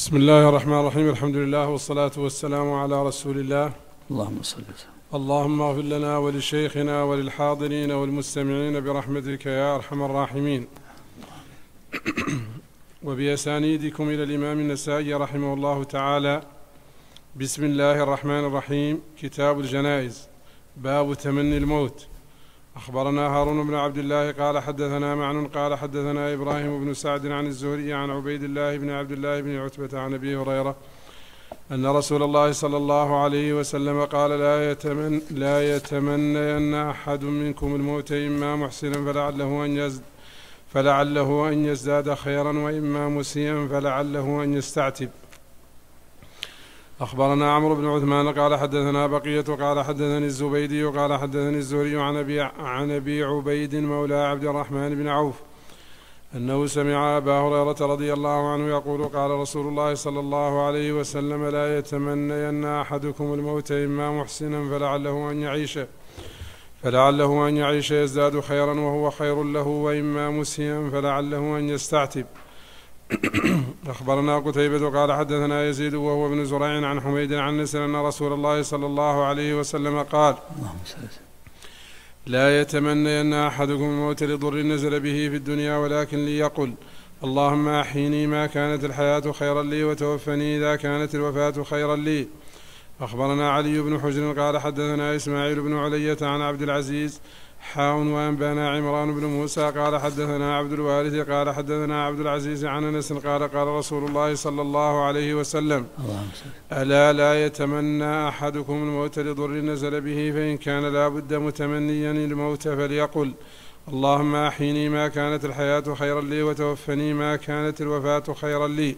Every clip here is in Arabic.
بسم الله الرحمن الرحيم. الحمد لله والصلاة والسلام على رسول الله. اللهم صل وسلم. اللهم اغفر لنا ولشيخنا وللحاضرين والمستمعين برحمتك يا أرحم الراحمين. وبأسانيدكم إلى الإمام النسائي رحمه الله تعالى. بسم الله الرحمن الرحيم. كتاب الجنائز. باب تمني الموت. أخبرنا هارون بن عبد الله قال حدثنا معن قال حدثنا إبراهيم بن سعد عن الزهري عن عبيد الله بن عبد الله بن عتبة عن أبي هريرة أن رسول الله صلى الله عليه وسلم قال لا يتمنين أحد منكم الموت إما محسنا فلعله أن يزداد خيرا وإما مسيئا فلعله أن يستعتب. أخبرنا عمرو بن عثمان قال حدثنا بقية قال حدثني الزبيدي قال حدثني الزهري عن أبي عبيد مولى عبد الرحمن بن عوف أنه سمع أبا هريرة رضي الله عنه يقول قال رسول الله صلى الله عليه وسلم لا يتمنين أحدكم الموت إما محسنا فلعله أن يعيش يزداد خيرا وهو خير له وإما مسيئا فلعله أن يستعتب. أخبرنا قتيبة قال حدثنا يزيد وهو ابن زريع عن حميد عن نسر أن رسول الله صلى الله عليه وسلم قال لا يتمنين أحدكم الموت لضر نزل به في الدنيا ولكن ليقل اللهم أحيني ما كانت الحياة خيرا لي وتوفني إذا كانت الوفاة خيرا لي. أخبرنا علي بن حجر قال حدثنا إسماعيل بن علية عن عبد العزيز وأنبانا عمران بن موسى قال حدثنا عبد الوارث قال حدثنا عبد العزيز عن أنس قال رسول الله صلى الله عليه وسلم ألا لا يتمنى أحدكم الموت لضر نزل به فإن كان لا بد متمنيا الموت فليقل اللهم أحيني ما كانت الحياة خيرا لي وتوفني ما كانت الوفاة خيرا لي.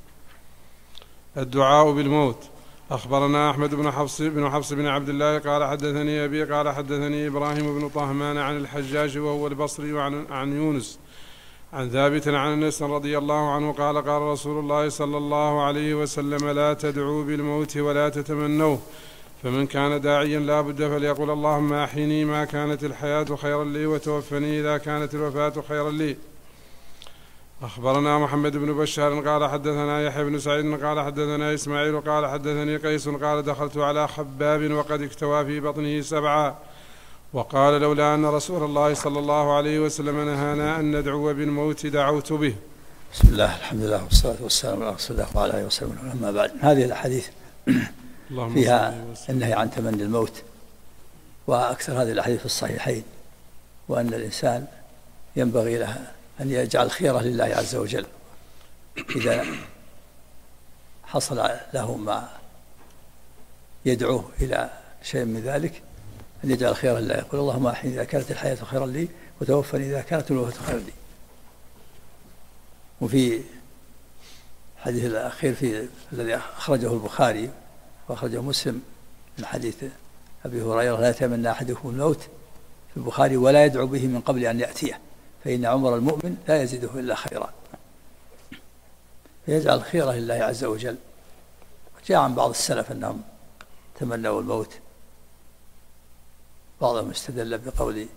الدعاء بالموت. أخبرنا أحمد بن حفص بن عبد الله قال حدثني أبي قال حدثني إبراهيم بن طهمان عن الحجاج وهو البصري عن يونس عن ثابت عن أنس رضي الله عنه قال رسول الله صلى الله عليه وسلم لا تدعوا بالموت ولا تتمنوه فمن كان داعيا لا بد فليقل اللهم أحيني ما كانت الحياة خيرا لي وتوفني إذا كانت الوفاة خيرا لي. أخبرنا محمد بن بشار قال حدثنا يحيى بن سعيد قال حدثنا إسماعيل قال حدثني قيس قال دخلت على خباب وقد اكتوى في بطنه 7 وقال لولا أن رسول الله صلى الله عليه وسلم نهانا أن ندعو بالموت دعوت به. بسم الله الحمد لله والصلاة والسلام على رسول الله وعلى آله وسلم. أما بعد هذه الأحاديث فيها النهي عن تمني الموت وأكثر هذه الأحاديث في الصحيحين وأن الإنسان ينبغي له أن يجعل خيره لله عز وجل إذا حصل له ما يدعوه إلى شيء من ذلك أن يجعل خيره لله يقول اللهم أحيني إذا كانت الحياة خيرا لي وتوفني إذا كانت الوفاة خيرا لي. وفي الحديث الأخير الذي أخرجه البخاري وأخرجه مسلم من حديث أبي هريرة لا يتمنى أحدكم الموت في البخاري ولا يدعو به من قبل أن يأتيه فإن عمر المؤمن لا يزيده إلا خيرا. فيجعل خيره لله عز وجل. جاء عن بعض السلف أنهم تمنوا الموت، بعضهم استدل بقول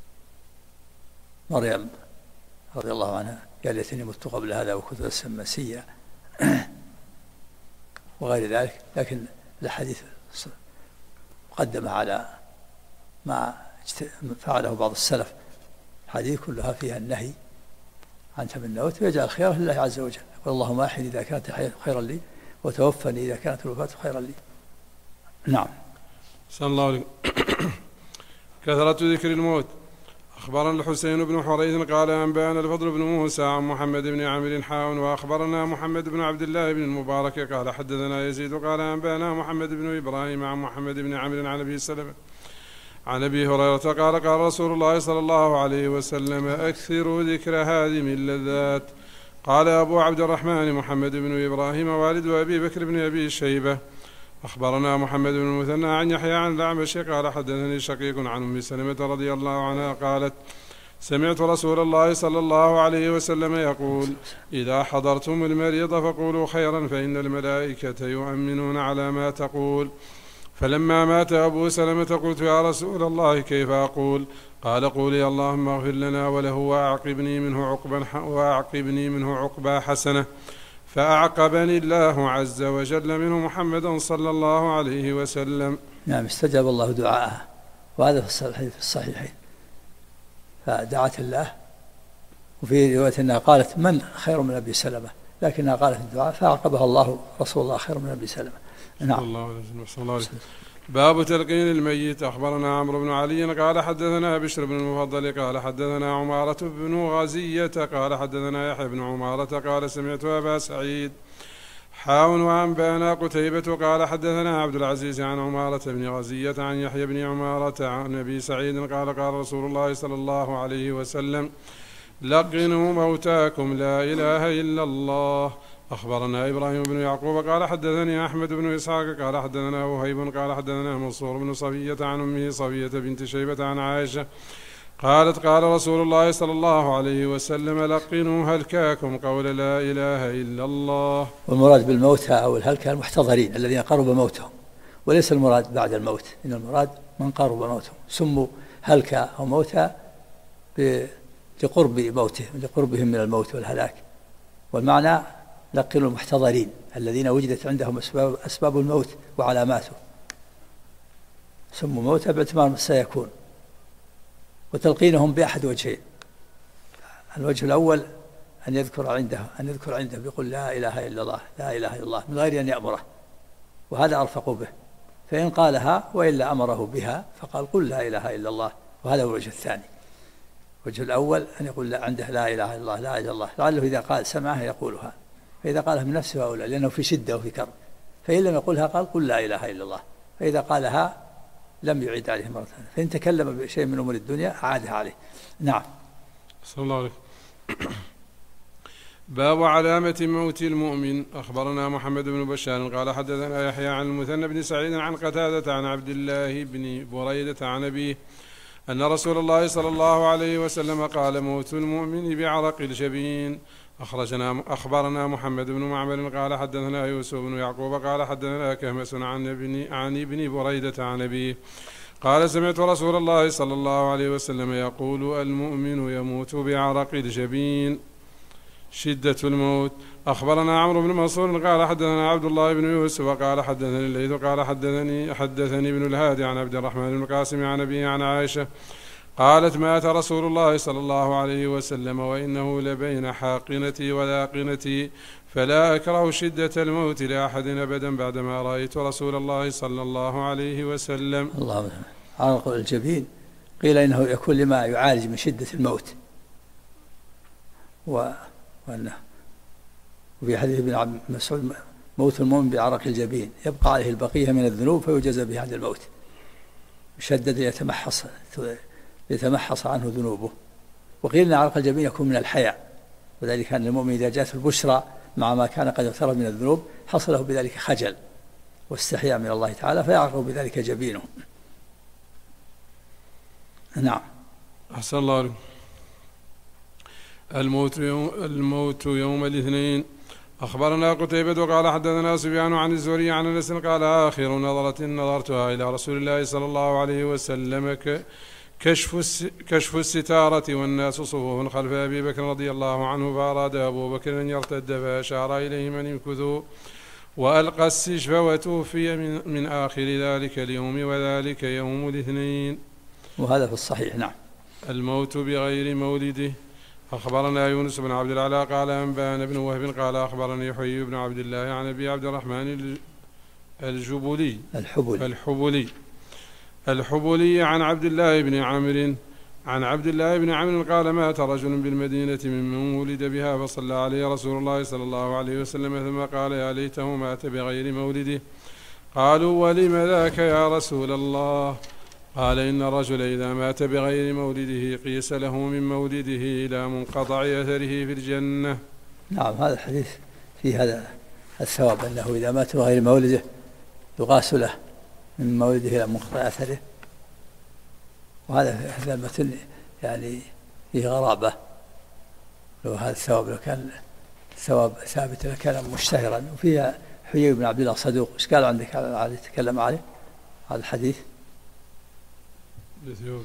مريم رضي الله عنها يا ليتني مت قبل هذا وكنت نفسا منسيا وغير ذلك، لكن الحديث مقدمة على ما فعله بعض السلف. حديث كلها فيها النهي عن تمني الموت ويجعل خيره لله عز وجل يقول اللهم أحيني إذا كانت الحياة خيرا لي وتوفني إذا كانت الوفاة خيرا لي. نعم. صلى الله عليه كثرة ذكر الموت. أخبرنا الحسين بن حريث قال أنبأنا الفضل بن موسى عن محمد بن عامر حاون وأخبرنا محمد بن عبد الله بن المبارك قال حدثنا يزيد قال أنبأنا محمد بن إبراهيم عن محمد بن عامر عن أبي سلمة عن أبي هريرة قال رسول الله صلى الله عليه وسلم أكثروا ذكر هادم اللذات. قال أبو عبد الرحمن محمد بن إبراهيم والد أبي بكر بن أبي شيبة. أخبرنا محمد بن المثنى عن يحيى عن الأعمش قال حدثني شقيق عن أم سلمة رضي الله عنها قالت سمعت رسول الله صلى الله عليه وسلم يقول إذا حضرتم المريض فقولوا خيرا فإن الملائكة يؤمنون على ما تقول. فلما مات أبو سلمة قلت يا رسول الله كيف أقول؟ قال قولي اللهم اغفر لنا وله وأعقبني منه عقبى حسنة فأعقبني الله عز وجل منه محمدا صلى الله عليه وسلم. نعم، استجاب الله دعاءها، وهذا في الصحيحين. فدعت الله، وفي رواية أنها قالت من خير من أبي سلمة، لكنها قالت الدعاء فأعقبها الله رسول الله خير من أبي سلمة. نعم. الله عليه. باب تلقين الميت. أخبرنا عمرو بن علي قال حدثنا بشر بن المفضل قال حدثنا عمارة بن غزية قال حدثنا يحيى بن عمارة قال سمعت أبا سعيد وأنبانا قتيبة قال حدثنا عبد العزيز عن عمارة بن غزية عن يحيى بن عمارة عن أبي سعيد قال قال رسول الله صلى الله عليه وسلم لقنوا موتاكم لا إله إلا الله. أخبرنا إبراهيم بن يعقوب قال حدثني أحمد بن إسحاق قال حدثنا وهيب قال حدثنا منصور بن صفية عن أمه صفية بنت شيبة عن عائشة قالت قال رسول الله صلى الله عليه وسلم لقنوا هلكاكم قول لا إله إلا الله. والمراد بالموتى أو الهلكى المحتضرين الذين قرب موتهم، وليس المراد بعد الموت، إن المراد من قرب موتهم. سموا هلكى أو موتى لقرب موتهم، لقربهم من الموت والهلاك. والمعنى لقنوا المحتضرين الذين وجدت عندهم أسباب الموت وعلاماته، سموا موتى باعتبار ما سيكون. وتلقينهم بأحد وجهين: الوجه الأول أن يذكر عنده بيقول لا إله إلا الله لا إله إلا الله من غير أن يأمره، وهذا أرفق به. فإن قالها وإلا أمره بها فقال قل لا إله إلا الله، وهذا هو الوجه الثاني. الوجه الأول أن يقول عنده لا إله إلا الله لا إله إلا الله، لعله إذا قال سمعها يقولها، فإذا قالها من نفسه أولى لأنه في شدة وفي كرب، فإن لم يقولها قال قل لا إله إلا الله، فإذا قالها لم يعيد عليه مرة ثانية، فإن تكلم بشيء من أمور الدنيا أعادها عليه. نعم. صلى الله عليه. باب علامة موت المؤمن. أخبرنا محمد بن بشار قال حدثنا يحيى عن المثنى بن سعيد عن قتادة عن عبد الله بن بريدة عن أبيه أن رسول الله صلى الله عليه وسلم قال موت المؤمن بعرق الجبين. أخبرنا محمد بن معمر قال حدثنا يوسف بن يعقوب قال حدثنا كهمس عن ابن بريدة عن أبيه قال سمعت رسول الله صلى الله عليه وسلم يقول المؤمن يموت بعرق الجبين شدة الموت. أخبرنا عمرو بن منصور قال حدثنا عبد الله بن يوسف قال حدثني الليث قال حدثني ابن الهادي عن عبد الرحمن بن القاسم عن أبيه عن عائشة قالت مات رسول الله صلى الله عليه وسلم وإنه لبين حاقنتي ولاقنتي فلا أكره شدة الموت لأحد أبدا بعدما رأيت رسول الله صلى الله عليه وسلم. الله عرق الجبين قيل إنه يكون لما يعالج من شدة الموت، وفي حديث ابن مسعود موت المؤمن بعرق الجبين يبقى عليه البقية من الذنوب فيجزى به عند الموت، يشدد يتمحص عنه ذنوبه. وقيل أن عرق الجبين يكون من الحياء، وذلك أن المؤمن إذا جاءت البشرى مع ما كان قد اقترب من الذنوب حصل له بذلك خجل واستحياء من الله تعالى فيعرق بذلك جبينه. نعم. أحسن الله عليكم. الموت يوم الاثنين. أخبرنا قتيبة قال حدثنا سفيان عن الزهري عن أنس قال آخر نظرة نظرتها إلى رسول الله صلى الله عليه وسلم كشف الستارة والناس صفوف خلف أبي بكر رضي الله عنه، فأراد أبو بكر أن يرتد فأشار إليهم أن يمكثوا وألقى السجف وتوفي من آخر ذلك اليوم وذلك يوم الاثنين. وهذا في الصحيح. نعم. الموت بغير مولده. أخبرنا يونس بن عبد العلا قال أنبانا بن وهب قال أخبرني حيي بن عبد الله عن أبي عبد الرحمن الحبولي عن عبد الله بن عمرو قال مات رجل بالمدينة ممن ولد بها فصلى عليه رسول الله صلى الله عليه وسلم ثم قال يا ليته مات بغير مولده. قالوا ولم ذاك يا رسول الله؟ قال إن الرجل إذا مات بغير مولده قيس له من مولده إلى منقطع أثره في الجنة. نعم. هذا الحديث في هذا الثواب أنه إذا مات بغير مولده يقاس له من مولده إلى منقطع أثره، وهذا المتن يعني فيه غرابة. لو هذا الثواب لو كان ثواب ثابت لكان مشتهرا. وفيها حيي بن عبد الله صدوق، ايش قال عندك على يتكلم عليه هذا الحديث؟ قال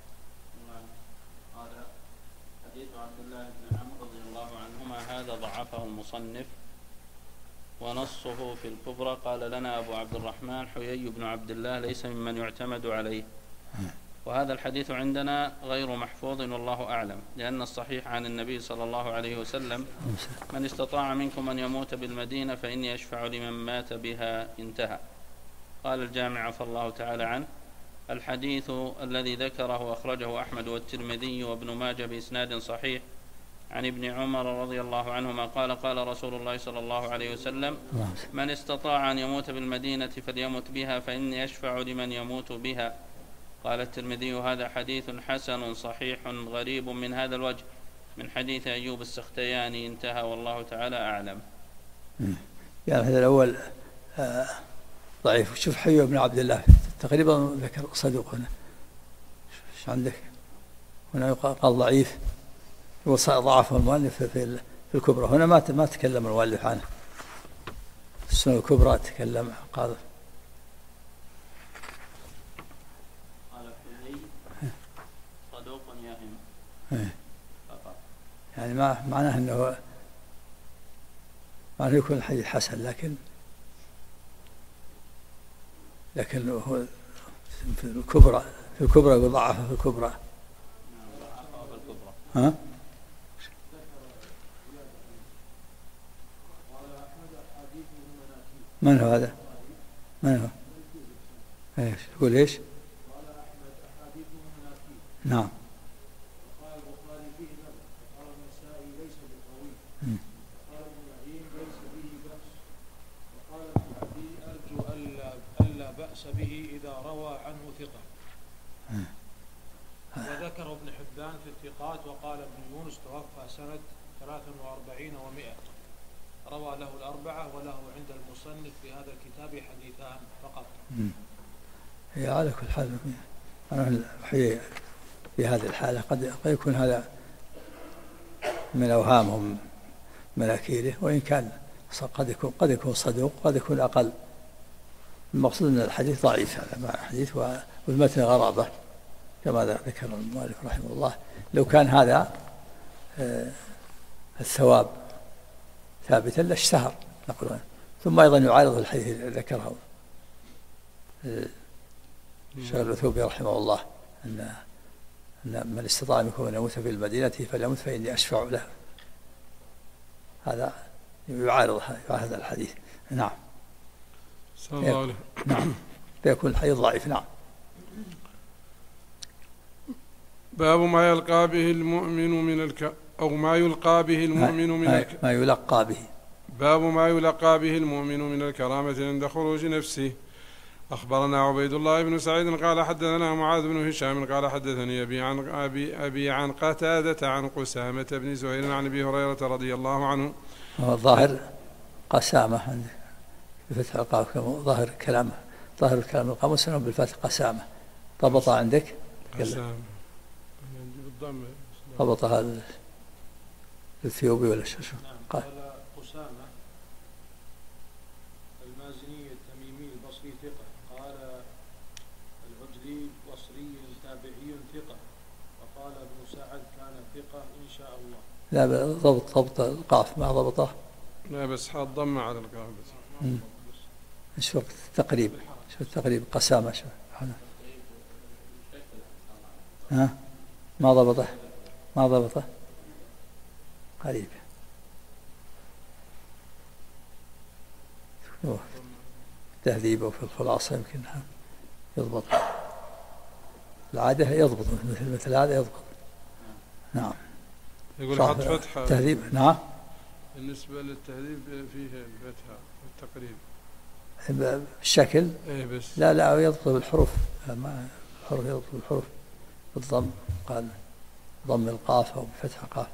حديث عبد الله بن عمرو رضي الله عنهما هذا ضعفه ضعفه المصنف، ونصه في الكبرى. قال لنا أبو عبد الرحمن حيي بن عبد الله ليس ممن يعتمد عليه. وهذا الحديث عندنا غير محفوظ والله أعلم، لأن الصحيح عن النبي صلى الله عليه وسلم: من استطاع منكم أن يموت بالمدينة فإني أشفع لمن مات بها، انتهى. قال الجامع عفى الله تعالى عنه: الحديث الذي ذكره أخرجه أحمد والترمذي وابن ماجه بإسناد صحيح عن ابن عمر رضي الله عنهما قال: قال رسول الله صلى الله عليه وسلم: من استطاع أن يموت بالمدينة فليمت بها فإني أشفع لمن يموت بها. قال الترمذي: هذا حديث حسن صحيح غريب من هذا الوجه من حديث أيوب السختياني، انتهى، والله تعالى أعلم. يعني هذا الأول ضعيف. شوف حيي بن عبد الله تقريبا ذكر صدوق. هنا ايش عندك؟ هنا قال ضعيف وضعفه المؤلف في الكبرى. هنا ما تكلم المؤلف عنه. السنة الكبرى تكلم قال صدوق يهم فقط. يعني ما معناه انه معناه يكون الحديث حسن، لكن هو في الكبرى يقول ضعفه في الكبرى. ها؟ من هو هذا؟ من هو؟ ايش يقول ايش؟ نعم. قال البخاري فيه نظر، وقال النسائي ليس بقوي، وقال ابن معين ليس به بأس، وقال ابن عدي أرجو ألا بأس به إذا روى عنه ثقة. وذكر ابن حبان في الثقات، وقال ابن يونس توفى سنة 43 و100، روى له الأربعة، وله عند المصنف في هذا الكتاب حديثان فقط. هي على كل حال في هذه الحالة قد يكون هذا من أوهامهم مناكيره، وإن كان قد يكون صدوق، قد يكون أقل. المقصود أن الحديث ضعيف، هذا مع الحديث والمتن غرابة كما ذكر المؤلف رحمه الله. لو كان هذا الثواب ثابتا لاشتهر نقول. ثم أيضا يعارض الحديث الذي ذكره الشيخ العثوبي رحمه الله أن من استطاع منكم أن يموت في المدينة فليمت فإني أشفع له. هذا يعارض هذا الحديث. نعم. نعم، فيكون الحديث ضعيف. نعم. باب ما يلقى به المؤمن من أو ما يلقى به المؤمن ما يلقى به. باب ما يلقى به المؤمن من الكرامة عند خروج نفسه. أخبرنا عبيد الله بن سعيد قال حدثنا معاذ بن هشام قال حدثني أبي عن قتادة عن قسامة بن زهير عن أبي هريرة رضي الله عنه. ظاهر قسامة عندك بفتح القاف، ظاهر الكلام القاموس بالفتح قسامة. ضبطها عندك؟ قسامة ضبطها الثيوبي ولا شو؟ قال قسامة المازني التميمي البصري ثقة، قال العجلي بصري تابعي ثقة، وقال ابن سعد كان ثقة إن شاء الله. لا، ضبط القاف ما ضبطه. لا بس حاط ضمة على القاف بس. شو التقريب؟ شو التقريب؟ قسامة شو؟ ها؟ ما ضبطه قريب. تهذيب وفي الخلاصة يمكن يضبط. العادة يضبط مثل هذا يضبط. نعم. يقول حط فتحة تهذيب. نعم. بالنسبة للتهذيب فيه الفتحة والتقريب الشكل. ايه بس لا يضبط بالحروف. الحروف يضبط بالحروف بالضم. قال ضم القاف أو بفتح القاف.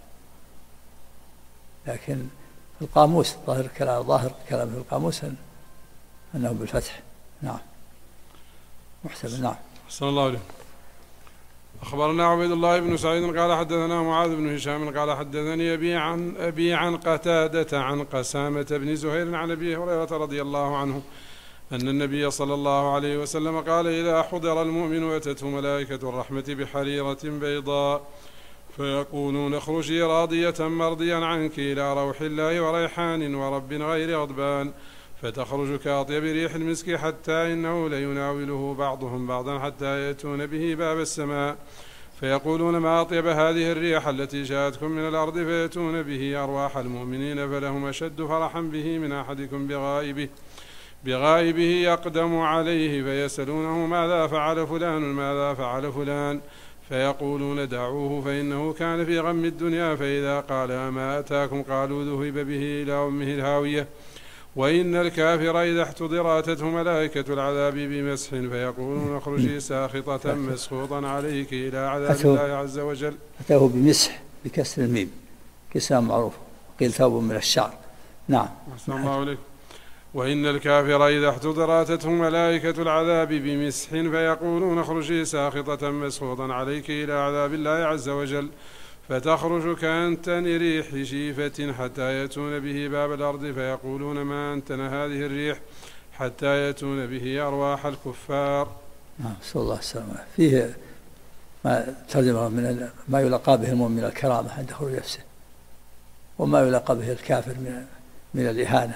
لكن في القاموس ظاهر كلام في القاموس أنه بالفتح. نعم. محسن. نعم. أحسن الله عليه. أخبرنا عبيد الله بن سعيد قال حدثنا معاذ بن هشام قال حدثني أبي عن قتادة عن قسامة بن زهير عن أبي هريرة رضي الله عنه أن النبي صلى الله عليه وسلم قال: إذا حضر المؤمن أتته ملائكة الرحمة بحريرة بيضاء فيقولون اخرجي راضية مرضيا عنك إلى روح الله وريحان ورب غير غضبان، فتخرج كأطيب ريح المسك حتى إنه ليناوله بعضهم بعضا حتى يأتون به باب السماء، فيقولون ما أطيب هذه الريح التي جاءتكم من الأرض، فيأتون به أرواح المؤمنين فلهم أشد فرحا به من أحدكم بغائبه يقدم عليه، فيسألونه ماذا فعل فلان ماذا فعل فلان، فيقولون دعوه فإنه كان في غم الدنيا، فإذا قال ما أتاكم قالوا ذهب به إلى أمه الهاوية. وإن الكافر إذا احتضر أتته ملائكة العذاب بمسح فيقولون اخرجي ساخطة مسخوطا عليك إلى عذاب الله عز وجل. أتاه بمسح بكسر الميم كسام معروف، قيل ثوب من الشعر. نعم. أحسن الله عليك. وإن الكافر إذا احتضر أتته ملائكة العذاب بمسح فيقولون اخرجي ساخطة مسخوطا عليك إلى عذاب الله عز وجل، فتخرج كأنتن ريح شيفة حتى يأتون به باب الأرض، فيقولون ما أنتن هذه الريح حتى يأتون به أرواح الكفار. نسأل الله السلامة. فيه ما ترجمه من ما يلقى به المؤمن من الكرامة عند خروج نفسه، وما يلقى به الكافر من الإهانة.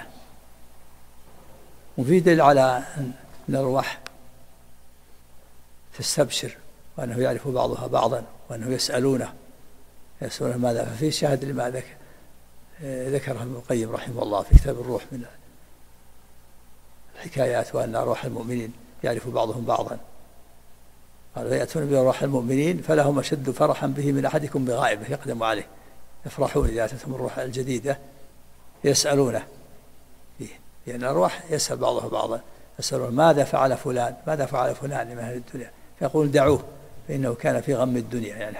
وفي دليل على أن الأرواح تستبشر، وأنه يعرف بعضها بعضا، وأنه يسألونه ماذا. ففي شاهد لما ذكره ابن القيم رحمه الله في كتاب الروح من الحكايات، وأن أرواح المؤمنين يعرف بعضهم بعضا. قال فيأتون بأرواح المؤمنين فلهم أشد فرحا به من أحدكم بغائبه يقدم عليه، يفرحون إذا أتتهم الروح الجديدة يسألونه فيه، لأن الأرواح يسأل بعضها بعضا، يسألون ماذا فعل فلان ماذا فعل فلان من أهل الدنيا، فيقول دعوه فإنه كان في غم الدنيا يعني.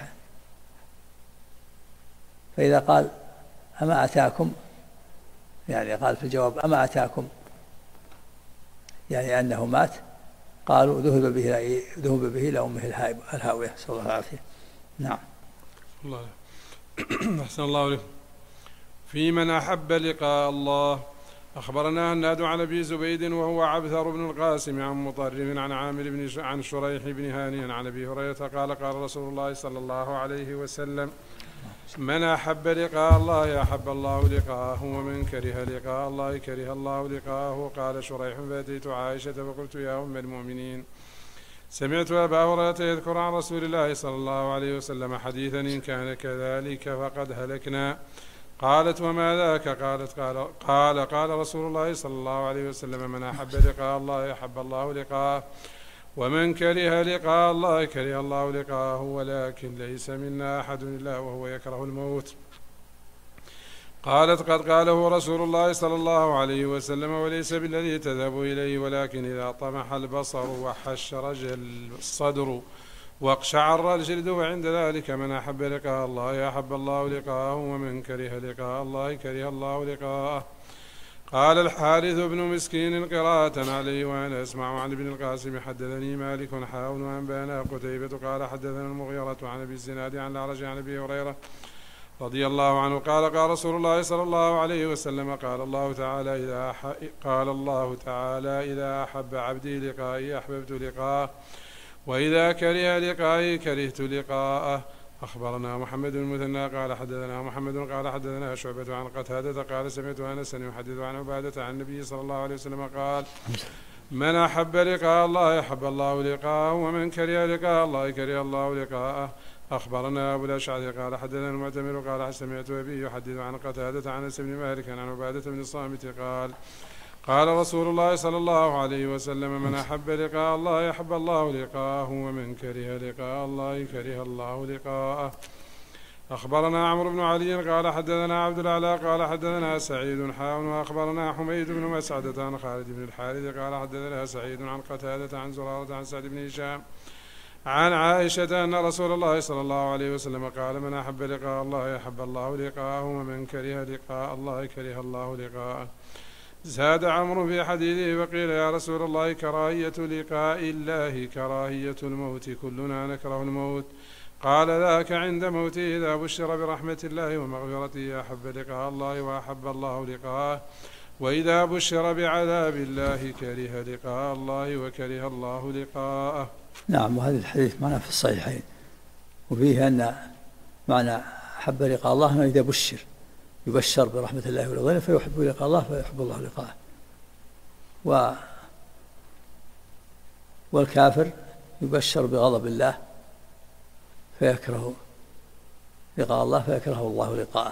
فإذا قال أما أتاكم، يعني قال في الجواب أما أتاكم يعني أنه مات، قالوا ذهب به إلى أمه الهاوية، صلى الله عليه وسلم. نعم. الله أحسن الله عليكم. في من أحب لقاء الله. أخبرنا هناد عن أبي زبيد وهو عبثر بن القاسم عن مطرف عن عامر عن شريح بن هاني عن أبي هريرة قال قال رسول الله صلى الله عليه وسلم من أحب لقاء الله أحب الله لقاءه، ومن كره لقاء الله كره الله لقاءه. قال شريح فأتيت عائشة فقلت يا أم المؤمنين سمعت أبا هريرة يذكر عن رسول الله صلى الله عليه وسلم حديثا إن كان كذلك فقد هلكنا. قالت وما ذاك؟ قالت قال رسول الله صلى الله عليه وسلم من أحب لقاء الله أحب الله لقاءه، ومن كره لقاء الله كره الله لقاءه، ولكن ليس منا أحد إلا وهو يكره الموت. قالت قد قاله رسول الله صلى الله عليه وسلم وليس بالذي تذهب إليه، ولكن إذا طمح البصر وحش رجل الصدر واقشعر الجلد، وعند ذلك من أحب لقاء الله أحب الله لقاءه، ومن كره لقاء الله كره الله لقاءه. قال الحارث بن مسكين قراءة عليه وأنا أسمع عن ابن القاسم حدثني مالك حاول وأنبانا قتيبة قال حدثنا المغيرة عن أبي الزناد عن الأعرج عن أبي هريرة رضي الله عنه قال قال رسول الله صلى الله عليه وسلم قال الله تعالى إذا أحب عبدي لقائي أحببت لقاءه، وإذا كره لقائي كرهت لقاءه. أخبرنا محمد بن المثنى قال حدثنا محمد قال حدثنا شعبة عن قتادة قال سمعت أنسا يحدث عن عبادة عن النبي صلى الله عليه وسلم قال من أحب لقاء الله أحب الله لقاءه، ومن كره لقاء الله كره الله لقاءه. أخبرنا أبو الأشعث قال حدثنا المعتمر قال سمعت أبي يحدث عن قتادة عن أنس بن مالك عن عبادة بن الصامت قال قال رسول الله صلى الله عليه وسلم من أحب لقاء الله أحب الله لقاءه، ومن كره لقاء الله كره الله لقاءه. أخبرنا عمرو بن علي قال حدثنا عبد الأعلى قال حدثنا سعيد حاء وأخبرنا حميد بن مسعدة عن خالد بن الحارث قال حدثنا سعيد عن قتادة عن زرارة عن سعد بن هشام عن عائشة أن رسول الله صلى الله عليه وسلم قال من أحب لقاء الله أحب الله لقاءه، ومن كره لقاء الله كره الله لقاءه. زاد عمرو في حديثه وقيل يا رسول الله كراهية لقاء الله كراهية الموت كلنا نكره الموت. قال ذاك عند موته إذا بشر برحمة الله ومغفرته أحب لقاء الله وأحب الله لقاءه، وإذا بشر بعذاب الله كره لقاء الله وكره الله لقاءه. نعم. وهذا الحديث معنا في الصحيحين، وفيه أن معنى أحب لقاء الله أنه إذا بشر يبشر برحمة الله ورضوانه فيحب لقاء الله فيحب الله لقاءه. والكافر يبشر بغضب الله فيكره لقاء الله فيكره الله لقاءه.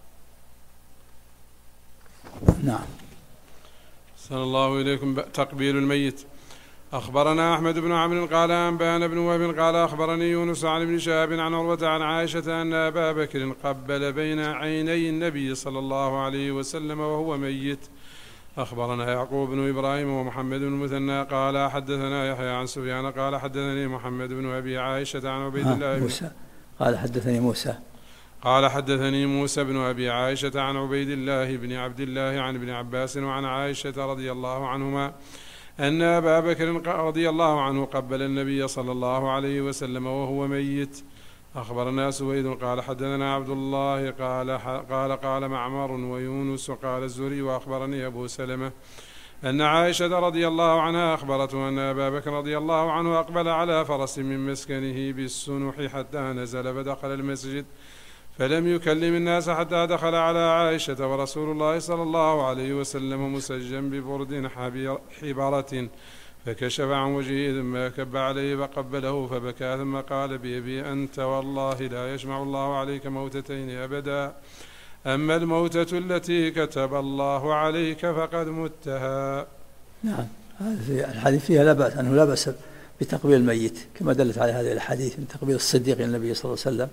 نعم. أحسن الله إليكم. تقبيل الميت. أخبرنا أحمد بن عمرو قال أنبأنا بن وهب قال أخبرني يونس عن ابن شهاب عن عروة عن عائشة أن أبا بكر قبل بين عيني النبي صلى الله عليه وسلم وهو ميت. أخبرنا يعقوب بن إبراهيم ومحمد بن المثنى قال حدثنا يحيى عن سفيان قال حدثني محمد بن أبي عائشة عن عبيد الله موسى قال حدثني موسى قال حدثني موسى بن أبي عائشة عن عبيد الله بن عبد الله عن ابن عباس وعن عائشة رضي الله عنهما أن أبا بكر رضي الله عنه قبل النبي صلى الله عليه وسلم وهو ميت. أخبرنا سويد قال حدثنا عبد الله قال معمر ويونس قال الزهري وأخبرني أبو سلمة أن عائشة رضي الله عنها أخبرته أن أبا بكر رضي الله عنه أقبل على فرس من مسكنه بالسنح حتى نزل فدخل المسجد فلم يكلم الناس حتى دخل على عائشة ورسول الله صلى الله عليه وسلم مسجا ببرد حبرة فكشف عن وجهه ثم كب عليه فقبله فبكى ثم قال بأبي أنت والله لا يجمع الله عليك موتتين أبدا أما الموتة التي كتب الله عليك فقد متها. نعم. الحديث فيها لا بأس أنه لا بأس بتقبيل الميت كما دلت على هذه الحديث من تقبيل الصديق للنبي صلى الله عليه وسلم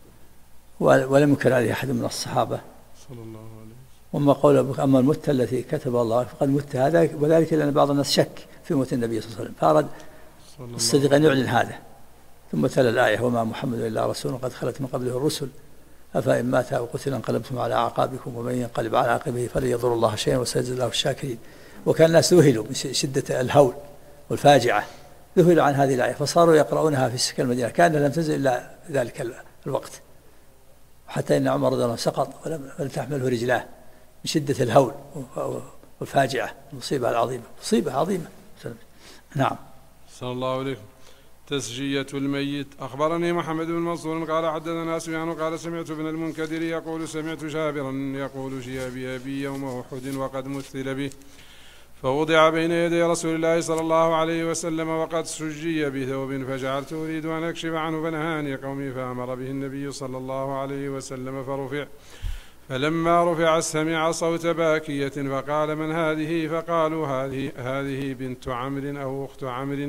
ولم ينكر عليه أحد من الصحابة صلى الله عليه وسلم. وما قول أما المتة التي كتب الله فقد مت هذا وذلك لأن بعض الناس شك في موت النبي صلى الله عليه وسلم فأراد الصديق أن يعلن هذا ثم تلا الآية وما محمد إلا رسول قد خلت من قبله الرسل أفإن مات أو قتل انقلبتم على أعقابكم ومن ينقلب على عقبه فلن يضر الله شيئا وسيجزي الله الشاكرين. وكان الناس ذهلوا من شدة الهول والفاجعة ذهلوا عن هذه الآية فصاروا يقرؤونها في سكن المدينة كأنها لم تنزل إلا ذلك الوقت حتى إن عمر رضي الله عنه سقط ولم تحمله رجلاه من شدة الهول والفاجعة المصيبة العظيمة مصيبة عظيمة. نعم. صلى الله عليكم. تسجية الميت. أخبرني محمد بن منصور قال حدثنا سفيان قال سمعت ابن المنكدر يقول سمعت جابرا يقول جيء بأبي يوم أحد وقد مثل به فوضع بين يدي رسول الله صلى الله عليه وسلم وقد سجي بثوب فجعلت أريد أن أكشف عنه فنهاني قومي فأمر به النبي صلى الله عليه وسلم فرفع فلما رفع سمع صوت باكية فقال من هذه فقالوا هذه بنت عمرو أو أخت عمرو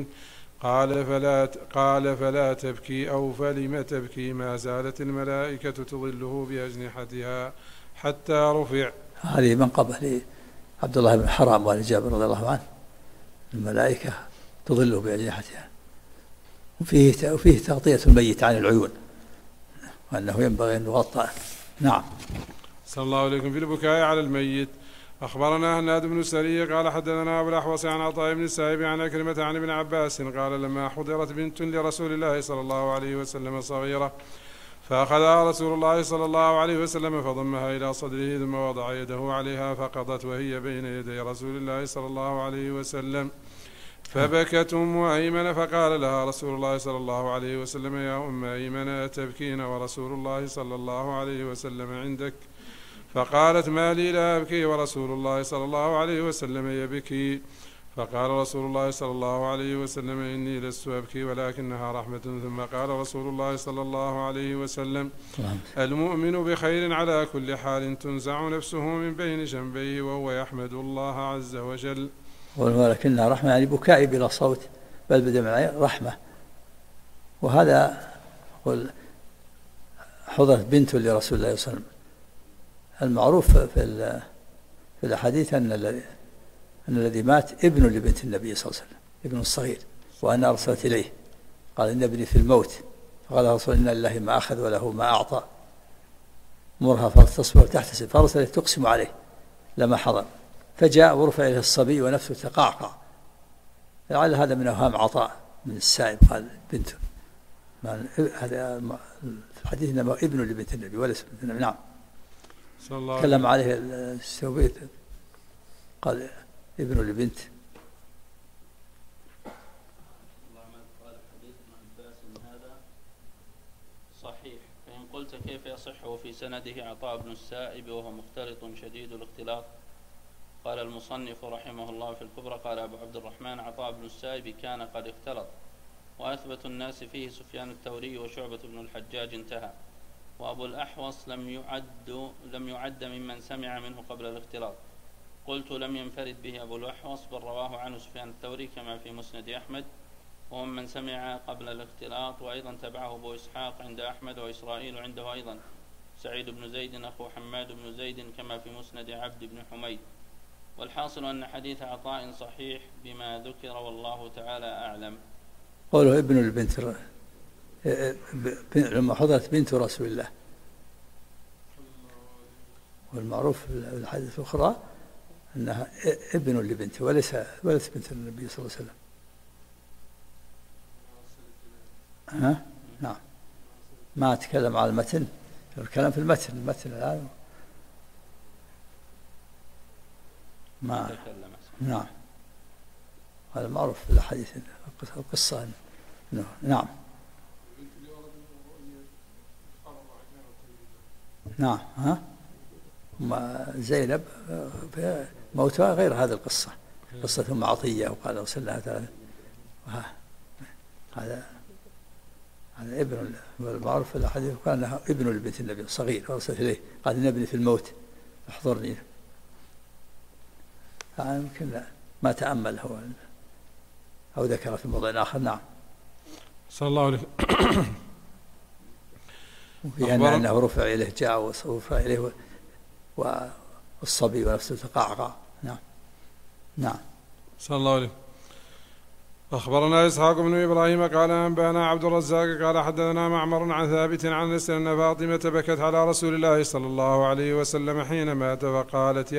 قال فلا تبكي أو فلم تبكي ما زالت الملائكة تظله بأجنحتها حتى رفع. هذه منقبة لعبد الله بن حرام ولجابر رضي الله عنه الملائكة تظله بأجنحتها وفيه تغطية الميت عن العيون وأنه ينبغي أن يغطى. نعم. صلى الله عليكم. في البكاء على الميت. أخبرنا هناد بن السري قال حدثنا أبو الأحوص عن عطاء بن السائب عن أكرمة عن ابن عباس قال لما حضرت بنت لرسول الله صلى الله عليه وسلم صغيرة فأخذها رسول الله صلى الله عليه وسلم فضمها إلى صدره ثم وضع يده عليها فقضت وهي بين يدي رسول الله صلى الله عليه وسلم فبكت أم أيمن فقال لها رسول الله صلى الله عليه وسلم يا أم أيمن أتبكين ورسول الله صلى الله عليه وسلم عندك فقالت ما لي لا أبكي ورسول الله صلى الله عليه وسلم يبكي فقال رسول الله صلى الله عليه وسلم إني لست أبكي ولكنها رحمة ثم قال رسول الله صلى الله عليه وسلم المؤمن بخير على كل حال تنزع نفسه من بين جنبيه وهو يحمد الله عز وجل. ولكنها رحمة يعني بكائي بلا صوت بل بدمع رحمة. وهذا حضرت بنت لرسول الله صلى الله عليه وسلم. المعروف في الأحاديث أن الذي مات ابن لبنت النبي صلى الله عليه وسلم ابن الصغير وأنا أرسلت إليه قال إن ابني في الموت فقال رسول إن الله ما أخذ وله ما أعطى مرها فتصبر وتحتسب فأرسلت تقسم عليه لما حضر فجاء ورفع إليه الصبي ونفسه تقعقع لعل هذا من أوهام عطاء من السائب قال بنته هذا في الحديث إنما ابن لبنت النبي وليس بنت النبي. نعم. تكلم عليه السوبيت قال ابن لبنت. قال الحديث ابن عباس إن هذا صحيح فإن قلت كيف يصح وفي سنده عطاء بن السائب وهو مختلط شديد الاختلاط؟ قال المصنف رحمه الله في الكبرى قال أبو عبد الرحمن عطاء بن السائب كان قد اختلط، وأثبت الناس فيه سفيان الثوري وشعبة بن الحجاج انتهى. وأبو الأحوص لم يعد ممن سمع منه قبل الاختلاط. قلت لم ينفرد به أبو الأحوص بل رواه عنه سفيان الثوري كما في مسند أحمد ومن سمع قبل الاختلاط، وأيضا تبعه أبو إسحاق عند أحمد وإسرائيل عنده أيضا سعيد بن زيد أخو حماد بن زيد كما في مسند عبد بن حميد. والحاصل أن حديث عطاء صحيح بما ذكر والله تعالى أعلم. قوله ابن البنت لما حضرت بنت رسول الله، والمعروف في الحديث الأخرى أنها ابن لبنت وليس بنت النبي صلى الله عليه وسلم. نعم، ما أتكلم على المتن، الكلام في المتن الآن ما نعم، هذا معروف في الحديث القصة نعم نعم. زينب موتها غير هذه القصة، قصة أم عطية وقال رسول الله تعالى هذا ابن المعروف في الحديث، قال له ابن البنت النبي صغير فأرسل إليه قال إن ابني في الموت احضرني. يمكن ما تأمل هو أو ذكر في موضع آخر. نعم. صلى الله عليه وفي أنه رفع إليه جاء ورفع إليه والصبي ونفسه تقعقع. نعم. صلى الله عليه. أخبرنا إسحاق بن إبراهيم قال أنبأنا عبد الرزاق قال حدثنا معمر عن ثابت عن أنس أن فاطمة بكت على رسول الله صلى الله عليه وسلم حين مات فقالت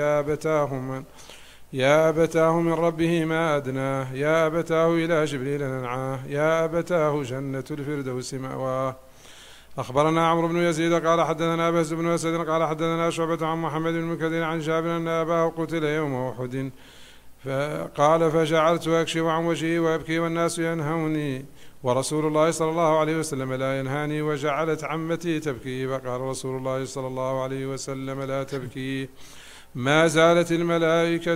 يا أبتاه من ربه ما أدناه، يا أبتاه إلى جبريل ننعاه، يا أبتاه جنة الفردوس مأواه. أخبرنا عمرو بن يزيد قال حدثنا بهز بن أسد قال حدثنا شعبة عن محمد بن المنكدر عن جابر أن أباه قتل يوم أحد قال فجعلت أكشف عن وجهي وأبكي والناس ينهوني ورسول الله صلى الله عليه وسلم لا ينهاني، وجعلت عمتي تبكي فقال رسول الله صلى الله عليه وسلم لا تبكي، ما زالت الملائكة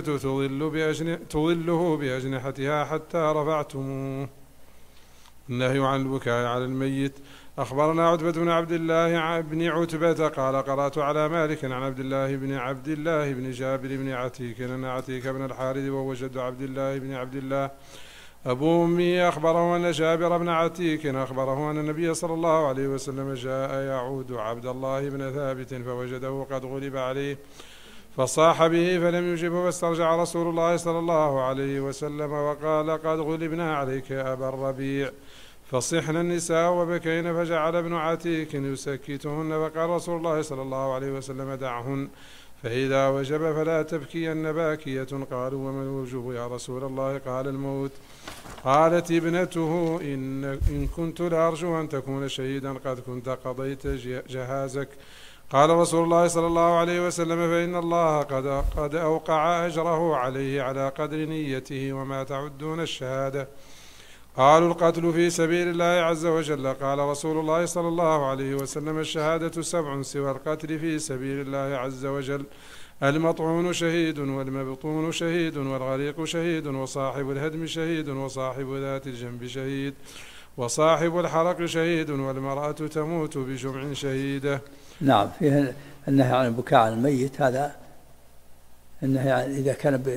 تظله بأجنحتها حتى رفعتموه. النهي عن البكاء على الميت. أخبرنا عتبة بن عبد الله بن عتبة قال قرأت على مالك عن عبد الله بن جابر بن عتيك أن عتيك بن الحارث وهو جد عبد الله أبو أمي أخبره أن جابر بن عتيك أخبره أن النبي صلى الله عليه وسلم جاء يعود عبد الله بن ثابت فوجده قد غلب عليه فصاح به فلم يجبه، فاسترجع رسول الله صلى الله عليه وسلم وقال قد غلبنا عليك يا أبا الربيع، فصحن النساء وبكين، فجعل ابن عتيك يسكتهن، فقال رسول الله صلى الله عليه وسلم دعهن فإذا وجب فلا تبكين باكية. قالوا وما الوجوب يا رسول الله؟ قال الموت. قالت ابنته إن كنت لأرجو أن تكون شهيدا قد كنت قضيت جهازك. قال رسول الله صلى الله عليه وسلم فإن الله قد أوقع أجره عليه على قدر نيته، وما تعدون الشهادة؟ قالوا القتل في سبيل الله عز وجل. قال رسول الله صلى الله عليه وسلم الشهادة 7 سوى القتل في سبيل الله عز وجل: المطعون شهيد، والمبطون شهيد، والغريق شهيد، وصاحب الهدم شهيد، وصاحب ذات الجنب شهيد، وصاحب الحرق شهيد، والمرأة تموت بجمع شهيدة. نعم، فيه النهي عن البكاء على الميت، هذا النهي إذا كان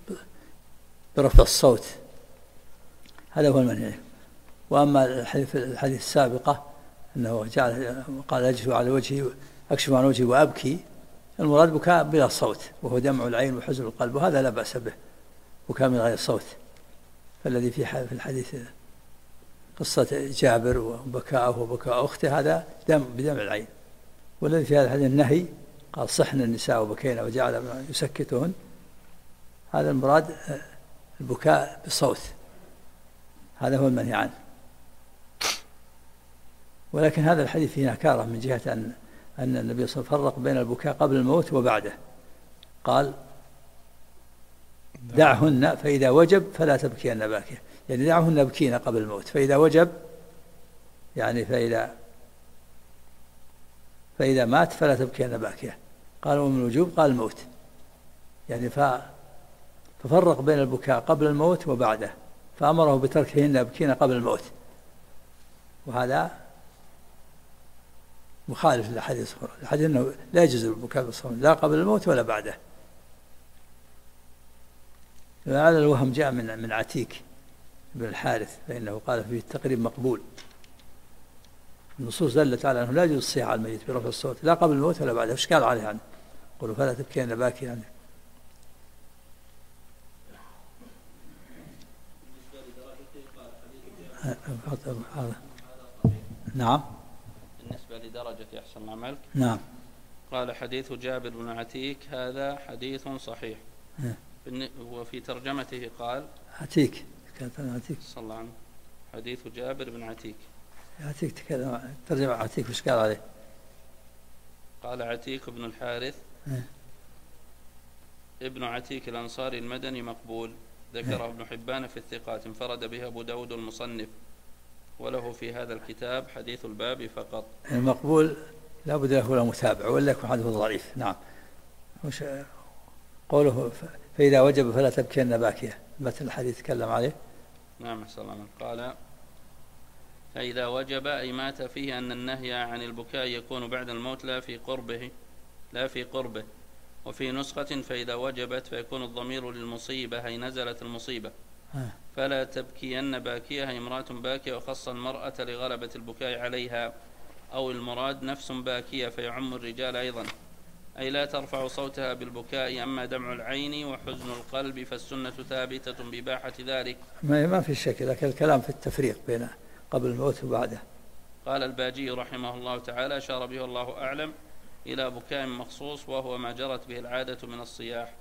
برفع الصوت، هذا هو المنهي. وأما الحديث السابقة أنه قال أكشف عن وجهي وأبكي، المراد بكاء بلا صوت، وهو دمع العين وحزن القلب، وهذا لا بأس به، بكاء من غير صوت. فالذي في الحديث قصة جابر وبكاءه وبكاء أخته هذا بدمع العين، والذي في هذا الحديث النهي قال صحن النساء وبكينا وجعل يسكتهن، هذا المراد البكاء بصوت، هذا هو المنهي عنه. ولكن هذا الحديث فيه نكارة من جهة أن النبي صلى الله عليه وسلم فرق بين البكاء قبل الموت وبعده، قال دعهن فإذا وجب فلا تبكين باكية، يعني دعهن بكين قبل الموت، فإذا وجب يعني فإذا فإذا مات فلا تبكين باكية. قال ومن الوجوب قال الموت، يعني ففرق بين البكاء قبل الموت وبعده، فأمره بتركهن يبكين قبل الموت، وهذا مخالف للحديث الحديث أنه لا يجوز البكاء بالصوم لا قبل الموت ولا بعده. هذا الوهم جاء من عتيك بن الحارث، فإنه قال فيه التقريب مقبول. النصوص دلت على أنه لا يجوز الصياح على الميت برفع الصوت لا قبل الموت ولا بعده. إشكال عليه عنه، قلوا فلا تبكين باكي يعني. نعم. بالنسبة لدرجة أحسن العمل، نعم. قال حديث جابر بن عتيك هذا حديث صحيح. وفي ترجمته قال عتيك، كانت عتيك صلى الله عليه وسلم حديث جابر بن عتيك. عتيك تكلم ترجمة عتيك وش قال عليه؟ قال عتيك بن الحارث ابن عتيك الأنصاري المدني مقبول، ذكره ابن حبان في الثقات، انفرد به أبو داود المصنف، وله في هذا الكتاب حديث الباب فقط. المقبول لا بد له متابع ولا يكون حديث ضعيف. نعم. وش قوله فإذا وجب فلا تبكين باكية، مثل الحديث تكلم عليه. نعم سلام. قال فإذا وجب أي مات فيه أن النهي عن البكاء يكون بعد الموت لا في قربه. وفي نسخة فإذا وجبت فيكون الضمير للمصيبة أي نزلت المصيبة، فلا تبكين باكية أي امرأة باكية، وخص المرأة لغلبة البكاء عليها، أو المراد نفس باكية فيعم الرجال أيضا، أي لا ترفع صوتها بالبكاء. أما دمع العين وحزن القلب فالسنة ثابتة بإباحة ذلك. ما في شك، لكن الكلام في التفريق بين قبل الموت وبعده. قال الباجي رحمه الله تعالى أشار به الله أعلم إلى بكاء مخصوص، وهو ما جرت به العادة من الصياح.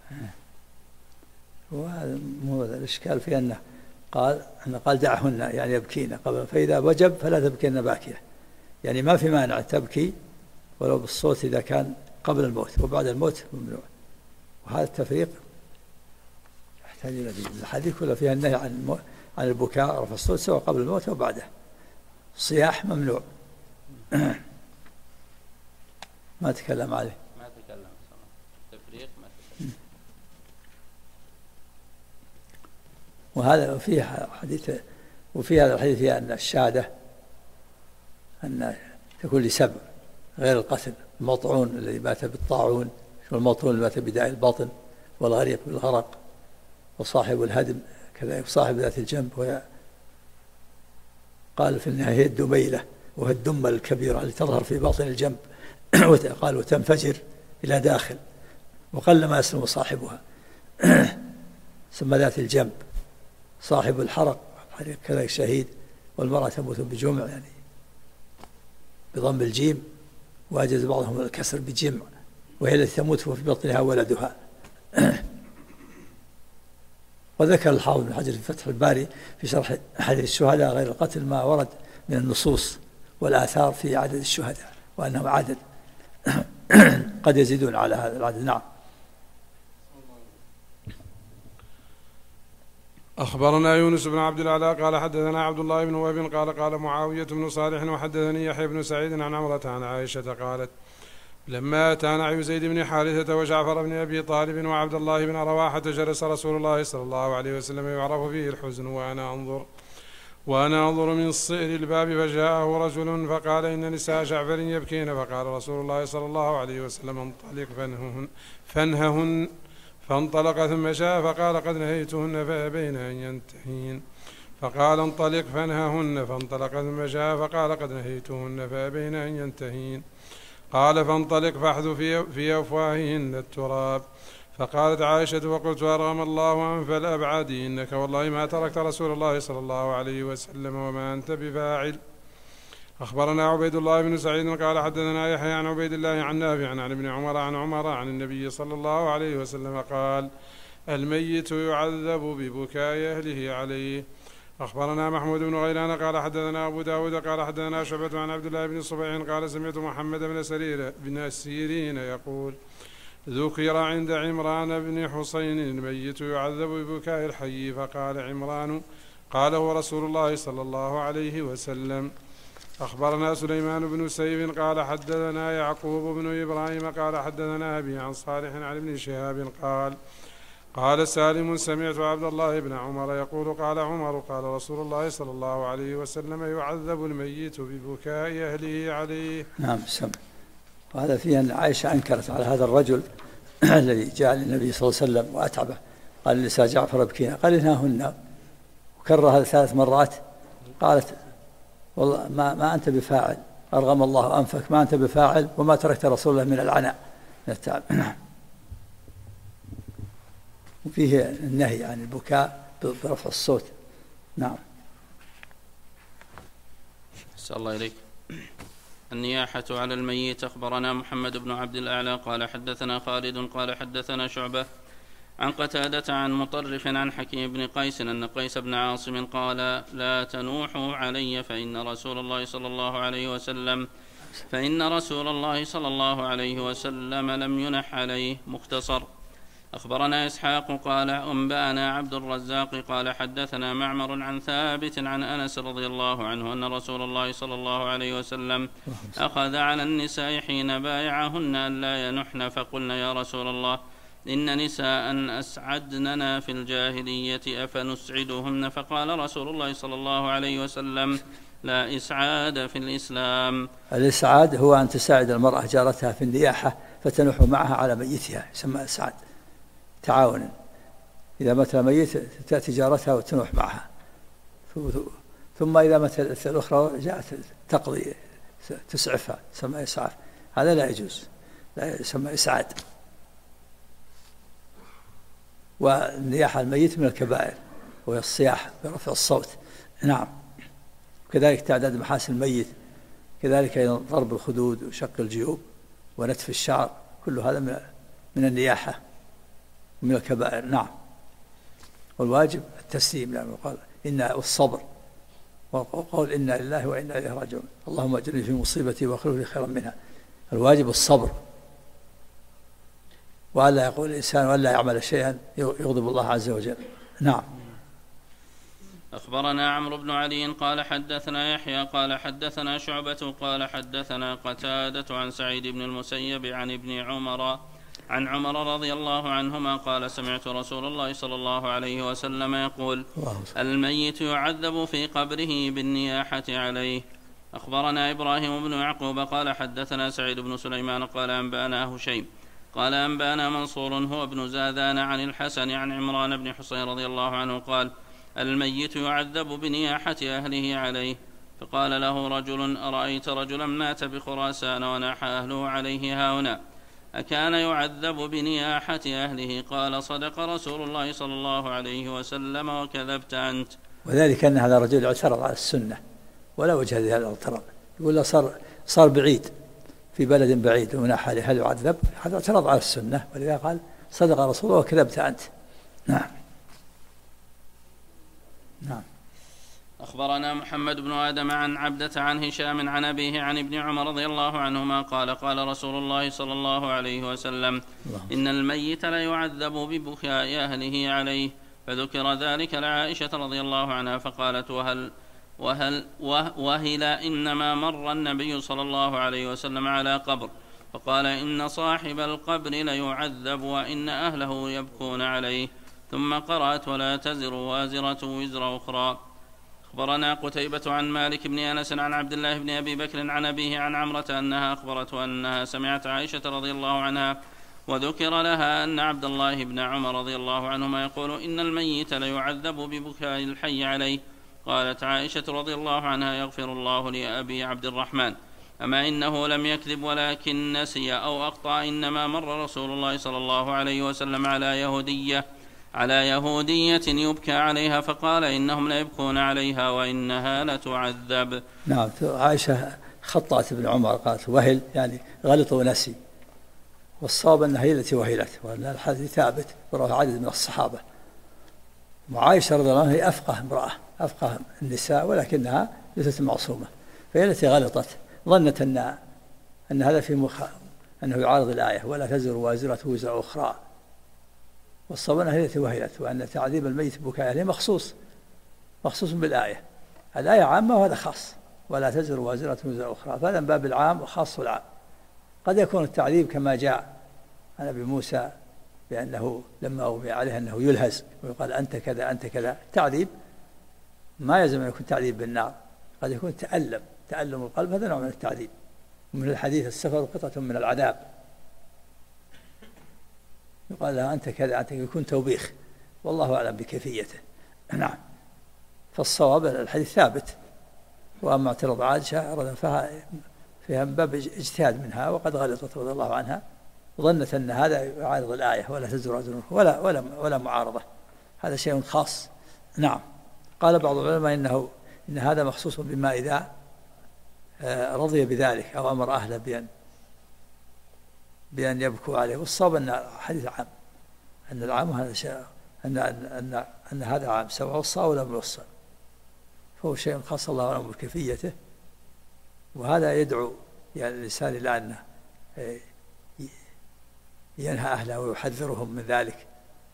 وهذا مو الإشكال في أنه قال دعهن يعني يبكين قبل، فإذا وجب فلا تبكين باكية، يعني ما في مانع تبكي ولو بالصوت إذا كان قبل الموت، وبعد الموت ممنوع. وهذا التفريق يحتاج إلى الحديث كله فيها النهي عن البكاء رفع الصوت سواء قبل الموت أو بعده. الصياح ممنوع. ما تكلم عليه. ما تكلم التفريق ما تكلم. وهذا فيه حديث، وفي هذا الحديث فيها أن الشهادة أن تكون لسبب غير القتل. المطعون الذي مات بالطاعون، والمطعون الذي مات بداء البطن، والغريق بالغرق، وصاحب الهدم كذلك، صاحب ذات الجنب. قال في النهاية هي الدميلة، وهي الدمة الكبيرة التي تظهر في باطن الجنب قال وتنفجر إلى داخل، وقلما يسلم صاحبها. ثم ذات الجنب صاحب الحرق كذلك شهيد. والمرأة تموت بجمع يعني بضم الجيم، وأجاز بعضهم الكسر بجمع، وهي التي تموت وفي بطنها ولدها. وذكر الحافظ بن حجر في فتح الباري في شرح حديث الشهداء غير القتل ما ورد من النصوص والآثار في عدد الشهداء، وأنهم عدد قد يزيدون على هذا العدد. نعم. أخبرنا يونس بن عبد الأعلى قال حدثنا عبد الله بن وهب قال معاوية بن صالح وحدثني يحيى بن سعيد عن عمرة عن عائشة قالت لما أتى نعي زيد بن حارثة وجعفر بن أبي طالب وعبد الله بن رواحة جلس رسول الله صلى الله عليه وسلم يعرف فيه الحزن وأنا أنظر من صئر الباب، فجاءه رجل فقال إن نساء جعفر يبكين، فقال رسول الله صلى الله عليه وسلم انطلق فانههن، فانطلق ثم جاء فقال قد نهيتهن فأبين أن ينتهين، فقال انطلق فانههن، فانطلق ثم جاء فقال قد نهيتهن فأبين أن ينتهين، قال فانطلق فاحذ في أفواههن التراب. فقالت عائشة وقلت أرغم الله أنف الأبعاد، إنك والله ما تركت رسول الله صلى الله عليه وسلم وما أنت بفاعل. أخبرنا عبيد الله بن سعيد قال حدثنا يحيى عن عبيد الله عن نافع عن ابن عمر عن النبي صلى الله عليه وسلم قال الميت يعذب ببكاء أهله عليه. أخبرنا محمود بن غيلان قال حدثنا أبو داود قال حدثنا شعبة عن عبد الله بن صبيح قال سمعت محمد بن سيرين يقول ذكر عند عمران بن حسين الميت يعذب ببكاء الحي، فقال عمران قاله رسول الله صلى الله عليه وسلم. أخبرنا سليمان بن سيف قال حدثنا يعقوب بن إبراهيم قال حدثنا أبي عن صالح عن ابن شهاب قال سالم سمعت عبد الله بن عمر يقول قال عمر قال رسول الله صلى الله عليه وسلم يعذب الميت ببكاء أهله عليه. نعم سمع. وهذا فيه أن عائشة أنكرت على هذا الرجل الذي جاء للنبي صلى الله عليه وسلم وأتعبه، قال لسا جعفر ابكينا، قال إنهن، وكرر هذا 3 مرات. قالت والله ما أنت بفاعل، أرغم الله أنفك، ما أنت بفاعل وما تركت رسول الله من العناء من التعب. وفيه النهي عن البكاء برفع الصوت. نعم. أسأل الله إليك. النياحة على الميت. أخبرنا محمد بن عبد الأعلى قال حدثنا خالد قال حدثنا شعبة عن قتادة عن مطرف عن حكيم بن قيس أن قيس بن عاصم قال لا تنوحوا علي فإن رسول الله صلى الله عليه وسلم لم ينح عليه. مختصر. أخبرنا إسحاق قال أنبأنا عبد الرزاق قال حدثنا معمر عن ثابت عن أنس رضي الله عنه أن رسول الله صلى الله عليه وسلم أخذ على النساء حين بايعهن أن لا ينحن، فقلنا يا رسول الله إن نساء أسعدننا في الجاهلية أفنسعدهن؟ فقال رسول الله صلى الله عليه وسلم لا إسعاد في الإسلام. الإسعاد هو أن تساعد المرأة جارتها في النياحة فتنح معها على ميتها، يسمى إسعاد تعاونا. إذا مات ميت تأتي جارتها وتنوح معها، ثم إذا ماتت الأخرى جاءت تقضي تسعفها، يسمى إسعاف. هذا لا يجوز، لا يسمى إسعاد. والنياحة الميت من الكبائر وهي الصياح برفع الصوت. نعم. كذلك تعداد محاسن الميت، كذلك أيضا ضرب الخدود وشق الجيوب ونتف الشعر، كل هذا من النياحة من الكبائر. نعم. والواجب التسليم، لأنه قال إن والصبر، وقول إنا لله وإنا إليه راجعون، اللهم أجرني في مصيبتي واخلف لي خيرا منها. الواجب الصبر، وألا يقول الإنسان ولا يعمل شيئا يغضب الله عز وجل. نعم. أخبرنا عمرو بن علي قال حدثنا يحيى قال حدثنا شعبة قال حدثنا قتادة عن سعيد بن المسيب عن ابن عمر عن عمر رضي الله عنهما قال سمعت رسول الله صلى الله عليه وسلم يقول الميت يعذب في قبره بالنياحة عليه. أخبرنا إبراهيم بن يعقوب قال حدثنا سعيد بن سليمان قال أنبأنا هشيم قال أنبأنا منصور هو ابن زاذان عن الحسن عن عمران بن حصين رضي الله عنه قال الميت يعذب بنياحة أهله عليه. فقال له رجل أرأيت رجلا مات بخراسان وناح أهله عليه هاهنا أكان يعذب بنياحة أهله؟ قال صدق رسول الله صلى الله عليه وسلم وكذبت أنت. وذلك أن هذا الرجل اعترض على السنة ولا وجه لهذا الاعتراض، يقول له صار بعيد في بلد بعيد وناح عليه هل يعذب؟ هذا اعترض على السنة، ولذا قال صدق رسول الله وكذبت أنت. نعم. نعم. أخبرنا محمد بن آدم عن عبدة عن هشام عن أبيه عن ابن عمر رضي الله عنهما قال قال رسول الله صلى الله عليه وسلم إن الميت لا يعذب ببكاء أهله عليه. فذكر ذلك لعائشة رضي الله عنها فقالت وهل إنما مر النبي صلى الله عليه وسلم على قبر فقال إن صاحب القبر ليعذب وإن أهله يبكون عليه، ثم قرأت ولا تزر وازرة وزر أخرى. أخبرنا قتيبة عن مالك بن أنس عن عبد الله بن أبي بكر عن أبيه عن عمرة أنها أخبرته أنها سمعت عائشة رضي الله عنها وذكر لها أن عبد الله بن عمر رضي الله عنهما يقول إن الميت ليعذب ببكاء الحي عليه. قالت عائشة رضي الله عنها يغفر الله لأبي عبد الرحمن، أما إنه لم يكذب ولكن نسي أو أخطأ، إنما مر رسول الله صلى الله عليه وسلم على يهودية يبكى عليها فقال إنهم لا يبكون عليها وإنها لتعذب. نعم. عائشة خطأت ابن عمر قالت وهل، يعني غلط ونسي، والصواب أنها هي التي وهلت، وأن الحديث ثابت ورواه عدد من الصحابة. وعائشة رضي الله عنها هي أفقه امرأة، أفقه النساء، ولكنها ليست معصومة، فهي التي غلطت، ظنت أن هذا في أنه يعارض الآية ولا تزر وازرة وزر أخرى، والصواب أنها هي التي وهلت، وأن تعذيب الميت بكاء عليه مخصوص بالآية. الآية عامة وهذا خاص، ولا تزر وازرة وزر أخرى، فهذا من باب العام وخاص العام. قد يكون التعذيب كما جاء عن أبي موسى بأنه لما أغمي عليه أنه يلهز ويقال أنت كذا أنت كذا. التعذيب ما يلزم أن يكون تعذيب بالنار، قد يكون تألم القلب، هذا نوع من التعذيب. من الحديث السفر قطعة من العذاب، يقال له أنت كذا أنت، يكون توبيخ، والله أعلم بكيفيته. نعم. فالصواب الحديث ثابت، وأما اعتراض عائشة فيها من باب اجتهاد منها، وقد غلطت رضي الله عنها ظنت أن هذا يعارض الآية ولا تزر وازرة ولا معارضة، هذا شيء خاص. نعم. قال بعض العلماء إن هذا مخصوص بما إذا رضي بذلك أو أمر أهله بأن يبكوا عليه. والصواب أن الحديث عام، أن العام هذا شيء، أن هذا عام سواء وصى ولا موصى، فهو شيء خاص الله أعلم بكيفيته. وهذا يدعو يعني الإنسان إلى أنه ينهى أهله ويحذرهم من ذلك،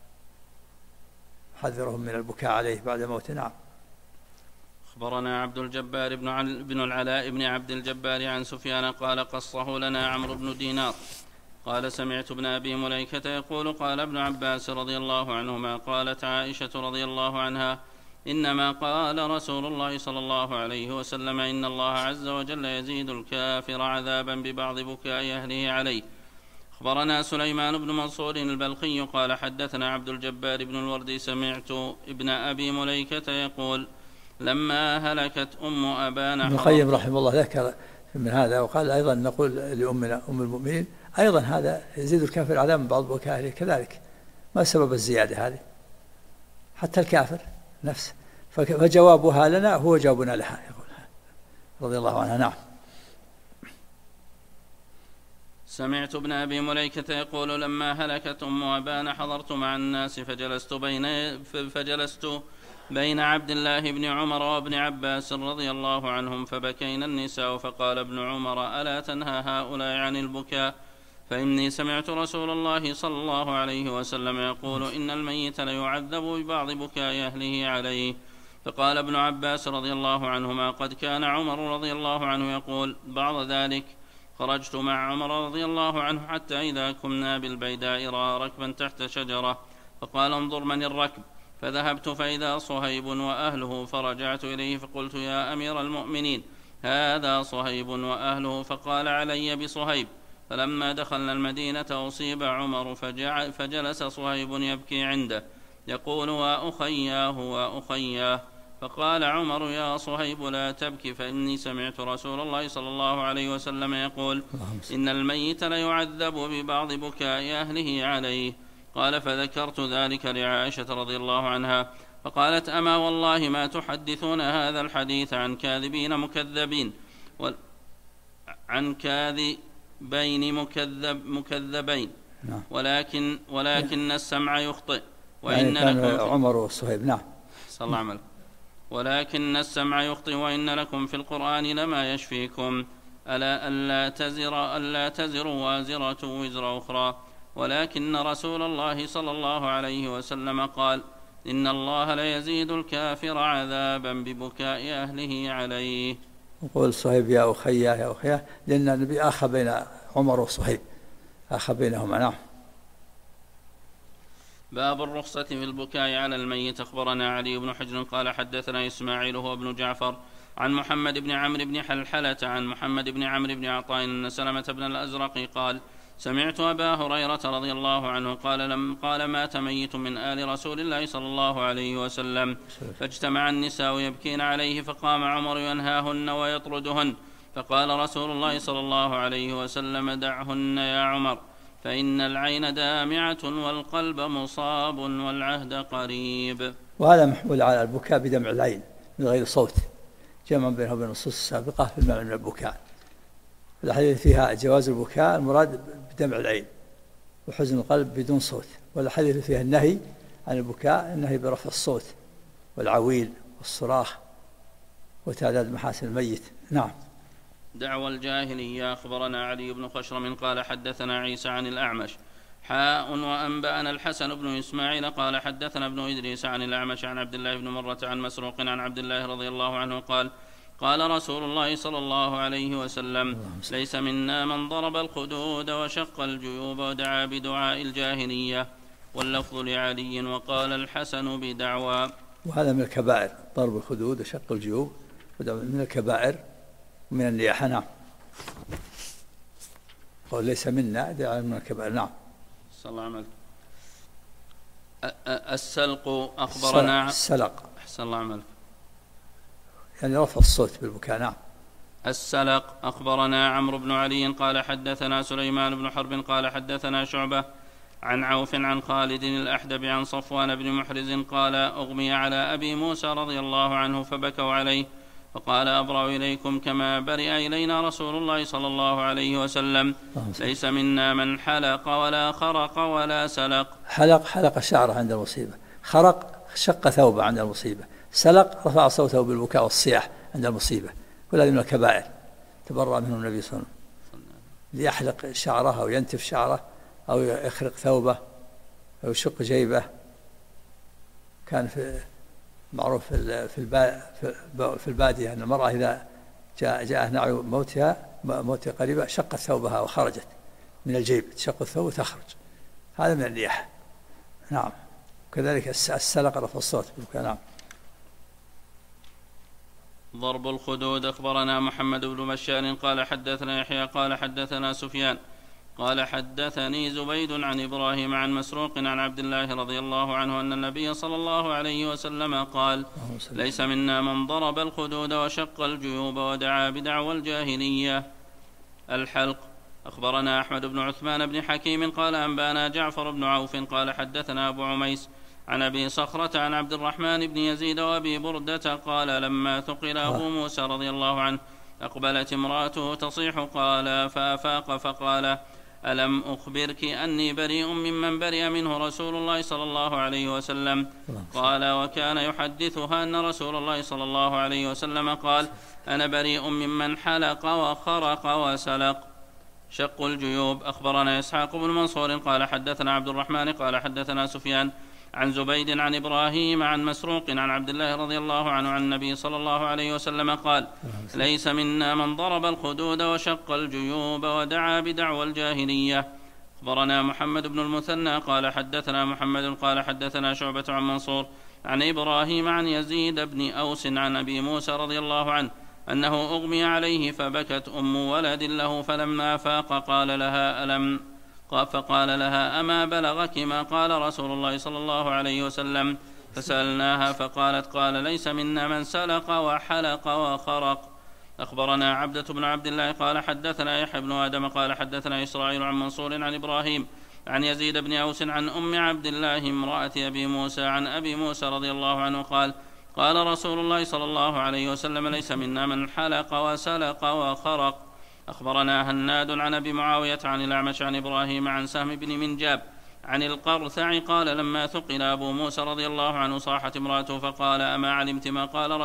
يحذرهم من البكاء عليه بعد موته. نعم. أخبرنا عبد الجبار بن العلاء بن عبد الجبار عن سفيان قال قصه لنا عمرو بن دينار قال سمعت ابن أبي مليكة يقول قال ابن عباس رضي الله عنهما قالت عائشة رضي الله عنها إنما قال رسول الله صلى الله عليه وسلم إن الله عز وجل يزيد الكافر عذابا ببعض بكاء أهله عليه. أخبرنا سليمان بن منصور البلخي قال حدثنا عبد الجبار بن الوردي سمعت ابن أبي مليكة يقول لما هلكت أم أبان ابن القيم رحمه الله ذكر من هذا وقال أيضا نقول لأمنا أم المؤمنين أيضا هذا يزيد الكافر عذابا بعض بكاء أهله كذلك. ما سبب الزيادة هذه؟ حتى الكافر نفسه. فجوابها لنا هو جوابنا لها، يقول رضي الله عنها. نعم. سمعت ابن أبي مليكة يقول لما هلكت أم أبان حضرت مع الناس فجلست بين عبد الله بن عمر وابن عباس رضي الله عنهم فبكينا النساء، فقال ابن عمر ألا تنهى هؤلاء عن البكاء؟ فإني سمعت رسول الله صلى الله عليه وسلم يقول إن الميت ليعذب ببعض بكاء أهله عليه. فقال ابن عباس رضي الله عنهما قد كان عمر رضي الله عنه يقول بعض ذلك. خرجت مع عمر رضي الله عنه حتى إذا كنا بالبيداء رأى ركبا تحت شجرة فقال انظر من الركب، فذهبت فإذا صهيب وأهله، فرجعت إليه فقلت يا أمير المؤمنين هذا صهيب وأهله، فقال علي بصهيب. فلما دخلنا المدينة أصيب عمر فجلس صهيب يبكي عنده يقول وأخياه وأخياه، فقال عمر يا صهيب لا تبكي فإني سمعت رسول الله صلى الله عليه وسلم يقول إن الميت ليعذب ببعض بكاء أهله عليه. قال فذكرت ذلك لعائشة رضي الله عنها فقالت أما والله ما تحدثون هذا الحديث عن كاذبين مكذبين عن كاذبين مكذبين ولكن السمع يخطئ وإن لكم عمر والصهيب. نعم. صلى الله عليه وسلم ولكن السمع يخطئ وإن لكم في القرآن لما يشفيكم ألا تزر وازرة وزر أخرى، ولكن رسول الله صلى الله عليه وسلم قال إن الله ليزيد الكافر عذابا ببكاء أهله عليه. يقول صهيب يا أخياه يا أخياه لأن النبي آخى بين عمر وصهيب، آخى بينهما. نعم. باب الرخصة في البكاء على الميت. أخبرنا علي بن حجر قال حدثنا إسماعيل هو ابن جعفر عن محمد بن عمرو بن حلحلة عن محمد بن عمرو بن عطاء أن سلمة بن الأزرق قال سمعت أبا هريرة رضي الله عنه قال مات ميت من آل رسول الله صلى الله عليه وسلم فاجتمع النساء يبكين عليه فقام عمر ينهاهن ويطردهن، فقال رسول الله صلى الله عليه وسلم دعهن يا عمر فإن العين دامعة والقلب مصاب والعهد قريب. وهذا محمول على البكاء بدمع العين من غير صوت، جمع بينه وبين النصوص السابقة في المعنى من البكاء. الحديث فيها جواز البكاء المراد بدمع العين وحزن القلب بدون صوت، والحديث فيها النهي عن البكاء النهي برفع الصوت والعويل والصراخ وتعداد محاسن الميت. نعم. دعوى الجاهلية. أخبرنا علي بن خشرم قال حدثنا عيسى عن الأعمش وأنبأنا الحسن بن إسماعيل قال حدثنا ابن إدريس عن الأعمش عن عبد الله بن مرة عن مسروق عن عبد الله رضي الله عنه قال قال رسول الله صلى الله عليه وسلم: ليس منا من ضرب الخدود وشق الجيوب ودعا بدعاء الجاهلية. واللفظ لعلي وقال الحسن بدعوى. وهذا من الكبائر، ضرب الخدود وشق الجيوب من الكبائر من النياحة. نعم. قول ليس منا دعاء من الكبائر. نعم. صلى الله عليه وسلم. السلق أخبرنا السلق. أحسن الله عملك. يعني رفع الصوت بالبكاء. نعم. السلق أخبرنا عمرو بن علي قال حدثنا سليمان بن حرب قال حدثنا شعبة عن عوف عن خالد الأحدب عن صفوان بن محرز قال: أغمي على أبي موسى رضي الله عنه فبكوا عليه، فقال: أبرأ إليكم كما برئ إلينا رسول الله صلى الله عليه وسلم. ليس منا من حلق ولا خرق ولا سلق. حلق شعره عند المصيبة، خرق شق ثوبه عند المصيبة، سلق رفع صوته بالبكاء والصياح عند المصيبة. كل هذه من الكبائر تبرأ منه النبي صلى الله عليه وسلم. ليحلق شعره أو ينتف شعره أو يخرق ثوبه أو يشق جيبه. كان معروف في البادية أن المرأة إذا جاء نعي موتها قريبة شقت ثوبها وخرجت من الجيب، تشق الثوب وتخرج. هذا من النياحة. نعم. كذلك السلق رفع الصوت. نعم. ضرب الخدود أخبرنا محمد بن بشار قال حدثنا يحيى قال حدثنا سفيان قال حدثني زبيد عن إبراهيم عن مسروق عن عبد الله رضي الله عنه أن النبي صلى الله عليه وسلم قال: ليس منا من ضرب الخدود وشق الجيوب ودعا بدعوى الجاهلية. الحلق أخبرنا أحمد بن عثمان بن حكيم قال أنبانا جعفر بن عوف قال حدثنا أبو عميس عن أبي صخرة عن عبد الرحمن بن يزيد وأبي بردة قال: لما ثقل أبو موسى رضي الله عنه أقبلت امرأته تصيح قال فأفاق فقال: ألم أخبرك أني بريء ممن برئ منه رسول الله صلى الله عليه وسلم؟ قال: وكان يحدثها أن رسول الله صلى الله عليه وسلم قال: أنا بريء ممن حلق وخرق وسلق. شق الجيوب أخبرنا إسحاق بن منصور قال حدثنا عبد الرحمن قال حدثنا سفيان عن زبيد عن إبراهيم عن مسروق عن عبد الله رضي الله عنه عن النبي صلى الله عليه وسلم قال: ليس منا من ضرب الخدود وشق الجيوب ودعا بدعوى الجاهلية. أخبرنا محمد بن المثنى قال حدثنا محمد قال حدثنا شعبة عن منصور عن إبراهيم عن يزيد بن أوس عن أبي موسى رضي الله عنه أنه أغمي عليه فبكت أم ولد له، فلما فاق فقال لها: أما بلغك ما قال رسول الله صلى الله عليه وسلم؟ فسألناها فقالت: قال: ليس منا من سلق وحلق وخرق. أخبرنا عبدة بن عبد الله قال حدثنا يحيى بن آدم قال حدثنا إسرائيل عن منصور عن إبراهيم عن يزيد بن أوس عن أم عبد الله امرأة أبي موسى عن أبي موسى رضي الله عنه قال: قال رسول الله صلى الله عليه وسلم: ليس منا من حلق وسلق وخرق. أخبرنا هناد عن أبي معاوية عن الأعمش عن إبراهيم عن سهم بن منجاب عن القرثع قال: لما ثقل أبو موسى رضي الله عنه صاحت امرأته فقال: أما علمت ما قال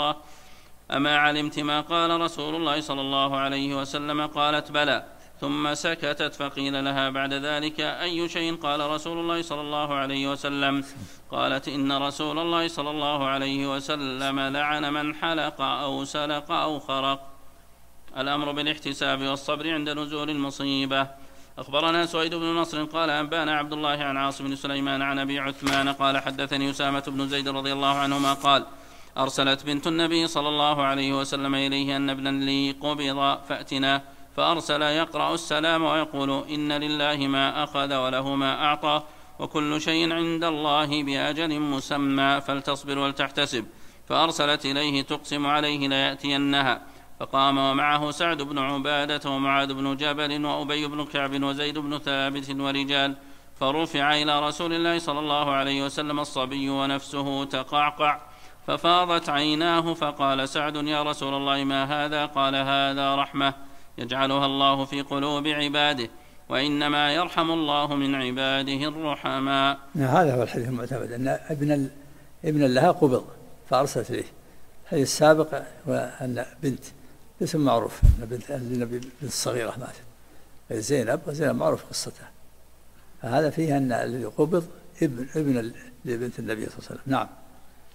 رسول الله صلى الله عليه وسلم؟ قالت: بلى. ثم سكتت فقيل لها بعد ذلك: أي شيء قال رسول الله صلى الله عليه وسلم؟ قالت: إن رسول الله صلى الله عليه وسلم لعن من حلق أو سلق أو خرق. الأمر بالاحتساب والصبر عند نزول المصيبة. أخبرنا سويد بن نصر قال أنبانا عبد الله عن عاصم بن سليمان عن أبي عثمان قال حدثني أسامة بن زيد رضي الله عنهما قال: أرسلت بنت النبي صلى الله عليه وسلم إليه أن ابنا لي قبض فأتنا، فأرسل يقرأ السلام ويقول: إن لله ما أخذ وله ما أعطى وكل شيء عند الله بأجل مسمى فلتصبر ولتحتسب. فأرسلت إليه تقسم عليه ليأتينها، فقام ومعه سعد بن عبادة ومعاذ بن جبل وأبي بن كعب وزيد بن ثابت ورجال، فرفع إلى رسول الله صلى الله عليه وسلم الصبي ونفسه تقعقع، ففاضت عيناه، فقال سعد: يا رسول الله ما هذا؟ قال: هذا رحمة يجعلها الله في قلوب عباده، وإنما يرحم الله من عباده الرحماء. هذا هو الحديث المعتمد، أن ابنا لها قبض فأرسلت إليه. الحديث السابق وأن بنت اسم معروف، أن بنت النبي بنت صغيرة ماتت زينب، وزينب معروف قصتها، فهذا فيه أن الذي قبض ابن لبنت النبي صلى الله عليه وسلم. نعم.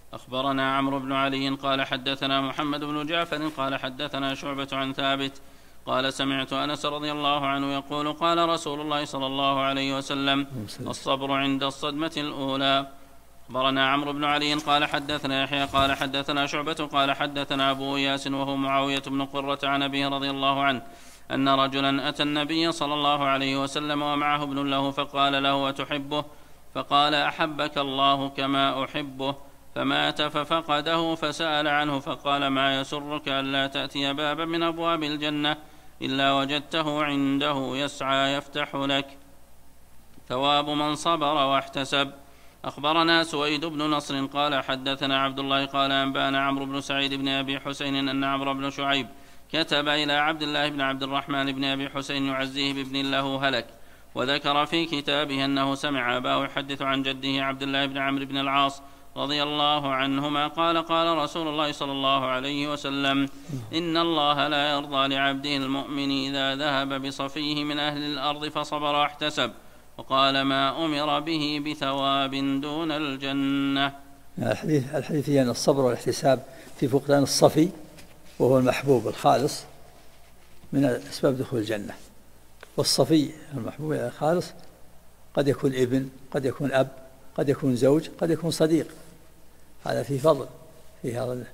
أخبرنا عمرو بن علي قال حدثنا محمد بن جعفر قال حدثنا شعبة عن ثابت قال سمعت أنس رضي الله عنه يقول قال رسول الله صلى الله عليه وسلم الصبر عند الصدمة الأولى. أخبرنا عمرو بن علي قال حدثنا يحيى قال حدثنا شعبة قال حدثنا أبو إياس وهو معاوية بن قرة عن أبيه رضي الله عنه أن رجلا أتى النبي صلى الله عليه وسلم ومعه ابن له فقال له أتحبه؟ فقال أحبك الله كما أحبه. فمات ففقده فسأل عنه فقال ما يسرك ألا تأتي بابا من أبواب الجنة إلا وجدته عنده يسعى يفتح لك. ثواب من صبر واحتسب. أخبرنا سويد بن نصر قال حدثنا عبد الله قال أنبأنا عمرو بن سعيد بن أبي حسين أن عمرو بن شعيب كتب إلى عبد الله بن عبد الرحمن بن أبي حسين يعزيه بابن له هلك، وذكر في كتابه أنه سمع أباه يحدث عن جده عبد الله بن عمرو بن العاص رضي الله عنهما قال قال رسول الله صلى الله عليه وسلم إن الله لا يرضى لعبده المؤمن إذا ذهب بصفيه من أهل الأرض فصبر واحتسب، وقال ما أمر به بثواب دون الجنة. الحديث أن الصبر والاحتساب في فقدان الصفي وهو المحبوب الخالص من أسباب دخول الجنة. والصفي المحبوب الخالص قد يكون ابن، قد يكون أب، قد يكون زوج، قد يكون صديق. هذا في فضل في هذا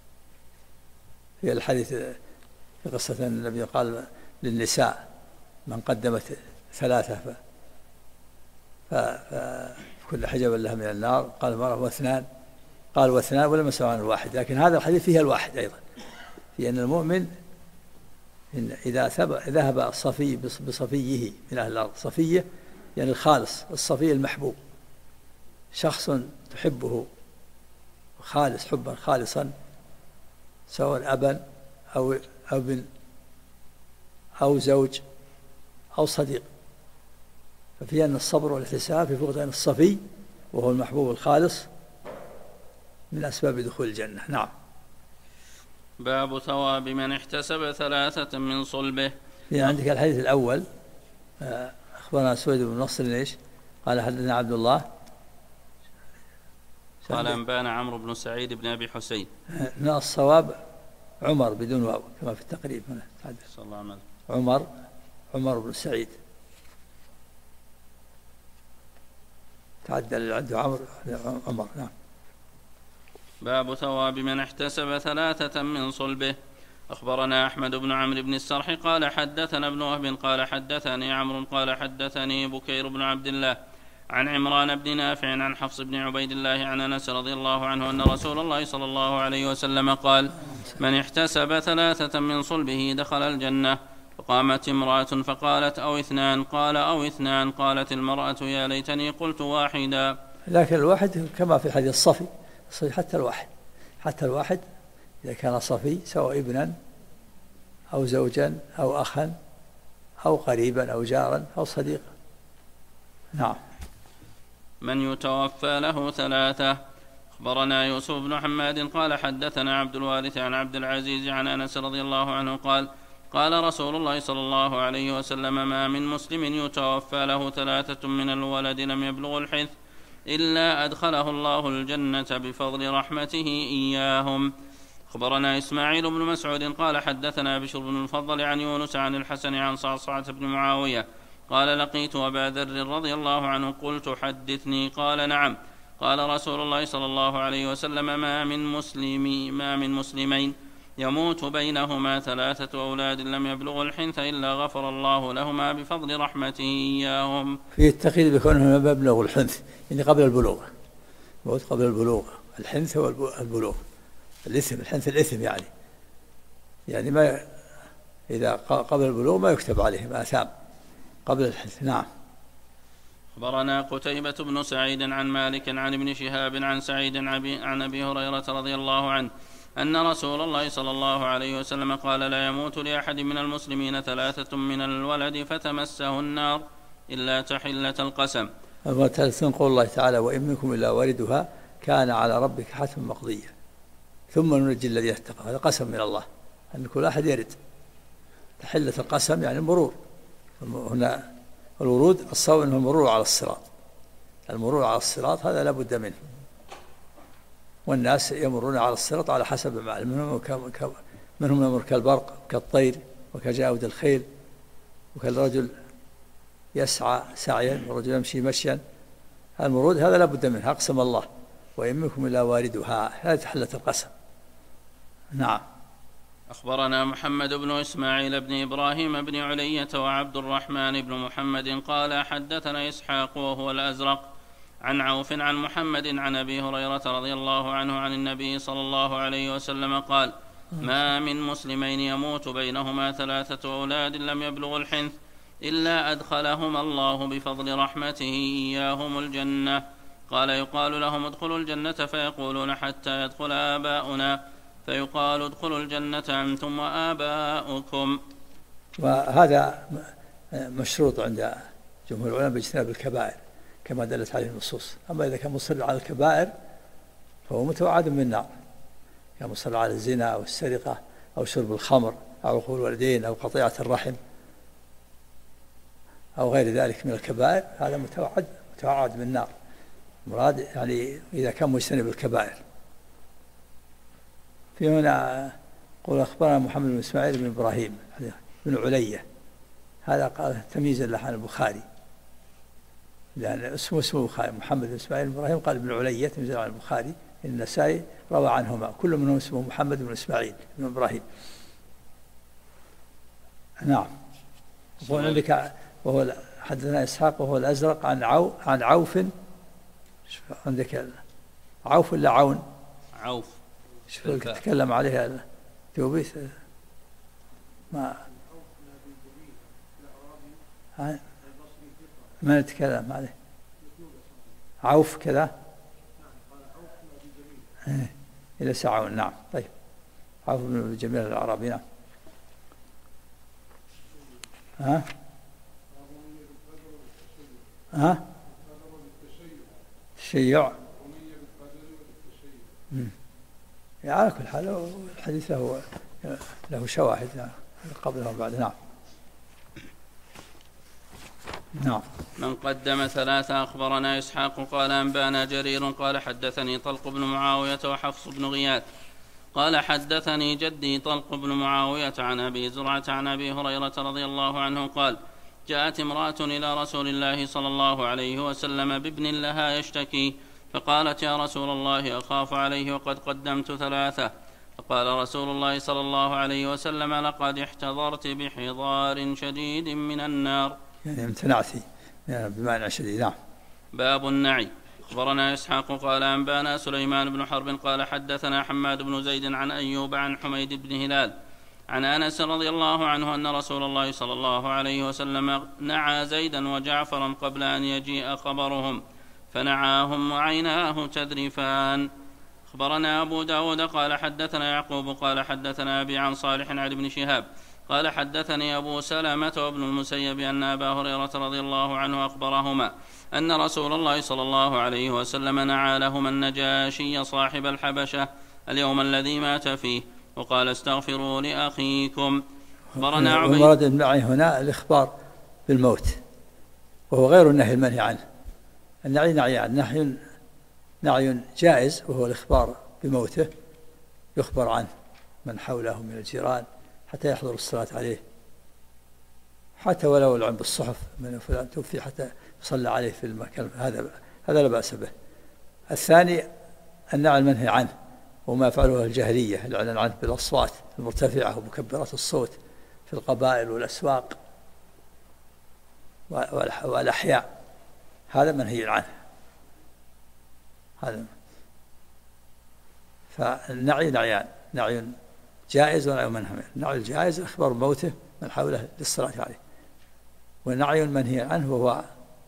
في الحديث في قصة النبي قال للنساء من قدمت ثلاثة فكل حجب لها من النار، قال المرأة واثنان، قال واثنان ولم يسأل عن الواحد. لكن هذا الحديث فيها الواحد أيضا، في أن المؤمن إن إذا ذهب الصفي بصفيه من أهل الأرض، صفيه يعني الخالص، الصفي المحبوب، شخص تحبه خالص حبا خالصا سواء أبا أو ابن أو زوج أو صديق، ففي أن الصبر والاحتساب في فقدان الصفي وهو المحبوب الخالص من أسباب دخول الجنة. نعم. باب ثواب من احتسب ثلاثة من صلبه. في عندك الحديث الأول أخبرنا سويد بن نصر ليش قال حدثنا عبد الله قال أنبانا عمرو بن سعيد بن أبي حسين. الصواب عمر بدون واو كما في التقريب هنا صلى الله عليه وسلم. عمر بن سعيد تعدل عنده عمر. نعم. باب ثواب من احتسب ثلاثة من صلبه. أخبرنا أحمد بن عمرو بن السرح قال حدثنا ابن وهب قال حدثني عمرو قال حدثني بكير بن عبد الله عن عمران بن نافع عن حفص بن عبيد الله عن أنس رضي الله عنه أن رسول الله صلى الله عليه وسلم قال من احتسب ثلاثة من صلبه دخل الجنة. فقامت امرأة فقالت أو اثنان؟ قال أو اثنان. قالت المرأة يا ليتني قلت واحدا. لكن الواحد كما في الحديث الصفي حتى الواحد إذا كان صفي سواء ابنا أو زوجا أو أخا أو قريبا أو جارا أو صديقا. نعم. من يتوفى له ثلاثة. أخبرنا يوسف بن حماد قال حدثنا عبد الوارث عن عبد العزيز عن أنس رضي الله عنه قال قال رسول الله صلى الله عليه وسلم ما من مسلم يتوفى له ثلاثة من الولد لم يبلغ الحنث إلا أدخله الله الجنة بفضل رحمته إياهم. أخبرنا إسماعيل بن مسعود قال حدثنا بشر بن المفضل عن يونس عن الحسن عن صعصعة بن معاوية قال لقيت أبا ذر رضي الله عنه قلت حدثني قال نعم. قال رسول الله صلى الله عليه وسلم ما من مسلمين يموت بينهما ثلاثة أولاد لم يبلغ الحنث إلا غفر الله لهما بفضل رحمته إياهم. في التقييد بكونهما مبلغ الحنث يعني قبل البلوغ، موت قبل البلوغ. الحنث هو البلوغ، الحنث الإثم يعني ما إذا قبل البلوغ ما يكتب عليهم آثام قبل الحنث. نعم. أخبرنا قتيبة بن سعيد عن مالك عن ابن شهاب عن سعيد عن أبي هريرة رضي الله عنه أن رسول الله صلى الله عليه وسلم قال لا يموت لأحد من المسلمين ثلاثة من الولد فتمسه النار إلا تحلة القسم. وثالثون قول الله تعالى وإن منكم إلا واردها كان على ربك حتما مقضيا ثم ننجي الذين اتقوا. هذا قسم من الله أن كل أحد يرد. تحلة القسم يعني المرور. هنا الورود الصواب أنه المرور على الصراط. المرور على الصراط هذا لا بد منه. والناس يمرون على الصراط على حسب ما منهم يمر كالبرق كالطير وكجاود الخيل، وكالرجل يسعى سعيا والرجل يمشي مشيا. المرود هذا لا بد منه، أقسم الله وإن منكم إلا واردها، هذه حلة القسم. نعم. أخبرنا محمد بن إسماعيل بن إبراهيم بن علية وعبد الرحمن بن محمد قال حدثنا إسحاق وهو الأزرق عن عوف عن محمد عن أبي هريرة رضي الله عنه عن النبي صلى الله عليه وسلم قال: ما من مسلمين يموت بينهما 3 أولاد لم يبلغوا الحنث إلا أدخلهما الله بفضل رحمته إياهم الجنة. قال: يقال لهم ادخلوا الجنة فيقولون حتى يدخل آباؤنا، فيقال ادخلوا الجنة أنتم وآباؤكم. وهذا مشروط عند جمهور العلماء باجتناب الكبائر كما دلت عليه النصوص. أما إذا كان مصر على الكبائر فهو متوعد بالنار، كان مصر على الزنا أو السرقة أو شرب الخمر أو عقوق الوالدين أو قطيعة الرحم أو غير ذلك من الكبائر، هذا متوعد بالنار. مراد يعني إذا كان مجتنب الكبائر. في هنا قول أخبرنا محمد بن إسماعيل بن إبراهيم بن علية، هذا قال تمييزا له عن البخاري، لأن اسمه البخاري محمد بن إسماعيل بن إبراهيم، قال بن علية تمييزا عن البخاري. النسائي روى عنهما كل منهم اسمه محمد بن إسماعيل بن إبراهيم. نعم. وعندك وهو حدثنا إسحاق وهو الأزرق عن عوف. عندك عوف ولا عون؟ عوف. شوف تتكلم عليها توبيث ما نتكلم عليه. عوف كذا إلى سعون. نعم. طيب. عوف بن جميل الأعرابي. نعم. تشيع. على كل حال الحديث له شواهد قبله وبعد. نعم. نعم. من قدم 3. أخبرنا إسحاق قال أنبانا جرير قال حدثني طلق بن معاوية وحفص بن غياث قال حدثني جدي طلق بن معاوية عن أبي زرعة عن أبي هريرة رضي الله عنه قال: جاءت امرأة إلى رسول الله صلى الله عليه وسلم بابن لها يشتكي، فقالت: يا رسول الله أخاف عليه وقد قدمت 3. فقال رسول الله صلى الله عليه وسلم: لقد احتضرت بحضار شديد من النار. يعني امتنعتي بمعنى شديد. نعم. باب النعي. أخبرنا إسحاق قال أنبانا سليمان بن حرب قال حدثنا حماد بن زيد عن أيوب عن حميد بن هلال عن أنس رضي الله عنه أن رسول الله صلى الله عليه وسلم نعى زيدا وجعفرا قبل أن يجيء خبرهم، فنعاهم وعيناه تذرفان. أخبرنا أبو داود قال حدثنا يعقوب قال حدثنا أبي عن صالح عن ابن شهاب قال حدثني أبو سلمة وابن المسيب أن أبا هريرة رضي الله عنه أخبرهما أن رسول الله صلى الله عليه وسلم نعى لهما النجاشي صاحب الحبشة اليوم الذي مات فيه، وقال: استغفروا لأخيكم. أخبرنا عبيد. المراد النعي هنا الإخبار بالموت، وهو غير النهي المنهي عنه. النعي نعيان: نعي جائز وهو الإخبار بموته، يخبر عنه من حوله من الجيران حتى يحضر الصلاة عليه، حتى ولو العلم بالصحف من فلان توفي حتى يصلى عليه في المكان، هذا لا بأس به. الثاني النعي المنهي عنه وما فعله الجاهلية، الإعلان عنه بالأصوات المرتفعة ومكبرات الصوت في القبائل والأسواق والأحياء، هذا منهي عنه. هذا فالنعي نعيان: نعي جائز ونعي منهي. النعي الجائز إخبار موته من حوله للصلاة عليه، والنعي المنهي عنه هو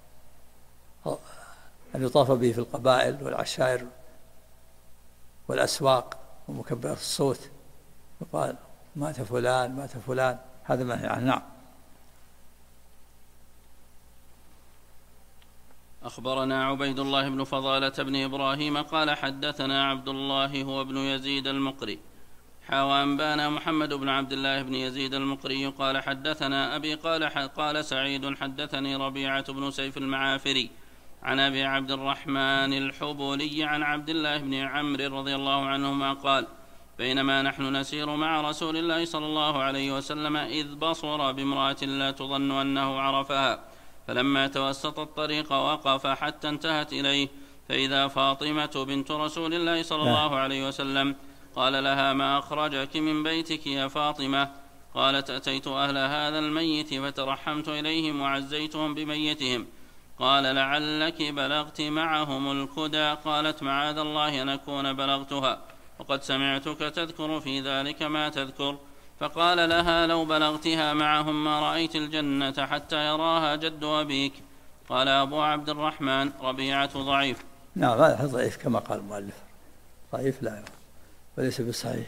أن يطاف به في القبائل والعشائر والأسواق ومكبرات الصوت، يقال: مات فلان مات فلان، هذا منهي عنه. نعم. أخبرنا عبيد الله بن فضالة بن إبراهيم قال حدثنا عبد الله هو ابن يزيد المقري وأنبانا محمد بن عبد الله بن يزيد المقري قال حدثنا أبي قال سعيد حدثني ربيعة بن سيف المعافري عن أبي عبد الرحمن الحبولي عن عبد الله بن عمرو رضي الله عنهما قال: بينما نحن نسير مع رسول الله صلى الله عليه وسلم إذ بصر بامرأة لا تظن أنه عرفها، فلما توسط الطريق وقف حتى انتهت إليه، فإذا فاطمة بنت رسول الله صلى الله عليه وسلم. قال لها: ما أخرجك من بيتك يا فاطمة؟ قالت: أتيت أهل هذا الميت فترحمت إليهم وعزيتهم بميتهم. قال: لعلك بلغت معهم الكدى. قالت: معاذ الله أن أكون بلغتها، وقد سمعتك تذكر في ذلك ما تذكر. فقال لها: لو بلغتها معهم ما رأيت الجنة حتى يراها جد أبيك. قال أبو عبد الرحمن: ربيعة ضعيف. نعم، هذا ضعيف كما قال المؤلف، ضعيف لا وليس بصحيح.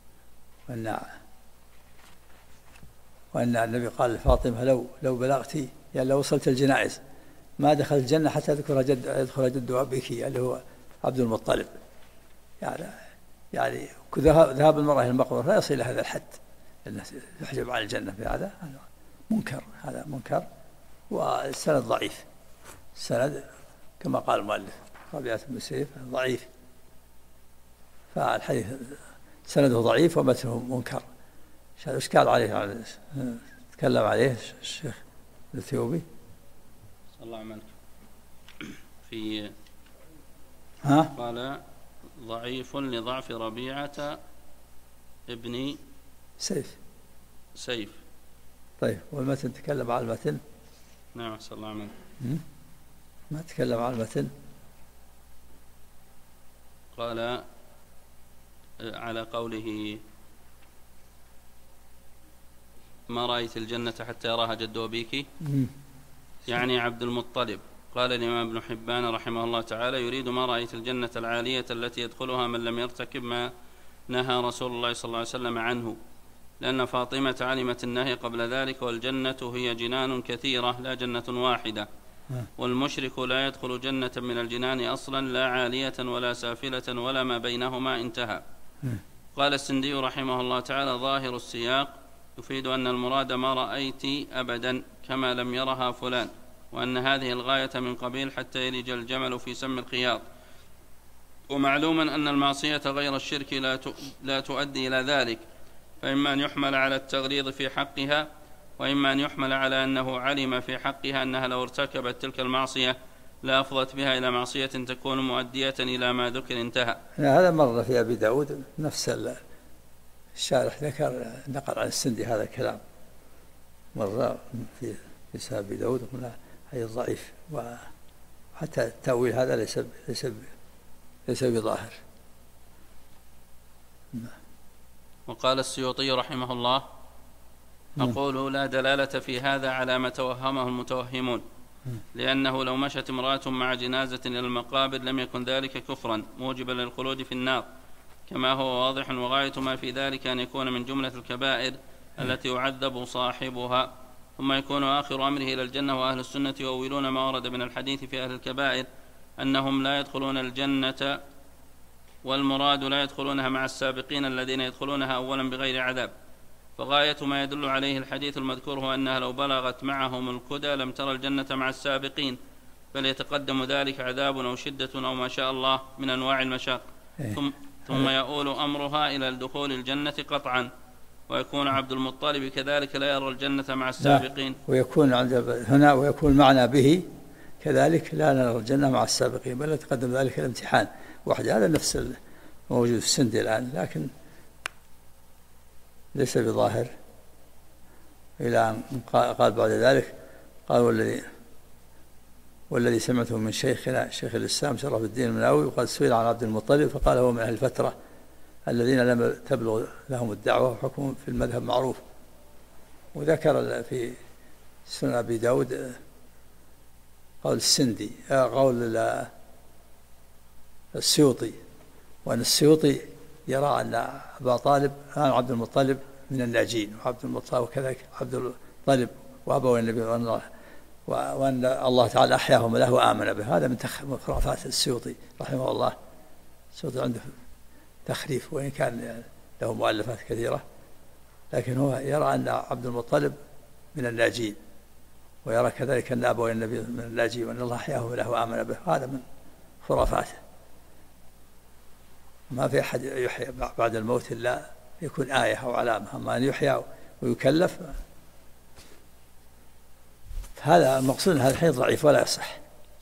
وأن النبي قال لفاطمة: لو بلغتي، يعني لو وصلت الجنائز ما دخل الجنة حتى يدخل جد أبيك اللي هو عبد المطلب. يعني ذهاب المرأة إلى المقبرة لا يصل إلى هذا الحد، أنه يحجب عن الجنة في هذا منكر، هذا منكر، والسند ضعيف. السند كما قال المؤلف ربيعة بن سيف ضعيف، فالحديث سنده ضعيف ومتنه منكر. إشكال عليه، تكلم عليه الشيخ الإثيوبي صلى الله عليه وسلم في قال: ضعيف لضعف ربيعة ابن سيف. طيب، والمتن تكلم على المتن؟ نعم، صلى الله عليه وسلم ما تكلم على المتن. قال على قوله: ما رأيت الجنة حتى يراها جد أبيك، يعني عبد المطلب. قال الإمام ابن حبان رحمه الله تعالى: يريد ما رأيت الجنة العالية التي يدخلها من لم يرتكب ما نهى رسول الله صلى الله عليه وسلم عنه، لأن فاطمة علمت النهي قبل ذلك، والجنة هي جنان كثيرة لا جنة واحدة، والمشرك لا يدخل جنة من الجنان أصلا، لا عالية ولا سافلة ولا ما بينهما. انتهى. قال السندي رحمه الله تعالى: ظاهر السياق يفيد أن المراد ما رأيت أبدا كما لم يرها فلان، وأن هذه الغاية من قبيل حتى يلج الجمل في سم الخياط. ومعلوما أن المعصية غير الشرك لا تؤدي إلى ذلك، فإما أن يحمل على التغليظ في حقها، وإما أن يحمل على أنه علم في حقها أنها لو ارتكبت تلك المعصية لأفضت بها إلى معصية تكون مؤدية إلى ما ذكر. انتهى. هذا مر في أبي داود، نفس الشارح ذكر نقل عن السندي هذا الكلام، مر في سنن أبي داود من هي الضعيف، وحتى التأويل هذا ليس بظاهر. وقال السيوطي رحمه الله: أقول لا دلالة في هذا على ما توهمه المتوهمون، لأنه لو مشت امرأة مع جنازة إلى المقابر لم يكن ذلك كفرا موجبا للخلود في النار، كما هو واضح، وغاية ما في ذلك أن يكون من جملة الكبائر التي يعذب صاحبها، ثم يكون آخر أمره إلى الجنة. وأهل السنة يؤولون ما ورد من الحديث في أهل الكبائر أنهم لا يدخلون الجنة، والمراد لا يدخلونها مع السابقين الذين يدخلونها أولا بغير عذاب. فغاية ما يدل عليه الحديث المذكور هو أنها لو بلغت معهم الكدى لم ترى الجنة مع السابقين، بل يتقدم ذلك عذاب أو شدة أو ما شاء الله من أنواع المشاق، ثم يؤول أمرها إلى دخول الجنة قطعا. ويكون عبد المطلب كذلك لا يرى الجنة مع السابقين، ويكون هنا ويكون معنا به كذلك لا نرى الجنة مع السابقين، بل يتقدم ذلك الامتحان وحده. هذا نفس موجود في السند الآن، لكن ليس بظاهر. إلى أن قال بعد ذلك، قال: والذي سمعته من شيخنا شيخ الإسلام شرف الدين المناوي، وقد سئل عن عبد المطلب فقال: هو من أهل الفترة الذين لم تبلغ لهم الدعوة وحكم في المذهب معروف. وذكر في سنن أبي داود قول السندي، قول السيوطي، وأن السيوطي يرى أن أبا طالب عبد المطلب من الناجين، وعبد المطلب وكذلك عبد المطلب وأبوي النبي، وأن الله تعالى أحياهم له وآمن به. هذا من خرافات السيوطي رحمه الله. السيوطي عنده تخريف، وإن كان له مؤلفات كثيرة، لكن هو يرى أن عبد المطلب من الناجين، ويرى كذلك أن أبوي النبي من اللاجئ وأن الله أحياه له وآمن به، هذا من خرافاته. ما في أحد يحيى بعد الموت إلا يكون آية أو علامة، أما أن يحيى ويكلف هذا المقصود. هذا الحديث ضعيف ولا يصح،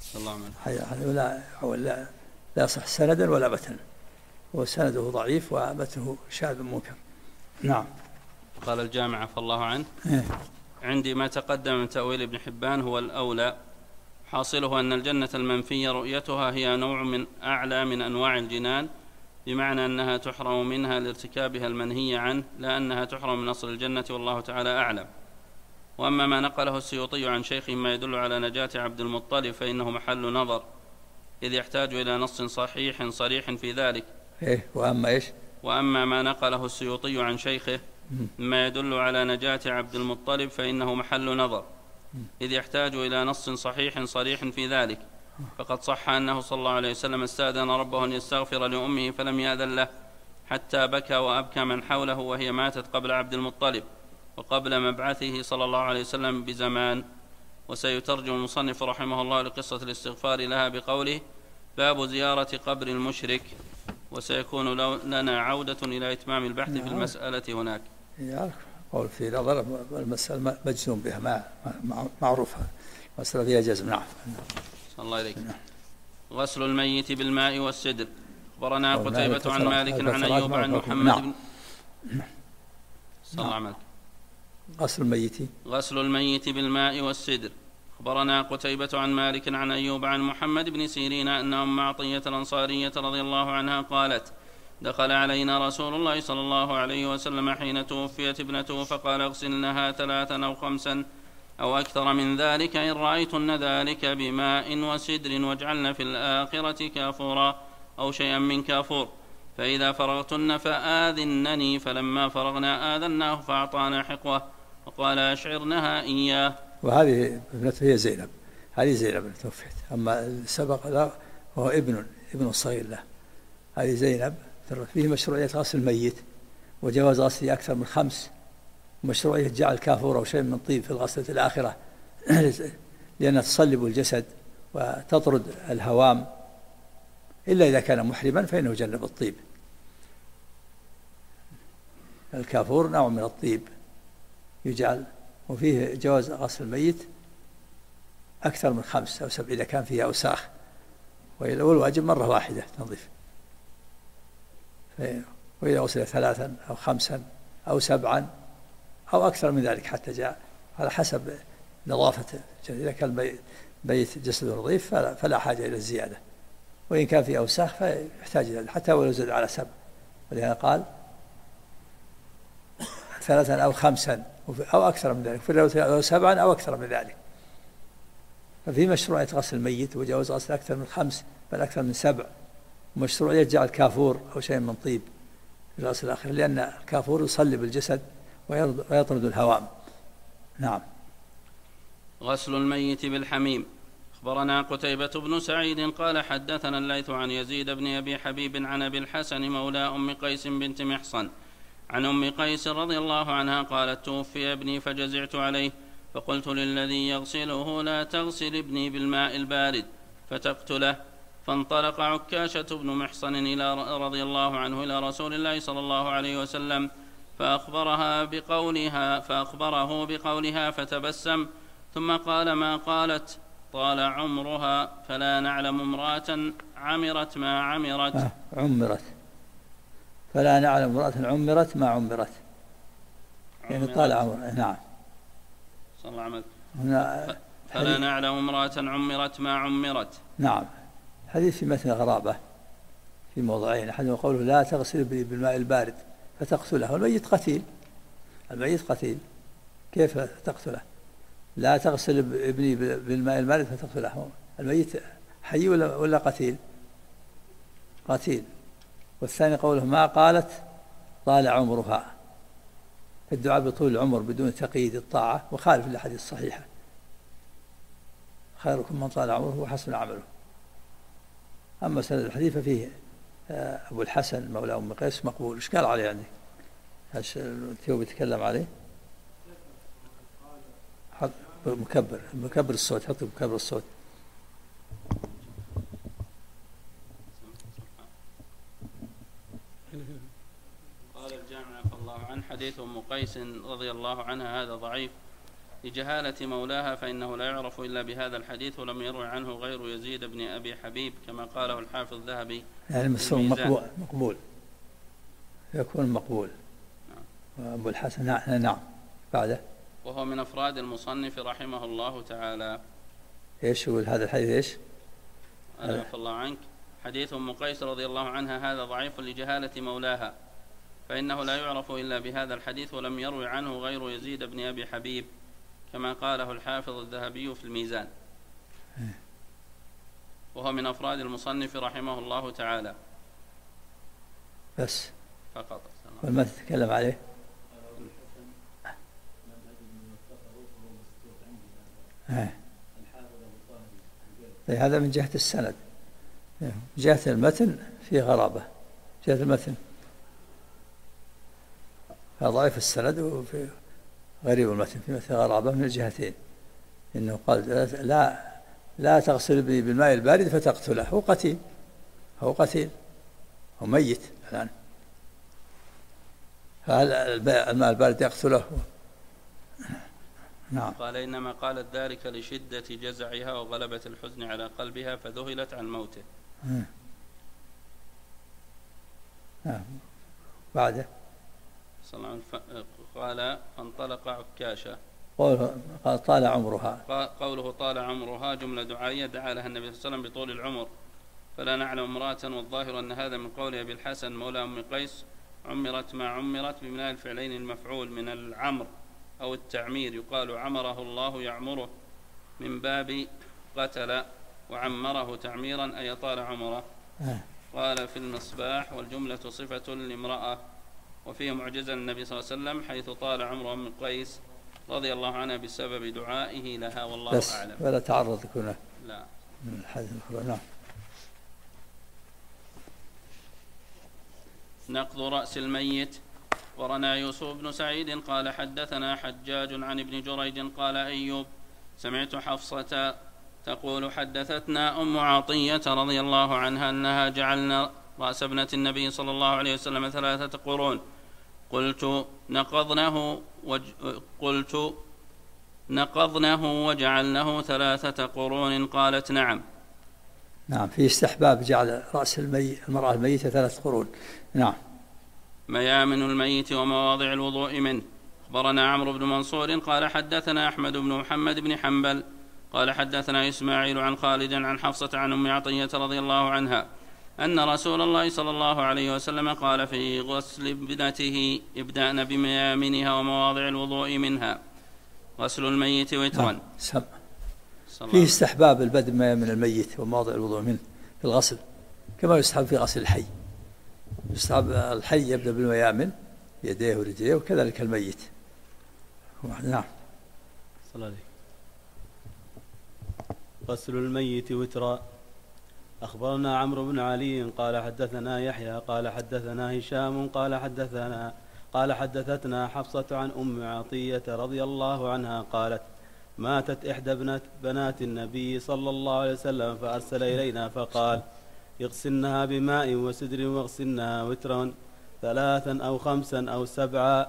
لا يصح سندا ولا متنا، وسنده ضعيف ومتنه شاذ منكر. نعم. قال الجامع عفى الله عنه: عندي ما تقدم من تأويل ابن حبان هو الأولى، حاصله أن الجنة المنفية رؤيتها هي نوع من أعلى من أنواع الجنان، بمعنى أنها تحرم منها لارتكابها المنهي عنه، لا أنها تحرم من أصل الجنة، والله تعالى أعلم. وأما ما نقله السيوطي عن شيخه ما يدل على نجاة عبد المطلب فإنه محل نظر، إذ يحتاج إلى نص صحيح صريح في ذلك. وأما ما نقله السيوطي عن شيخه ما يدل على نجاة عبد المطلب فإنه محل نظر، إذ يحتاج إلى نص صحيح صريح في ذلك. فقد صح أنه صلى الله عليه وسلم استأذن ربه أن يستغفر لأمه فلم يأذن له، حتى بكى وأبكى من حوله وهي ماتت قبل عبد المطلب وقبل مبعثه صلى الله عليه وسلم بزمان. وسيترجم المصنف رحمه الله لقصة الاستغفار لها بقوله: باب زيارة قبر المشرك. وسيكون لنا عودة إلى إتمام البحث في المسألة هناك. قول في نظر المسألة مجزوم بها، معروفة مسألة فيها جزم. نعم. صلى الله عليك. غسل الميت بالماء والسدر. أخبرنا قتيبة عن مالك عن أيوب عن محمد بن صلى الله عليه. غسل الميت بالماء والسدر. أخبرنا قتيبة عن مالك عن أيوب عن محمد بن سيرين أن أم عطية الأنصارية رضي الله عنها قالت: دخل علينا رسول الله صلى الله عليه وسلم حين توفيت ابنته فقال: اغسلنها 3 أو 5 أو أكثر من ذلك إن رأيتن ذلك بماء وسدر، واجعلن في الآخرة كافورا أو شيئا من كافور، فإذا فرغتن فآذنني. فلما فرغنا آذناه فأعطانا حقوة وقال: أشعرنها إياه. وهذه ابنته هي زينب، هذه زينب توفيت. أما سبق له وهو ابن صغير له، هذه زينب. فيه مشروعية غسل الميت وجواز غسله أكثر من 5، مشروعية جعل كافور أو شيء من طيب في الغسلة الآخرة لأنها تصلب الجسد وتطرد الهوام، إلا إذا كان محرما فإنه يجنب الطيب. الكافور نوع من الطيب يجعل، وفيه جواز غسل الميت أكثر من 5 أو 7 إذا كان فيها أوساخ، والواجب مرة واحدة تنظيف. وإذا غسل 3 أو 5 أو 7 أو أكثر من ذلك حتى جاء على حسب نظافة. إذا كان بيت جسده نظيف فلا حاجة إلى الزيادة، وإن كان فيه أوساخ فيحتاج إلى حتى ولو زاد على 7. ولهذا قال 3 أو 5 أو أكثر من ذلك، أو 7 أو أكثر من ذلك. ففي مشروعية غسل الميت وجواز غسل أكثر من 5 بل أكثر من 7، ومشروعية جعل كافور أو شيء من طيب في الغسل الآخر، لأن الكافور يصلب الجسد ويطرد الهوام. نعم. غسل الميت بالحميم. أخبرنا قتيبة بن سعيد قال: حدثنا الليث عن يزيد بن أبي حبيب عن أبي الحسن مولى أم قيس بنت محصن عن أم قيس رضي الله عنها قالت: توفي ابني فجزعت عليه فقلت للذي يغسله: لا تغسل ابني بالماء البارد فتقتله. فانطلق عكاشة بن محصن رضي الله عنه إلى رسول الله صلى الله عليه وسلم فأخبره بقولها فتبسم، ثم قال: ما قالت؟ طال عمرها، فلا نعلم امرأة عمرت ما عمرت. فلا نعلم امرأة عمرت ما عمرت، يعني طال عمرها. نعم. صلى الله عليه وسلم. فلا نعلم امرأة عمرت ما عمرت. نعم. حديث في متن غرابة في موضعين، أحدهما قوله: لا تغسل بالماء البارد فتقتله. الميت قتيل كيف تقتله؟ لا تغسل ابني بالماء البارد فتقتله. الميت حي ولا قتيل؟ قتيل. والثاني قوله: ما قالت طال عمرها، الدعاء بطول العمر بدون تقييد الطاعة، وخالف الأحاديث الصحيحة: خيركم من طال عمره وحسن عمله. أما سند الحديث فيه أبو الحسن مولى أم قيس مقبول. إيش قال عليه عندك؟ الثيوبي يتكلم عليه؟ مكبر الصوت، حط مكبر الصوت. قال الجامع عفى الله عنه: حديث أم قيس رضي الله عنها هذا ضعيف لجهالة مولاها، فإنه لا يعرف إلا بهذا الحديث، ولم يروي عنه غير يزيد بن أبي حبيب كما قاله الحافظ الذهبي. يعني مقبول يكون مقبول. أبو الحسن نعم. بعده: وهو من أفراد المصنف رحمه الله تعالى. إيش يقول هذا الحديث؟ إيش؟ عفى الله عنك: حديث أم قيس رضي الله عنها هذا ضعيف لجهالة مولاها، فإنه لا يعرف إلا بهذا الحديث، ولم يروي عنه غير يزيد بن أبي حبيب كما قاله الحافظ الذهبي في الميزان. وهو من أفراد المصنف رحمه الله تعالى. بس فقط. وما تتكلم عليه؟ هذا من جهة السند. جهة المتن في غرابة، جهة المتن ضعيف السند، وفي غريب المتن في مثل غرابة من الجهتين. إنه قال: لا تغسل بالماء البارد فتقتله، هو قتيل، هو ميت الآن، فهل الماء البارد يقتله؟ نعم. قال: إنما قالت ذلك لشدة جزعها وغلبة الحزن على قلبها فذهلت عن موته. بعده قال: فانطلق عكاشة. قال: طال عمرها. قوله طال عمرها جملة دعائية دعا لها النبي صلى الله عليه وسلم بطول العمر، فلا نعلم امرأة، والظاهر أن هذا من قول أبي الحسن مولى أم قيس: عمرت ما عمرت ببناء الفعلين المفعول من العمر أو التعمير، يقال عمره الله يعمره من باب قتل، وعمره تعميرا أي طال عمره. قال في المصباح: والجملة صفة لامرأة، وفيه معجزة النبي صلى الله عليه وسلم حيث طال عمر أم قيس رضي الله عنها بسبب دعائه لها، والله بس أعلم. ولا تعرض هنا لا من الحديث الأخرى. نعم. نقض رأس الميت. ورنا يوسف بن سعيد قال: حدثنا حجاج عن ابن جريج قال: أيوب سمعت حفصة تقول: حدثتنا أم عطية رضي الله عنها أنها جعلنا رأس ابنة النبي صلى الله عليه وسلم 3 قرون. قلت: نقضنه وجعلناه 3 قرون؟ قالت: نعم. نعم، في استحباب جعل رأس المرأة الميتة 3 قرون. نعم. ميامن الميت ومواضع الوضوء منه. أخبرنا عمرو بن منصور قال: حدثنا أحمد بن محمد بن حنبل قال: حدثنا إسماعيل عن خالد عن حفصة عن أم عطية رضي الله عنها أن رسول الله صلى الله عليه وسلم قال في غسل ابنته: ابدأن بميامنها ومواضع الوضوء منها. غسل الميت وترا. فيه استحباب البدء من الميت ومواضع الوضوء منه في الغسل، كما يستحب في غسل الحي. يستحب الحي يبدأ بالميامن يديه ورجليه، وكذلك الميت. نعم. صلى الله عليه. غسل الميت وترا. أخبرنا عمرو بن علي قال: حدثنا يحيى قال: حدثنا هشام قال: حدثتنا حفصة عن أم عطية رضي الله عنها قالت: ماتت إحدى بنات النبي صلى الله عليه وسلم، فأرسل إلينا فقال: اغسلنها بماء وسدر، واغسلنها وترا 3 أو 5 أو 7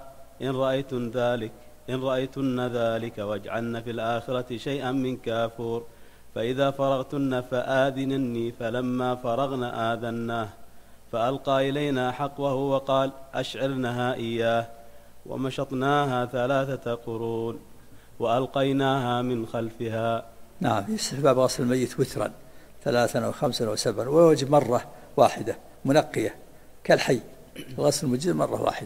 إن رأيتن ذلك، واجعلن في الآخرة شيئا من كافور، فإذا فرغتن فآذنني. فلما فرغنا آذناه، فألقى إلينا حقوه وقال: أشعرنها إياه، ومشطناها 3 قرون وألقيناها من خلفها. نعم، في استحباب غسل الميت وترا 3 أو 5 أو 7، ويوجب مرة واحدة منقية كالحي، غسل المجزء مرة واحدة.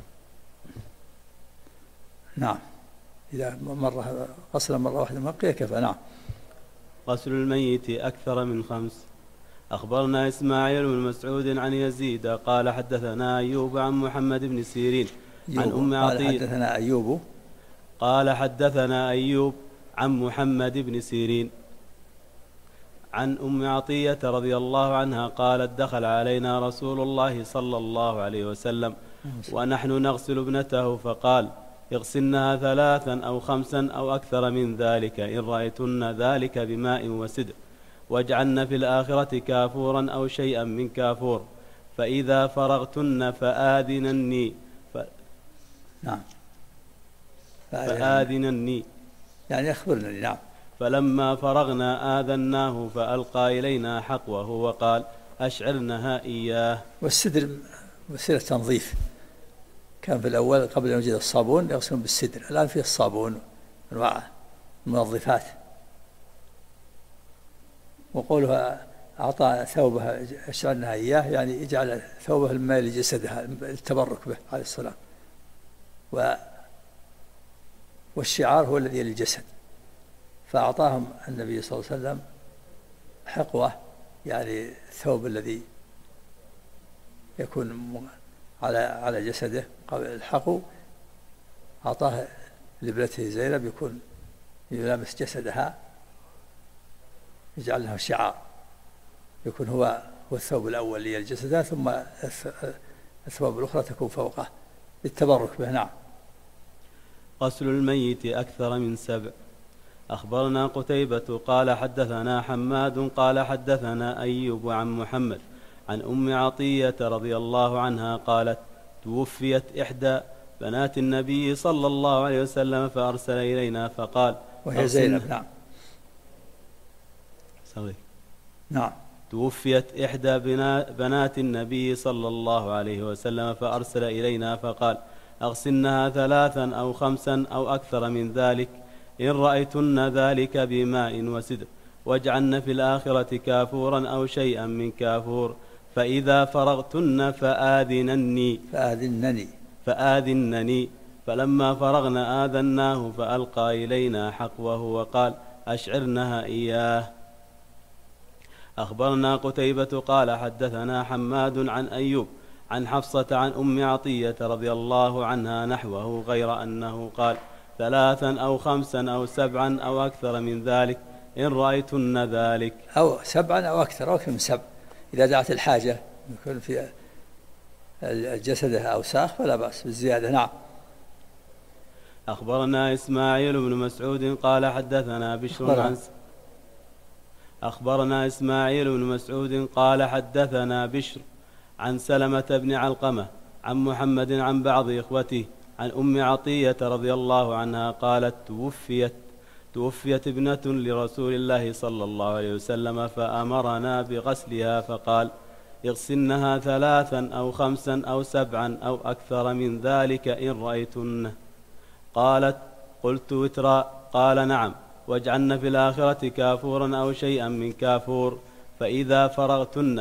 نعم، إذا غسل مرة واحدة منقية كفى. نعم. غسل الميت أكثر من 5. أخبرنا إسماعيل بن مسعود عن يزيد قال: حدثنا أيوب عن محمد بن سيرين عن أم عطية. حدثنا أيوب قال: حدثنا أيوب عن محمد بن سيرين عن أم عطية رضي الله عنها قالت: دخل علينا رسول الله صلى الله عليه وسلم ونحن نغسل ابنته، فقال: اغسلنها 3 أو 5 أو أكثر من ذلك إن رأيتن ذلك بماء وسدر، واجعلن في الآخرة كافورا أو شيئا من كافور، فإذا فرغتن فآذنني نعم فآذنني يعني أخبرني. نعم. فلما فرغنا آذناه فألقى إلينا حقوه وقال أشعرنها إياه. والسدر وسيلة تنظيف، كان في الأول قبل أن يوجد الصابون يغسلون بالسدر، الآن فيه الصابون أنواع المنظفات. وقولها أعطى ثوبها أشعرنها إياه يعني يجعل ثوبه الماء لجسدها التبرك به عليه السلام. والشعار هو الذي للجسد، فأعطاهم النبي صلى الله عليه وسلم حقوة يعني الثوب الذي يكون على جسده قبل الحقو، أعطاه لابنته زينب يكون يلامس جسدها، يجعل له شعار، يكون هو الثوب الأول لجسدها، ثم الثواب الأخرى تكون فوقه للتبرك به. نعم. غسل الميت أكثر من 7. أخبرنا قتيبة قال حدثنا حماد قال حدثنا أيوب عن محمد عن أم عطية رضي الله عنها قالت توفيت إحدى بنات النبي صلى الله عليه وسلم فأرسل إلينا فقال وهي زينب. نعم. نعم. توفيت إحدى بنات النبي صلى الله عليه وسلم فأرسل إلينا فقال أغسلنها 3 أو 5 أو أكثر من ذلك إن رأيتن ذلك بماء وسدر، واجعلن في الآخرة كافورا أو شيئا من كافور، فإذا فرغتن فآذنني. فلما فرغنا آذناه فألقى إلينا حقوه وقال أشعرنها إياه. أخبرنا قتيبة قال حدثنا حماد عن أيوب عن حفصة عن أم عطية رضي الله عنها نحوه غير أنه قال 3 أو 5 أو 7 أو أكثر من ذلك إن رأيتن ذلك، أو 7 أو أكثر من 7 إذا دعت الحاجة يكون في جسدها أوساخ فلا بأس بالزيادة. نعم. أخبرنا إسماعيل بن مسعود قال حدثنا بشر أخبرنا إسماعيل بن مسعود قال حدثنا بشر عن سلمة بن علقمة عن محمد عن بعض إخوته عن أم عطية رضي الله عنها قالت توفيت ابنة لرسول الله صلى الله عليه وسلم فأمرنا بغسلها فقال اغسلنها 3 أو 5 أو 7 أو أكثر من ذلك إن رأيتن. قالت قلت وترا؟ قال نعم، واجعلن في الآخرة كافورا أو شيئا من كافور، فإذا فرغتن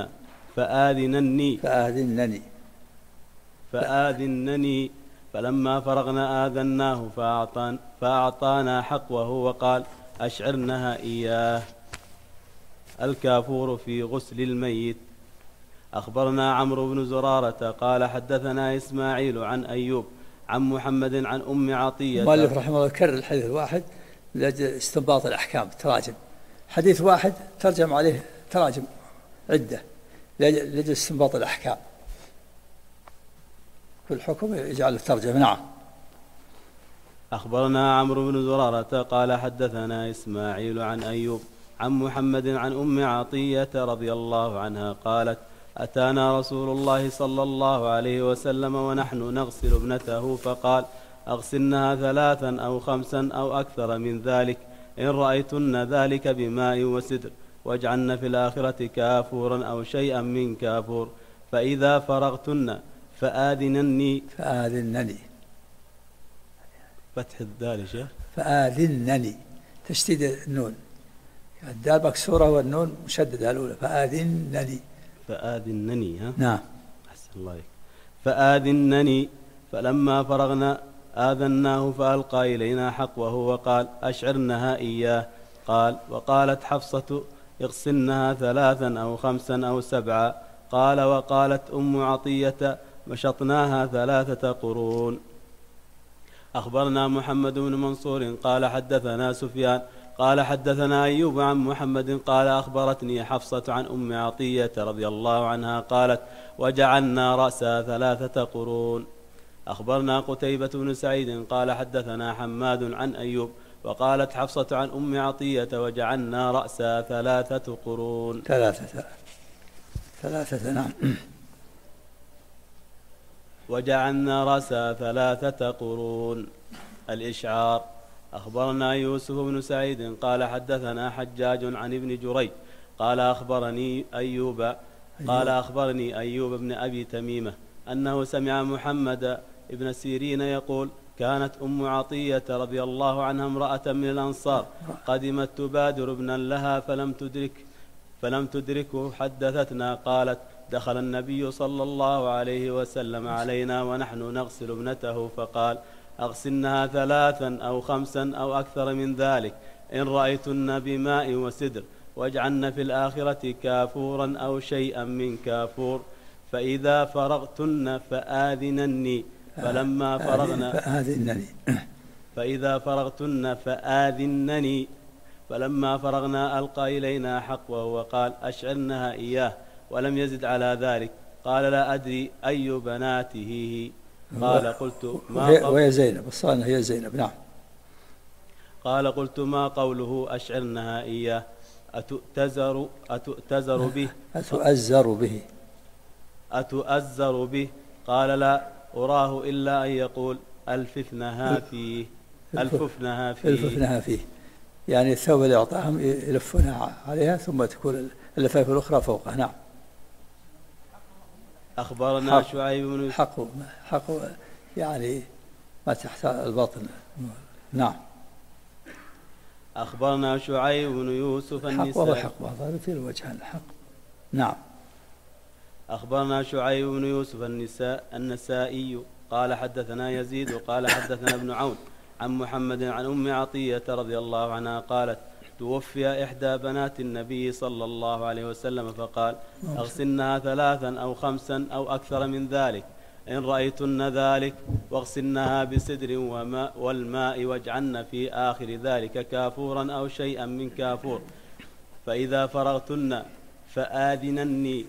فآذنني. فلما فرغنا آذناه فأعطانا حقوه وقال أشعرنها إياه. الكافور في غسل الميت. أخبرنا عمرو بن زرارة قال حدثنا إسماعيل عن أيوب عن محمد عن أم عطية. مؤلف رحمه الله كرر الحديث الواحد لأجل استنباط الأحكام تراجم، حديث واحد ترجم عليه تراجم عدة لأجل استنباط الأحكام، كل حكم يجعل الترجمة. نعم. أخبرنا عمرو بن زرارة قال حدثنا إسماعيل عن أيوب عن محمد عن أم عطية رضي الله عنها قالت أتانا رسول الله صلى الله عليه وسلم ونحن نغسل ابنته فقال أغسلنها 3 أو 5 أو أكثر من ذلك إن رأيتن ذلك بماء وسدر، واجعلن في الآخرة كافورا أو شيئا من كافور، فإذا فرغتن فآذنني. فتح الدال شيخ. فآذنني تشديد النون، الدال مكسورة والنون مشددة الأولى. فآذنني ها. نعم. أحسن الله عليك. فآذنني. فلما فرغنا آذناه فألقى إلينا حقوه وقال أشعرنها إياه. قال وقالت حفصة اغسلنها 3 أو 5 أو 7. قال وقالت أم عطية مشطناها 3 قرون. أخبرنا محمد بن منصور قال حدثنا سفيان قال حدثنا أيوب عن محمد قال أخبرتني حفصة عن أم عطية رضي الله عنها قالت وجعلنا رأسها 3 قرون. أخبرنا قتيبة بن سعيد قال حدثنا حماد عن أيوب وقالت حفصة عن أم عطية وجعلنا رأسها 3 قرون. 3 نعم. وجعلنا رأسها 3 قرون. الإشعار. أخبرنا يوسف بن سعيد قال حدثنا حجاج عن ابن جريج قال أخبرني أيوب بن أبي تميمة أنه سمع محمد بن سيرين يقول كانت أم عطية رضي الله عنها امرأة من الأنصار قدمت تبادر ابنا لها فلم تدركه حدثتنا قالت دخل النبي صلى الله عليه وسلم علينا ونحن نغسل ابنته فقال أغسلنها 3 أو 5 أو أكثر من ذلك إن رأيتن بماء وسدر واجعلن في الآخرة كافورا أو شيئا من كافور فإذا فرغتن فآذنني فإذا فرغتن فآذنني فلما فرغنا ألقى إلينا حقوه وقال أشعرنها إياه ولم يزد على ذلك. قال لا أدري أي بناته هي. قال قلت ما وهي زينب الصالح هي زينب نعم. قال قلت ما قوله أشعرنها إياه أتؤزر به قال لا أراه إلا أن يقول ألففنها فيه يعني الثوب اللي أعطاهم يلفونها عليها ثم تكون اللفائف الأخرى فوقها نعم. أخبرنا شعيب بن حق يعني ما تحت الباطن نعم. أخبرنا شعيب بن يوسف النسائي حق في الوجه الحق نعم. أخبرنا شعيب بن يوسف النسائي قال حدثنا يزيد قال حدثنا ابن عون عن محمد عن أم عطية رضي الله عنها قالت توفي إحدى بنات النبي صلى الله عليه وسلم فقال أغسلنها 3 أو 5 أو أكثر من ذلك إن رأيتن ذلك واغسلنها بسدر والماء واجعلن في آخر ذلك كافورا أو شيئا من كافور فإذا فرغتن فآذنني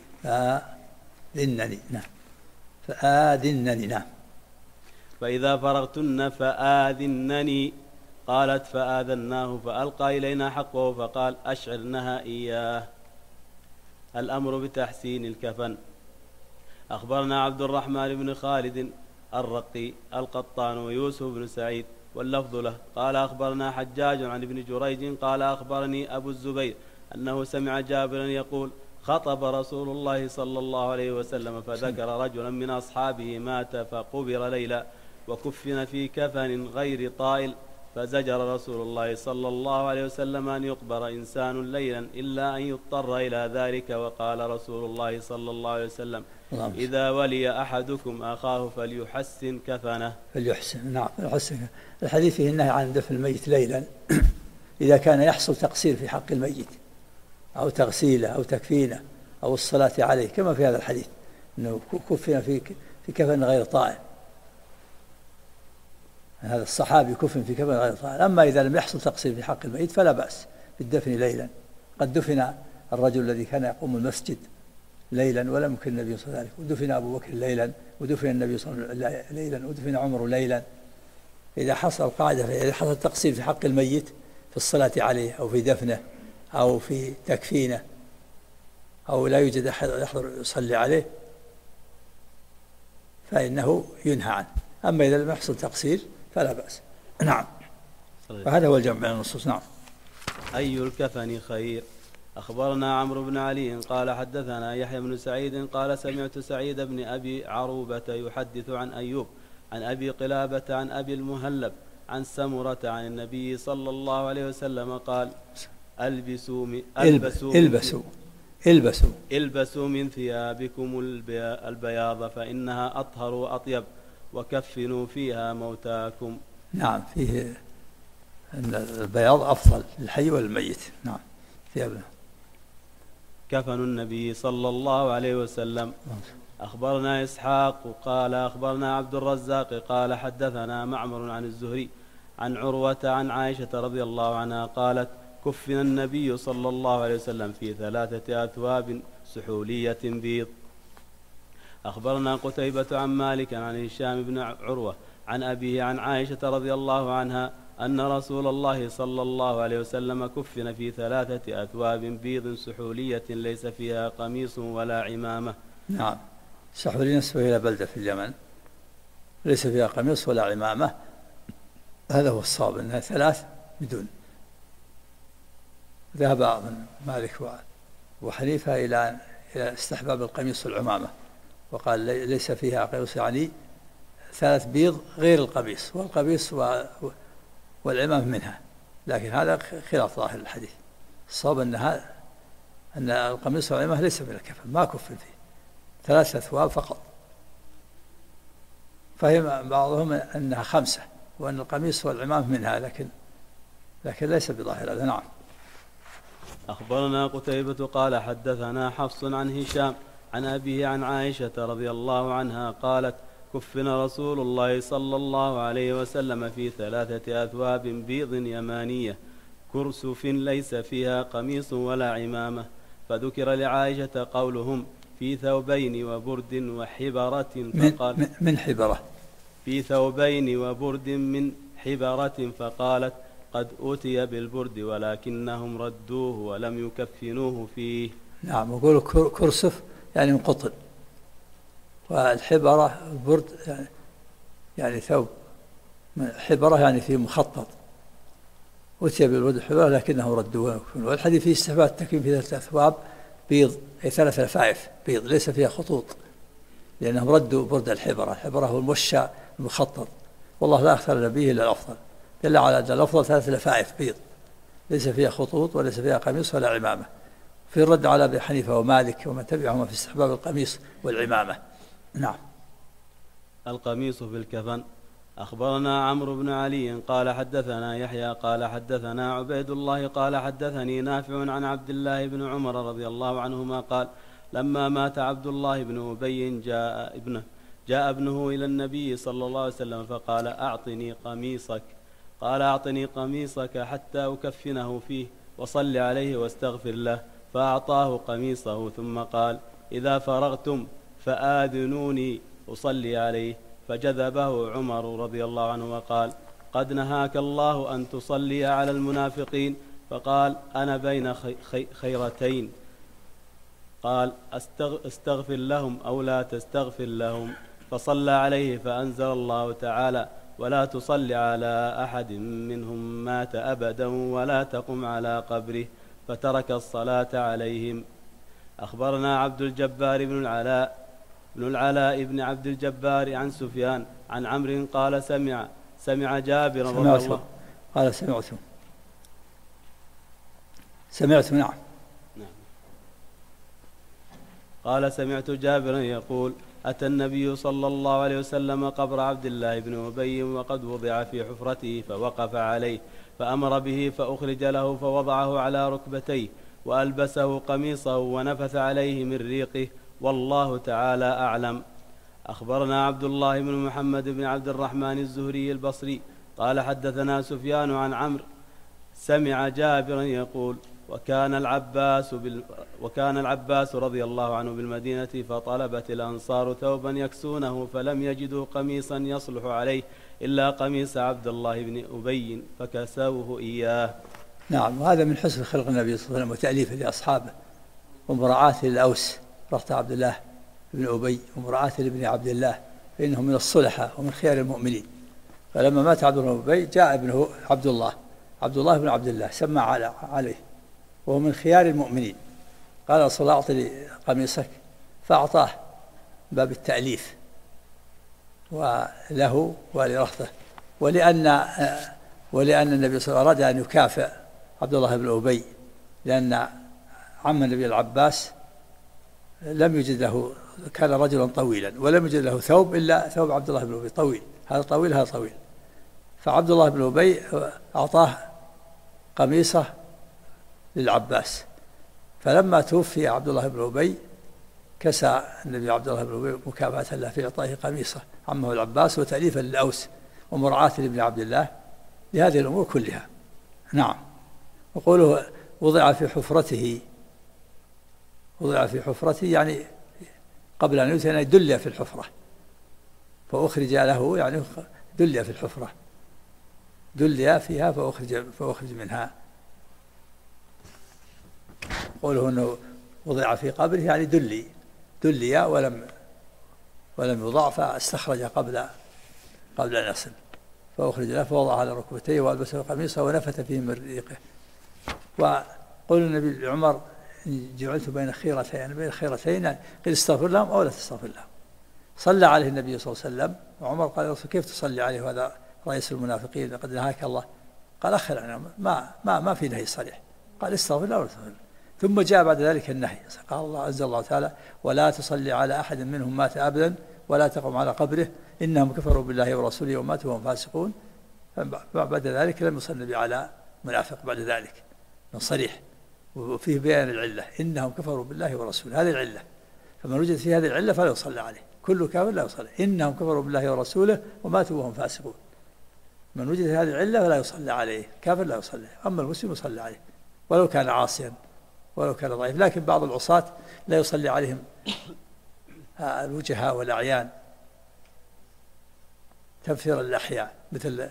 نعم. فإذا فرغتن فآذنني قالت فآذناه فألقى إلينا حقه فقال أشعرنها إياه. الأمر بتحسين الكفن. أخبرنا عبد الرحمن بن خالد الرقي القطان ويوسف بن سعيد واللفظ له قال أخبرنا حجاج عن ابن جريج قال أخبرني أبو الزبير أنه سمع جابرا يقول خطب رسول الله صلى الله عليه وسلم فذكر رجلا من أصحابه مات فقبر ليلا وكفن في كفن غير طائل فزجر رسول الله صلى الله عليه وسلم أن يقبر إنسان ليلا إلا أن يضطر إلى ذلك. وقال رسول الله صلى الله عليه وسلم إذا ولي أحدكم أخاه فليحسن كفنه. نعم فليحسن. الحديث فيه النهي عن دفن الميت ليلا إذا كان يحصل تقصير في حق الميت أو تغسيله أو تكفينه أو الصلاة عليه كما في هذا الحديث أنه كفن في كفن غير طائل. هذا الصحابي كفن في كفن غير طائل. أما إذا لم يحصل تقصير في حق الميت فلا بأس بالدفن ليلا. قد دفن الرجل الذي كان يقوم المسجد ليلا ولم يكن النبي صلى الله عليه وسلم ودفن أبو بكر ليلا ودفن النبي صلى الله عليه وسلم ليلا ودفن عمر ليلا. إذا حصل قاعدة إذا حصل تقصير في حق الميت في الصلاة عليه أو في دفنه أو في تكفينه أو لا يوجد أحد يحضر يصلي عليه فإنه ينهى عنه. أما إذا لم يحصل تقصير فلا بأس. نعم. وهذا هو الجمع بين النصوص. نعم. أي الكفن خير. أخبرنا عمرو بن علي قال حدثنا يحيى بن سعيد قال سمعت سعيد بن أبي عروبة يحدث عن أيوب عن أبي قلابة عن أبي المهلب عن سمرة عن النبي صلى الله عليه وسلم قال البسوا من ثيابكم البياض فإنها أطهر وأطيب وكفنوا فيها موتاكم. نعم فيه أن البياض أفضل للحي والميت. نعم ثيابنا. كفن النبي صلى الله عليه وسلم. أخبرنا إسحاق قال أخبرنا عبد الرزاق قال حدثنا معمر عن الزهري عن عروة عن عائشة رضي الله عنها قالت كفن النبي صلى الله عليه وسلم في 3 أثواب سحولية بيض. أخبرنا قتيبة عن مالك عن هشام بن عروة عن أبيه عن عائشة رضي الله عنها أن رسول الله صلى الله عليه وسلم كفن في 3 أثواب بيض سحولية ليس فيها قميص ولا عمامة. نعم، سحولية نسبة إلى بلدة في اليمن ليس فيها قميص ولا عمامة، هذا هو الصواب أنها 3 بدون. ذهب مالك وحنيفة إلى استحباب القميص والعمامة، وقال ليس فيها قميص، يعني 3 بيض غير القميص، والقميص والعمام منها، لكن هذا خلاف ظاهر الحديث. الصواب أن القميص والعمامة ليس من الكفن، ما كفن فيه، 3 أثواب فقط. فهم بعضهم أنها 5 وأن القميص والعمام منها، لكن ليس بظاهر هذا. نعم. أخبرنا قتيبة قال حدثنا حفص عن هشام عن أبيه عن عائشة رضي الله عنها قالت كفن رسول الله صلى الله عليه وسلم في 3 أثواب بيض يمانية كرسف ليس فيها قميص ولا عمامة، فذكر لعائشة قولهم في ثوبين وبرد وحبرة، فقال من حبرة، في ثوبين وبرد من حبرة، فقالت قد أوتي بالبرد ولكنهم ردوه ولم يكفنوه فيه. نعم، يقول كرسف يعني من قطن، والحبرة برد يعني ثوب، حبرة يعني فيه مخطط، أوتي بالبرد حبرة لكنهم ردوه. والحديث فيه استحباب التكفين في 3 أثواب بيض، أي 3 لفائف بيض ليس فيها خطوط، لأنهم ردوا برد الحبرة. الحبرة هو الموشى المخطط، والله لا أختار نبيه إلا الأفضل، دل على أن الأفضل 3 لفائف بيض ليس فيها خطوط وليس فيها قميص ولا عمامة. في الرد على أبي حنيفة ومالك ومن تبعهما في استحباب القميص والعمامة. نعم. القميص في الكفن. أخبرنا عمرو بن علي قال حدثنا يحيى قال حدثنا عبيد الله قال حدثني نافع عن عبد الله بن عمر رضي الله عنهما قال لما مات عبد الله بن أبي جاء ابنه إلى النبي صلى الله عليه وسلم فقال أعطني قميصك، قال أعطني قميصك حتى أكفنه فيه وصل عليه واستغفر له، فأعطاه قميصه ثم قال إذا فرغتم فآذنوني أصلي عليه، فجذبه عمر رضي الله عنه وقال قد نهاك الله أن تصلي على المنافقين، فقال أنا بين خيرتين، قال استغفر لهم أو لا تستغفر لهم، فصلى عليه فأنزل الله تعالى ولا تصلي على أحد منهم مات أبدا ولا تقم على قبره، فترك الصلاة عليهم. أخبرنا عبد الجبار بن العلاء بن عبد الجبار عن سفيان عن عمرو قال سمع جابر رضي الله قال سمعت نعم. قال سمعت جابرا يقول أتى النبي صلى الله عليه وسلم قبر عبد الله بن أبي وقد وضع في حفرته فوقف عليه، فأمر به فأخرج له فوضعه على ركبتيه وألبسه قميصه ونفث عليه من ريقه، والله تعالى أعلم. أخبرنا عبد الله بن محمد بن عبد الرحمن الزهري البصري قال حدثنا سفيان عن عمرو سمع جابرا يقول وكان العباس رضي الله عنه بالمدينة، فطلبت الأنصار ثوبا يكسونه فلم يجدوا قميصا يصلح عليه إلا قميص عبد الله بن أبي فكسوه إياه. نعم، وهذا من حسن خلق النبي صلى الله عليه وسلم وتأليفه لأصحابه ومراعاته للأوس رحت عبد الله بن أبي ومراعاته لابن عبد الله، فإنهم من الصلحاء ومن خيار المؤمنين. فلما مات عبد الله بن أبي جاء ابنه عبد الله بن عبد الله سمى عليه وهو من خيار المؤمنين، قال رسول الله أعطني قميصك، فأعطاه باب التأليف وله ولرهطه، ولأن النبي صلى الله عليه وسلم أراد أن يكافئ عبد الله بن أبي، لأن عم النبي العباس لم يجد له، كان رجلا طويلا ولم يجد له ثوب إلا ثوب عبد الله بن أبي طويل، هذا طويل هذا طويل، فعبد الله بن أبي أعطاه قميصه للعباس. فلما توفي عبد الله بن أبي كسى النبي عبد الله بن أبي مكافأة له في إعطائه قميصه عمه العباس وتأليفا للأوس ومراعاة لابن عبد الله لهذه الأمور كلها. نعم. وقوله وضع في حفرته يعني قبل أن يدفن دلي في الحفرة، فأخرج له يعني دلي في الحفرة، دلي فيها فأخرج منها. قوله أنه وضع في قبره يعني دلي ولم يضع، فاستخرج قبل أن يصل، فأخرج له فوضع على ركبتيه وألبسه قميصه ونفث فيه من ريقه. وقول النبي لعمر جعلت بين خيرتين يعني قل استغفر لهم أو لا تستغفر لهم. صلى عليه النبي صلى الله عليه وسلم، وعمر قال يا رسول كيف تصلي عليه وهذا رئيس المنافقين لقد نهاك الله؟ قال أخر عنه، ما في نهي صريح، قال استغفر له ولا تستغفر له. ثم جاء بعد ذلك النهي، قال الله أنزل الله تعالى ولا تصلي على أحد منهم مات أبدا ولا تقم على قبره إنهم كفروا بالله ورسوله وماتوا وهم فاسقون. بعد ذلك لم يصلي النبي على منافق بعد ذلك من صريح، وفيه بيان العلة إنهم كفروا بالله ورسوله، هذه العلة، فمن وجد في هذه العلة فلا يصلى عليه، كل كافر لا يصلي، إنهم كفروا بالله ورسوله وماتوا وهم فاسقون. من وجد في هذه العلة فلا يصلى عليه، كافر لا يصلي، أما المسلم يصلى عليه ولو كان عاصيا ولو كان ضعيف. لكن بعض العصاة لا يصلي عليهم الوجهاء والأعيان تنفير الأحياء، مثل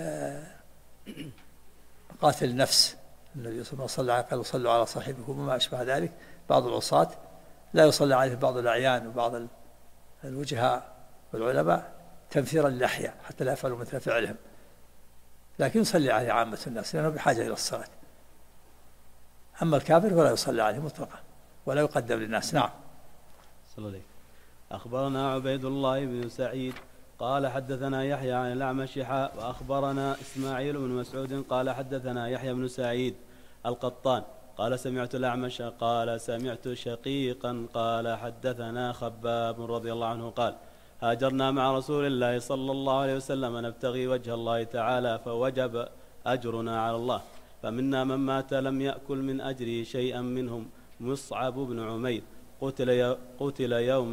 قاتل النفس، النبي صلى الله عليه وسلم قال صلوا على صاحبكم وما أشبه ذلك. بعض العصاة لا يصلي عليه بعض الأعيان وبعض الوجهاء والعلماء تنفيرا للأحياء حتى لا يفعلوا مثل فعلهم، لكن يصلي عليه عامة الناس لأنه بحاجة إلى الصلاة. أما الكافر فلا يصلي عليه مطلقا ولا يقدم للناس. نعم. صلى الله عليه. أخبرنا عبيد الله بن سعيد قال حدثنا يحيى عن الأعمش وأخبرنا إسماعيل بن مسعود قال حدثنا يحيى بن سعيد القطان قال سمعت الأعمش قال سمعت شقيقا قال حدثنا خباب رضي الله عنه قال هاجرنا مع رسول الله صلى الله عليه وسلم نبتغي وجه الله تعالى فوجب أجرنا على الله، فمنا من مات لم يأكل من أجره شيئا، منهم مصعب بن عمير قتل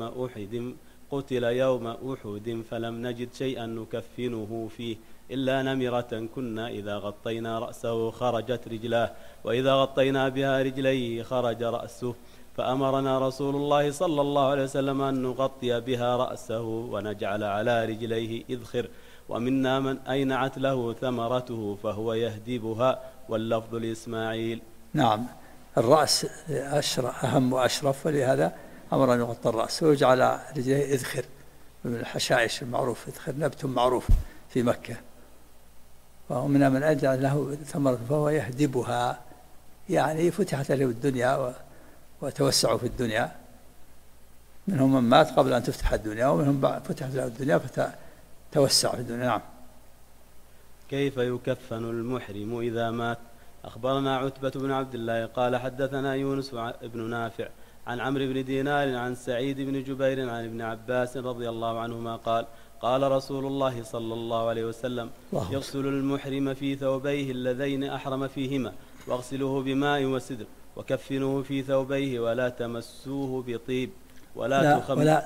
يوم أحد فلم نجد شيئا نكفنه فيه إلا نمرة كنا إذا غطينا رأسه خرجت رجلاه وإذا غطينا بها رجليه خرج رأسه، فأمرنا رسول الله صلى الله عليه وسلم أن نغطي بها رأسه ونجعل على رجليه إذخر، ومنا من أينعت له ثمرته فهو يهدبها، واللفظ لإسماعيل. نعم، الرأس أهم وأشرف، ولهذا أمر أن يغطى الرأس ويجعل على رجليه إذخر من الحشائش المعروف، إذخر نبت معروف في مكة، ومنا من أجعل له ثمرة فهو يهدبها، يعني فتحت له الدنيا وتوسعوا في الدنيا. منهم من مات قبل أن تفتح الدنيا، ومنهم فتحت له الدنيا فتوسع في الدنيا. نعم. كيف يكفن المحرم إذا مات؟ أخبرنا عتبة بن عبد الله قال حدثنا يونس بن نافع عن عمرو بن دينار عن سعيد بن جبير عن ابن عباس رضي الله عنهما قال قال رسول الله صلى الله عليه وسلم يغسل المحرم في ثوبيه اللذين أحرم فيهما واغسلوه بماء وسدر وكفنوه في ثوبيه ولا تمسوه بطيب ولا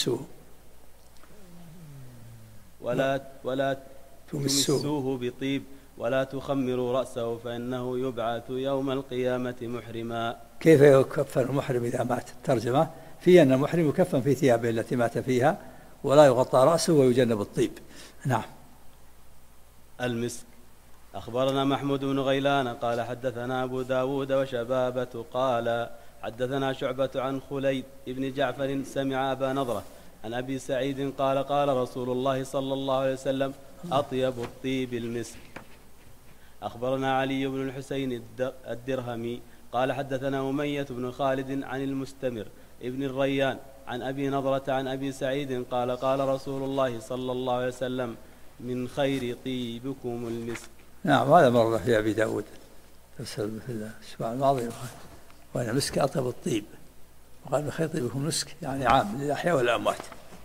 تمسوه بطيب ولا تخمروا رأسه فإنه يبعث يوم القيامة محرما. كيف يكفن المحرم إذا مات؟ ترجمة فيه أن المحرم يكفن في ثيابه التي مات فيها ولا يغطى رأسه ويجنب الطيب. نعم. المسك. أخبرنا محمود بن غيلان قال حدثنا أبو داود وشبابة قال حدثنا شعبة عن خليد بن جعفر سمع أبا نضرة عن أبي سعيد قال قال رسول الله صلى الله عليه وسلم أطيب الطيب المسك. أخبرنا علي بن الحسين الدرهمي قال حدثنا أمية بن خالد عن المستمر ابن الريان عن أبي نضرة عن أبي سعيد قال قال رسول الله صلى الله عليه وسلم من خير طيبكم المسك. نعم، هذا مر في أبي داود في الأسبوع الماضي، وأن المسك أطيب الطيب، وقال من خير طيبكم المسك يعني عام للأحياء والأموات.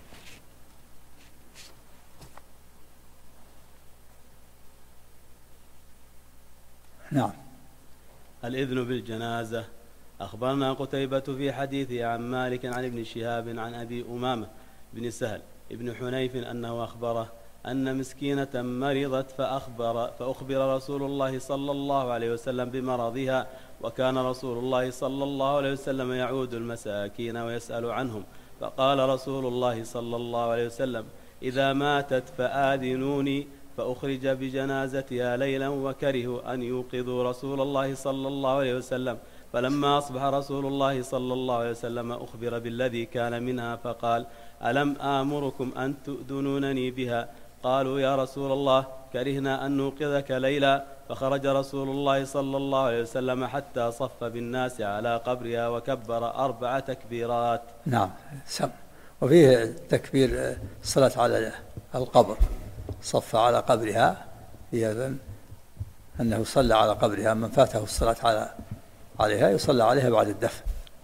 نعم. الإذن بالجنازة. أخبرنا قتيبة في حديثه عن مالك عن ابن شهاب عن أبي أمامة بن سهل ابن حنيف أنه أخبره أن مسكينة مرضت فأخبر رسول الله صلى الله عليه وسلم بمرضها، وكان رسول الله صلى الله عليه وسلم يعود المساكين ويسأل عنهم، فقال رسول الله صلى الله عليه وسلم: إذا ماتت فآذنوني فأخرج بجنازتها ليلا، وكرهوا أن يوقظوا رسول الله صلى الله عليه وسلم. فلما أصبح رسول الله صلى الله عليه وسلم أخبر بالذي كان منها فقال: ألم آمركم أن تؤذنونني بها؟ قالوا: يا رسول الله كرهنا أن نوقظك ليلا. فخرج رسول الله صلى الله عليه وسلم حتى صف بالناس على قبرها وكبر 4 تكبيرات. نعم. وفيه تكبير الصلاة على القبر، صف على قبرها، هي أنه صلى على قبرها، من فاته الصلاة عليها يصلى عليها بعد الدفن.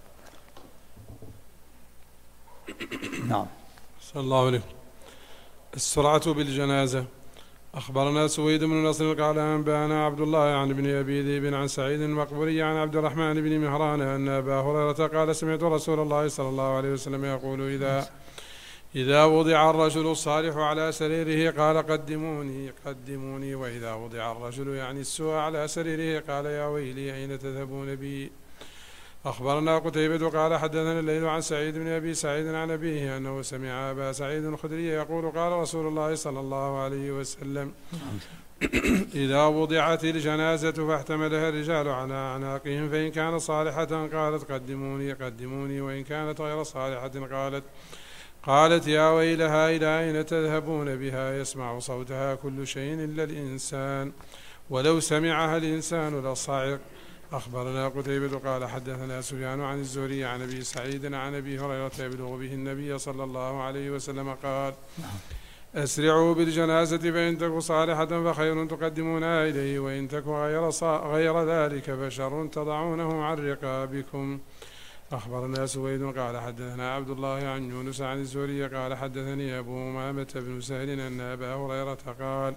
نعم. صلى الله عليه. السرعة بالجنازة. أخبرنا سويد بن نصر قال أنبأنا عبد الله عن ابن أبي ذئب عن سعيد المقبوري عن عبد الرحمن بن مهران أن أبا هريرة قال: سمعت رسول الله صلى الله عليه وسلم يقول: إذا وضع الرجل الصالح على سريره قال: قدموني قدموني، وإذا وضع الرجل يعني السوء على سريره قال: يا ويلي أين تذهبون بي؟ أخبرنا قتيبة قال حدثنا الليل عن سعيد بن أبي سعيد عن أبيه أنه سمع أبا سعيد الخدري يقول: قال رسول الله صلى الله عليه وسلم: إذا وضعت الجنازة فاحتملها الرجال على أعناقهم فإن كانت صالحة قالت: قدموني قدموني، وإن كانت غير صالحة قالت: يا ويلها إلى أين تذهبون بها؟ يسمع صوتها كل شيء إلا الإنسان، ولو سمعها الإنسان لصعق. أخبرنا قتيبة قال حدثنا سفيان عن الزهري عن أبي سعيد عن أبي هريرة يبلغ به النبي صلى الله عليه وسلم قال: أسرعوا بالجنازة فإن تك صالحة فخير تقدمونها إليه، وإن تك غير ذلك فشر تضعونه عن رقابكم. أخبرنا سويد قال حدثنا عبد الله عن يونس عن الزهري قال حدثني أبو أمامة بن سهل أن أبا هريرة قال: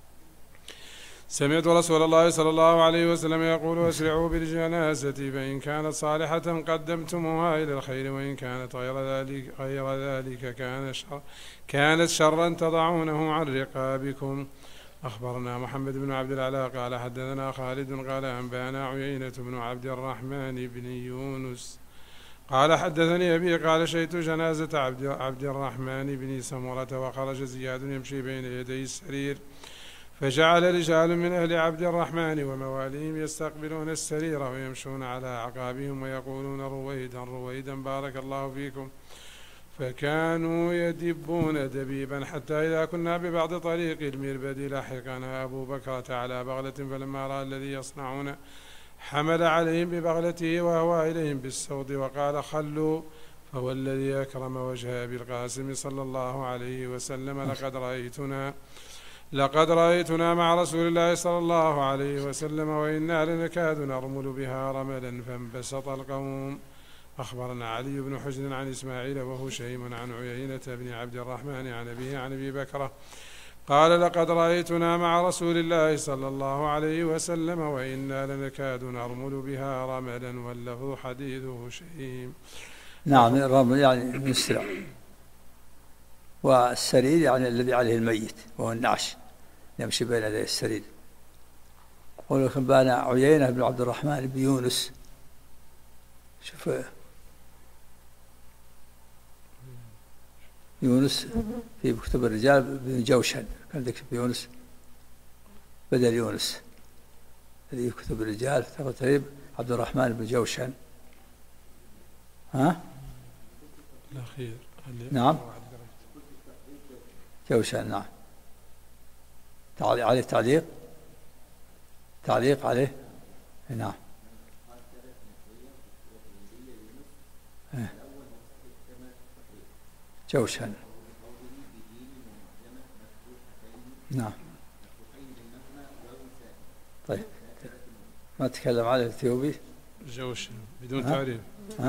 سمعت رسول الله صلى الله عليه وسلم يقول: أسرعوا بالجنازة فإن كانت صالحة قدمتموها إلى الخير، وإن كانت غير ذلك كانت شرا تضعونه عن رقابكم. أخبرنا محمد بن عبد العلاء قال حدثنا خالد قال أنبأنا عيينة بن عبد الرحمن بن يونس قال حدثني أبي قال: شهدت جنازة عبد الرحمن بن سمرة وخرج زياد يمشي بين يدي السرير، فجعل رجال من أهل عبد الرحمن ومواليهم يستقبلون السرير ويمشون على أعقابهم ويقولون: رويدا رويدا بارك الله فيكم. فكانوا يدبون دبيبا حتى إذا كنا ببعض طريق المربد لحقنا أبو بكرة على بغلة، فلما رأى الذي يصنعون حمل عليهم ببغلته وهوى إليهم بالسوط وقال: خلوا، فوالذي أكرم وجه أبي القاسم صلى الله عليه وسلم لقد رأيتنا مع رسول الله صلى الله عليه وسلم وإنا لنكاد نرمل بها رملا فانبسط القوم. أخبرنا علي بن حجر عن إسماعيل وهشيم عن عيينة بن عبد الرحمن عن أبيه عن أبي بكرة قال: لقد رأيتنا مع رسول الله صلى الله عليه وسلم وإنا لنكاد نرمل بها رملا، واللفظ حديث هشيم. نعم. الرمل يعني مسرع، والسرير يعني الذي عليه الميت وهو النعش يمشي بين يدي السرير. يقول: أنبأنا عيينة بن عبد الرحمن بن يونس. شوف يونس في كتب الرجال بن جوشن، كان ذكر يونس بدل يونس الذي كتب الرجال تقريب عبد الرحمن بن جوشن. الأخير. نعم جوشن. نعم. عليه تعليق عليه. نعم. جوشن. نعم. طيب ما تكلم على الإثيوبي؟ جوشن بدون تعريف.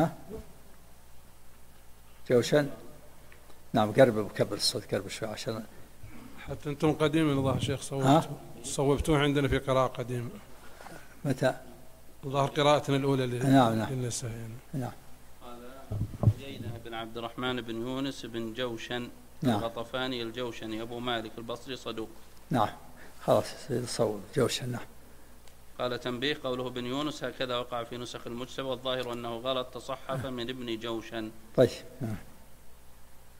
جوشن. نعم. قرب وكبر الصوت، قرب شوي عشان حتى أنتم قديم الظاهر شيخ صوبتوه عندنا في قراءة قديمة. متى؟ الظاهر قراءتنا الأولى للنساء. نعم. قال عيينة بن عبد الرحمن بن يونس بن جوشن الغطفاني الجوشني أبو مالك البصري صدوق. نعم. خلاص صوب جوشن. نعم. قال تنبيه: قوله بن يونس هكذا وقع في نسخ المجتبى، والظاهر أنه غلط تصحف من ابن جوشن. طيب.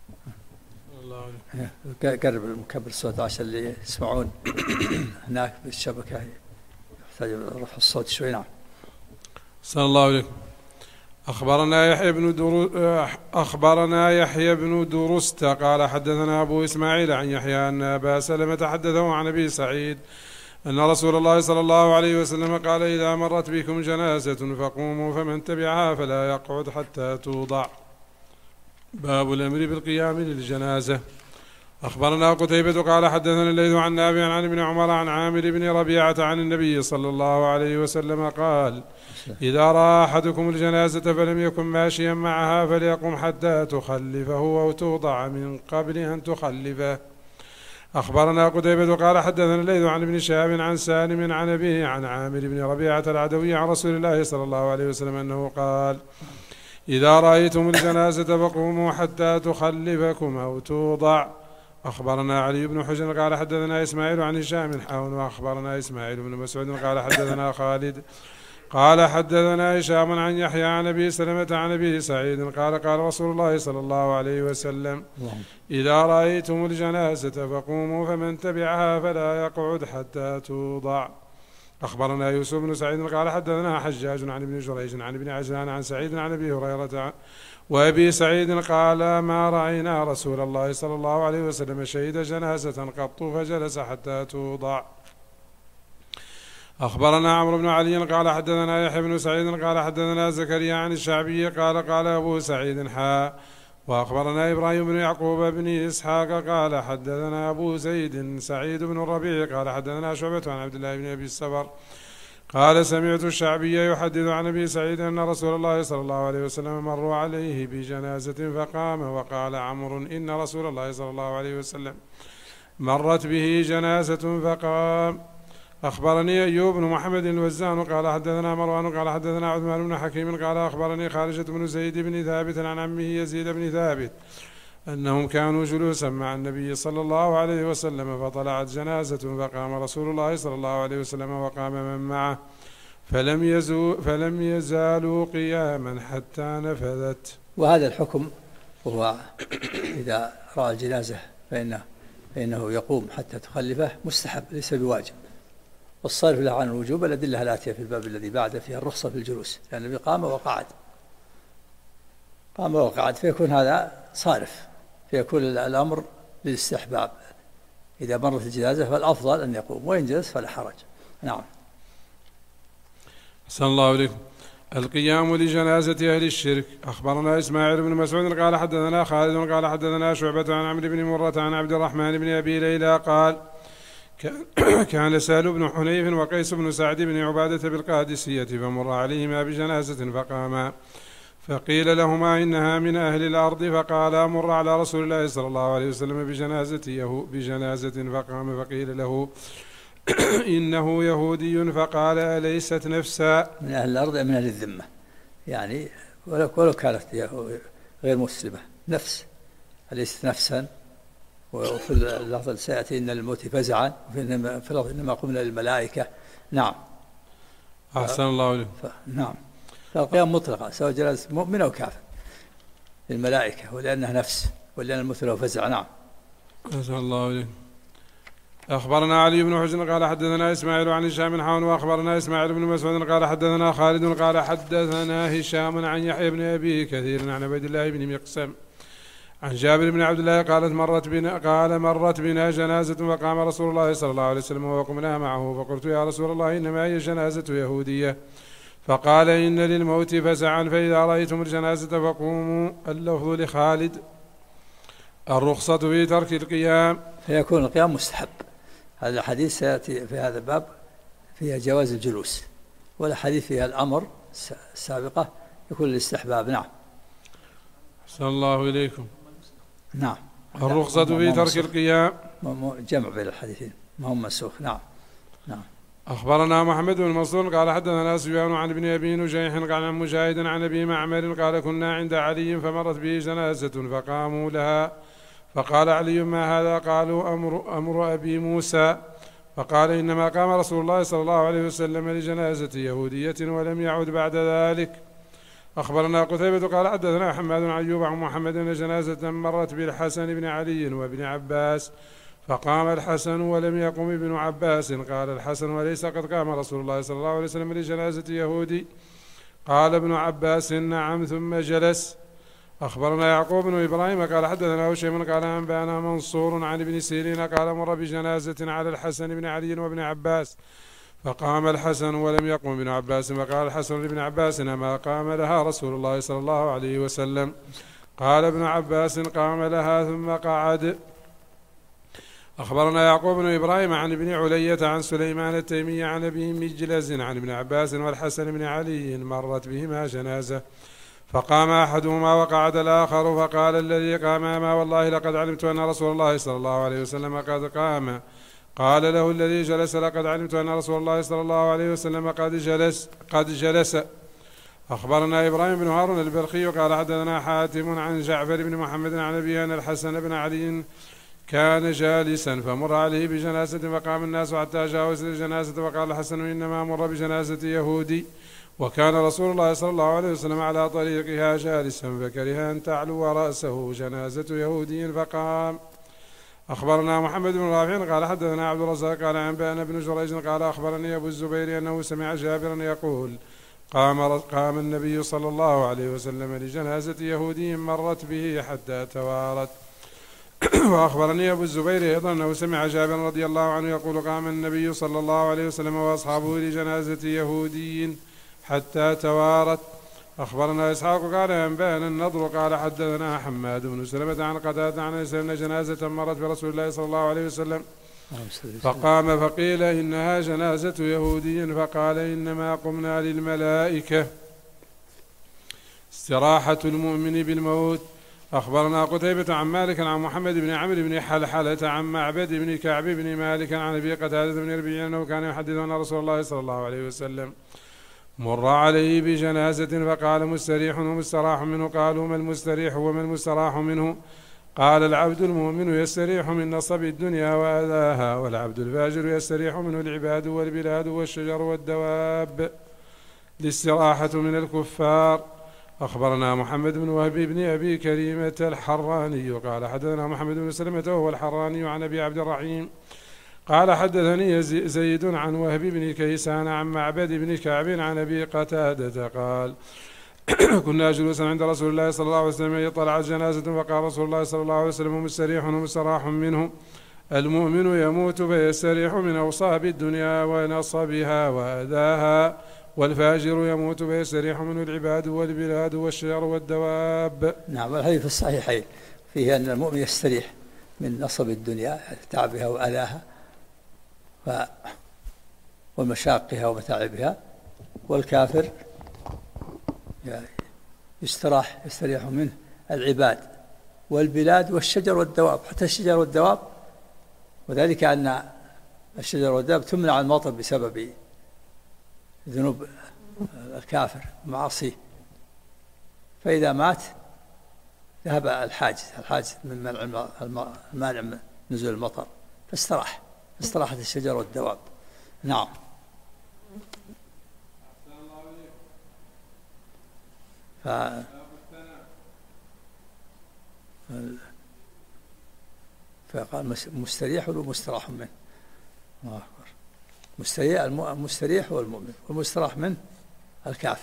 قرب المكبر الصوت عشان اللي يسمعون هناك بالشبكة يحتاج رفع الصوت شوي. نعم. صلى الله عليه. أخبرنا يحيى بن درست قال حدثنا أبو إسماعيل عن يحيى أن أبا سلمة حدثه عن أبي سعيد أن رسول الله صلى الله عليه وسلم قال إذا مرت بكم جنازة فقوموا فمن تبعها فلا يقعد حتى توضع. باب الأمر بالقيام للجنازة. أخبرنا قتيبة قال حدثنا الليث عن نافع عن ابن عمر عن عامر بن ربيعة عن النبي صلى الله عليه وسلم قال إذا رأى أحدكم الجنازة فلم يكن ماشيا معها فليقم حتى تخلفه أو توضع من قبل أن تخلفه. أخبرنا قتيبة قال حدثنا الليث عن ابن شهاب عن سالم عن أبيه عن عامر بن ربيعة العدوي عن رسول الله صلى الله عليه وسلم أنه قال إذا رأيتم الجنازة فقوموا حتى تخلفكم أو توضع. أخبرنا علي بن حجر قال حدثنا إسماعيل عن هشام حاون وأخبرنا إسماعيل بن مسعود قال حدثنا خالد قال حدثنا هشام عن يحيى عن أبي سلمة عن أبي سعيد قال قال رسول الله صلى الله عليه وسلم إذا رأيتم الجنازة فقوموا فمن تبعها فلا يقعد حتى توضع. أخبرنا يوسف بن سعيد قال حدثنا حجاج عن ابن جريج عن ابن عجلان عن سعيد عن أبي هريرة وأبي سعيد قال ما رأينا رسول الله صلى الله عليه وسلم شهد جنازة قط فجلس حتى توضع. أخبرنا عمرو بن علي قال حدثنا يحيى بن سعيد قال حدثنا زكريا عن الشعبي قال أبو سعيد وأخبرنا إبراهيم بن يعقوب بن إسحاق قال حدثنا أبو زيد سعيد بن الربيع قال حدثنا شعبة عن عبد الله بن أبي الصبر قال سمعت الشعبي يحدث عن أبي سعيد أن رسول الله صلى الله عليه وسلم مروا عليه بجنازة فقام وقال عمرو إن رسول الله صلى الله عليه وسلم مرت به جنازة فقام. أخبرني أيوب بن محمد الوزان قال حدثنا مروان قال حدثنا عثمان بن حكيم قال أخبرني خارجة بن زيد بن ثابت عن عمه يزيد بن ثابت أنهم كانوا جلوسا مع النبي صلى الله عليه وسلم فطلعت جنازة فقام رسول الله صلى الله عليه وسلم وقام من معه فلم يزالوا قياما حتى نفذت. وهذا الحكم وهو إذا رأى الجنازة فإنه يقوم حتى تخلفه مستحب ليس بواجب. والصارف له عن الوجوب الأدلة الآتية في الباب الذي بعده فيها الرخصة في الجلوس لأن النبي قام وقعد فيكون هذا صارف فيكون الأمر للاستحباب. إذا مرت الجنازة فالأفضل أن يقوم وإن جلس فلا حرج. نعم. أحسن الله عليكم. القيام لجنازة أهل الشرك. أخبرنا إسماعيل بن مسعود قال حدثنا خالد قال حدثنا شعبة عن عمرو بن مرة عن عبد الرحمن بن أبي ليلى قال كان سهل بن حنيف وقيس بن سعد بن عبادة بالقادسية فمر عليهما بجنازة فقاما فقيل لهما إنها من أهل الأرض فقال مر على رسول الله صلى الله عليه وسلم بجنازة فقام فقيل له إنه يهودي فقال أليست نفسا. من أهل الأرض من أهل الذمة يعني ولو كانت غير مسلمة نفس أليست نفسا. وفي اللفظ سيأتي إن الموت فزعا وفي اللفظ إنما قمنا للملائكة. نعم. أحسن الله عليكم. نعم. فالقيام مطلقا سواء جلس مؤمن أو كافر للملائكة ولأنها نفس ولأن الموت له فزع. نعم. أحسن الله عليكم. أخبرنا علي بن حجر قال حدثنا إسماعيل عن هشام بن حون وأخبرنا إسماعيل بن مسعود قال حدثنا خالد قال حدثنا هشام عن يحيى بن أبي كثير عن عبد الله بن مقسم عن جابر بن عبد الله قال مرت بنا جنازة فقام رسول الله صلى الله عليه وسلم وقمنا معه فقلت يا رسول الله إنما هي جنازة يهودية فقال إن للموت فزعا فإذا رأيتم الجنازة فقوموا. اللفظ لخالد الرخصة في ترك القيام. فيكون القيام مستحب. هذا الحديث سيأتي في هذا الباب فيها جواز الجلوس والحديث فيها الأمر السابقة يكون الاستحباب. نعم. أحسن الله إليكم. نعم. الرخصة في ترك القيام جمع بين الحديثين ما هم منسوخ. نعم. أخبرنا محمد بن منصور قال حدثنا سفيان عن ابن أبي نجيح قال عن مجاهد عن أبي معمر قال كنا عند علي فمرت به جنازة فقاموا لها فقال علي ما هذا قالوا أمر أبي موسى فقال إنما قام رسول الله صلى الله عليه وسلم لجنازة يهودية ولم يعد بعد ذلك. أخبرنا قتيبة قال حدثنا حماد بن أيوب عن محمد بن جنازة مرت بالحسن بن علي وابن عباس فقام الحسن ولم يقم ابن عباس. قال الحسن: وليس قد قام رسول الله صلى الله عليه وسلم لجنازة يهودي؟ قال ابن عباس: نعم، ثم جلس. أخبرنا يعقوب بن إبراهيم قال حدثنا هشيم قال أنبأنا منصور عن ابن سيرين قال مر بجنازة على الحسن بن علي وابن عباس فقام الحسن ولم يقم ابن عباس فقال الحسن لابن عباس: ما قام لها رسول الله صلى الله عليه وسلم؟ قال ابن عباس: قام لها ثم قعد. أخبرنا يعقوب بن إبراهيم عن ابن علية عن سليمان التيمي عن أبي مجلز عن ابن عباس والحسن بن علي مرت بهما جنازة فقام أحدهما وقعد الآخر فقال الذي قام: ما والله لقد علمت أن رسول الله صلى الله عليه وسلم قد قام. قال له الذي جلس: لقد علمت أن رسول الله صلى الله عليه وسلم قد جلس. أخبرنا إبراهيم بن هارون البلخي قال حدثنا حاتم عن جعفر بن محمد عن أبي أن الحسن بن علي كان جالسا فمر عليه بجنازة فقام الناس حتى جاوز الجنازة فقال الحسن: إنما مر بجنازة يهودي وكان رسول الله صلى الله عليه وسلم على طريقها جالسا فكره أن تعلو رأسه جنازة يهودي فقام. أخبرنا محمد بن رافع قال حدثنا عبد الرزاق قال أنبأنا ابن جريج قال أخبرني أبو الزبير أنه سمع جابرا يقول: قام النبي صلى الله عليه وسلم لجنازة يهودي مرت به حتى توارت. وأخبرني أبو الزبير أيضا أنه سمع جابر رضي الله عنه يقول: قام النبي صلى الله عليه وسلم وأصحابه لجنازة يهودي حتى توارت. أخبرنا إسحاق قال أنبأنا النضر قال حدثنا حماد بن سلمة عن قتادة عن أن جنازة مرت برسول الله صلى الله عليه وسلم فقام فقيل: إنها جنازة يهودي فقال: إنما قمنا للملائكة. استراحة المؤمن بالموت. أخبرنا قتيبة عن مالك عن محمد بن عمرو بن حلحلة عن معبد بن كعب بن مالك عن أبي قتادة بن ربيع أنه كان يحدث أن رسول الله صلى الله عليه وسلم مر عليه بجنازة فقال: مستريح ومستراح منه. قالوا: ما المستريح وما المستراح منه؟ قال: العبد المؤمن يستريح من نصب الدنيا وأذاها، والعبد الفاجر يستريح منه العباد والبلاد والشجر والدواب. الاستراحة من الكفار. أخبرنا محمد بن وهب بن أبي كريمة الحراني قال حدثنا محمد بن سلمة وهو الحراني عن أبي عبد الرحيم قال حدثني زيد عن وهب بن كيسان عن معبد بن كعب عن أبي قتادة قال: كنا جلوسا عند رسول الله صلى الله عليه وسلم طلعت جنازة فقال رسول الله صلى الله عليه وسلم: مستريح ومستراح منه. المؤمن يموت فيستريح من أوصاب الدنيا ونصبها وأذاها، والفاجر يموت فيستريح منه العباد والبلاد والشجر والدواب. نعم. والحديث في الصحيحين فيه أن المؤمن يستريح من نصب الدنيا تعبها وأذاها ومشاقها ومتاعبها، والكافر يستريح منه العباد والبلاد والشجر والدواب، حتى الشجر والدواب، وذلك أن الشجر والدواب تمنع المطر بسبب ذنوب الكافر ومعاصيه، فإذا مات ذهب الحاجز من المانع من نزول المطر، فاستراحت الشجر والدواب. نعم. فقال: مستريح ومستراح منه. المستريح هو المؤمن، والمستراح منه الكافر.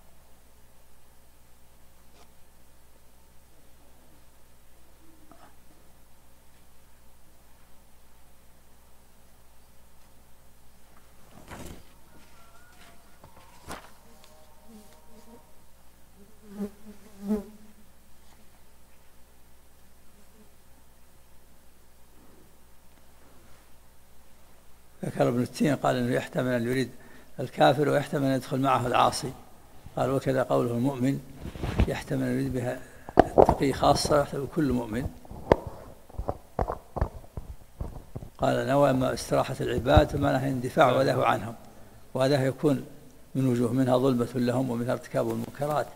ذكر ابن التين قال انه يحتمل ان يريد الكافر ويحتمل ان يدخل معه العاصي، قال: وكذا قوله المؤمن يحتمل ان يريد بها التقي خاصه ويحتمل كل مؤمن. قال: نوى اما استراحه العباد فمعناها اندفاع وذاه عنهم، وهذا يكون من وجوه، منها ظلمه لهم ومنها ارتكاب المنكرات،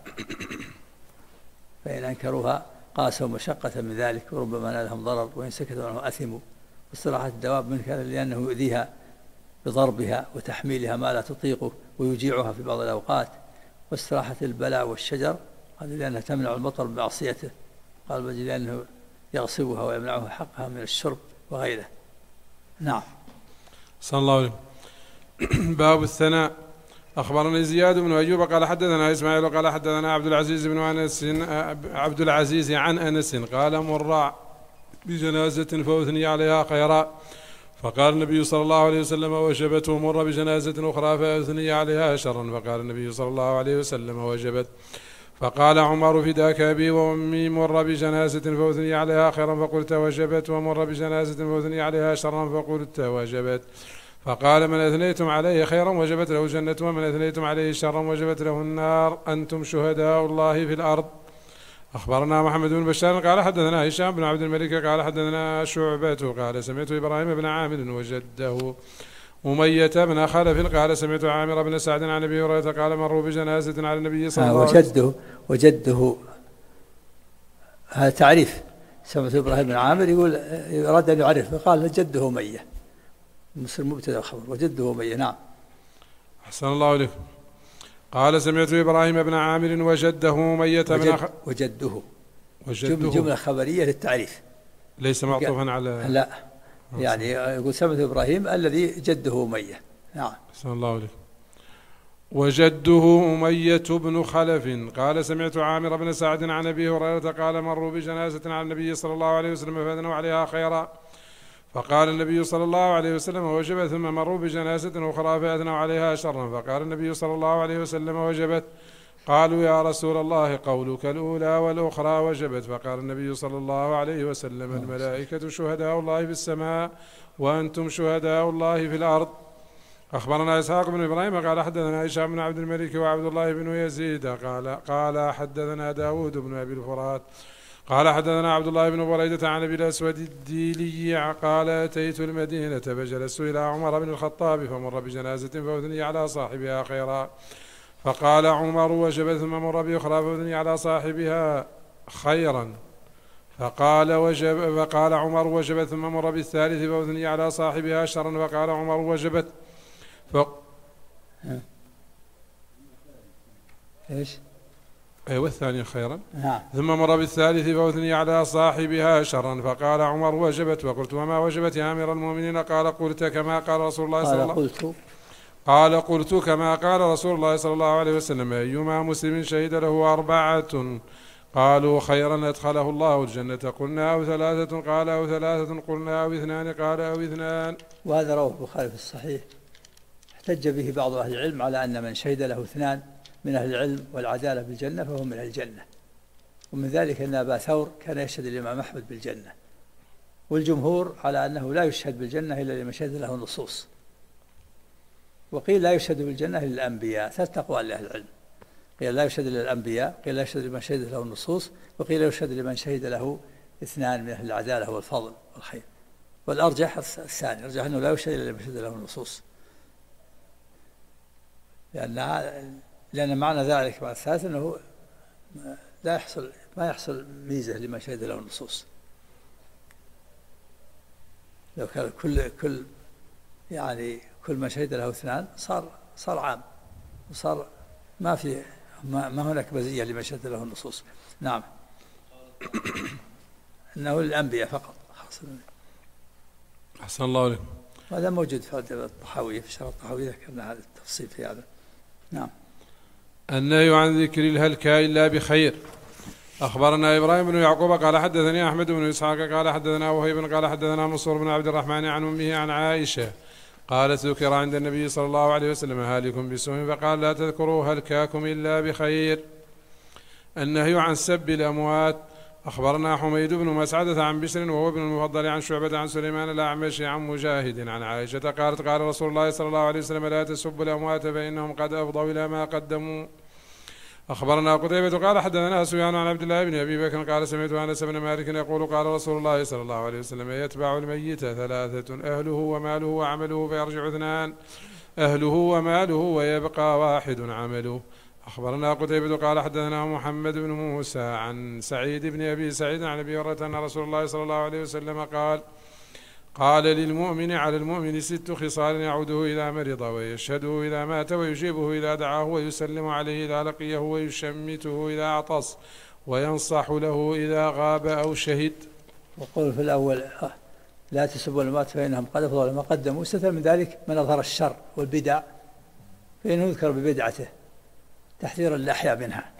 فان انكروها قاسوا مشقه من ذلك وربما نالهم ضرر، وان سكتوا عنه اثموا. واستراحة الدواب منك لأنه يؤذيها بضربها وتحميلها ما لا تطيقه ويجيعها في بعض الأوقات، واستراحة البلاء والشجر، هذه لأنها تمنع المطر بمعصيته، قال بل لأنه يغصبها ويمنعه حقها من الشرب وغيره. نعم. صلى الله عليه. باب الثناء. أخبرني زياد بن أيوب قال حدثنا إسماعيل قال حدثنا عبد العزيز عن أنس قال مر بجنازة فأثني عليها خيرا، فقال النبي صلى الله عليه وسلم وجبت، ومر بجنازة أخرى فأثني عليها شرا، فقال النبي صلى الله عليه وسلم وجبت، فقال عمر فداك أبي وأمي، مر بجنازة فأثني عليها خيرا فقلت وجبت، ومر بجنازة فأثني عليها شرا فقلت وجبت، فقال من أثنيتم عليه خيرا وجبت له الجنة، ومن أثنيتم عليه شرا وجبت له النار، أنتم شهداء الله في الأرض. أخبرنا محمد بن بشار قال حدثنا هشام بن عبد الملك قال حدثنا شعبة قال سمعت إبراهيم بن عامر وجده أمية بن خلف قال سمعت عامر بن سعد عن أبي هريرة قال مروا بجنازة على النبي صلى الله عليه وسلم. وجده هذا تعريف. سمعت إبراهيم بن عامر يقول أراد أن يعرف فقال جده أمية، مسلم مبتدأ خبر وجده أمية. نعم. أحسن الله عليكم. قال سمعت إبراهيم بن عامر وجده أمية بن وجده جملة خبرية للتعريف ليس معطوفا على لا، يعني يقول سمعت إبراهيم الذي جده أمية. نعم. أحسن الله عليكم. وجده أمية بن خلف قال سمعت عامر بن سعد عن أبي هريرة قال مروا بجنازة على النبي صلى الله عليه وسلم فأثنوا عليها خيرا، فقال النبي صلى الله عليه وسلم وجبت، ثم مروا بجنازة أخرى فأثنوا عليها شرا، فقال النبي صلى الله عليه وسلم وجبت، قالوا يا رسول الله قولك الأولى والأخرى وجبت، فقال النبي صلى الله عليه وسلم الملائكة شهداء الله في السماء وأنتم شهداء الله في الأرض. أخبرنا إسحاق بن إبراهيم قال حدثنا هشام بن عبد الملك وعبد الله بن يزيد قال حدثنا داود بن أبي الفرات قال حدثنا عبد الله بن بريدة عن أبي الأسود الديلي قال أتيت المدينة فجلست إلى عمر بن الخطاب فمر بجنازة فأثني على صاحبها خيرا، فقال عمر وجبت، ثم مر بأخرى فأثني على صاحبها خيرا، فقال عمر وجبت، ثم مر بالثالث فأثني على صاحبها شرا، فقال عمر وجبت ايش؟ والثاني خيرا. نعم. ثم مر بالثالث فأثني على صاحبها شرا، فقال عمر وجبت، وقلت وما وجبت يا أمير المؤمنين؟ قال قلت كما قال رسول الله صلى الله عليه وسلم. قال قلت كما قال رسول الله صلى الله عليه وسلم أيما مسلم شهد له 4 قالوا خيرا أدخله الله الجنة، قلنا أو 3، قال أو 3، قلنا أو 2، قال أو 2. وهذا رواه البخاري في الصحيح، احتج به بعض أهل العلم على أن من شهد له 2 من أهل العلم والعدالة بالجنة فهو من أهل الجنة، ومن ذلك أن أبا ثور كان يشهد الإمام أحمد بالجنة، والجمهور على أنه لا يشهد بالجنة إلا لمن شهد له النصوص، وقيل لا يشهد بالجنة للأنبياء. 3 أقوال لأهل العلم، قيل لا يشهد للأنبياء، قيل لا يشهد لمن شهد له النصوص، وقيل يشهد لمن شهد له 2 من أهل العدالة والفضل والخير، والأرجح الثاني، أرجح أنه لا يشهد إلا لمن شهد له النصوص، لأن معنى ذلك بعد الثالث أنه ما يحصل ميزة لمن شهد له النصوص. لو كان كل من شهد له 2 صار عام، وصار ما هناك مزية لمن شهد له النصوص. نعم. إنه للأنبياء فقط. أحسن الله عليكم. هذا موجود في الطحاوية، في شرح الطحاوية ذكرنا هذا التفصيل في هذا. نعم. النهي عن ذكر الهلكاء إلا بخير. أخبرنا إبراهيم بن يعقوب قال حدثني أحمد بن إسحاق قال حدثنا وهيب قال حدثنا منصور بن عبد الرحمن عن أمه عن عائشة قالت ذكر عند النبي صلى الله عليه وسلم هالك بسوء فقال لا تذكروا هلكاكم إلا بخير. النهي عن سب الأموات. أخبرنا حميد بن مسعدة عن بشر وهو ابن المفضل عن شعبة عن سليمان الأعمش عن مجاهد عن عائشة قالت قال رسول الله صلى الله عليه وسلم لا تسبوا الأموات فإنهم قد أفضوا إلى ما قدموا. أخبرنا قتيبة قال حدثنا سفيان عن عبد الله بن أبي بكر قال سمعت أنس بن مالك يقول قال رسول الله صلى الله عليه وسلم يتبع الميت 3 أهله وماله وعمله فيرجع 2 أهله وماله ويبقى 1 عمله. أخبرنا قتيبة قال حدثنا محمد بن موسى عن سعيد بن أبي سعيد عن أبي هريرة أن رسول الله صلى الله عليه وسلم قال قال للمؤمن على المؤمن 6 خصال يعوده إذا مرض ويشهده إذا مات ويجيبه إذا دعاه ويسلم عليه إذا لقيه ويشمته إذا عطس وينصح له إذا غاب أو شهد. وقول في الأول لا تسبوا الأموات فإنهم قد أفضلوا ما قدموا، استثنى من ذلك من أظهر الشر والبدع فإنه يذكر ببدعته تحذير الأحياء منها.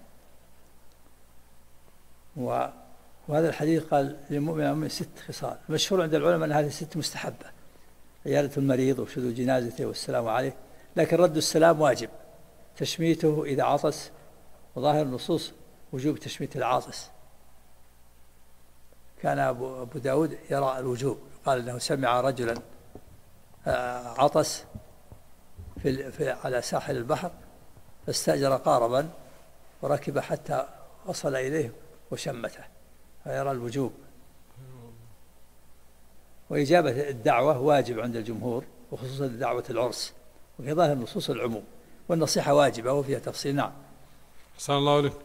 وهذا الحديث قال للمؤمن من 6 خصال، مشهور عند العلماء أن هذه 6 مستحبة: عيادة المريض وشذو جنازته والسلام عليه، لكن رد السلام واجب، تشميته إذا عطس، وظاهر النصوص وجوب تشميت العاطس. كان أبو داود يرى الوجوب، قال أنه سمع رجلا عطس على ساحل البحر فاستأجر قاربا وركب حتى وصل إليه وشمته، فيرى الوجوب. وإجابة الدعوة واجب عند الجمهور، وخصوصا دعوة العرس، وفي ظاهر النصوص العموم، والنصيحة واجبة وفيها تفصيل. نعم. أحسن الله لك.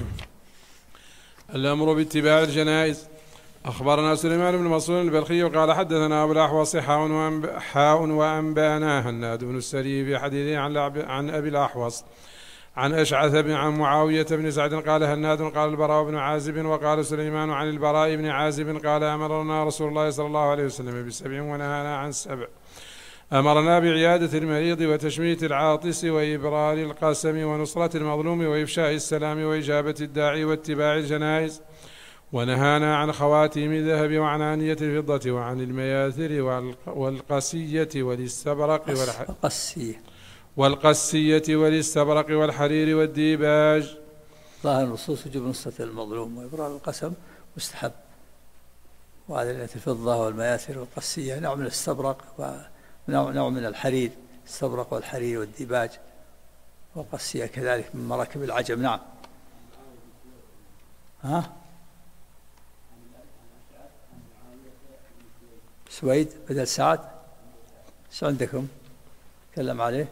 الأمر باتباع الجنائز. أخبرنا سليمان بن منصور البلخي قال حدثنا أبو الأحوص حاء وأنبأنا هناد بن السري في حديثه عن أبي الأحوص عن أشعث عن معاوية بن سعد قال هناد قال البراء بن عازب وقال سليمان عن البراء بن عازب قال أمرنا رسول الله صلى الله عليه وسلم ب7 ونهانا عن 7. أمرنا بعيادة المريض وتشميت العاطس وإبرار القسم ونصرة المظلوم وإفشاء السلام وإجابة الداعي واتباع الجنائز، ونهانا عن خواتيم الذهب وعن آنية الفضة وعن المياثر والقسية والاستبرق والحرير والديباج. ظاهر النصوص وجوب نصرة المظلوم وإبرار القسم مستحب، وعن آنية الفضة والمياثر والقسية نوع من الاستبرق ونوع من الحرير، الاستبرق والحرير والديباج والقسية كذلك من مراكب العجم. نعم. سويد بدل سعد، ايش عندكم؟ تكلم عليه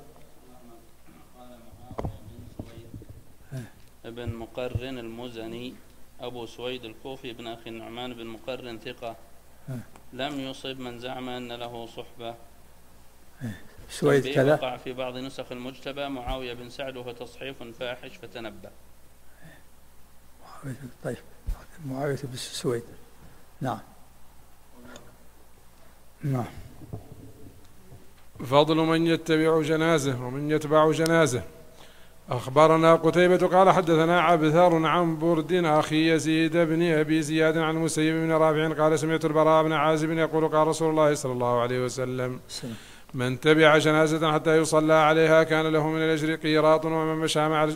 ابن مقرن المزني أبو سويد الكوفي ابن أخي النعمان بن مقرن ثقة، لم يصب من زعم أن له صحبة. سويد كذا وقع في بعض نسخ المجتبى معاوية بن سعد وهو تصحيف فاحش فتنبه. طيب معاوية بن سويد. نعم. نعم. فضل من يتبع جنازة ومن يتبع جنازة. أخبرنا قتيبة قال حدثنا عبثار عن برد أخي يزيد بن أبي زياد عن مسيب بن رافع قال سمعت البراء بن عازب يقول قال رسول الله صلى الله عليه وسلم من تبع جنازة حتى يصلى عليها كان له من الأجر قيراط ومن مشى مع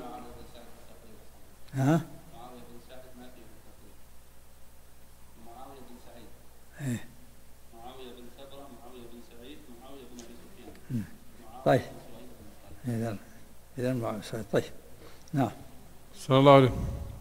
طيب إذن معاوية. طيب. نعم. صلى الله عليه.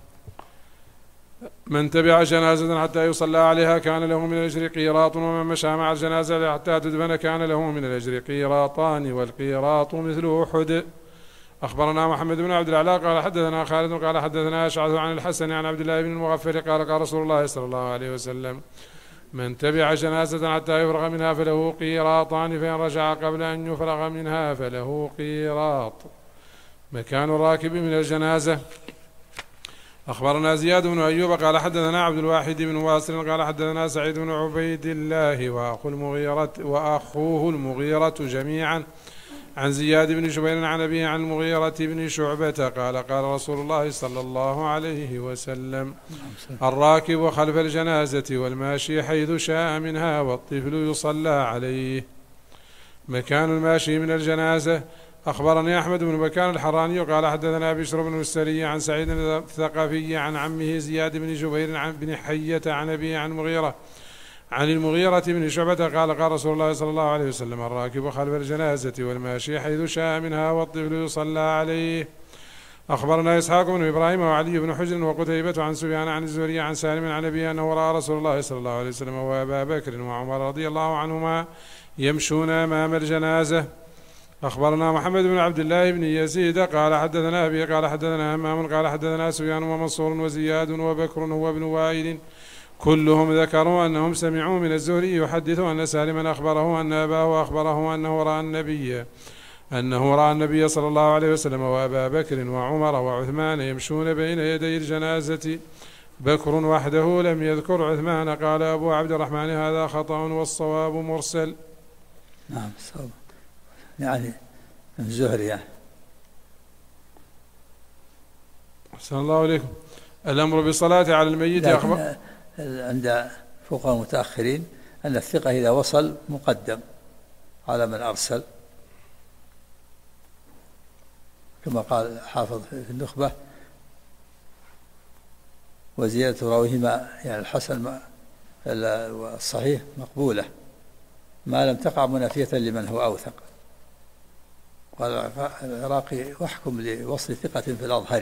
من تبع جنازة حتى يصلى عليها كان له من الأجر قيراط ومن مشى مع الجنازة حتى تدفن كان له من الأجر قيراطان والقيراط مثل أحد. أخبرنا محمد بن عبد الأعلى قال حدثنا خالد قال حدثنا أشعث عن الحسن عن عبد الله بن المغفر قال رسول الله صلى الله عليه وسلم من تبع جنازة حتى يفرغ منها فله قيراطان فإن رجع قبل أن يفرغ منها فله قيراط. مكان الراكب من الجنازة. أخبرنا زياد بن أيوب قال حدثنا عبد الواحد بن واصل قال حدثنا سعيد بن عبيد الله وأخوه المغيرة جميعا عن زياد بن جبير عن أبيه عن المغيرة بن شعبة قال قال رسول الله صلى الله عليه وسلم الراكب خلف الجنازة والماشي حيث شاء منها والطفل يصلى عليه. مكان الماشي من الجنازة. أخبرني أحمد بن بكار الحراني قال حدثنا بشر بن السري عن سعيد الثقفي عن عمه زياد بن جبير عن بن حية عن أبيه عن مغيرة عن المغيرة بن شعبة قال قال رسول الله صلى الله عليه وسلم الراكب خلف الجنازة والماشي حيث شاء منها والطفل يصلى عليه. أخبرنا إسحاق بن إبراهيم وعلي بن حجر وقتيبة عن سفيان عن الزهري عن سالم عن أبيه أنه رأى رسول الله صلى الله عليه وسلم وأبا بكر وعمر رضي الله عنهما يمشون أمام الجنازة. أخبرنا محمد بن عبد الله بن يزيد قال حدثنا أبي قال حدثنا همام قال حدثنا سفيان ومنصور وزياد وبكر هو ابن وائل كلهم ذكروا أنهم سمعوا من الزهري يحدث أن سالما أخبره أن أباه أخبره أنه رأى النبي صلى الله عليه وسلم وأبا بكر وعمر وعثمان يمشون بين يدي الجنازة، بكر وحده لم يذكر عثمان. قال أبو عبد الرحمن هذا خطأ والصواب مرسل. نعم الصواب يعني الزهري يعني. أحسن الله عليكم. الأمر بالصلاة على الميت أخبر عند فقهاء المتأخرين أن الثقة إذا وصل مقدم على من أرسل، كما قال حافظ في النخبة: وزيادة راويهما يعني الحسن والصحيح مقبولة ما لم تقع منافية لمن هو أوثق. قال العراقي: واحكم لوصل ثقة في الأظهر.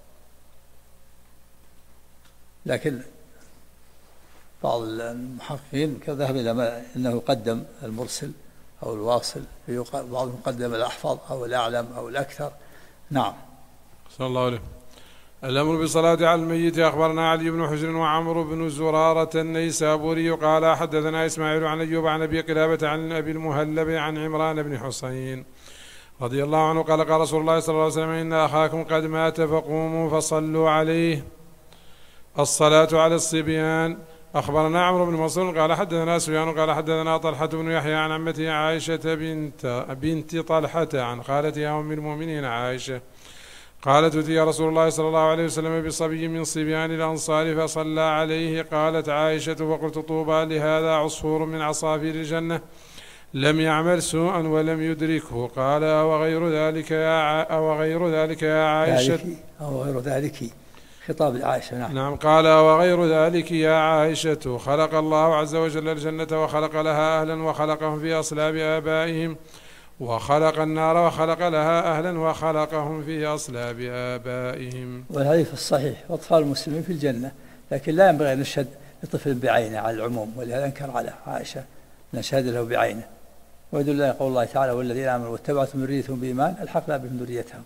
لكن بعض المحققين ذهب إلى أنه قدم المرسل أو الواصل، بعضهم قدم الأحفظ أو الأعلم أو الأكثر. نعم. صلى الله عليه. الأمر بالصلاة على الميت أخبرنا علي بن حجر وعمرو بن زرارة النيسابوري قال حدثنا إسماعيل عن أيوب عن أبي قلابة عن أبي المهلب عن عمران بن حسين رضي الله عنه قال قال رسول الله صلى الله عليه وسلم: إن أخاكم قد مات فقوموا فصلوا عليه. الصلاة على الصبيان. أخبرنا عمرو بن منصور قال حدثنا سفيان قال حدثنا طلحة بن يحيى عن عمته عائشة بنت طلحة عن خالتها أم المؤمنين عائشة قالت: أتي رسول الله صلى الله عليه وسلم بصبي من صبيان الأنصار فصلى عليه. قالت عائشة: فقلت: طوبى لهذا عصفور من عصافير الجنة لم يعمل سوءا ولم يدركه. قال: أو غير ذلك يا عائشة. أو غير ذلك خطاب لعائشة. نعم. قال: وغير ذلك يا عائشة. خلق الله عز وجل الجنة وخلق لها أهلا وخلقهم في أصلاب آبائهم، وخلق النار وخلق لها أهلا وخلقهم في أصلاب آبائهم. والحديث الصحيح: وأطفال المسلمين في الجنة. لكن لا ينبغي أن نشهد لطفل بعينه على العموم، ولهذا أنكر على عائشة نشهد له بعينه. ويدل لنا قول الله تعالى: والذين آمنوا واتبعتهم ذريتهم بإيمان ألحقنا بهم ذريتهم.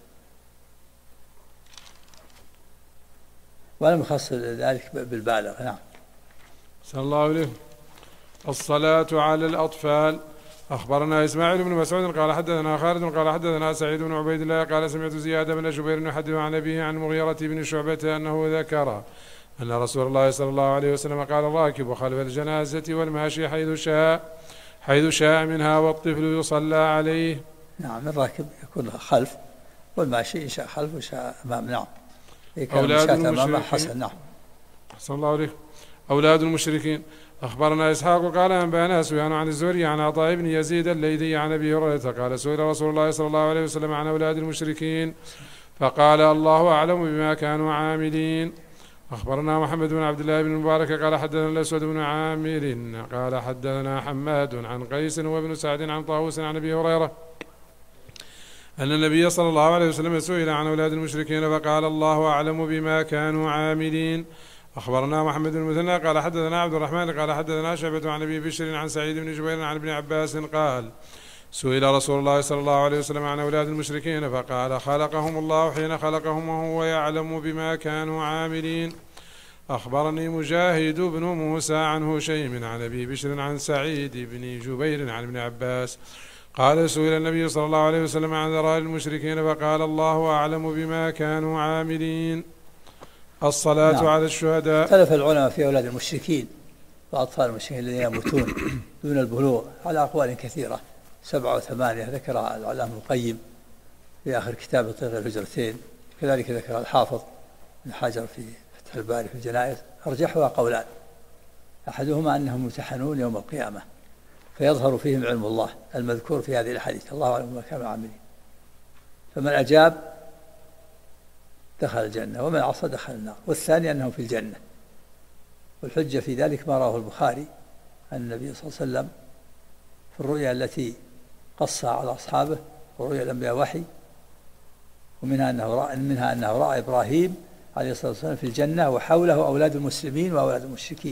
ولم يخص ذلك بالبالغ. نعم. صلى الله عليه. الصلاة على الأطفال. أخبرنا إسماعيل بن مسعود قال حدثنا خالد قال حدثنا سعيد بن عبيد الله قال: سمعت زياد بن جبير يحدث عن أبيه عن مغيرة بن شعبة أنه ذكر أن رسول الله صلى الله عليه وسلم قال: الراكب خلف الجنازة والماشي حيث شاء منها والطفل يصلى عليه. نعم. الراكب يكون خلف، والماشي إن شاء خلف وشاء أمام. نعم. أولاد المشركين. حسن. نعم. صلى الله عليه. أولاد المشركين. أخبرنا إسحاق قال أنبأنا سفيان عن الزهري عن عطاء بن يزيد الليثي عن أبي هريرة قال: سئل رسول الله صلى الله عليه وسلم عن أولاد المشركين فقال: الله أعلم بما كانوا عاملين. أخبرنا محمد بن عبد الله بن المبارك قال حدثنا الأسود بن عامر قال حدثنا حماد عن قيس وابن سعد عن طاووس عن أبي هريرة أن النبي صلى الله عليه وسلم سئل عن أولاد المشركين فقال: الله أعلم بما كانوا عاملين. أخبرنا محمد بن المثنى قال حدثنا عبد الرحمن قال حدثنا شعبة عن أبي بشر عن سعيد بن جبير عن ابن عباس قال: سئل رسول الله صلى الله عليه وسلم عن أولاد المشركين فقال: خلقهم الله حين خلقهم وهو يعلم بما كانوا عاملين. أخبرني مجاهد بن موسى عن هشيم عن أبي بشر عن سعيد بن جبير عن ابن عباس قال: سئل النبي صلى الله عليه وسلم عن ذرائر المشركين فقال: الله أعلم بما كانوا عاملين. الصلاة نعم. على الشهداء. اختلف العلماء في أولاد المشركين وأطفال المشركين الذين يموتون دون البلوغ على أقوال كثيرة 7 و8 ذكرها العلامة القيم في آخر كتاب طريق الهجرتين، كذلك ذكر الحافظ بن حجر في فتح الباري في الجنائز. أرجحها قولان: أحدهما أنهم يمتحنون يوم القيامة فيظهر فيهم علم الله المذكور في هذه الحديث: الله أعلم بما كانوا عاملين. فمن أجاب دخل الجنة ومن عصى دخل النار. والثاني أنهم في الجنة. والحجة في ذلك ما رواه البخاري عن النبي صلى الله عليه وسلم في الرؤيا التي قصها على أصحابه، ورؤيا الأنبياء وحي، ومنها أنه رأى إبراهيم عليه الصلاة والسلام في الجنة وحوله أولاد المسلمين وأولاد المشركين.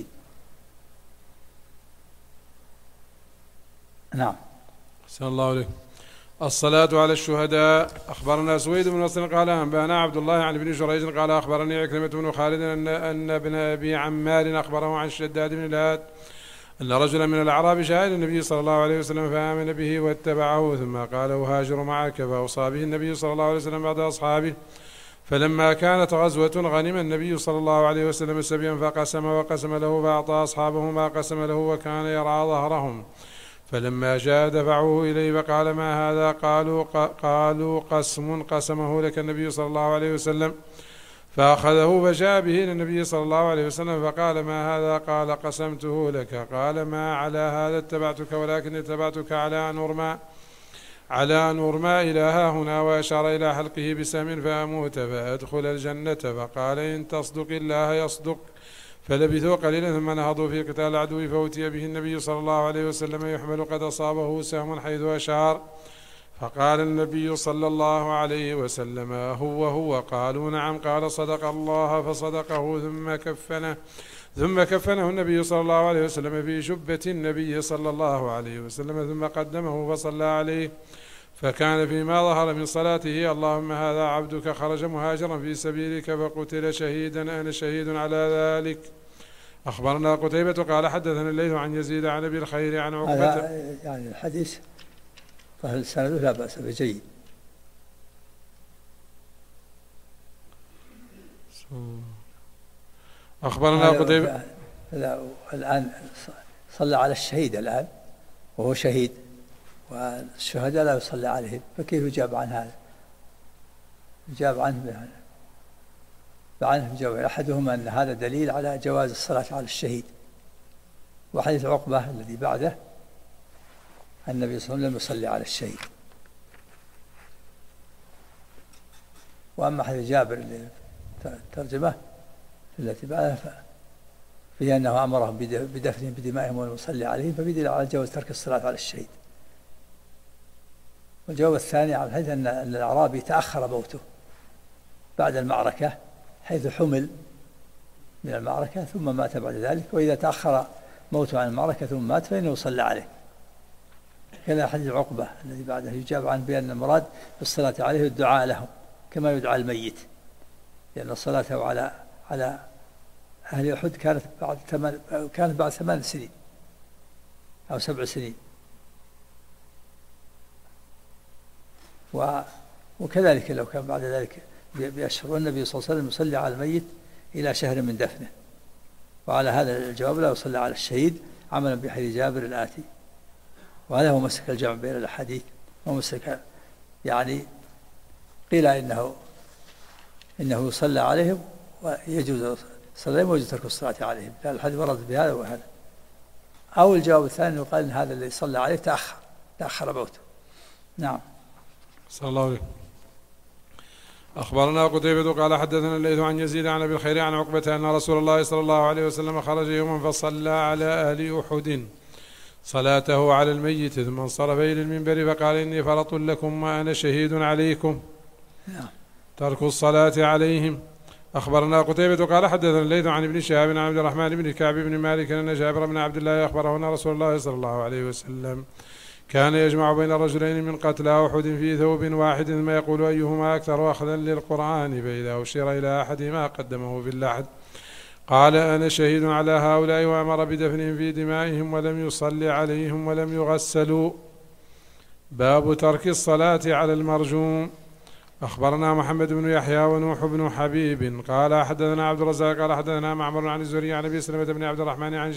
نعم. صلى الله عليه. الصلاة على الشهداء. أخبرنا سويد بن نصر قال أنبانا عبد الله عن ابن جريج قال أخبرني عكرمة بن خالد أن ابن أبي عمار أخبره عن شداد بن الهاد أن رجلا من الأعراب شاهد النبي صلى الله عليه وسلم فآمن به واتبعه ثم قال أهاجر معك، فأوصى به النبي صلى الله عليه وسلم بعد أصحابه. فلما كانت غزوة غنم النبي صلى الله عليه وسلم سبيا فقسم وقسم له فأعطى أصحابه ما قسم له وكان يرعى ظهرهم. فلما جاء دفعوه إليه فقال ما هذا؟ قالوا قسم قسمه لك النبي صلى الله عليه وسلم. فأخذه فجاء به إلى النبي صلى الله عليه وسلم فقال ما هذا؟ قال قسمته لك. قال ما على هذا اتبعتك ولكن اتبعتك على أن أرمى إلى ها هنا، وأشار إلى حلقه بسهم فأموت فأدخل الجنة. فقال إن تصدق الله يصدق. فلبثوا قليلا ثم نهضوا في قتال العدو فأتي به النبي صلى الله عليه وسلم يحمل قد أصابه سهم حيث أشار. فقال النبي صلى الله عليه وسلم هو؟ قالوا نعم. قال صدق الله فصدقه ثم كفنه النبي صلى الله عليه وسلم في جبة النبي صلى الله عليه وسلم ثم قدمه فصلى عليه. فكان فيما ظهر من صلاته اللهم هذا عبدك خرج مهاجرا في سبيلك فقتل شهيدا أنا شهيد على ذلك. أخبرنا قتيبة قال حدثنا الليث عن يزيد عن أبي الخير عن عقبة. يعني الحديث فهل سنده لا بأس به جيد. أخبرنا قتيبة الآن صلى على الشهيد الآن وهو شهيد، والشهداء لا يصلى عليهم، فكيف يجاب عن هذا؟ يجاب عنه جواب أحدهما أن هذا دليل على جواز الصلاة على الشهيد، وحديث عقبة الذي بعده النبي صلى الله عليه وسلم يصلي على الشهيد. وأما حديث جابر الترجمة التي بعدها فهي أنه أمرهم بدفنهم بدمائهم والمصلي عليهم، فبدل على جواز ترك الصلاة على الشهيد. والجواب الثاني على الحديث أن الأعرابي تأخر موته بعد المعركة حيث حمل من المعركة ثم مات بعد ذلك، وإذا تأخر موته عن المعركة ثم مات فإنه يصلى عليه. كذا حديث عقبة الذي بعده يجاب عنه بأن المراد بالصلاة عليه الدعاء له كما يدعى الميت، لأن صلاته على أهل أحد كانت بعد 8 سنين أو 7 سنين. وكذلك لو كان بعد ذلك بأشهر، والنبي صلى الله عليه وسلم يصلي على الميت إلى شهر من دفنه. وعلى هذا الجواب لا يصلى على الشهيد عملا بحديث جابر الآتي. وهذا هو مسك الجمع بين الأحاديث، ومسك يعني قيل إنه يصلى عليهم ويجوز صلاتهم ويجوز ترك الصلاة عليهم، قال الحديث ورد بهذا وهذا. أو الجواب الثاني يقال إن هذا الذي صلى عليه تأخر موته. نعم. صلى الله عليه. أخبرنا قتيبة قال حدثنا الليث عن يزيد عن أبي الخير عن عقبة أن رسول الله صلى الله عليه وسلم خرج يوما فصلى على أهل أحد صلاته على الميت ثم انصرف إلى المنبر فقال إني فرط لكم وأنا شهيد عليكم ترك الصلاة عليهم. أخبرنا قتيبة قال حدثنا الليث عن ابن شهاب عن عبد الرحمن بن كعب بن مالك أن جابر بن عبد الله أخبره أن رسول الله صلى الله عليه وسلم كان يجمع بين رجلين من قتلى أحد في ثوب واحد ثم يقول أيهما أكثر أخذا للقرآن، فإذا أشير إلى أحدهما قدمه في اللحد. قال أنا شهيد على هؤلاء، وأمر بدفنهم في دمائهم ولم يصلي عليهم ولم يغسلوا. باب ترك الصلاة على المرجوم. أخبرنا محمد بن يحيى ونوح بن حبيب قال حدثنا عبد الرزاق قال حدثنا معمر عن الزهري عن أبي سلمة بن عبد الرحمن عن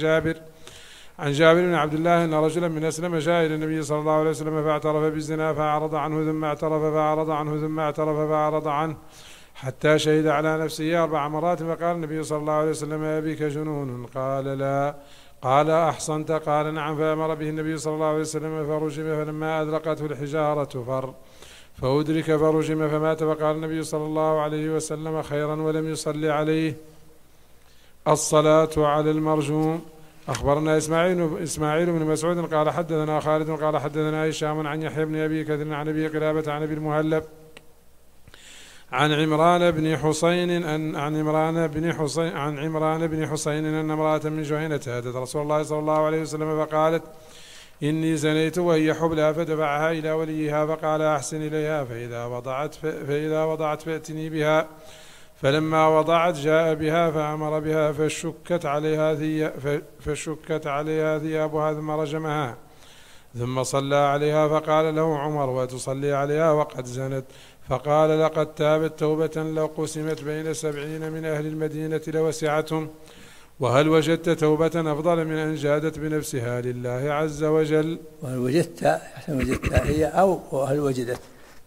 جابر بن عبد الله أن رجلا من أسلم جاء إلى النبي صلى الله عليه وسلم فاعترف بالزنا فأعرض عنه ثم اعترف فأعرض عنه ثم اعترف فأعرض عنه حتى شهد على نفسه 4 مرات. فقال النبي صلى الله عليه وسلم أبيك جنون؟ قال لا. قال أحصنت؟ قال نعم. فأمر به النبي صلى الله عليه وسلم فرجم، فلما أدركته الحجارة فأدرك فرجم فمات. فقال النبي صلى الله عليه وسلم خيرا ولم يصلي عليه. الصلاة على المرجوم. أخبرنا إسماعيل بن مسعود قال حدثنا خالد قال حدثنا هشام عن يحيى بن أبي كثير عن أبي قلابة عن أبي المهلب عن عمران بن حسين أن امرأة من جهينة أتت رسول الله صلى الله عليه وسلم فقالت إني زنيت وهي حبلى، فدفعها إلى وليها فقال أحسن إليها فإذا وضعت فأتني بها. فلما وضعت جاء بها فأمر بها فشكت عليها ثيابها ثم رجمها، ثم صلى عليها. فقال له عمر: وتصلي عليها وقد زنت؟ فقال: لقد تابت توبة لو قسمت بين 70 من أهل المدينة لوسعتهم. وهل وجدت توبة أفضل من أن جادت بنفسها لله عز وجل؟ وهل وجدت هي أو هل وجدت؟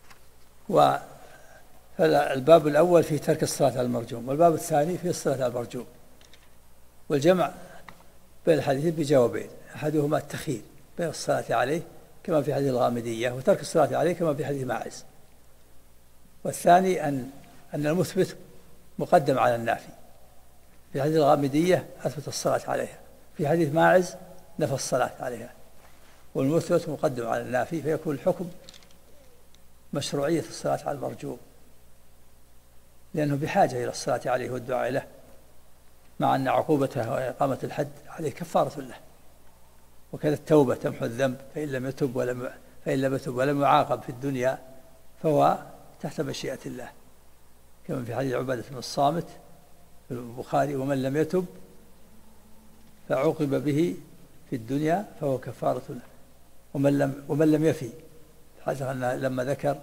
فالباب الأول في ترك الصلاة على المرجوم، والباب الثاني في الصلاة على المرجوم، والجمع بين الحديثين بجوابين: أحدهما التخيير بين الصلاة عليه كما في حديث الغامدية، وترك الصلاة عليه كما في حديث ماعز. والثاني أن المثبت مقدم على النافي. في حديث الغامدية أثبت الصلاة عليها، في حديث ماعز نفى الصلاة عليها، والمثبت مقدم على النافي، فيكون الحكم مشروعية الصلاة على المرجوم، لأنه بحاجة إلى الصلاة عليه والدعاء له، مع أن عقوبته وإقامة الحد عليه كفارة له. وكذا التوبة تمحو الذنب، فإن لم يتب ولم يعاقب في الدنيا فهو تحت مشيئة الله، كما في حديث عبادة بن الصامت في البخاري: ومن لم يتب فعوقب به في الدنيا فهو كفارة له، ومن لم يفي، حتى أن لما ذكر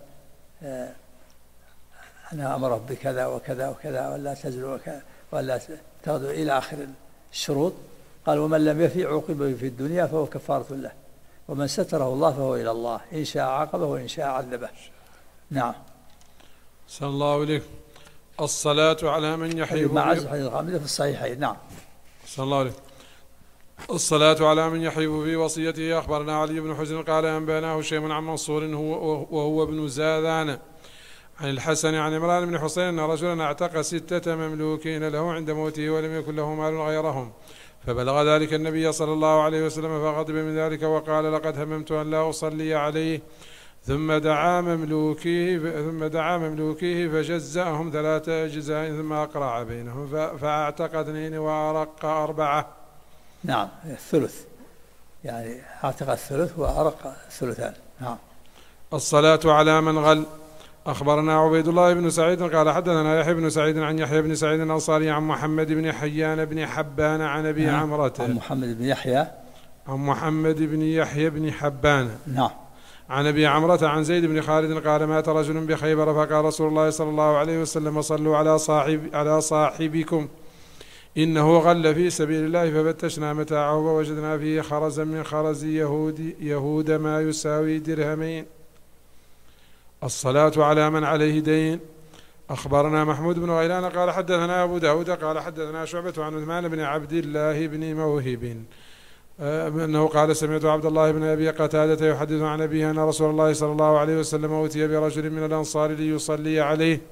أنا أمره بكذا وكذا وكذا ولا تزل ولا تغدو إلى آخر الشروط، قال: ومن لم يفي عوقب به في الدنيا فهو كفارة له، ومن ستره الله فهو إلى الله، إن شاء عاقبه وإن شاء عذبه. نعم. صلى الله عليه. الصلاة على من يحيب مع حديث الغامدية في الصحيحين. نعم. صلى الله عليه. الصلاة على من يحيب في وصيته. أخبرنا علي بن حجر قال أنبأنا هشيم عن منصور وهو ابن زاذان عن الحسن عن عمران بن حسين أن رجلا اعتق 6 مملوكين له عند موته ولم يكن له مال غيرهم، فبلغ ذلك النبي صلى الله عليه وسلم فغضب من ذلك وقال: لقد هممت أن لا أصلي عليه. ثم دعا مملوكيه فجزأهم 3 أجزاء ثم أقرع بينهم فأعتق 2 وأرق 4. نعم، الثلث، يعني أعتق الثلث وأرق الثلثان. نعم. الصلاة على من غل. أخبرنا عبيد الله بن سعيد قال حدثنا يحيى بن سعيد عن يحيى بن سعيد الأنصاري عن محمد بن حيان بن حبان عن أبي عمرة عن محمد بن يحيى بن حبان. نعم. عن أبي عمرة عن زيد بن خالد قال: مات رجل بخيبر فقال رسول الله صلى الله عليه وسلم: صلوا على صاحبكم إنه غل في سبيل الله. ففتشنا متاعه فوجدنا فيه خرزا من خرز يهود ما يساوي درهمين. الصلاة على من عليه دين. أخبرنا محمود بن غيلان قال حدثنا أبو داود قال حدثنا شعبة عن عثمان بن عبد الله بن موهب أنه قال: سمعت عبد الله بن أبي قتادة يحدث عن أبيه أن رسول الله صلى الله عليه وسلم أوتي برجل من الأنصار ليصلي عليه،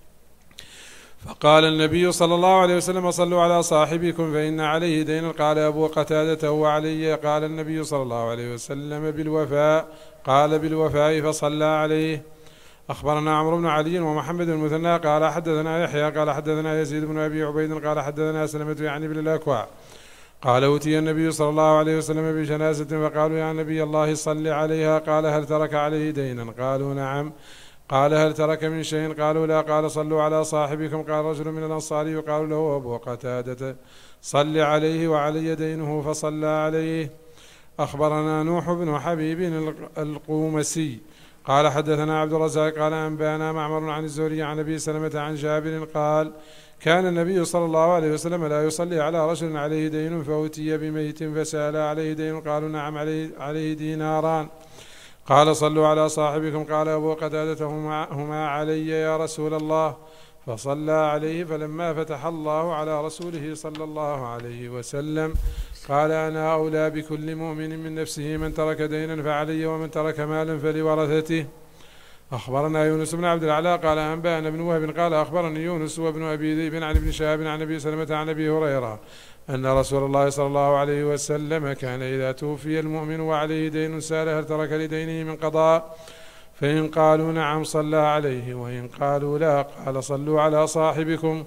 فقال النبي صلى الله عليه وسلم: صلوا على صاحبكم فإن عليه دين. قال أبو قتادة: هو علي. قال النبي صلى الله عليه وسلم: بالوفاء. قال: بالوفاء. فصلى عليه. أخبرنا عمرو بن علي ومحمد بن المثنى قال حدثنا يحيى قال حدثنا يزيد بن أبي عبيد قال حدثنا سلمة يعني بن الأكوع قال: أوتي النبي صلى الله عليه وسلم بجنازة فقالوا: يا نبي الله صل عليها. قال: هل ترك عليه دينا؟ قالوا: نعم. قال: هل ترك من شيء؟ قالوا: لا. قال: صلوا على صاحبكم. قال رجل من الأنصار يقال له أبو قتادة: صل عليه وعلي دينه. فصلى عليه. أخبرنا نوح بن حبيب القومسي قال حدثنا عبد الرزاق قال أنبأنا معمر عن الزهري عن أبي سلمة عن جابر قال: كان النبي صلى الله عليه وسلم لا يصلي على رجل عليه دين فأتي بميت فسأل: عليه دين؟ قالوا: نعم عليه ديناران. قال: صلوا على صاحبكم. قال أبو قتادة: هما علي يا رسول الله. فصلى عليه. فلما فتح الله على رسوله صلى الله عليه وسلم قال: أنا أولى بكل مؤمن من نفسه، من ترك دينا فعلي ومن ترك مالا فلورثته. أخبرنا يونس بن عبد الأعلى قال أنبأنا بن وهب قال أخبرني يونس وابن أبي ذئب عن ابن شهاب عن أبي سلمة عن أبي هريرة أن رسول الله صلى الله عليه وسلم كان إذا توفي المؤمن وعليه دين سأل: هل ترك لدينه من قضاء؟ فإن قالوا: نعم صلى عليه، وإن قالوا: لا قال: صلوا على صاحبكم.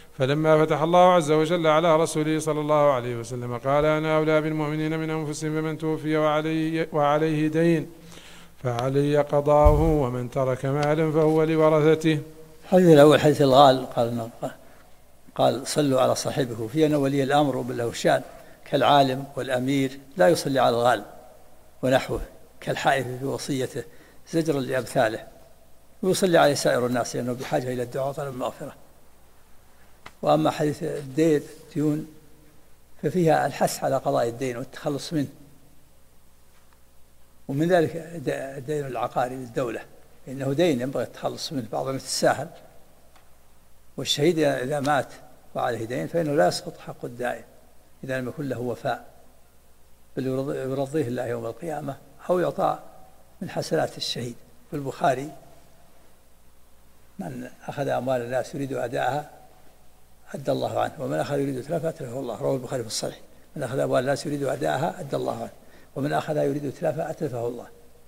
فلما فتح الله عز وجل على رسوله صلى الله عليه وسلم قال أنا أولى بالمؤمنين من أنفسهم، فمن توفي وعليه دين فعلي قضاؤه، ومن ترك مالا فهو لورثته. الحديث الأول حديث الغال قال صلوا على صاحبه، في أن ولي الأمر وله الشأن كالعالم والأمير لا يصلي على الغال ونحوه كالحائف في وصيته زجرا لأمثاله، ويصلي عليه سائر الناس لأنه بحاجة إلى الدعاء وطلب المغفرة. وأما حديث الديون ففيها الحث على قضاء الدين والتخلص منه، ومن ذلك الدين العقاري للدولة، إنه دين ينبغي التخلص منه، بعضهم يتساهل، والشهيد إذا مات وعليه دين فإنه لا يسقط حق الدائن إذا لم يكن له وفاء، بل يرضيه الله يوم القيامة أو يعطى من حسنات الشهيد. في البخاري من أخذ أموال الناس يريد أداءها أدى الله عنه، ومن أخذ يريد تلفها أتلفه الله، رواه البخاري في الصحيح. من أخذ أموال الناس يريد أداءها أدى الله عنه، ومن أخذها يريد تلفها أتلفه الله.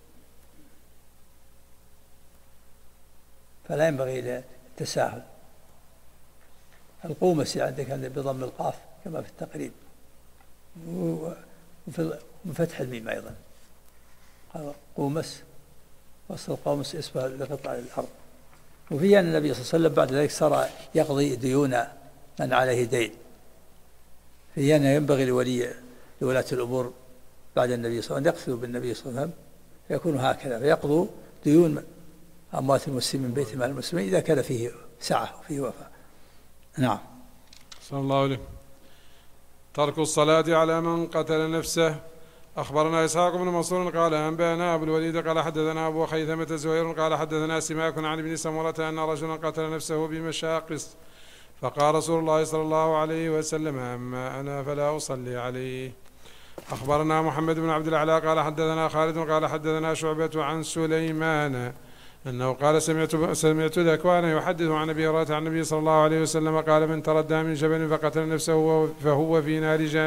فلا ينبغي التساهل. القومسي عندك بضم القاف كما في التقريب، وفتح الميم أيضا، قومس وصل القومس اسمه لقطع الأرض. وفيه أن النبي صلى الله عليه وسلم بعد ذلك صار يقضي ديون من عليه دين، فيه أنه ينبغي لولاة الأمور بعد النبي صلى الله عليه وسلم يقصدوا بالنبي صلى الله عليه وسلم فيكون هكذا، فيقضوا ديون أموات المسلمين من بيت مال المسلمين إذا كان فيه سعة وفيه وفاء. نعم. صلى الله عليه. ترك الصلاة على من قتل نفسه. أخبرنا إسحاق بن منصور قال أنبأنا أبو الوليد قال حدثنا أبو خيثمة زهير قال حدثنا سماك عن ابن سمرة أن رجلا قتل نفسه بمشاقص، فقال رسول الله صلى الله عليه وسلم أما أنا فلا أصلي عليه. أخبرنا محمد بن عبد الأعلى قال حدثنا خالد قال حدثنا شعبة عن سليمان أنه قال سمعت ذكوان يحدث عن أبي هريرة عن النبي صلى الله عليه وسلم قال من تردى من جبل فقتل نفسه فهو في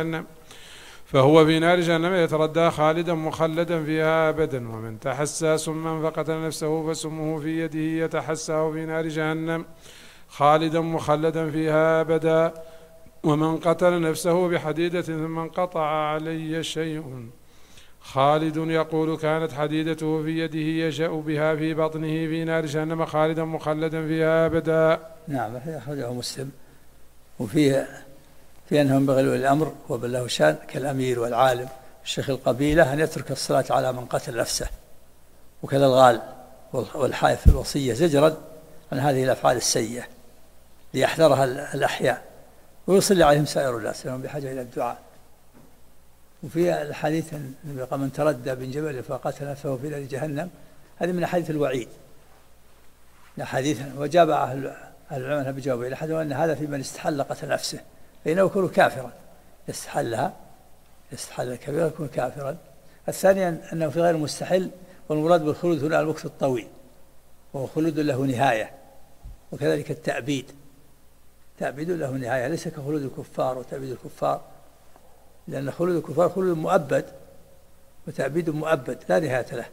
نار جهنم يتردى خالدا مخلدا فيها أبدا، ومن تحسى سما فقتل نفسه فسمه في يده يتحسى في نار جهنم خالدا مخلدا فيها أبدا، ومن قتل نفسه بحديدة ثم انقطع علي شيء خالد يقول كانت حديدته في يده يشأ بها في بطنه في نار جهنم خالدا مخلدا فيها أبدا. نعم، أخرجه مسلم. وفيه أنه ينبغي الأمر وبله شان كالأمير والعالم الشيخ القبيلة أن يترك الصلاة على من قتل نفسه، وكذا الغال والحائف في الوصية زجرا عن هذه الأفعال السيئة ليحذرها الأحياء، ويصلي عليهم سائر الناس لهم بحاجة إلى الدعاء. وفي الحديث من تردى من جبل فقتل نفسه في نار جهنم، هذه من حديث الوعيد حديثا، وجاب أهل العلماء بجوابه إلى حد أن هذا في من استحل قتل نفسه فإنه يكون كافرا، يستحل الكبيرة يكون كافرا. الثاني أنه في غير مستحل، والمراد بالخلود هنا المكث الطويل وهو خلود له نهاية، وكذلك التأبيد له نهاية، ليس كخلود الكفار وتأبيد الكفار، لأن خلود الكفار خلود مؤبد وتأبيد مؤبد لا نهاية له.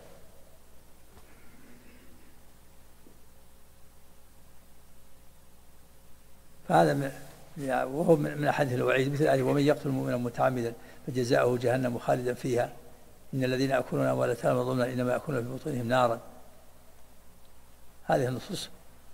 فهذا وهو من أحاديث الوعيد مثل آية ومن يقتل مؤمنا متعمدا فجزاؤه جهنم خالدا فيها إن الذين يأكلون أموال اليتامى ظلما إنما يأكلون في بطونهم نارا. هذه النصوص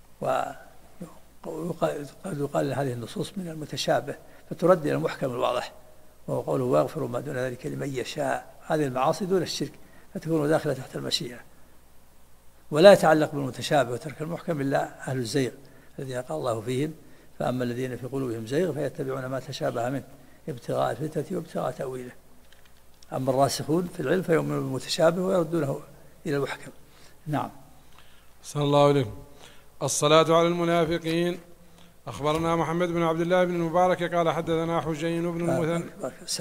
يقال هذه النصوص من المتشابه فترد إلى المحكم الواضح، وهو قوله ويغفر ما دون ذلك لمن يشاء. هذه المعاصي دون الشرك فتكون داخلة تحت المشيئة، ولا يتعلق بالمتشابه وترك المحكم إلا أهل الزيغ الذين قال الله فيهم فأما الذين في قلوبهم زيغ فيتبعون ما تشابه منه ابتغاء الفتنة وابتغاء تأويله. أما الراسخون في العلم فيؤمنون بالمتشابه ويردونه إلى المحكم. نعم. صلى الله عليه. الصلاة على المنافقين. أخبرنا محمد بن عبد الله بن المبارك قال حدثنا حجين بن المثنى.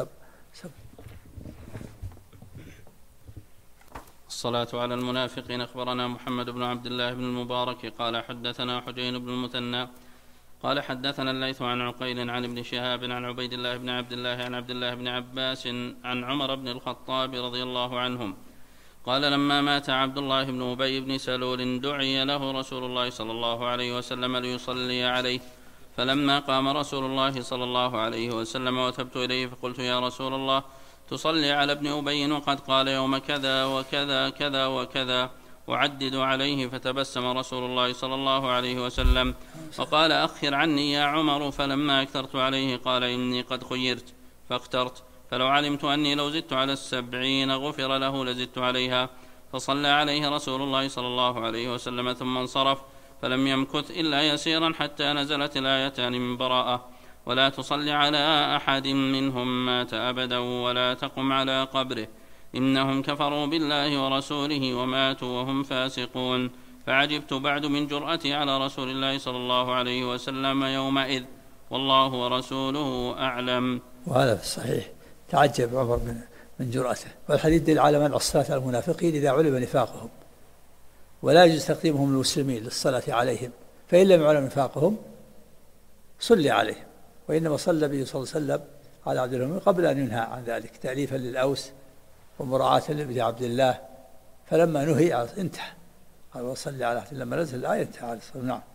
الصلاة على المنافقين. أخبرنا محمد بن عبد الله بن المبارك قال حدثنا حجين بن المثنى قال حدثنا الليث عن عقيل عن ابن شهاب عن عبيد الله بن عبد الله عن عبد الله بن عباس عن عمر بن الخطاب رضي الله عنهم قال لما مات عبد الله بن أبي بن سلول دعي له رسول الله صلى الله عليه وسلم ليصلي عليه، فلما قام رسول الله صلى الله عليه وسلم وتبت إليه فقلت يا رسول الله تصلي على ابن أبي وقد قال يوم كذا وكذا كذا وكذا وعدد عليه، فتبسم رسول الله صلى الله عليه وسلم وقال أخر عني يا عمر. فلما أكثرت عليه قال إني قد خيرت فاخترت، فلو علمت أني لو زدت على 70 غفر له لزدت عليها. فصلى عليه رسول الله صلى الله عليه وسلم ثم انصرف، فلم يمكث إلا يسيرا حتى نزلت الآيتان من براءة: ولا تصل على أحد منهم مات أبدا ولا تقم على قبره إنهم كفروا بالله ورسوله وماتوا وهم فاسقون. فعجبت بعد من جرأتي على رسول الله صلى الله عليه وسلم يومئذ، والله ورسوله أعلم. وهذا في الصحيح تعجب عمر من جرأته. والحديث دل على منع الصلاة على المنافقين إذا علم نفاقهم، ولا يجوز تقديمهم المسلمين للصلاة عليهم، فإن لم يعلم نفاقهم صلي عليهم. وإنما صلى النبي صلى الله عليه وسلم على عبد الله قبل أن ينهى عن ذلك تأليفا للأوس ومراعاة لابن عبد الله، فلما نهي انتهى قال وصلي على عبد الله. لما نزل الآية انتهى على الصلاة. نعم.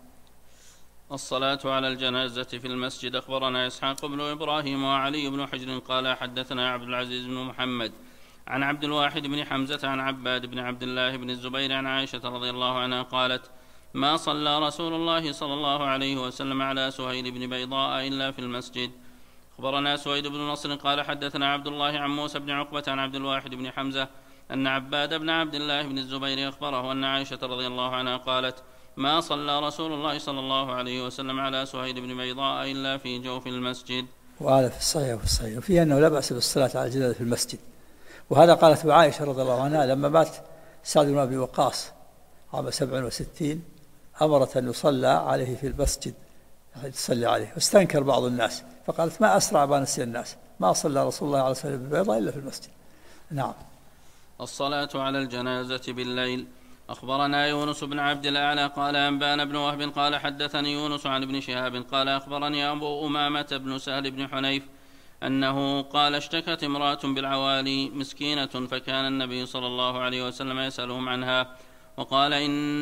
الصلاة على الجنازة في المسجد. أخبرنا إسحاق بن إبراهيم وعلي بن حجر قال حدثنا عبد العزيز بن محمد عن عبد الواحد بن حمزة عن عباد بن عبد الله بن الزبير عن عائشة رضي الله عنها قالت: ما صلى رسول الله صلى الله عليه وسلم على سهيل بن بيضاء إلا في المسجد. أخبرنا سويد بن نصر قال حدثنا عبد الله عن موسى بن عقبة عن عبد الواحد بن حمزة أن عباد بن عبد الله بن الزبير أخبره أن عائشة رضي الله عنها قالت: ما صلى رسول الله صلى الله عليه وسلم على سهيل بن بيضاء إلا في جوف المسجد. وهذا في الصحيح وفي الصحيح، وفيه أنه لا بأس بالصلاة على الجنازة في المسجد. وهذا قالت عائشة رضي الله عنها لما مات سعد بن أبي وقاص عام 67 أمرت أن يصلى عليه في المسجد تصلي عليه، واستنكر بعض الناس فقالت: ما أسرع ما نسي الناس، ما صلى رسول الله على سهيل بن بيضاء إلا في المسجد. نعم. الصلاة على الجنازة بالليل. أخبرنا يونس بن عبد الأعلى قال أنبانا بن وهب قال حدثني يونس عن ابن شهاب قال أخبرني أبو أمامة بن سهل بن حنيف أنه قال: اشتكت امرأة بالعوالي مسكينة، فكان النبي صلى الله عليه وسلم يسألهم عنها، وقال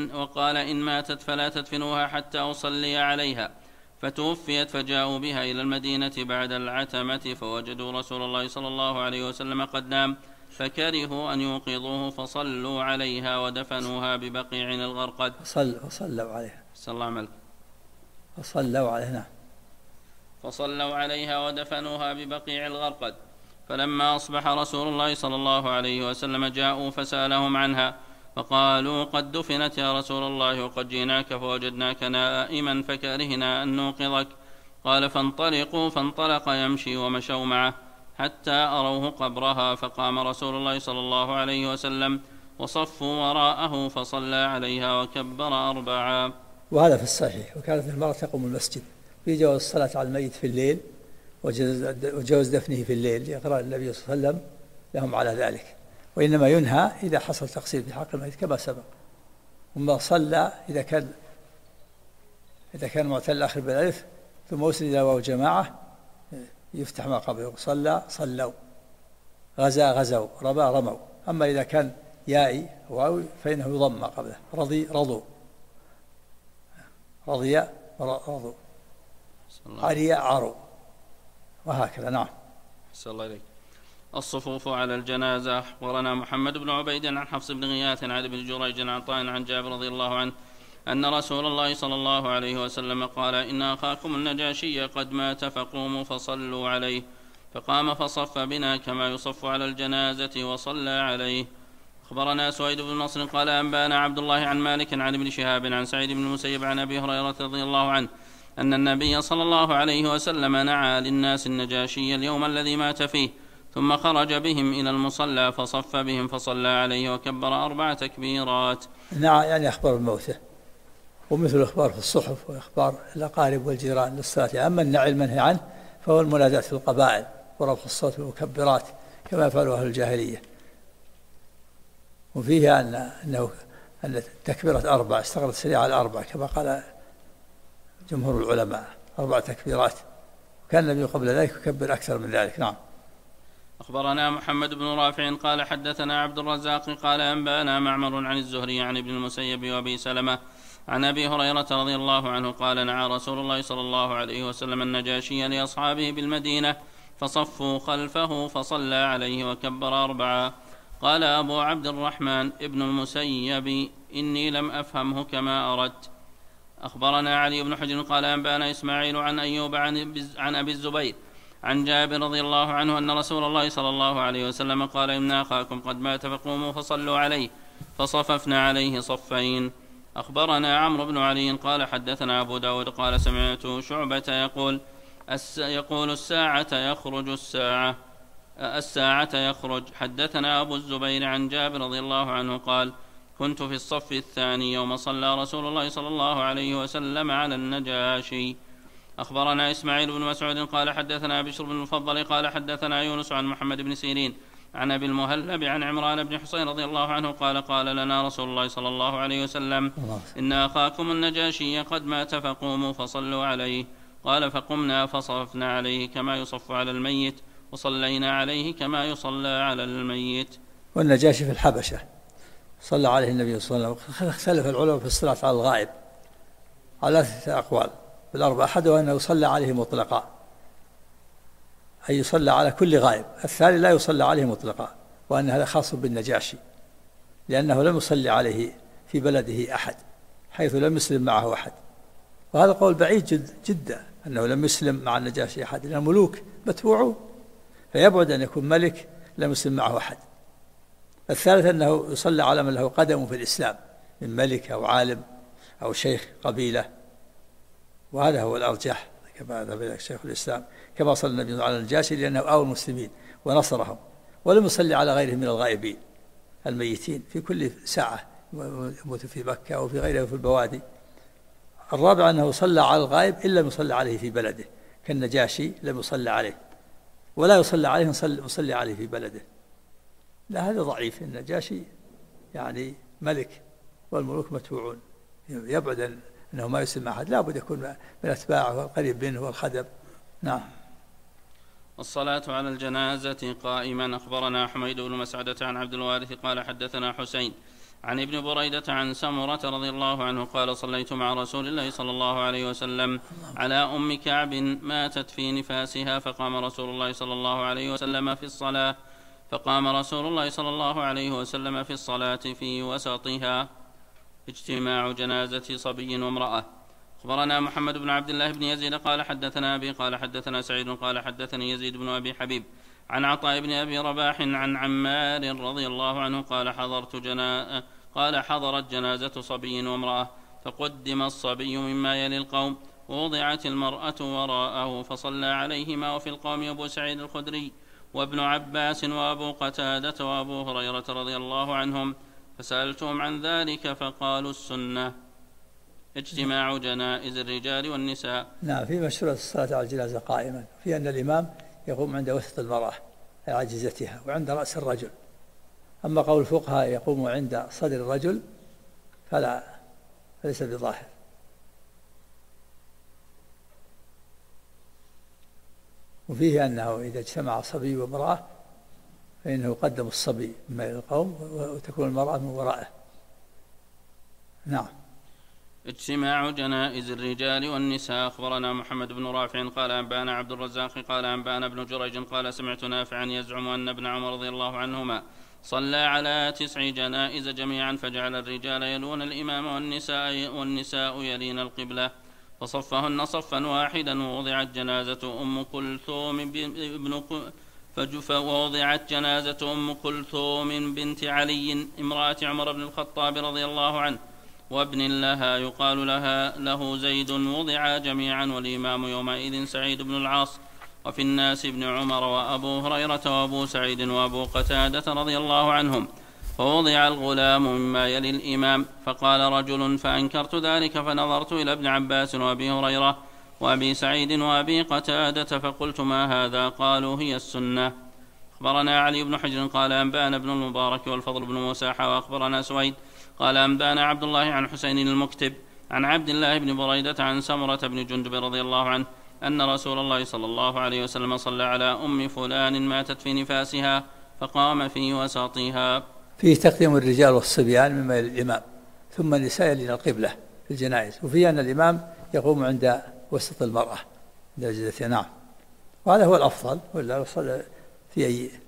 إن ماتت فلا تدفنوها حتى أصلي عليها. فتوفيت فجاءوا بها إلى المدينة بعد العتمة، فوجدوا رسول الله صلى الله عليه وسلم قد نام، فكرهوا أن يوقظوه فصلوا عليها ودفنوها ببقيع الغرقد. فصلوا عليها. فصلوا عليها. نعم. فصلوا عليها ودفنوها ببقيع الغرقد. فلما أصبح رسول الله صلى الله عليه وسلم جاءوا فسألهم عنها، فقالوا: قد دفنت يا رسول الله، وقد جئناك فوجدناك نائما فكرهنا أن نوقظك. قال: فانطلقوا. فانطلق يمشي ومشوا معه حتى أروه قبرها، فقام رسول الله صلى الله عليه وسلم وصفوا وراءه فصلى عليها وكبر 4. وهذا في الصحيح. وكانت المرأة تقوم المسجد في جواز الصلاة على الميت في الليل وجواز دفنه في الليل لإقرار النبي صلى الله عليه وسلم لهم على ذلك، وإنما ينهى إذا حصل تقصير في حق الميت كما سبق. وما صلى إذا كان معتل آخر بالألف ثم وصل إلى واو جماعة يفتح ما قبله. صلى صلوا، غزا غزوا، ربى رموا. أما إذا كان يائي واو فإنه يضم ما قبله. رضي رضوا، رضي رضوا، عري عروا، وهكذا. نعم. صلى الله عليك. الصفوف على الجنازة. أخبرنا محمد بن عبيد عن حفص بن غياث عن ابن جريج عن عطاء عن جابر رضي الله عنه أن رسول الله صلى الله عليه وسلم قال: إن أخاكم النجاشي قد مات فقوموا فصلوا عليه. فقام فصف بنا كما يصف على الجنازة وصلى عليه. أخبرنا سويد بن نصر قال أنبانا عبد الله عن مالك عن ابن شهاب عن سعيد بن المسيب عن أبي هريرة رضي الله عنه أن النبي صلى الله عليه وسلم نعى للناس النجاشي اليوم الذي مات فيه، ثم خرج بهم إلى المصلى فصف بهم فصلى عليه وكبر 4 تكبيرات. نعى يعني أخبار الموتى، ومثل الأخبار في الصحف وإخبار الأقارب والجيران للصلاة. أما النعي المنهي عنه فهو المنادات في القبائل ورفع الصوت والمكبرات كما فعلوا أهل الجاهلية. وفيها أن التكبيرات 4 استغرت سريعة على 4 كما قال جمهور العلماء 4 تكبيرات، وكان النبي قبل ذلك يكبر أكثر من ذلك. نعم. أخبرنا محمد بن رافع قال حدثنا عبد الرزاق قال أنبأنا معمر عن الزهري عن ابن المسيب وأبي سلمة عن أبي هريرة رضي الله عنه قال نعى رسول الله صلى الله عليه وسلم النجاشي لأصحابه بالمدينة فصفوا خلفه فصلى عليه وكبر 4. قال أبو عبد الرحمن ابن المسيب إني لم أفهمه كما أردت. أخبرنا علي بن حجر قال أنبانا إسماعيل عن أيوب عن أبي الزبير عن جابر رضي الله عنه أن رسول الله صلى الله عليه وسلم قال إن أخاكم قد مات فقوموا فصلوا عليه فصففنا عليه صفين. أخبرنا عمرو بن علي قال حدثنا أبو داود قال سمعت شعبة يقول الساعة يخرج. حدثنا أبو الزبير عن جابر رضي الله عنه قال كنت في الصف الثاني يوم صلى رسول الله صلى الله عليه وسلم على النجاشي. أخبرنا إسماعيل بن مسعود قال حدثنا بشر بن المفضل قال حدثنا يونس عن محمد بن سيرين عن أبي المهلب عن عمران بن حصين رضي الله عنه قال لنا رسول الله صلى الله عليه وسلم إن أخاكم النجاشي قد مات فقوموا فصلوا عليه. قال فقمنا فصفنا عليه كما يصف على الميت وصلينا عليه كما يصلى على الميت. والنجاشي في الحبشة صلى عليه النبي صلى الله عليه وسلم. اختلف العلماء في الصلاة على الغائب على 3 أقوال بالأربعة. أحدها أنه يصلى عليه مطلقا أي يصلى على كل غائب. الثاني لا يصلى عليه مطلقا وأن هذا خاص بالنجاشي لأنه لم يصلي عليه في بلده أحد حيث لم يسلم معه أحد. وهذا قول بعيد جدا أنه لم يسلم مع النجاشي أحد لأن الملوك متبوعون فيبعد أن يكون ملك لم يسلم معه أحد. الثالث أنه يصلى على من له قدم في الإسلام من ملك أو عالم أو شيخ قبيلة وهذا هو الأرجح كما ذهب شيخ الإسلام كما صلى النبي على النجاشي لأنه آوى المسلمين ونصرهم ولم يصلي على غيرهم من الغائبين الميتين في كل ساعة يموت في مكة أو في غيره في البوادي. الرابع أنه صلى على الغائب إلا يصلى عليه في بلده كالنجاشي لم يصلى عليه ولا يصلى عليه يصلي عليه في بلده. لا هذا ضعيف. النجاشي يعني ملك والملوك متبوعون يبعد أنه ما يسلم أحد لا بد يكون من أتباعه والقريب منه والخدم. نعم. الصلاة على الجنازة قائما. أخبرنا حميد بن مسعدة عن عبد الوارث قال حدثنا حسين عن ابن بريدة عن سمرة رضي الله عنه قال صليت مع رسول الله صلى الله عليه وسلم على أم كعب ماتت في نفاسها فقام رسول الله صلى الله عليه وسلم في الصلاة في وسطها. اجتماع جنازة صبي وامرأة. أخبرنا محمد بن عبد الله بن يزيد قال حدثنا أبي قال حدثنا سعيد قال حدثني يزيد بن أبي حبيب عن عطاء بن أبي رباح عن عمار رضي الله عنه قال حضرت جنازة صبي وامرأة فقدم الصبي مما يلي القوم ووضعت المرأة وراءه فصلى عليهما وفي القوم أبو سعيد الخدري وابن عباس وأبو قتادة وأبو هريرة رضي الله عنهم فسألتهم عن ذلك فقالوا السنة اجتماع جنائز الرجال والنساء. نعم. في مشروع الصلاة على الجنازة قائما في أن الإمام يقوم عند وسط المرأة عاجزتها وعند رأس الرجل. أما قول الفقهاء يقوم عند صدر الرجل فليس بظاهر. وفيه أنه إذا اجتمع صبي وامرأة فإنه يقدم الصبي من القوم وتكون المرأة من ورائه. نعم. اجتماع جنائز الرجال والنساء. أخبرنا محمد بن رافع قال أنبانا عبد الرزاق قال أنبانا ابن جريج قال سمعت نافعا يزعم أن ابن عمر رضي الله عنهما صلى على 9 جنائز جميعا فجعل الرجال يلون الإمام والنساء يلين القبلة فصفهن صفا واحدا ووضعت جنازة أم كلثوم بنت علي امرأة عمر بن الخطاب رضي الله عنه وابن لها يقال له زيد وضعا جميعا والإمام يومئذ سعيد بن العاص وفي الناس ابن عمر وأبو هريرة وأبو سعيد وأبو قتادة رضي الله عنهم فوضع الغلام مما يلي الإمام. فقال رجل فأنكرت ذلك فنظرت إلى ابن عباس وأبي هريرة وأبي سعيد وأبي قتادة فقلت ما هذا؟ قالوا هي السنة. أخبرنا علي بن حجر قال أنبانا ابن المبارك والفضل بن موسى وأخبرنا سويد قال أنبانا عبد الله عن حسين المكتب عن عبد الله بن بريدة عن سمرة بن جندب رضي الله عنه أن رسول الله صلى الله عليه وسلم صلى على أم فلان ماتت في نفاسها فقام في وسطها. فيه تقديم الرجال والصبيان مما يلي الإمام ثم النساء يلين القبلة في الجنائز، وفي أن الإمام يقوم عند وسط المرأة عند جلدتها. نعم، وهذا هو الأفضل، ولا صلى في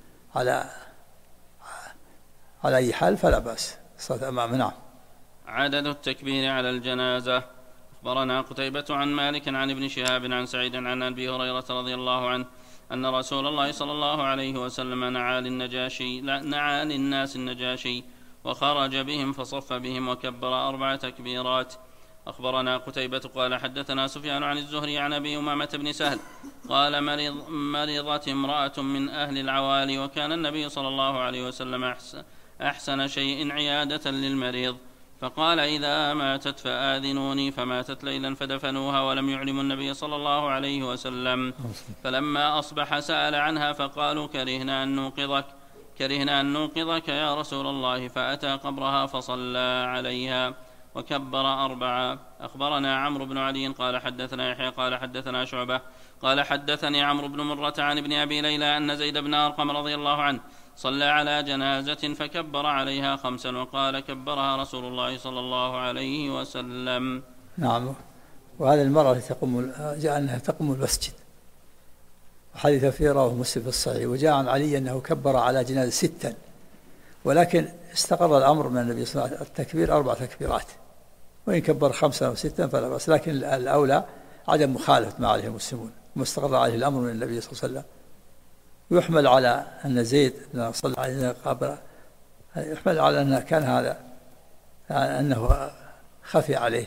على أي حال فلا بأس الصلاة أمامه. نعم. عدد التكبير على الجنازة. أخبرنا قتيبة عن مالك عن ابن شهاب عن سعيد عن أبي هريرة رضي الله عنه أن رسول الله صلى الله عليه وسلم نعى للناس النجاشي وخرج بهم فصف بهم وكبر 4 تكبيرات. أخبرنا قتيبة قال حدثنا سفيان عن الزهري عن أبي أمامة بن سهل قال مرضت امرأة من أهل العوالي وكان النبي صلى الله عليه وسلم أحسن شيء عيادة للمريض، فقال إذا ماتت فآذنوني، فماتت ليلا فدفنوها ولم يعلموا النبي صلى الله عليه وسلم. فلما أصبح سأل عنها فقالوا كرهنا أن نوقظك يا رسول الله، فأتى قبرها فصلى عليها وكبر 4. أخبرنا عمرو بن علي قال حدثنا يحيى قال حدثنا شعبة قال حدثني عمرو بن مرة عن ابن أبي ليلى أن زيد بن أرقم رضي الله عنه صلى على جنازة فكبر عليها 5 وقال كبرها رسول الله صلى الله عليه وسلم. نعم. وهذه المرأة جاء أنها تقوم المسجد، وحديث فيه رواه مسلم في الصحيح. وجاء عن علي أنه كبر على جنازة 6، ولكن استقر الأمر من النبي صلى الله عليه وسلم التكبير 4 تكبيرات، وإن كبر 5 أو 6 فلا بأس، لكن الأولى عدم مخالفة ما عليه المسلمون، مستقر عليه الأمر من النبي صلى الله عليه وسلم. يحمل على أن زيد صلى عليه قبر، يحمل على أن كان هذا أنه خفي عليه،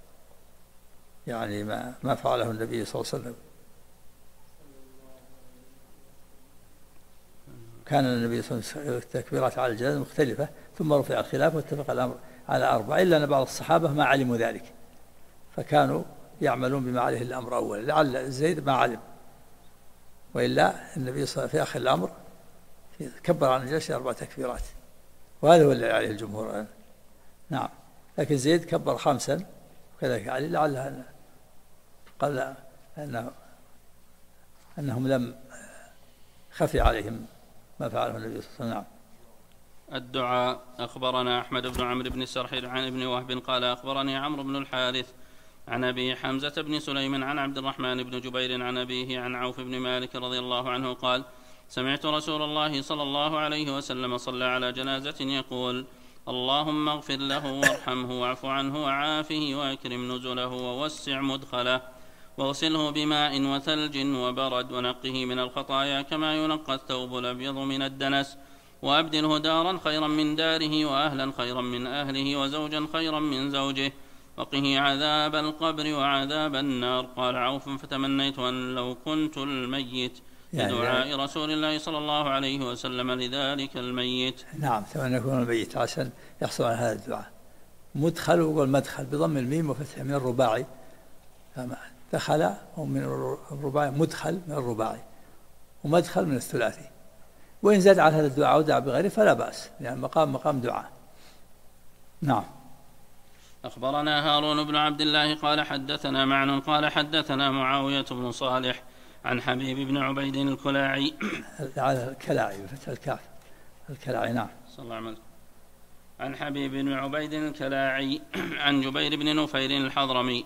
يعني ما فعله النبي صلى الله عليه وسلم. كان النبي صلى الله عليه وسلم التكبيرات على الجنازة مختلفة، ثم رفع الخلاف واتفق الأمر على 4، إلا أن بعض الصحابة ما علموا ذلك فكانوا يعملون بما عليه الأمر أولا، لعل زيد ما علم، وإلا النبي صلى الله عليه وسلم في آخر الأمر كبر عن الجيش 4 تكبيرات، وهذا هو الذي عليه الجمهور. نعم. لكن زيد كبر 5 وكذلك علي، لعلها قال أنهم لم خفي عليهم ما فعله النبي صلى الله عليه وسلم. نعم. الدعاء. أخبرنا أحمد بن عمرو بن السرحي عن ابن وهب قال أخبرني عمرو بن الحارث عن أبي حمزة بن سليم عن عبد الرحمن بن جبير عن أبيه عن عوف بن مالك رضي الله عنه قال سمعت رسول الله صلى الله عليه وسلم صلى على جنازة يقول اللهم اغفر له وارحمه واعف عنه وعافه وأكرم نزله ووسع مدخله واغسله بماء وثلج وبرد ونقه من الخطايا كما ينقى الثوب الأبيض من الدنس، وأبدله دارا خيرا من داره وأهلا خيرا من أهله وزوجا خيرا من زوجه وقه عذاب القبر وعذاب النار. قال عوف فتمنيت أن لو كنت الميت بدعاء رسول الله صلى الله عليه وسلم لذلك الميت. نعم، تمنى يكون الميت عشان يحصل على هذا الدعاء. مدخل وقول مدخل بضم الميم وفتح من الرباعي، دخل ومن الرباعي، مدخل من الرباعي ومدخل من الثلاثي، وإن زاد على هذا الدعاء ودعا بغيره فلا بأس، يعني مقام دعاء. نعم. أخبرنا هارون بن عبد الله قال حدثنا معن قال حدثنا معاوية بن صالح عن حبيب بن عبيد الكلاعي على الكلاعي بفتح الكاف الكلاعي. نعم. صلى الله عليه وسلم. عن حبيب بن عبيد الكلاعي عن جبير بن نفير الحضرمي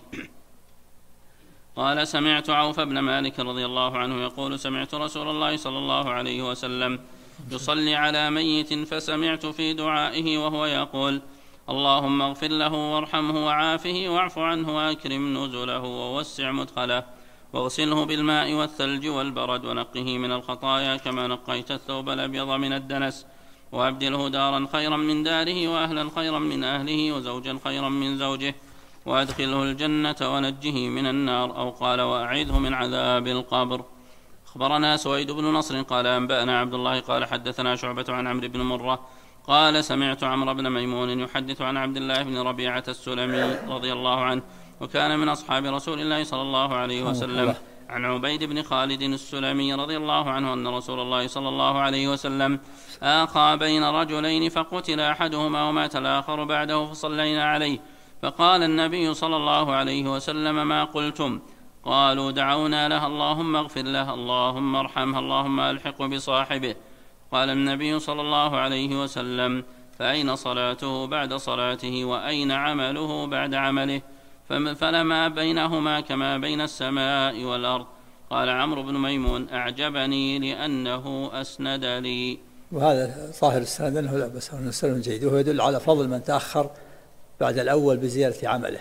قال سمعت عوف بن مالك رضي الله عنه يقول سمعت رسول الله صلى الله عليه وسلم يصلي على ميت فسمعت في دعائه وهو يقول اللهم اغفر له وارحمه وعافه واعف عنه وأكرم نزله ووسع مدخله واغسله بالماء والثلج والبرد ونقه من الخطايا كما نقيت الثوب الأبيض من الدنس، وأبدله دارا خيرا من داره وأهلا خيرا من أهله وزوجا خيرا من زوجه وأدخله الجنة ونجه من النار، أو قال وأعيذه من عذاب القبر. أخبرنا سويد بن نصر قال أنبأنا عبد الله قال حدثنا شعبة عن عمرو بن مرة قال سمعت عمرو بن ميمون يحدث عن عبد الله بن ربيعة السلمي رضي الله عنه وكان من أصحاب رسول الله صلى الله عليه وسلم عن عبيد بن خالد السلمي رضي الله عنه أن رسول الله صلى الله عليه وسلم آخى بين رجلين فقتل أحدهما ومات الآخر بعده فصلينا عليه، فقال النبي صلى الله عليه وسلم ما قلتم؟ قالوا دعونا له اللهم اغفر له اللهم ارحمه اللهم ألحق بصاحبه. قال النبي صلى الله عليه وسلم فأين صلاته بعد صلاته وأين عمله بعد عمله؟ فلما بينهما كما بين السماء والأرض. قال عمرو بن ميمون: أعجبني لأنه أسند لي. وهذا ظاهر السند أنه لا بس أنه سند جيد، وهو يدل على فضل من تأخر بعد الأول بزيادة عمله،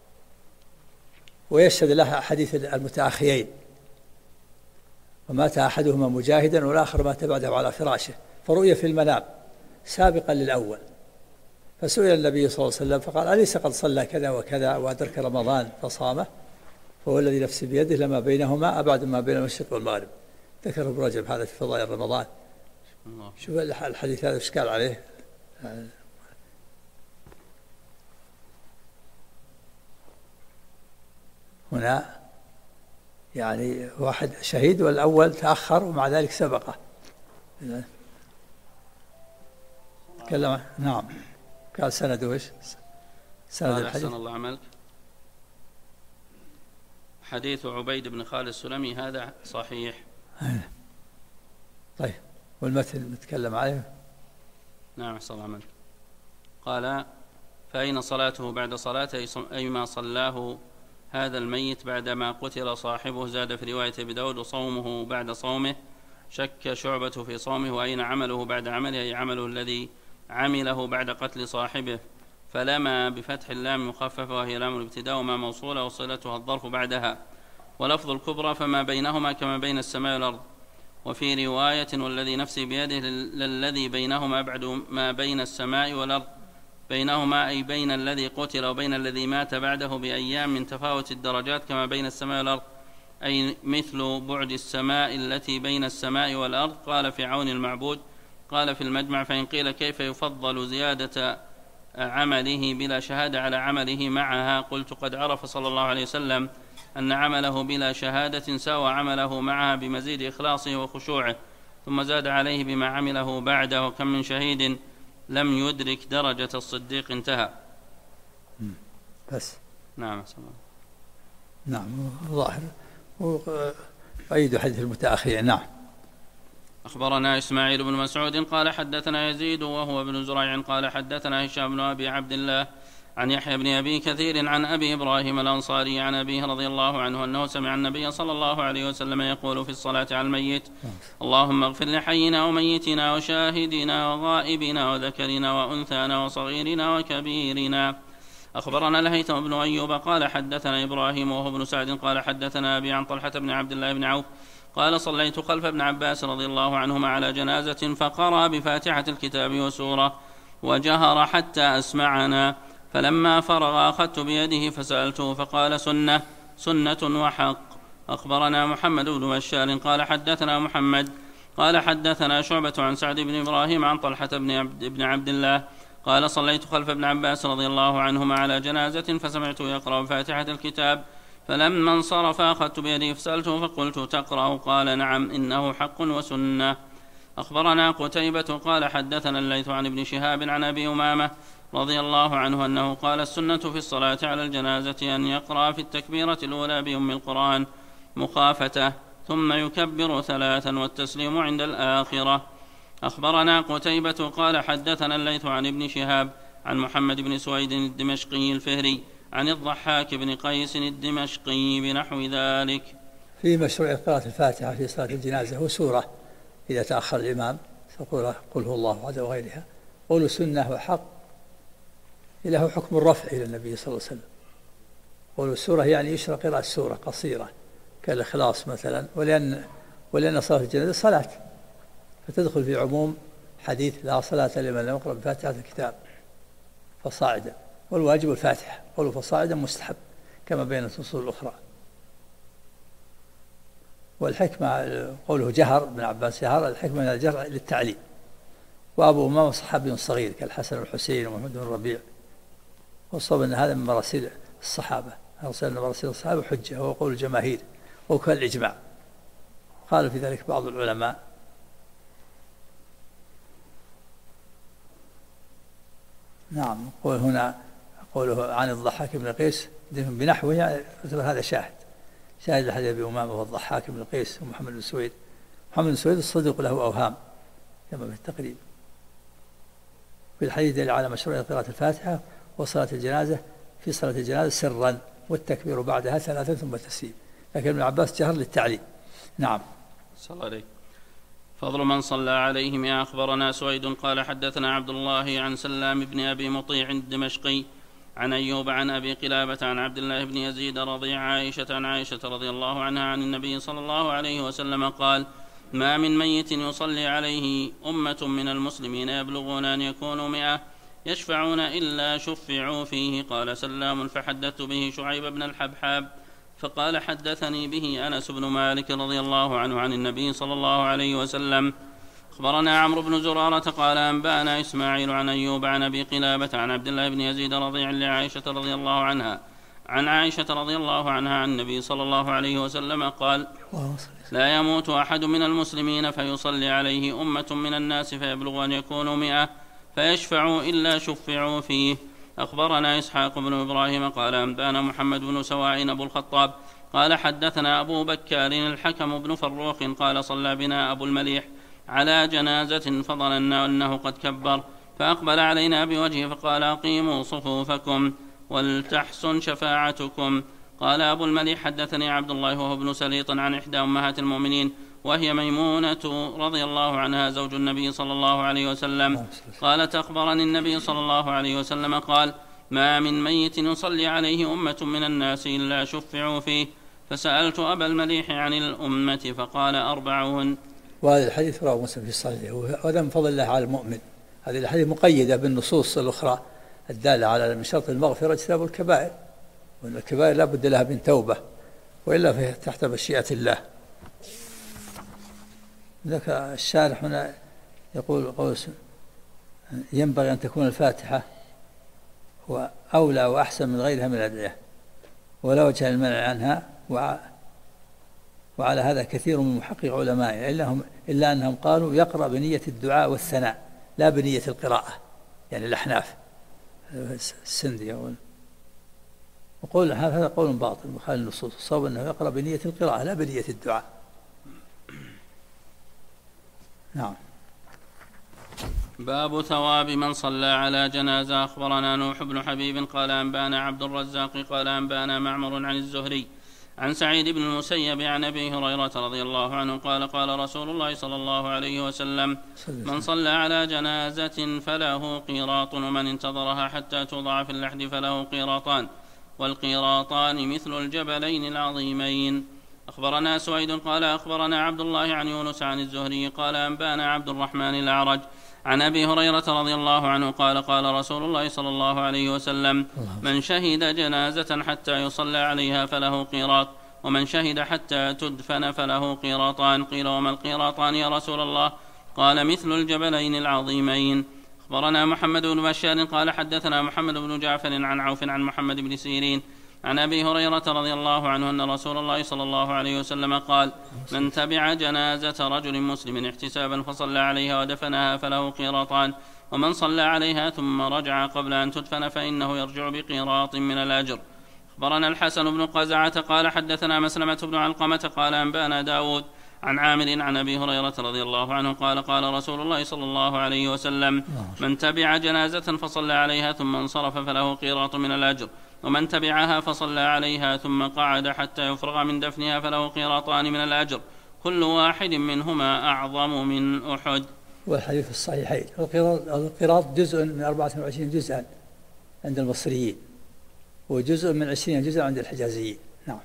ويشهد لها حديث المتأخيين: ومات أحدهما مجاهدا والآخر مات بعده على فراشه، فرؤي في المنام سابقا للأول، فسئل النبي صلى الله عليه وسلم فقال: أليس قد صلى كذا وكذا وأدرك رمضان فصامه؟ فهو الذي نفسي بيده لما بينهما أبعد ما بين المشرق والمغرب. ذكر ابن رجب هذا في فضائل رمضان. شوف الحديث هذا إشكال عليه. هنا يعني واحد شهيد والأول تأخر ومع ذلك سبقه. تكلم. نعم. قال سنده ايش؟ سند الحديث. أحسن الله عملك. حديث عبيد بن خالد السلمي هذا صحيح. طيب، والمتن نتكلم عليه. نعم أحسن الله عملك. قال: فأين صلاته بعد صلاته، أي ما صلاه هذا الميت بعدما قتل صاحبه. زاد في رواية أبي داود: وصومه بعد صومه. شك شعبة في صومه. وأين عمله بعد عمله، أي عمله الذي عمله بعد قتل صاحبه. فلما بفتح اللام مخففة وهي لام الابتداء وما موصولة وصلتها الظرف بعدها. ولفظ الكبرى: فما بينهما كما بين السماء والأرض. وفي رواية: والذي نفسي بيده للذي بينهما أبعد ما بين السماء والأرض. بينهما أي بين الذي قتل وبين الذي مات بعده بأيام من تفاوت الدرجات كما بين السماء والأرض، أي مثل بعد السماء التي بين السماء والأرض. قال في عون المعبود. قال في المجمع: فإن قيل كيف يفضل زيادة عمله بلا شهادة على عمله معها، قلت: قد عرف صلى الله عليه وسلم أن عمله بلا شهادة ساوى عمله معها بمزيد إخلاصه وخشوعه، ثم زاد عليه بما عمله بعده. وكم من شهيد لم يدرك درجة الصديق. انتهى. بس. نعم. نعم، ظاهر. وأيد حديث المتأخرين. نعم. أخبرنا إسماعيل بن مسعود قال حدثنا يزيد وهو ابن زريع قال حدثنا هشام بن أبي عبد الله عن يحيى بن أبي كثير عن أبي إبراهيم الأنصاري عن أبيه رضي الله عنه أنه سمع النبي صلى الله عليه وسلم يقول في الصلاة على الميت: اللهم اغفر لحينا وميتنا وشاهدنا وغائبنا وذكرنا وأنثانا وصغيرنا وكبيرنا. أخبرنا الهيثم بن أيوب قال حدثنا إبراهيم وهو ابن سعد قال حدثنا أبي عن طلحة بن عبد الله بن عوف قال: صليت خلف ابن عباس رضي الله عنهما على جنازة فقرأ بفاتحة الكتاب وسورة وجهر حتى أسمعنا، فلما فرغ أخذت بيده فسألته فقال: سنة وحق. أخبرنا محمد بن بشار قال حدثنا محمد قال حدثنا شعبة عن سعد بن إبراهيم عن طلحة بن عبد الله قال: صليت خلف ابن عباس رضي الله عنهما على جنازة فسمعته يقرأ بفاتحة الكتاب، فلما انصرف أخذت بيده فسألته فقلت: تقرأ؟ قال: نعم، إنه حق وسنة. أخبرنا قتيبة قال حدثنا الليث عن ابن شهاب عن أبي أمامة رضي الله عنه أنه قال: السنة في الصلاة على الجنازة أن يقرأ في التكبيرة الأولى بأم القرآن مخافته ثم يكبر 3 والتسليم عند الآخرة. أخبرنا قتيبة قال حدثنا الليث عن ابن شهاب عن محمد بن سويد الدمشقي الفهري عن الضحاك بن قيس الدمشقي بنحو ذلك. في مشروع قراءة الفاتحة في صلاة الجنازة وسورة إذا تأخر الإمام تقول: قل هو الله أحد وغيرها. قول سنة وحق له حكم الرفع إلى النبي صلى الله عليه وسلم. قول السورة يعني يشرع قراءة سورة قصيرة كالإخلاص مثلا، ولأن صلاة الجنازة صلاة فتدخل في عموم حديث: لا صلاة لمن لم يقرأ بفاتحة الكتاب فصاعدا، والواجب الفاتحة. قوله فصاعدا مستحب كما بين النصوص الأخرى. والحكمة قوله جهر ابن عباس جهر، الحكمة من الجهر للتعليم. وأبو أمامة صحابي صغير كالحسن والحسين ومحمد بن الربيع، والصواب أن هذا من مراسيل الصحابة. أرسلنا مراسيل الصحابة حجة، هو قول الجماهير وكان الإجماع. قال في ذلك بعض العلماء. نعم. قول هنا قوله عن الضحاك بن قيس بنحوه يعني هذا شاهد الحديث أبي أمامة والضحاك بن قيس ومحمد بن سويد. محمد بن سويد الصديق له أوهام كما في التقريب. في الحديث دليل على مشروعية قراءة الفاتحة وصلاة الجنازة في صلاة الجنازة سرا والتكبير بعدها 3 ثم تسليم، لكن ابن عباس جهر للتعليم. نعم. صلى عليه. فضل من صلى عليهم. أخبرنا سويد قال حدثنا عبد الله عن سلام بن أبي مطيع الدمشقي عن أيوب عن أبي قلابة عن عبد الله بن يزيد رضيع عائشة عن عائشة رضي الله عنها عن النبي صلى الله عليه وسلم قال: ما من ميت يصلي عليه أمة من المسلمين يبلغون أن يكونوا 100 يشفعون إلا شفعوا فيه. قال سلام: فحدثت به شعيب بن الحبحاب فقال: حدثني به أنس بن مالك رضي الله عنه عن النبي صلى الله عليه وسلم. أخبرنا عمرو بن زرارة قال: أنبأنا إسماعيل عن أيوب عن أبي قلابة عن عبد الله بن يزيد رضيع لعائشة رضي الله عنها عن عائشة رضي الله عنها عن النبي صلى الله عليه وسلم قال: لا يموت أحد من المسلمين فيصلي عليه أمة من الناس فيبلغ أن يكونوا 100 فيشفعوا إلا شفعوا فيه. أخبرنا إسحاق بن إبراهيم قال: أنبأنا محمد بن سواء أبو الخطاب قال: حدثنا أبو بكار الحكم بن فروخ قال: صلى بنا أبو المليح على جنازة فظننا أنه قد كبر فأقبل علينا بوجهه فقال: أقيموا صفوفكم ولتحسن شفاعتكم. قال أبو المليح: حدثني عبد الله وهو ابن سليط عن إحدى أمهات المؤمنين وهي ميمونة رضي الله عنها زوج النبي صلى الله عليه وسلم قالت: أخبرني النبي صلى الله عليه وسلم قال: ما من ميت يصلي عليه أمة من الناس إلا شفعوا فيه. فسألت أبا المليح عن الأمة فقال: 40. وهذا الحديث رواه مسلم في صحيحه، وهذا من فضل الله على المؤمن. هذه الحديث مقيدة بالنصوص الأخرى الدالة على من شرط المغفرة اجتناب الكبائر، وأن الكبائر لا بد لها من توبة وإلا فهي تحت مشيئة الله. ذاك الشارح هنا يقول ينبغي أن تكون الفاتحة وأولى وأحسن من غيرها من الأدعية ولا وجه للمنع عنها، وعلى هذا كثير من محقق علمائنا إلا أنهم قالوا يقرأ بنية الدعاء والثناء لا بنية القراءة، يعني الأحناف السندي وقول هذا قول باطل مخالف النصوص. الصواب أنه يقرأ بنية القراءة لا بنية الدعاء. نعم. باب ثواب من صلى على جنازة. أخبرنا نوح بن حبيب قال: أنبأنا عبد الرزاق قال: أنبأنا معمر عن الزهري عن سعيد بن المسيب عن أبي هريرة رضي الله عنه قال: قال رسول الله صلى الله عليه وسلم: من صلى على جنازة فله قيراط، ومن انتظرها حتى توضع في اللحد فله قيراطان، والقيراطان مثل الجبلين العظيمين. أخبرنا سويد قال: أخبرنا عبد الله عن يونس عن الزهري قال: أنبأنا عبد الرحمن الأعرج عن أبي هريرة رضي الله عنه قال: قال رسول الله صلى الله عليه وسلم: من شهد جنازة حتى يصلى عليها فله قيراط، ومن شهد حتى تدفن فله قيراطان. قيل: وما القيراطان يا رسول الله؟ قال: مثل الجبلين العظيمين. أخبرنا محمد بن بشار قال: حدثنا محمد بن جعفر عن عوف عن محمد بن سيرين عن أبي هريرة رضي الله عنه أن رسول الله صلى الله عليه وسلم قال: من تبع جنازة رجل مسلم احتسابا فصلى عليها ودفنها فله قيراطان، ومن صلى عليها ثم رجع قبل أن تدفن فإنه يرجع بقيراط من الأجر. أخبرنا الحسن بن قزعة قال: حدثنا مسلمة بن علقمة قال: أنبأنا داود عن عامر عن أبي هريرة رضي الله عنه قال: قال رسول الله صلى الله عليه وسلم: من تبع جنازة فصلى عليها ثم انصرف فله قيراط من الأجر، ومن تبعها فصلى عليها ثم قعد حتى يفرغ من دفنها فله قيراطان من الأجر، كل واحد منهما أعظم من أحد. والحديث الصحيحين. القيراط جزء من 24 جزءا عند المصريين، وجزء من 20 جزءا عند الحجازيين. نعم.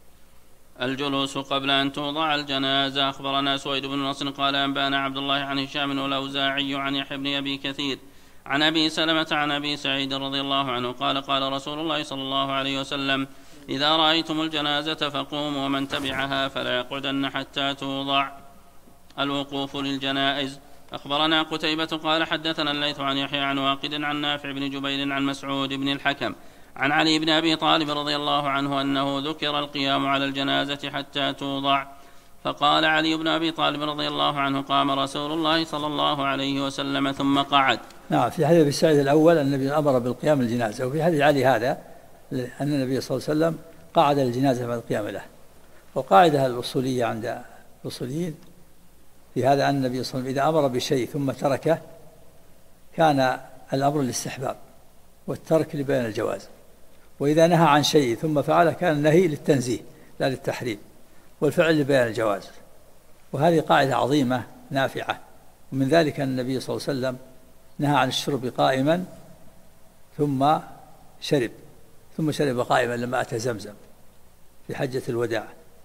الجلوس قبل أن توضع الجنازة. أخبرنا سويد بن نصر قال: أنبأنا عبد الله عن هشام والأوزاعي عن يحيى بن أبي كثير عن أبي سلمة عن أبي سعيد رضي الله عنه قال: قال رسول الله صلى الله عليه وسلم: إذا رأيتم الجنازة فقوموا، ومن تبعها فلا يقعدن حتى توضع. الوقوف للجنائز. أخبرنا قتيبة قال: حدثنا الليث عن يحيى عن واقد عن نافع بن جبير عن مسعود بن الحكم عن علي بن أبي طالب رضي الله عنه أنه ذكر القيام على الجنازة حتى توضع، فقال علي بن أبي طالب رضي الله عنه: قام رسول الله صلى الله عليه وسلم ثم قعد. نعم. في حديث أبي سعيد الأول النبي أمر بالقيام للجنازة، وفي حديث علي هذا أن النبي صلى الله عليه وسلم قعد للجنازة بعد القيام له. وقاعدة الأصولية عند الأصوليين في هذا أن النبي صلى الله عليه وسلم إذا أمر بشيء ثم تركه كان الأمر للاستحباب والترك لبيان الجواز، وإذا نهى عن شيء ثم فعله كان النهي للتنزيه لا للتحريم، والفعل لبيان الجواز. وهذه قاعدة عظيمة نافعة. ومن ذلك أن النبي صلى الله عليه وسلم نهى عن الشرب قائما ثم شرب قائما لما أتى زمزم في حجة الوداع.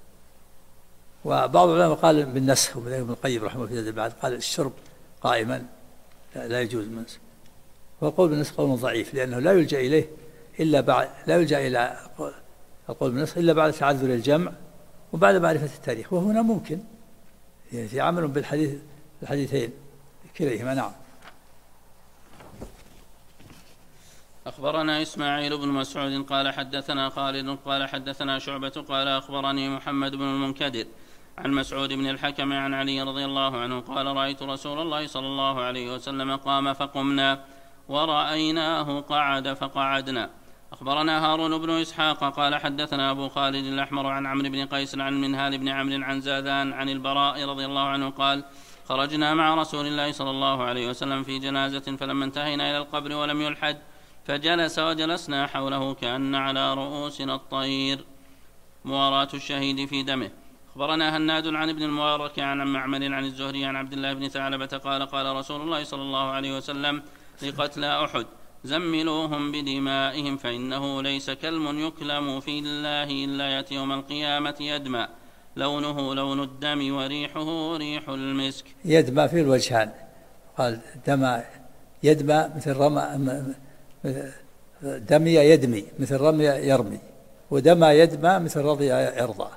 وبعض العلماء قال بالنسخ، ومن ابن القيم رحمه الله في زاد المعاد قال الشرب قائما لا يجوز النسخ. والقول بالنسخ قول ضعيف، لأنه لا يلجأ إليه إلا بعد، لا يلجأ إلى القول بالنسخ إلا بعد تعذر الجمع وبعد معرفة التاريخ. وهنا ممكن يعني عمل بالحديثين كليهما. نعم. أخبرنا إسماعيل بن مسعود قال حدثنا خالد قال حدثنا شعبة قال أخبرني محمد بن المنكدر عن مسعود بن الحكم عن علي رضي الله عنه قال رأيت رسول الله صلى الله عليه وسلم قام فقمنا ورأيناه قعد فقعدنا. أخبرنا هارون بن إسحاق قال حدثنا أبو خالد الأحمر عن عمرو بن قيس عن منهال بن عمرو عن زاذان عن البراء رضي الله عنه قال خرجنا مع رسول الله صلى الله عليه وسلم في جنازة فلما انتهينا إلى القبر ولم يلحد فجلس وجلسنا حوله كأن على رؤوسنا الطير مواراة الشهيد في دمه. أخبرنا هناد عن ابن المبارك عن معمر عن الزهري عن عبد الله بن ثعلبة قال قال رسول الله صلى الله عليه وسلم لقتلى أحد زملوهم بدمائهم فإنه ليس كلم يكلم في الله إلا يأتي يوم القيامة يدمى لونه لون الدم وريحه ريح المسك. يدمى في الوجهان، قال دمى يدمى مثل رمى، دمي يدمي مثل رمي يرمي، ودمى يدمى مثل رضي يرضى.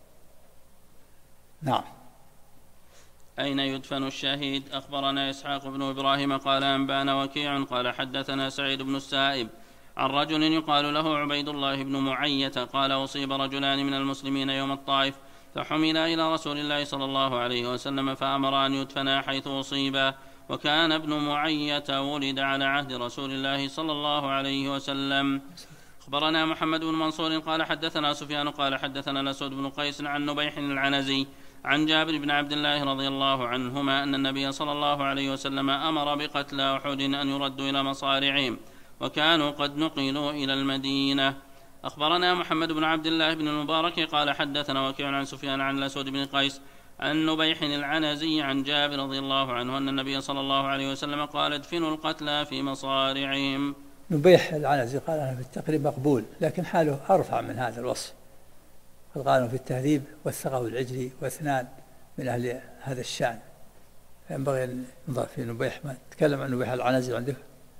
نعم. أين يدفن الشهيد؟ أخبرنا إسحاق بن إبراهيم قال أنبانا وكيع قال حدثنا سعيد بن السائب عن رجل يقال له عبيد الله بن معية قال أصيب رجلان من المسلمين يوم الطائف فحملا إلى رسول الله صلى الله عليه وسلم فأمر أن يدفنا حيث أصيبا، وكان ابن معية ولد على عهد رسول الله صلى الله عليه وسلم. أخبرنا محمد بن منصور قال حدثنا سفيان قال حدثنا الأسود بن قيس عن نبيح العنزي عن جابر بن عبد الله رضي الله عنهما أن النبي صلى الله عليه وسلم أمر بقتلى أحد أن يردوا إلى مصارعهم وكانوا قد نقلوا إلى المدينة. أخبرنا محمد بن عبد الله بن المبارك قال حدثنا وكيع عن سفيان عن الأسود بن قيس عن نبيح العنزي عن جابر رضي الله عنه أن النبي صلى الله عليه وسلم قال ادفنوا القتلى في مصارعهم. نبيح العنزي قال أنا في التقريب مقبول، لكن حاله أرفع من هذا الوصف. قالوا في التهذيب والثقة العجلي واثنان من أهل هذا الشأن، ينبغي أن نضاف في نبيح. ما تكلم عن نبيح العنزي عندك؟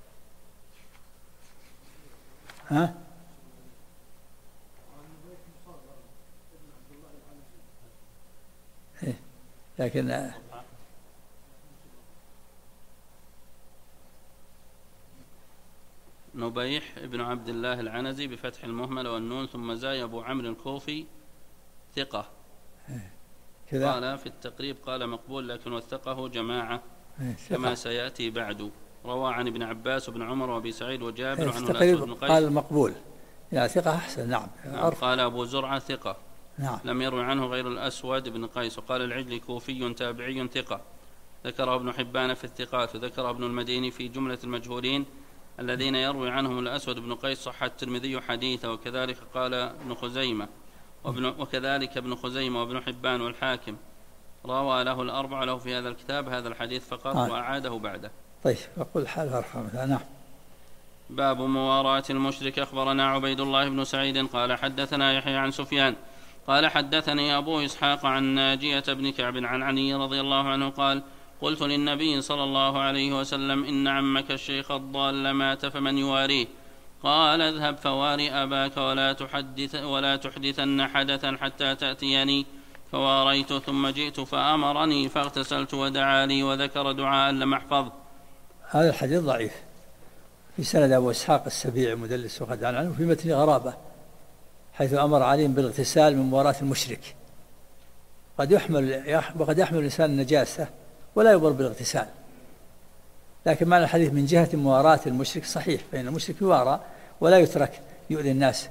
ها؟ إيه. لكن نبيح ابن عبد الله العنزي بفتح المهمل والنون ثم زاي أبو عمرو الكوفي ثقة. قال في التقريب قال مقبول لكن وثقه جماعة كما سيأتي بعد. روى عن ابن عباس وابن عمر وابي سعيد وجابر عنه الأسود بن قيس قال مقبول يعني ثقة أحسن. نعم. قال أبو زرعة ثقة. نعم. لم يروي عنه غير الأسود بن قيس. وقال العجلي كوفي تابعي ثقة، ذكره ابن حبان في الثقات، وذكر ابن المديني في جملة المجهولين الذين يروي عنهم الأسود بن قيس صح الترمذي حديثه، وكذلك قال ابن خزيمة وكذلك ابن خزيمة وابن حبان والحاكم. روى له الأربعة له في هذا الكتاب هذا الحديث فقط وأعاده بعده. طيب أقول حال أرفع مثلا. نعم. باب مواراة المشرك. أخبرنا عبيد الله بن سعيد قال حدثنا يحيى عن سفيان قال حدثني أبو إسحاق عن ناجية بن كعب عن علي رضي الله عنه قال قلت للنبي صلى الله عليه وسلم إن عمك الشيخ الضال مات فمن يواريه؟ قال اذهب فواري أباك ولا تحدثن حدثا حتى تأتيني. فواريت ثم جئت فأمرني فاغتسلت ودعا لي وذكر دعاء لم أحفظ. هذا الحديث ضعيف، في سند أبو إسحاق السبيعي مدلس وقد عنه، في متن غرابة حيث أمر عليهم بالاغتسال من مواراة المشرك. وقد يحمل الإنسان النجاسة ولا يؤمر بالاغتسال، لكن معنى الحديث من جهة مواراة المشرك صحيح، فإن المشرك يوارى ولا يترك يؤذي الناس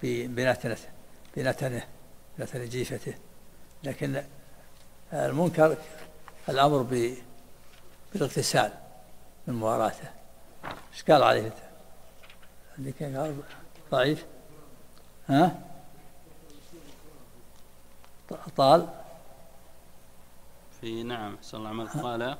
بنتنه جيفته. لكن المنكر الأمر بالاغتسال من مواراته. إيش قال عليه؟ ضعيف. ها؟ طال في نعم صلى الله عليه وسلم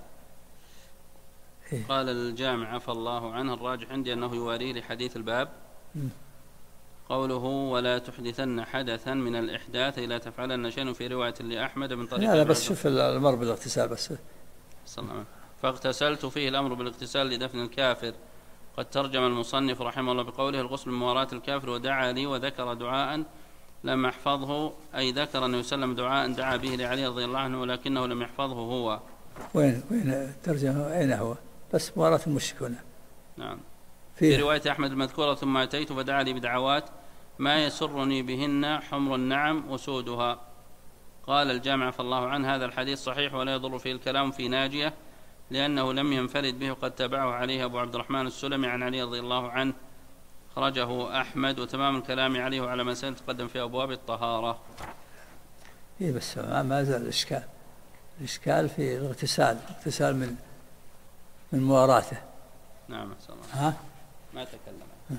قال الجامع عفى الله عنه الراجح عندي أنه يواريه لحديث الباب قوله ولا تحدثن حدثا من الإحداث إلا تفعلن شيء في رواية لأحمد من طريق لا بس شوف الأمر بالاغتسال بس صلى الله عليه وسلم. فاغتسلت فيه الأمر بالاغتسال لدفن الكافر. قد ترجم المصنف رحمه الله بقوله الغسل من مواراة الكافر ودعا لي وذكر دعاء لم أحفظه أي ذكر أنه يسلم دعاء دعا به لعلي رضي الله عنه ولكنه لم يحفظه هو. وين ترجمه أين هو؟ بس مواراة المشركون. نعم في رواية أحمد المذكورة ثم أتيت فدعا لي بدعوات ما يسرني بهن حمر النعم وسودها. قال الجامع فالله عنه هذا الحديث صحيح ولا يضر فيه الكلام في ناجية لأنه لم ينفرد به وقد تبعه عليه أبو عبد الرحمن السلمي عن علي رضي الله عنه خرجه أحمد وتمام الكلام عليه على مسائل تقدم في أبواب الطهارة. إيه بس ما زال الإشكال في الاغتسال من مواراته. نعم صلى الله ها ما تكلم.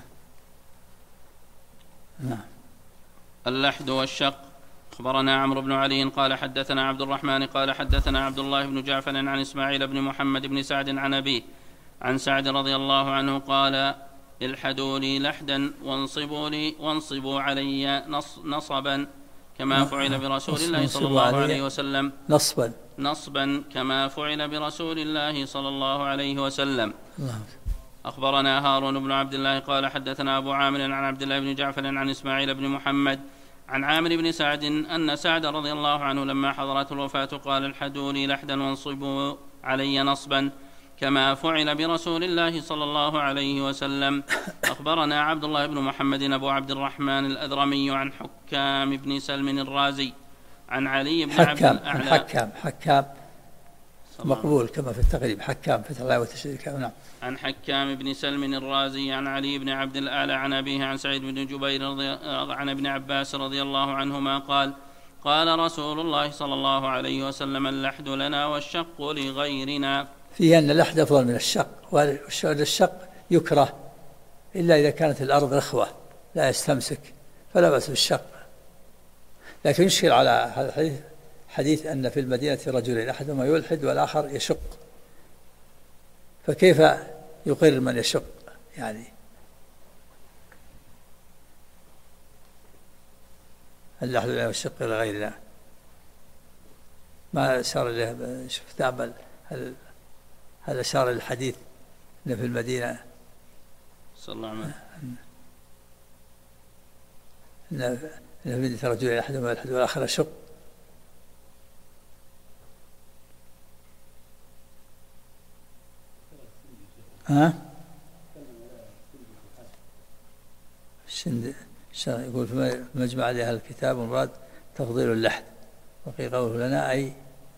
نعم. اللحد والشق. أخبرنا عمرو بن علي قال حدثنا عبد الرحمن قال حدثنا عبد الله بن جعفر عن إسماعيل بن محمد بن سعد عن أبيه عن سعد رضي الله عنه قال الحدوا لي لحدا وانصبوا علي نصبا كما فعل برسول الله صلى الله عليه وسلم. نصبا كما فعل برسول الله صلى الله عليه وسلم. أخبرنا هارون بن عبد الله قال حدثنا أبو عامر عن عبد الله بن جعفر عن إسماعيل بن محمد عن عامر بن سعد أن سعد رضي الله عنه لما حضرته الوفاة قال الحدوا لي لحدا وانصبوا علي نصبا كما فعل برسول الله صلى الله عليه وسلم. أخبرنا عبد الله بن محمد أبو عبد الرحمن الأذرمي عن حكام بن سلم الرازي عن علي بن عبد الأعلى حكام مقبول كما في التقريب حكام فتح الله وتشريك. نعم. عن حكام بن سلم الرازي عن علي بن عبد الأعلى عن أبيه عن سعيد بن جبير عن ابن عباس رضي الله عنهما قال قال رسول الله صلى الله عليه وسلم اللحد لنا والشق لغيرنا. فيه أن اللحد أفضل من الشق والشق يكره إلا إذا كانت الأرض رخوة لا يستمسك فلا بأس بالشق. لكن يشكل على هذا الحديث أن في المدينة رجلين أحدهما يلحد والآخر يشق فكيف يقر من يشق يعني اللحد لا يشق لغيرنا ما أشار إليه شفت أعمل هل أشار الحديث أن في المدينة صلى الله عليه وسلم أن في المدينة رجلين أحدهما يلحد والآخر يشق. ها؟ يقول في مجمع عليها الكتاب مراد تفضيل اللحد وقيل قوله لنا أي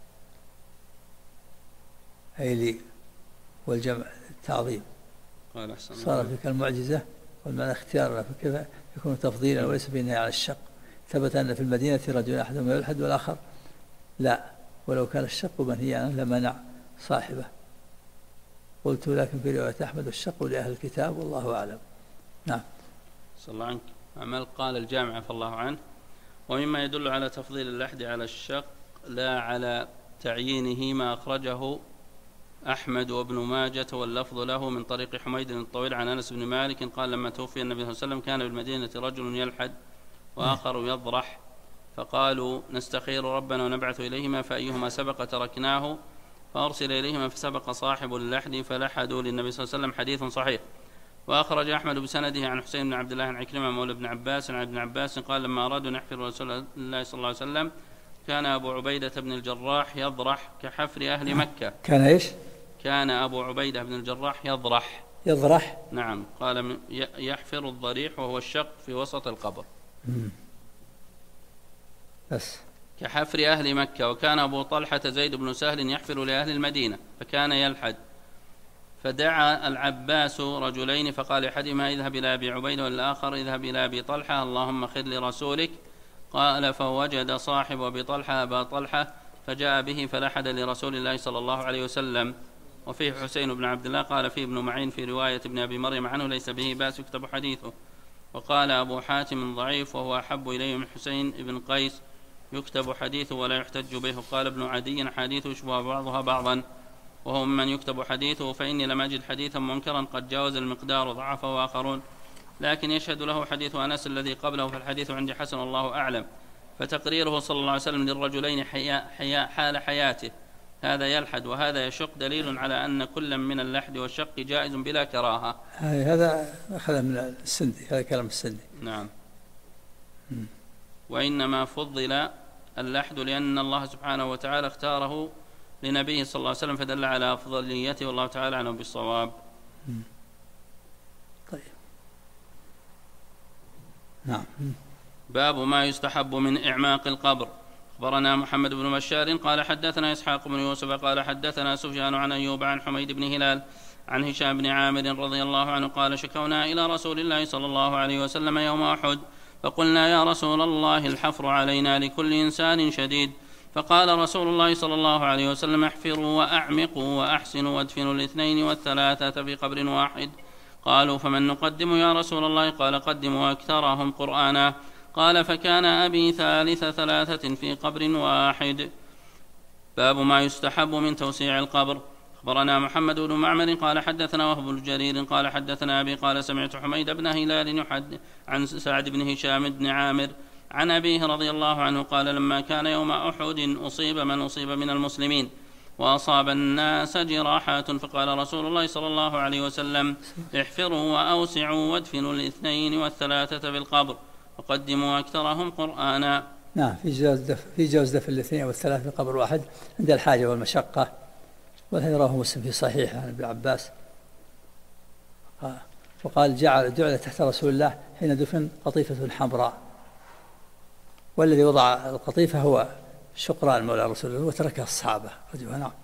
لي والجمع التعظيم صار فيك المعجزة والمعنى اختيار فكيف يكون تفضيلا وليس بناء على الشق. ثبت أن في المدينة رجل أحدهما يلحد والآخر لا ولو كان الشق منهيا عنه لمنع صاحبه. قلت لكن في رواية أحمد الشق لأهل الكتاب والله أعلم. نعم. صلى الله عنك عمل قال الجامع فالله عنه ومما يدل على تفضيل اللحد على الشق لا على تعيينه ما أخرجه أحمد وابن ماجة واللفظ له من طريق حميد الطويل عن أنس بن مالك قال لما توفي النبي صلى الله عليه وسلم كان بالمدينة رجل يلحد وآخر يضرح فقالوا نستخير ربنا ونبعث إليهما فأيهما سبق تركناه فأرسل إليهما فسبق صاحب اللحد فلحدوا للنبي صلى الله عليه وسلم. حديث صحيح. وأخرج أحمد بسنده عن حسين بن عبد الله عن عكرمة مولى ابن عباس عن ابن عباس قال لما أرادوا نحفر رسول الله صلى الله عليه وسلم كان أبو عبيدة بن الجراح يضرح كحفر أهل مكة. كان إيش؟ كان أبو عبيدة بن الجراح يضرح. نعم. قال يحفر الضريح وهو الشق في وسط القبر بس كحفر أهل مكة. وكان أبو طلحة زيد بن سهل يحفر لأهل المدينة فكان يلحد فدعا العباس رجلين فقال أحدهما اذهب إلى أبي عبيدة والآخر اذهب إلى أبي طلحة اللهم خذ لرسولك. قال فوجد صاحب أبي طلحة أبا طلحة فجاء به فلحد لرسول الله صلى الله عليه وسلم. وفيه حسين بن عبد الله قال فيه ابن معين في رواية ابن أبي مريم عنه ليس به بأس يكتب حديثه. وقال أبو حاتم ضعيف وهو أحب إليه من حسين بن قيس يكتب حديثه ولا يحتج به. وقال ابن عدي حديثه يشبه بعضها بعضا وهو ممن يكتب حديثه، فإني لم أجد حديثا منكرا قد جاوز المقدار وضعفه آخرون، لكن يشهد له حديث أنس الذي قبله، فالحديث عندي حسن الله أعلم. فتقريره صلى الله عليه وسلم للرجلين حال حياته هذا يلحد وهذا يشق دليل على أن كل من اللحد والشق جائز بلا كراهة. هذا أخذ من السندي، هذا كلام السندي. نعم. وإنما فضل اللحد لأن الله سبحانه وتعالى اختاره لنبيه صلى الله عليه وسلم فدل على أفضليته، والله تعالى عنه بالصواب. طيب. نعم. باب ما يستحب من إعماق القبر. أخبرنا محمد بن بشار قال حدثنا إسحاق بن يوسف قال حدثنا سفيان عن أيوب عن حميد بن هلال عن هشام بن عامر رضي الله عنه قال شكونا إلى رسول الله صلى الله عليه وسلم يوم أحد فقلنا يا رسول الله الحفر علينا لكل إنسان شديد، فقال رسول الله صلى الله عليه وسلم احفروا وأعمقوا وأحسنوا وادفنوا الاثنين والثلاثة في قبر واحد. قالوا فمن نقدم يا رسول الله؟ قال قدموا أكثرهم قرآنا. قال فكان أبي ثالث ثلاثة في قبر واحد. باب ما يستحب من توسيع القبر. أخبرنا محمد بن معمر قال حدثنا وهب بن جرير قال حدثنا أبي قال سمعت حميد بن هلال يحدث عن سعد بن هشام بن عامر عن أبيه رضي الله عنه قال لما كان يوم أحد أصيب من أصيب من المسلمين وأصاب الناس جراحات، فقال رسول الله صلى الله عليه وسلم احفروا وأوسعوا وادفنوا الاثنين والثلاثة في القبر وقدموا أكثرهم قرآنا. نعم، في جواز دفن الاثنين والثلاثة في قبر واحد عند الحاجة والمشقة، والذي رواه مسلم في صحيح عن ابن عباس وقال جعل تحت رسول الله حين دفن قطيفة حمراء، والذي وضع القطيفة هو شقران مولى رسول الله وتركها الصحابة رجوها. نعم.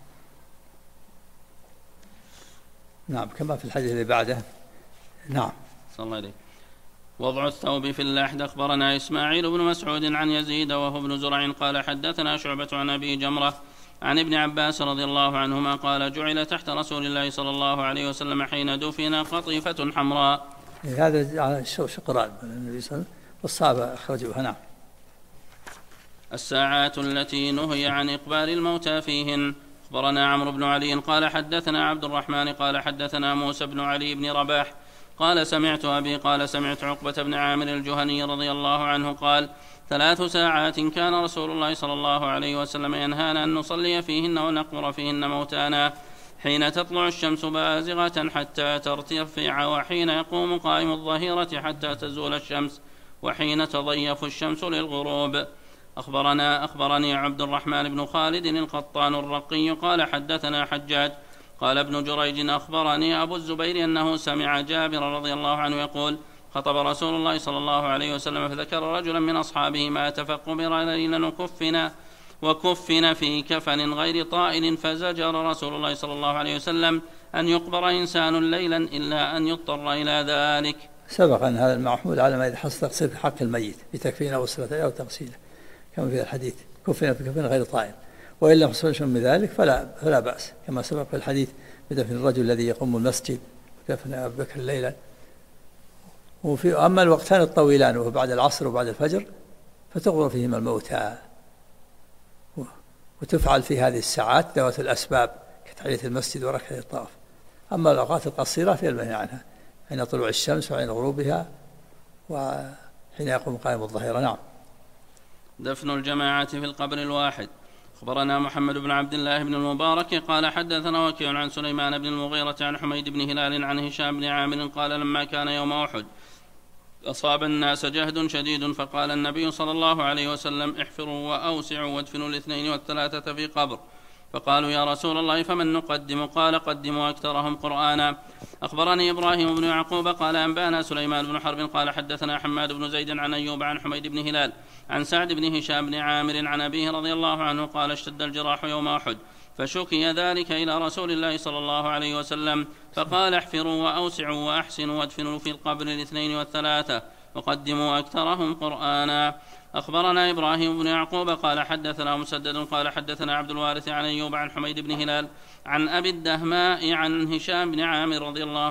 نعم كما في الحديث اللي بعده. نعم. صلى الله عليه. وضع الثوب في اللحد. أخبرنا إسماعيل بن مسعود عن يزيد وهو ابن زرع قال حدثنا شعبة عن أبي جمرة عن ابن عباس رضي الله عنهما قال جعل تحت رسول الله صلى الله عليه وسلم حين دفن قطيفة حمراء. هذا شقران النبي صلى الله عليه وسلم والصحابة أخرجوها. نعم. الساعات التي نهي عن إقبال الموتى فيهن. أخبرنا عمرو بن علي قال حدثنا عبد الرحمن قال حدثنا موسى بن علي بن رباح قال سمعت أبي قال سمعت عقبة بن عامر الجهني رضي الله عنه قال 3 ساعات كان رسول الله صلى الله عليه وسلم ينهانا أن نصلي فيهن ونقبر فيهن موتانا حين تطلع الشمس بازغة حتى ترتفع، وحين يقوم قائم الظهيرة حتى تزول الشمس، وحين تضيف الشمس للغروب. أخبرني عبد الرحمن بن خالد القطان الرقي قال حدثنا حجاج قال ابن جريج أخبرني أبو الزبير أنه سمع جابر رضي الله عنه يقول خطب رسول الله صلى الله عليه وسلم فذكر رجلا من أصحابه مات فقبر ليلا وكفن في كفن غير طائل، فزجر رسول الله صلى الله عليه وسلم أن يقبر إنسان ليلا إلا أن يضطر إلى ذلك. سبق أن هذا المعمول على ما يحصل تقصير في حق الميت بتكفينه وصلته أو تغسيله كما في الحديث كفن في كفن غير طائل، وإن لم يحصل شيء من ذلك فلا بأس كما سبق في الحديث بدفن الرجل الذي يقوم المسجد كفن أبو بكر ليلا. أما الوقتان الطويلان وهو بعد العصر وبعد الفجر فتقبر فيهما الموتى، وتفعل في هذه الساعات ذوات الأسباب كتحية المسجد وركعة الطواف. أما الأوقات القصيرة في المنهي عنها حين طلوع الشمس وحين غروبها وحين يقوم قائم الظهيرة. نعم. دفن الجماعة في القبر الواحد. أخبرنا محمد بن عبد الله بن المبارك قال حدثنا وكيع عن سليمان بن المغيرة عن حميد بن هلال عن هشام بن عامر قال لما كان يوم أحد أصاب الناس جهد شديد، فقال النبي صلى الله عليه وسلم احفروا وأوسعوا وادفنوا الاثنين والثلاثة في قبر، فقالوا يا رسول الله فمن نقدم؟ قال قدموا أكثرهم قرآنا. أخبرني إبراهيم بن يعقوب قال أنبانا سليمان بن حرب قال حدثنا حماد بن زيد عن أيوب عن حميد بن هلال عن سعد بن هشام بن عامر عن أبيه رضي الله عنه قال اشتد الجراح يوم أحد فشكي ذلك إلى رسول الله صلى الله عليه وسلم فقال احفروا وأوسعوا وأحسنوا وادفنوا في القبر الاثنين والثلاثة وقدموا أكثرهم قرآنا. أخبرنا إبراهيم بن يعقوب قال حدثنا مسدد قال حدثنا عبد الوارث عن أيوب عن حميد بن هلال عن أبي الدهماء عن هشام بن عامر رضي الله عنه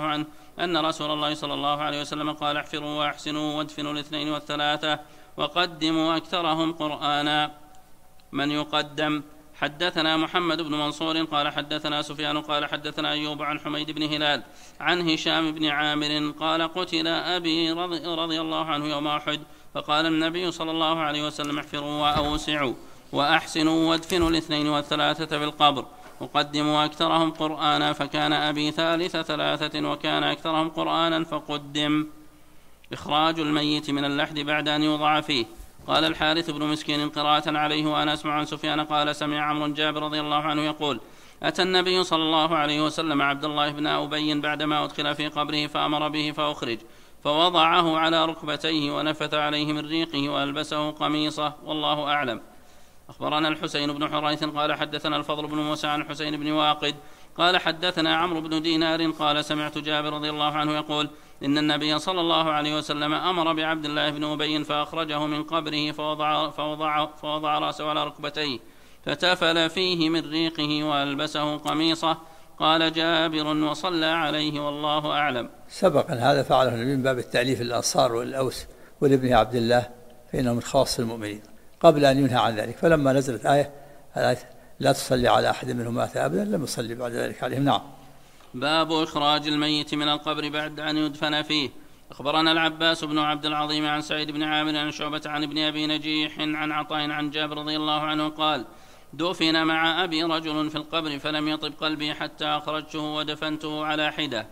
أن رسول الله صلى الله عليه وسلم قال احفروا وأحسنوا وادفنوا الاثنين والثلاثة وقدموا أكثرهم قرآنا. من يقدم؟ حدثنا محمد بن منصور قال حدثنا سفيان قال حدثنا أيوب عن حميد بن هلال عن هشام بن عامر قال قتل أبي رضي الله عنه يوم أحد، فقال النبي صلى الله عليه وسلم احفروا وأوسعوا وأحسنوا وادفنوا الاثنين والثلاثة في القبر وقدموا أكثرهم قرآنا، فكان أبي ثالث ثلاثة وكان أكثرهم قرآنا فقدم. إخراج الميت من اللحد بعد أن يوضع فيه. قال الحارث بن مسكين قراءة عليه وأنا أسمع عن سفيان قال سمع عمرو جابر رضي الله عنه يقول أتى النبي صلى الله عليه وسلم عبد الله بن أبي بعدما أدخل في قبره فأمر به فأخرج فوضعه على ركبتيه ونفث عليه من ريقه وألبسه قميصه والله أعلم. أخبرنا الحسين بن حريث قال حدثنا الفضل بن موسى عن حسين بن واقد قال حدثنا عمرو بن دينار قال سمعت جابر رضي الله عنه يقول إن النبي صلى الله عليه وسلم أمر بعبد الله بن أبي فأخرجه من قبره فوضع رأسه على ركبتيه فتفل فيه من ريقه وألبسه قميصه. قال جابر وصلى عليه والله أعلم. سبق أن هذا فعله النبي من باب التأليف للأنصار والأوس ولابن عبد الله فإنه من خاص المؤمنين قبل أن ينهى عن ذلك، فلما نزلت آية لا تصلي على أحد منهم مات أبدا لم يصلي بعد ذلك عليهم. نعم. باب إخراج الميت من القبر بعد أن يدفن فيه. أخبرنا العباس بن عبد العظيم عن سعيد بن عامر عن شعبة عن ابن أبي نجيح عن عطاء عن جابر رضي الله عنه قال دفن مع أبي رجل في القبر فلم يطب قلبي حتى أخرجته ودفنته على حدة.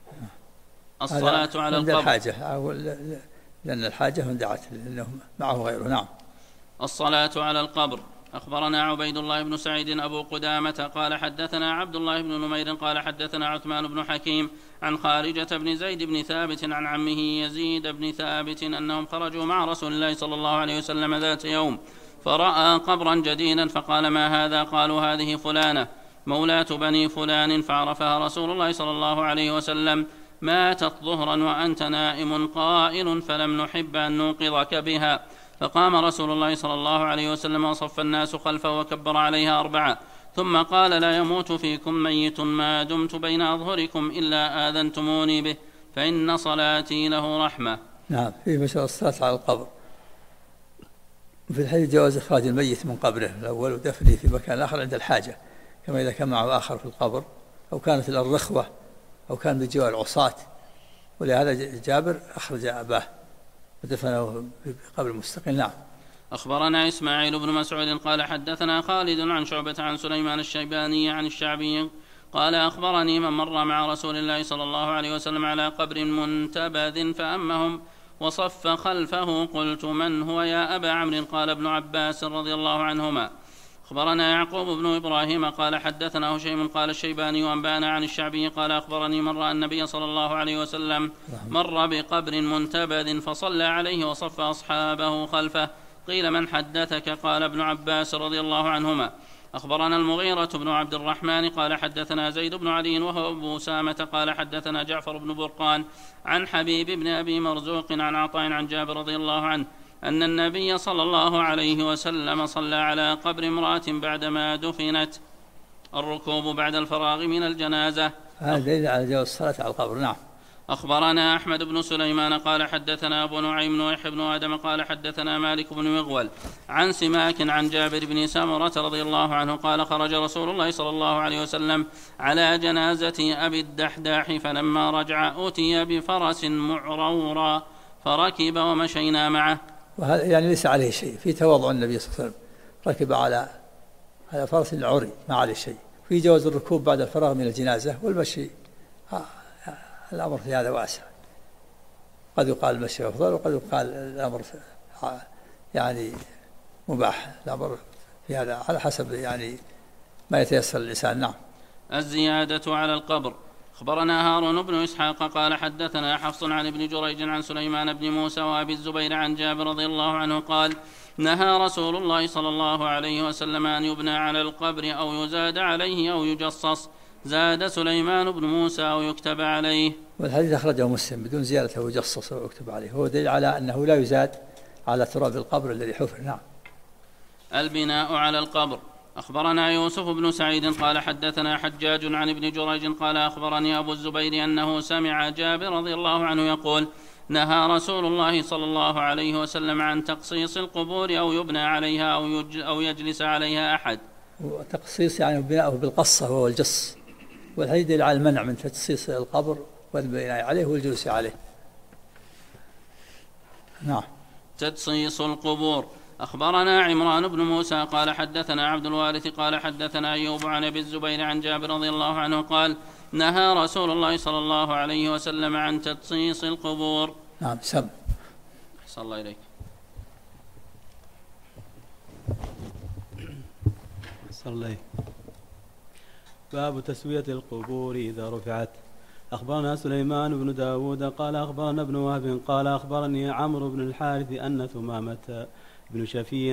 الصلاة على القبر الحاجة لأن الحاجة دعت لأنه معه غيره. نعم. الصلاة على القبر. أخبرنا عبيد الله بن سعيد أبو قدامة قال حدثنا عبد الله بن نمير قال حدثنا عثمان بن حكيم عن خارجة بن زيد بن ثابت عن عمه يزيد بن ثابت أنهم خرجوا مع رسول الله صلى الله عليه وسلم ذات يوم فرأى قبرا جديدا فقال ما هذا؟ قالوا هذه فلانة مولاة بني فلان، فعرفها رسول الله صلى الله عليه وسلم ماتت ظهرا وأنت نائم قائل فلم نحب أن نوقظك بها. فقام رسول الله صلى الله عليه وسلم وصف الناس خلفه وكبر عليها 4 ثم قال لا يموت فيكم ميت ما دمت بين أظهركم إلا آذنتموني به فإن صلاتي له رحمة. نعم. في مسألة الصلاة على القبر في الحديث جواز إخراج الميت من قبره الأول ودفنه في مكان آخر عند الحاجة كما إذا كان معه آخر في القبر أو كانت الأرض رخوة أو كان بجوار العصاة، ولهذا جابر أخرج أباه ودفنه قبل مستقل. نعم. أخبرنا إسماعيل بن مسعود قال حدثنا خالد عن شعبة عن سليمان الشيباني عن الشعبي قال أخبرني من مر مع رسول الله صلى الله عليه وسلم على قبر منتبذ فأمهم وصف خلفه قلت من هو يا أبا عمرو؟ قال ابن عباس رضي الله عنهما. أخبرنا يعقوب بن إبراهيم قال حدثنا هشيم قال الشيباني وأنبانا عن الشعبي قال أخبرني من رأى النبي صلى الله عليه وسلم مر بقبر منتبذ فصلى عليه وصف أصحابه خلفه. قيل من حدثك؟ قال ابن عباس رضي الله عنهما. أخبرنا المغيرة بن عبد الرحمن قال حدثنا زيد بن علي وهو أبو أسامة قال حدثنا جعفر بن برقان عن حبيب بن أبي مرزوق عن عطاء عن جابر رضي الله عنه أن النبي صلى الله عليه وسلم صلى على قبر امرأة بعدما دفنت. الركوب بعد الفراغ من الجنازة. هذا دليل على جواز الصلاة على القبر. نعم. أخبرنا أحمد بن سليمان قال حدثنا أبو نعيم نويح بن آدم قال حدثنا مالك بن مغول عن سماك عن جابر بن سمرة رضي الله عنه قال خرج رسول الله صلى الله عليه وسلم على جنازة أبي الدحداح فلما رجع أتي بفرس معرورا فركب ومشينا معه. وهذا يعني ليس عليه شيء، في تواضع النبي صلى الله عليه وسلم ركب على فرس عري ما عليه شيء. في جواز الركوب بعد الفراغ من الجنازة والمشي الأمر في هذا واسع، قد يقال المشي أفضل وقد يقال الأمر يعني مباح، الأمر في هذا على حسب يعني ما يتيسر الإنسان. نعم. الزيادة على القبر. أخبرنا هارون بن إسحاق قال حدثنا حفص عن ابن جريج عن سليمان بن موسى وأبي الزبير عن جابر رضي الله عنه قال نهى رسول الله صلى الله عليه وسلم أن يبنى على القبر أو يزاد عليه أو يجصص. زاد سليمان بن موسى أو يكتب عليه. والحديث أخرجه مسلم بدون زيادة أو يجصص أو يكتب عليه، هو دليل على أنه لا يزاد على تراب القبر الذي حفر. نعم. البناء على القبر. أخبرنا يوسف بن سعيد قال حدثنا حجاج عن ابن جريج قال أخبرني أبو الزبير أنه سمع جابر رضي الله عنه يقول نهى رسول الله صلى الله عليه وسلم عن تقصيص القبور أو يبنى عليها أو يجلس عليها أحد. وتقصيص يعني بناؤه بالقصة وهو الجص، والحديث يدل على المنع من تقصيص القبر والبناء عليه والجلوس عليه. نعم. تقصيص القبور. أخبرنا عمران بن موسى قال حدثنا عبد الوارث قال حدثنا أيوب عن أبي الزبير عن جابر رضي الله عنه قال نهى رسول الله صلى الله عليه وسلم عن تقصيص القبور. نعم. سم. أحسن الله إليك. أحسن الله. باب تسوية القبور إذا رفعت. أخبرنا سليمان بن داود قال أخبرنا ابن وهب قال أخبرني عمرو بن الحارث أن ثمامة ابن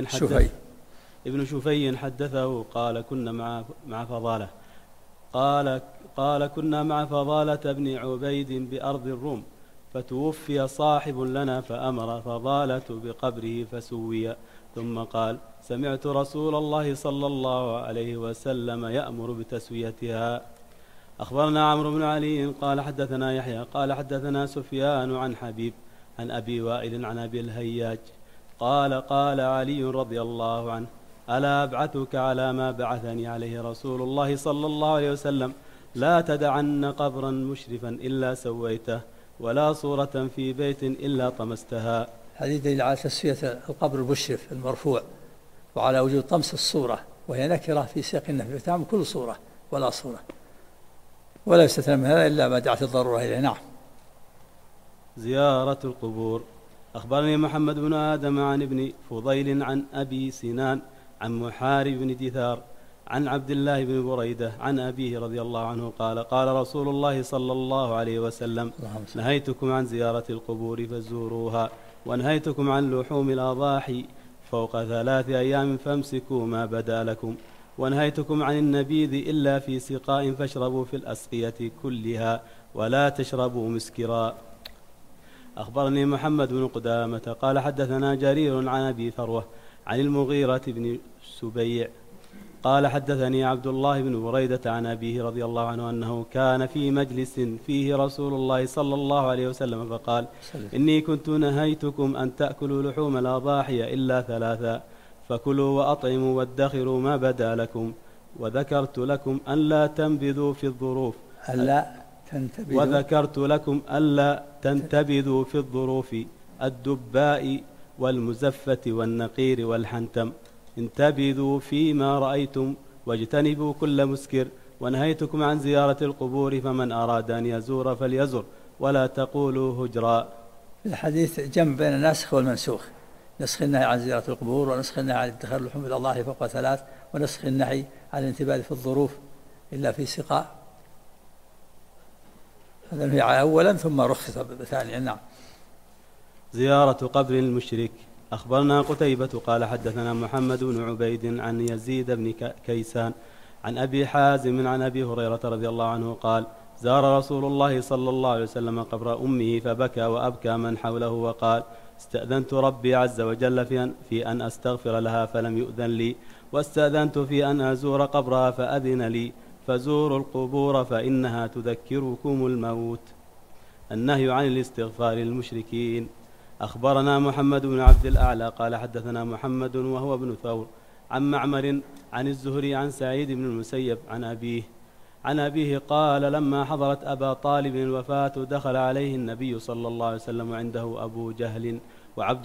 شفي حدثه قال كنا مع فضالة قال كنا مع فضالة بن عبيد بأرض الروم، فتوفي صاحب لنا فأمر فضالة بقبره فسوي، ثم قال سمعت رسول الله صلى الله عليه وسلم يأمر بتسويتها. أخبرنا عمرو بن علي قال حدثنا يحيى قال حدثنا سفيان عن حبيب عن أبي وائل عن أبي الهياج قال علي رضي الله عنه ألا أبعثك على ما بعثني عليه رسول الله صلى الله عليه وسلم لا تدعن قبرا مشرفا إلا سويته ولا صورة في بيت إلا طمستها. حديث دليل على تسوية القبر المشرف المرفوع وعلى وجود طمس الصورة، وهي نكرة في سياق النفي فتعمل كل صورة ولا صورة، ولا يستثنى من هذا إلا ما دعت الضرورة إليه. نعم. زيارة القبور. أخبرني محمد بن آدم عن ابن فضيل عن أبي سنان عن محارب بن دثار عن عبد الله بن بريدة عن أبيه رضي الله عنه قال رسول الله صلى الله عليه وسلم نهيتكم عن زيارة القبور فزوروها، ونهيتكم عن لحوم الأضاحي فوق 3 أيام فامسكوا ما بدا لكم، ونهيتكم عن النبيذ إلا في سقاء فاشربوا في الأسقية كلها ولا تشربوا مسكرا. أخبرني محمد بن قدامة قال حدثنا جرير عن أبي ثروة عن المغيرة بن سبيع قال حدثني عبد الله بن بريدة عن أبيه رضي الله عنه أنه كان في مجلس فيه رسول الله صلى الله عليه وسلم فقال إني كنت نهيتكم أن تأكلوا لحوم الأضاحي إلا 3، فكلوا وأطعموا وادخروا ما بدا لكم، وذكرت لكم أن لا تنبذوا في الظروف في الظروف الدباء والمزفة والنقير والحنتم، انتبذوا فيما رأيتم واجتنبوا كل مسكر، ونهيتكم عن زيارة القبور فمن أراد أن يزور فليزر ولا تقولوا هجرا. الحديث جمع بين الناسخ والمنسوخ، نسخ النهي عن زيارة القبور، ونسخ النهي عن ادخار لحوم الأضاحي فوق 3، ونسخ النهي عن الانتباه في الظروف إلا في سقاء. هذا النهي أولا ثم رخص بثانيا. نعم. زيارة قبر المشرك. أخبرنا قتيبة قال حدثنا محمد بن عبيد عن يزيد بن كيسان عن أبي حازم عن أبي هريرة رضي الله عنه قال زار رسول الله صلى الله عليه وسلم قبر أمه فبكى وأبكى من حوله وقال استأذنت ربي عز وجل في أن أستغفر لها فلم يؤذن لي، واستأذنت في أن أزور قبرها فأذن لي، فزوروا القبور فإنها تذكركم الموت. النهي عن الاستغفار للمشركين. أخبرنا محمد بن عبد الأعلى قال حدثنا محمد وهو ابن ثور عن معمر عن الزهري عن سعيد بن المسيب عن أبيه قال لما حضرت أبا طالب الوفاة دخل عليه النبي صلى الله عليه وسلم وعنده أبو جهل وعبد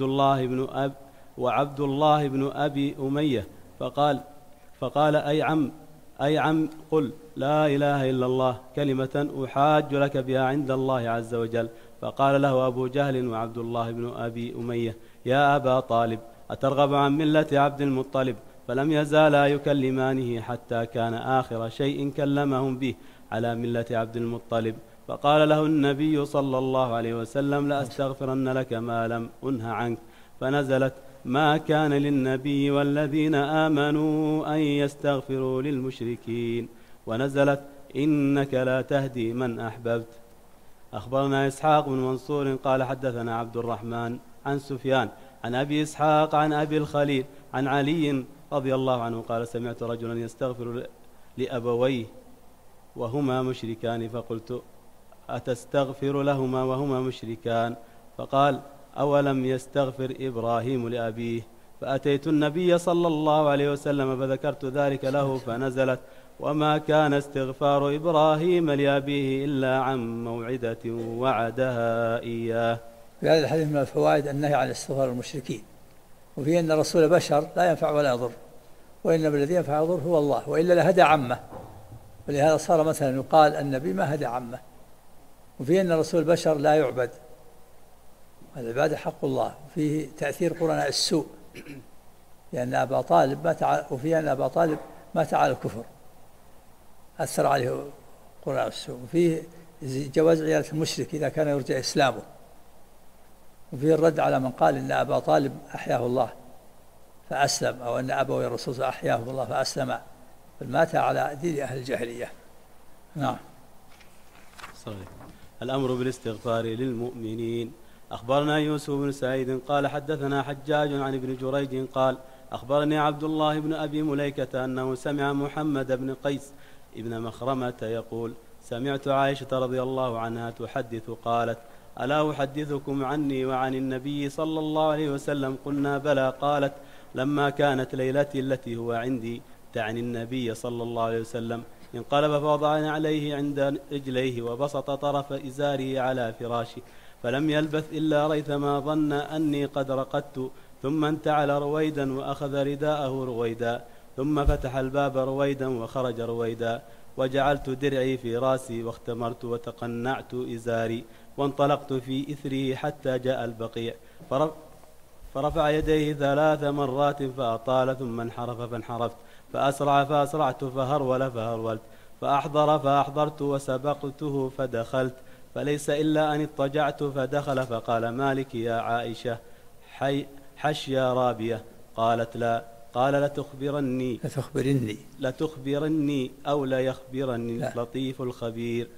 الله بن أبي أمية فقال أي عم قل لا إله إلا الله كلمة أحاج لك بها عند الله عز وجل. فقال له أبو جهل وعبد الله بن أبي أمية يا أبا طالب أترغب عن ملة عبد المطلب؟ فلم يزالا يكلمانه حتى كان آخر شيء كلمهم به على ملة عبد المطلب. فقال له النبي صلى الله عليه وسلم لأستغفرن لك ما لم أنه عنك. فنزلت ما كان للنبي والذين آمنوا أن يستغفروا للمشركين، ونزلت إنك لا تهدي من أحببت. أخبرنا إسحاق بن منصور قال حدثنا عبد الرحمن عن سفيان عن أبي إسحاق عن أبي الخليل عن علي رضي الله عنه قال سمعت رجلا يستغفر لأبويه وهما مشركان فقلت أتستغفر لهما وهما مشركان؟ فقال أولم يستغفر إبراهيم لأبيه؟ فأتيت النبي صلى الله عليه وسلم فذكرت ذلك له فنزلت وما كان استغفار إبراهيم لأبيه إلا عن موعدة وعدها إياه. في هذا الحديث من الفوائد النهي عن استغفار المشركين، وفيه أن الرسول بشر لا ينفع ولا يضر، وإنما الذي ينفع ويضر هو الله، وإلا لهدى عمه، ولهذا صار مثلا يقال النبي ما هدى عمه. وفيه أن الرسول بشر لا يعبد، العبادة حق الله. وفيه تأثير قرناء السوء، لأن أبا طالب مات، وفيه أن أبا طالب مات على الكفر أثر عليه قرناء السوء. وفيه جواز عيادة المشرك إذا كان يرجى إسلامه. وفيه الرد على من قال إن أبا طالب أحياه الله فأسلم، أو أن أبوي الرسول أحياه الله فأسلم، بل مات على دين أهل الجاهلية. نعم. صحيح. الأمر بالاستغفار للمؤمنين. أخبرنا يوسف بن سعيد قال حدثنا حجاج عن ابن جريج قال أخبرني عبد الله بن أبي مليكة أنه سمع محمد بن قيس ابن مخرمة يقول سمعت عائشة رضي الله عنها تحدث قالت ألا أحدثكم عني وعن النبي صلى الله عليه وسلم؟ قلنا بلى. قالت لما كانت ليلتي التي هو عندي، تعني النبي صلى الله عليه وسلم، انقلب فوضعني عليه عند رجليه وبسط طرف إزاره على فراشي، فلم يلبث إلا ريثما ظن أني قد رقدت، ثم انتعل رويدا وأخذ رداءه رويدا، ثم فتح الباب رويدا وخرج رويدا، وجعلت درعي في راسي واختمرت وتقنعت إزاري، وانطلقت في إثره حتى جاء البقيع، فرفع يديه 3 مرات فأطال، ثم انحرف فانحرفت، فأسرع فأسرعت، فهرول فهرولت، فأحضر فأحضرت، وسبقته فدخلت، فليس إلا أن اضطجعت فدخل، فقال مالك يا عائشة حش يا رابية؟ قالت لا. قال لتخبرني أو لا يخبرني اللطيف الخبير.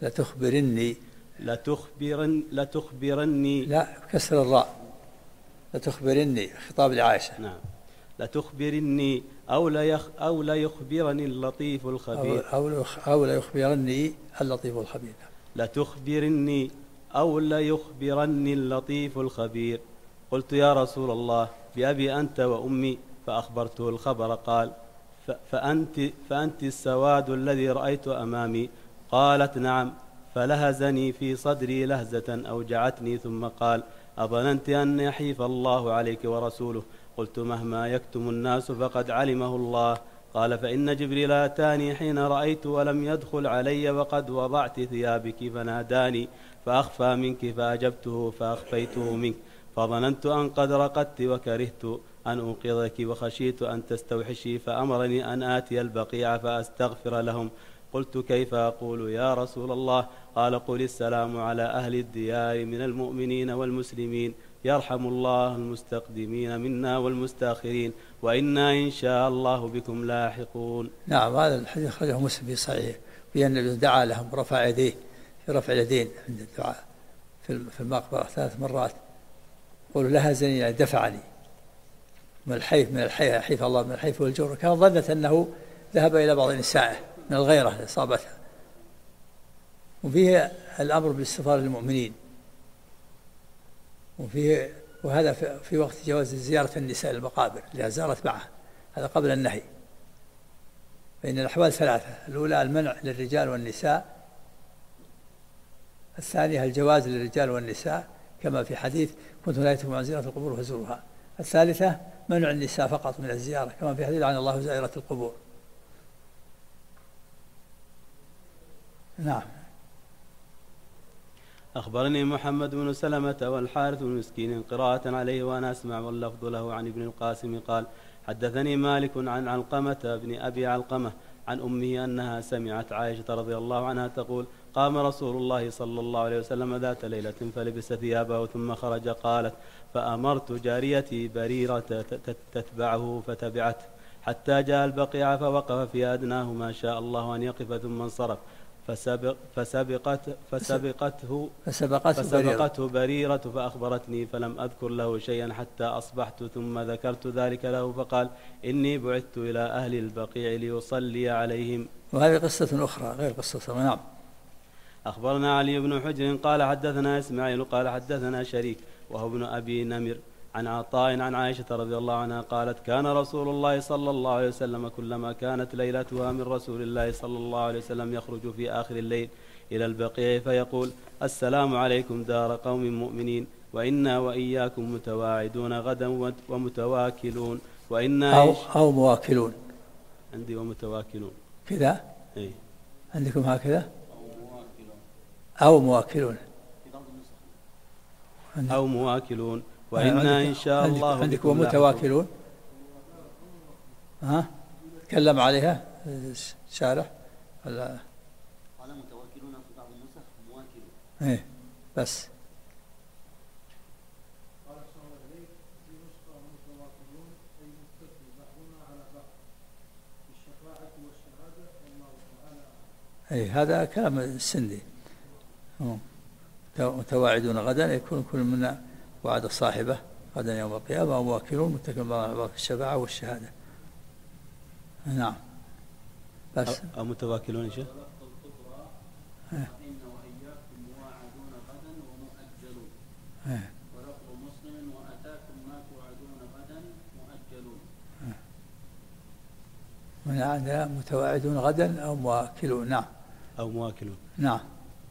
لتخبرني لا كسر الراء، لتخبرني خطاب لعائشة. نعم. لتخبرني أو لا يخبرني اللطيف الخبير. أو لا يخبرني اللطيف الخبير. لتخبرني أو لا يخبرني اللطيف الخبير. قلت يا رسول الله بأبي أنت وأمي، فأخبرته الخبر. قال فأنت السواد الذي رأيت أمامي. قالت نعم. فلهزني في صدري لهزة أوجعتني، ثم قال أظننت أن يحيف الله عليك ورسوله؟ قلت مهما يكتم الناس فقد علمه الله. قال فإن جبريل أتاني حين رأيت ولم يدخل علي وقد وضعت ثيابك، فناداني فأخفى منك، فأجبته فأخفيته منك، فظننت أن قد رقدت وكرهت أن أوقظك وخشيت أن تستوحشي، فأمرني أن آتي البقيع فأستغفر لهم. قلت كيف أقول يا رسول الله؟ قال قل السلام على أهل الديار من المؤمنين والمسلمين، يرحم الله المستقدمين منا والمستاخرين، وإنا إن شاء الله بكم لاحقون. نعم. هذا الحديث أخرجه مسلم في صحيحه، بأن النبي دعا لهم رفع يديه في رفع اليدين عند الدعاء في المقبرة 3 مرات. قولوا لهزني يعني دفعني من الحيف الله من الحيف والجور. كان ظنت أنه ذهب إلى بعض نسائه من الغيرة اللي أصابتها. وفيه الأمر بالاستغفار للمؤمنين، وهذا في وقت جواز زيارة النساء المقابر اللي زارت معه، هذا قبل النهي. فإن الأحوال 3، الأولى المنع للرجال والنساء، الثانية الجواز للرجال والنساء كما في حديث كنت نهيتكم عن زيارة القبور فزوروها، الثالثة منع النساء فقط من الزيارة كما في حديث عن الله زائرة القبور. نعم. أخبرني محمد بن سلمة والحارث بن مسكين قراءة عليه وأنا أسمع، واللفظ له عن ابن القاسم قال حدثني مالك عن علقمة بن أبي علقمة عن أمه أنها سمعت عائشة رضي الله عنها تقول قام رسول الله صلى الله عليه وسلم ذات ليلة فلبس ثيابه ثم خرج. قالت فأمرت جاريتي بريرة تتبعه فتبعته حتى جاء البقيع، فوقف في أدناه ما شاء الله أن يقف، ثم انصرف، فسبقته بريرة فأخبرتني فلم أذكر له شيئا حتى أصبحت ثم ذكرت ذلك له فقال إني بعثت إلى أهل البقيع ليصلي عليهم. وهذه قصة أخرى غير قصة. نعم. أخبرنا علي بن حجر قال حدثنا إسماعيل قال حدثنا شريك وهو ابن أبي نمر عن عطاء عن عائشة رضي الله عنها قالت كان رسول الله صلى الله عليه وسلم كلما كانت ليلتها من رسول الله صلى الله عليه وسلم يخرج في آخر الليل إلى البقيع فيقول السلام عليكم دار قوم مؤمنين وإنا وإياكم متواعدون غدا ومتواكلون وإنا أو مواكلون. عندي ومتواكلون كذا. إيه؟ عندكم هكذا أو مواكلون أو مواكلون وإنا إن شاء الله عندكم ومتواكلون. تكلم عليها شارح ولا قال متواكلون في بعض النسخ مواكلون. إيه بس. قال صلى الله عليه في نسخة متواكلون أي متكل بعضنا على بعض بالشفاعة والشهادة والله تعالى. إيه هذا كلام السندي. متواعدون غدا يكون كل منا وعد صاحبه غدا يوم القيامة ومواكلون متكل بعضنا على بعض في الشفاعة والشهادة. نعم بس. أو متواكلون يا شيخ. إن وإياكم مواعدون غدا ومؤجلون. ولفظ مسلم وأتاكم ما توعدون غدا مؤجلون. من عندنا متواعدون غدا أو مواكلون. نعم. أو مواكلون. نعم.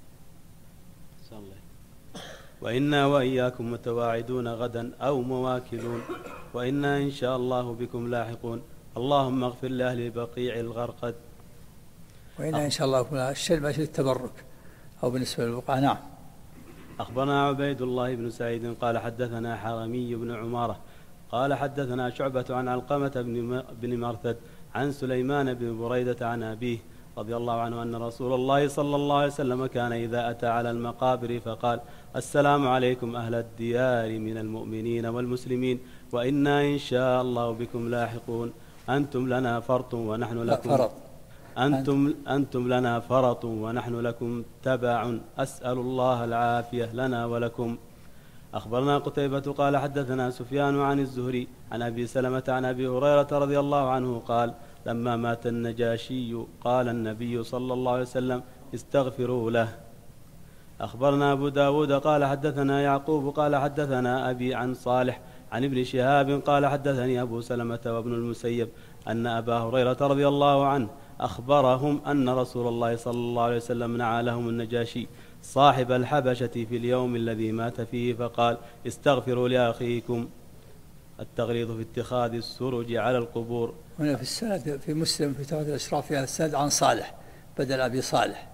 وإنا وإياكم متواعدون غدا أو مواكلون وإنا إن شاء الله بكم لاحقون اللهم اغفر لأهل بقيع الغرقد. وإنا إن شاء الله الشيء ماشي التبرك أو بالنسبة للبقعة. نعم. أخبرنا عبيد الله بن سعيد قال حدثنا حرمي بن عمارة قال حدثنا شعبة عن علقمة بن مرثد عن سليمان بن بريدة عن أبيه رضي الله عنه أن رسول الله صلى الله عليه وسلم كان إذا أتى على المقابر فقال السلام عليكم أهل الديار من المؤمنين والمسلمين وإنا إن شاء الله بكم لاحقون أنتم لنا فرط ونحن لكم أنتم لنا فرط ونحن لكم تبع أسأل الله العافية لنا ولكم. أخبرنا قتيبة قال حدثنا سفيان عن الزهري عن أبي سلمة عن أبي هريرة رضي الله عنه قال لما مات النجاشي قال النبي صلى الله عليه وسلم استغفروا له. أخبرنا أبو داود قال حدثنا يعقوب قال حدثنا أبي عن صالح عن ابن شهاب قال حدثني أبو سلمة وابن المسيب أن أبا هريرة رضي الله عنه أخبرهم أن رسول الله صلى الله عليه وسلم نعى لهم النجاشي صاحب الحبشة في اليوم الذي مات فيه فقال استغفروا لأخيكم. التغليظ في اتخاذ السرج على القبور. هنا في السند في مسلم في توحيد الأشراف فيها السند عن صالح بدل أبي صالح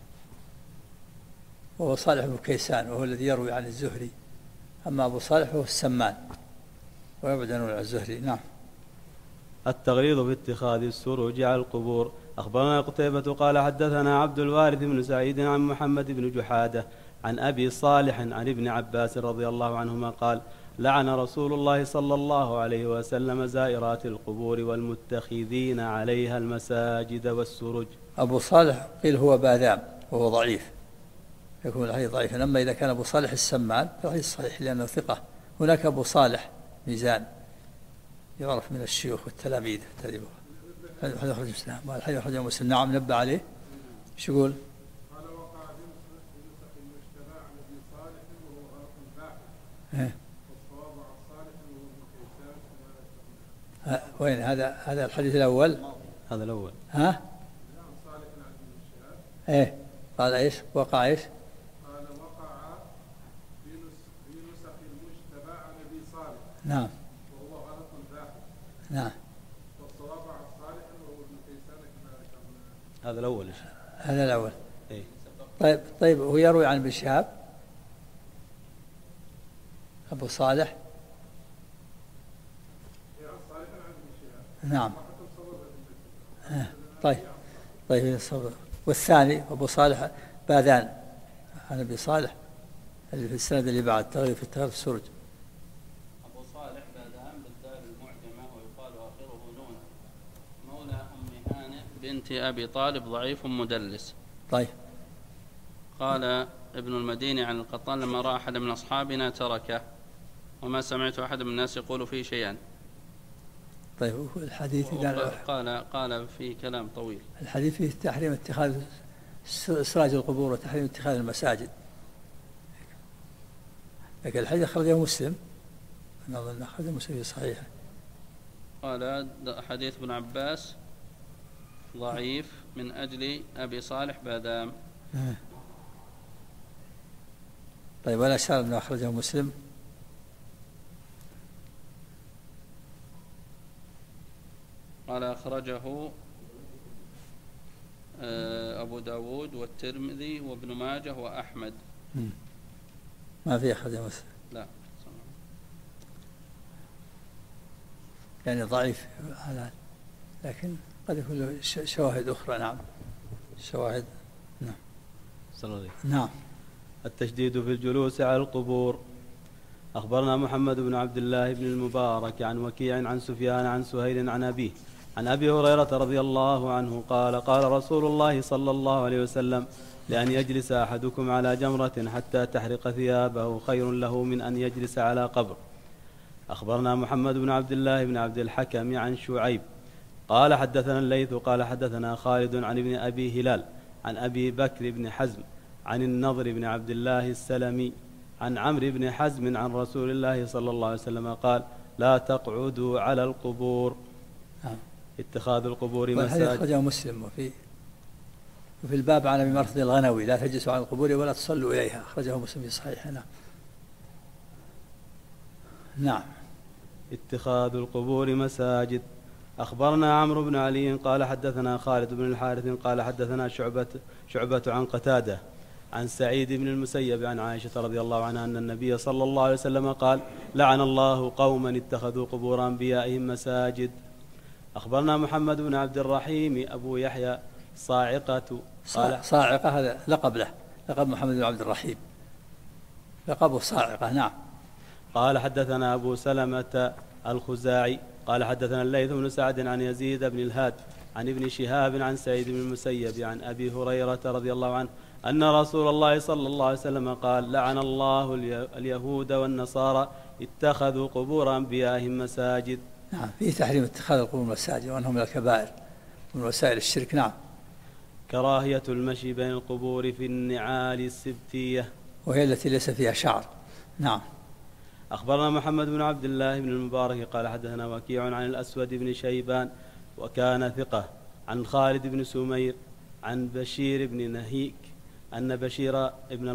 وهو صالح بن كيسان وهو الذي يروي عن الزهري. أما أبو صالح هو السمان ويبعد عن الزهري. نعم. التغليظ في اتخاذ السروج على القبور. أخبرنا قتيبة قال حدثنا عبد الوارث بن سعيد عن محمد بن جحادة عن أبي صالح عن ابن عباس رضي الله عنهما قال لعن رسول الله صلى الله عليه وسلم زائرات القبور والمتخذين عليها المساجد والسرج. أبو صالح قيل هو باذام وهو ضعيف يكون الحديث ضعيفا. أما إذا كان أبو صالح السمان فالحديث صحيح لأنه ثقة. هناك أبو صالح ميزان يعرف من الشيوخ والتلاميذ تدريبه. هذا أخرج مسلم. الحديث أخرجه مسلم. نعم. نبه عليه. شو يقول؟ قال وقع في نسخ المجتبى عن ابن صالح وهو غلط باحث والصواب عن صالح وهو ابن كيسان. وين هذا الحديث الأول؟ هذا الأول. ها؟ صالح عن ابن الشهاب. إيه قال إيش؟ وقع إيش؟ قال وقع في نسخ المجتبى عن ابي صالح. نعم. وهو غلط باحث. نعم. والصواب عن صالح وهو ابن كيسان كما ذكرنا. هذا الأول. هذا الأول. إيه. طيب هو يروي عن ابن شهاب أبو صالح. نعم. طيب والثاني أبو صالح باذان عن أبي صالح اللي في السند اللي بعد تغيير في التغيير السرج. أبو صالح باذان بالدار المعجمة ويقال آخره نون مولى أم هانئ بنت أبي طالب ضعيف مدلس. طيب. قال ابن المديني عن القطان لما رأى أحد من أصحابنا تركه وما سمعت أحد من الناس يقول فيه شيئا. طيب الحديث قال فيه كلام طويل. الحديث فيه تحريم اتخاذ إسراج القبور وتحريم اتخاذ المساجد، لكن الحديث أخرجه مسلم، أنا أظن أخرجه مسلم في صحيحه. قال حديث ابن عباس ضعيف من أجل أبي صالح بادام. طيب ولا أشار أنه أخرجه مسلم؟ قال أخرجه أبو داود والترمذي وابن ماجه وأحمد. ما في أخرجه مسلم؟ لا، يعني ضعيف على، لكن قد يكون له شواهد أخرى. نعم، شواهد. نعم. نعم. التشديد في الجلوس على القبور. أخبرنا محمد بن عبد الله بن المبارك عن وكيع عن سفيان عن سهيل عن أبيه عن أبي هريرة رضي الله عنه قال قال رسول الله صلى الله عليه وسلم: لأن يجلس أحدكم على جمرة حتى تحرق ثيابه خير له من أن يجلس على قبر. أخبرنا محمد بن عبد الله بن عبد الحكم عن شعيب قال حدثنا الليث قال حدثنا خالد عن ابن أبي هلال عن أبي بكر بن حزم عن النضر بن عبد الله السلمي عن عمرو بن حزم عن رسول الله صلى الله عليه وسلم قال: لا تقعدوا على القبور. اتخاذ القبور مساجد. أخرجه مسلم. وفي الباب عن أبي مرثد الغنوي: لا تجلسوا على القبور ولا تصلوا إليها. أخرجه مسلم في صحيحه. نعم. اتخاذ القبور مساجد. أخبرنا عمرو بن علي قال حدثنا خالد بن الحارث قال حدثنا شعبة عن قتادة عن سعيد بن المسيب عن عائشة رضي الله عنها أن النبي صلى الله عليه وسلم قال: لعن الله قوما اتخذوا قبور أنبيائهم مساجد. أخبرنا محمد بن عبد الرحيم أبو يحيى صاعقة. صاعقة هذا لقب له، لقب محمد بن عبد الرحيم، لقبه صاعقة. نعم. قال حدثنا أبو سلمة الخزاعي قال حدثنا الليث بن سعد عن يزيد بن الهاد عن ابن شهاب عن سعيد بن المسيب عن أبي هريرة رضي الله عنه أن رسول الله صلى الله عليه وسلم قال: لعن الله اليهود والنصارى اتخذوا قبور أنبيائهم مساجد. نعم. فيه تحريم اتخاذ القبور مساجد وأنهم من الكبائر من وسائل الشرك. نعم. كراهية المشي بين القبور في النعال السبتية وهي التي ليس فيها شعر. نعم. أخبرنا محمد بن عبد الله بن المبارك قال حدثنا وكيع عن الأسود بن شيبان وكان ثقة عن خالد بن سمير عن بشير بن نهيك أن بشير ابن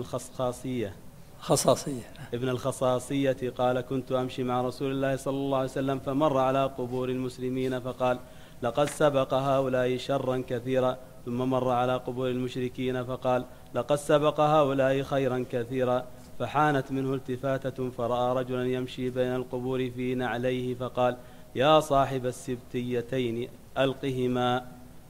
الخصاصية قال: كنت أمشي مع رسول الله صلى الله عليه وسلم فمر على قبور المسلمين فقال: لقد سبق هؤلاء شرا كثيرا. ثم مر على قبور المشركين فقال: لقد سبق هؤلاء خيرا كثيرا. فحانت منه التفاتة فرأى رجلا يمشي بين القبور في نعليه فقال: يا صاحب السبتيتين ألقهما.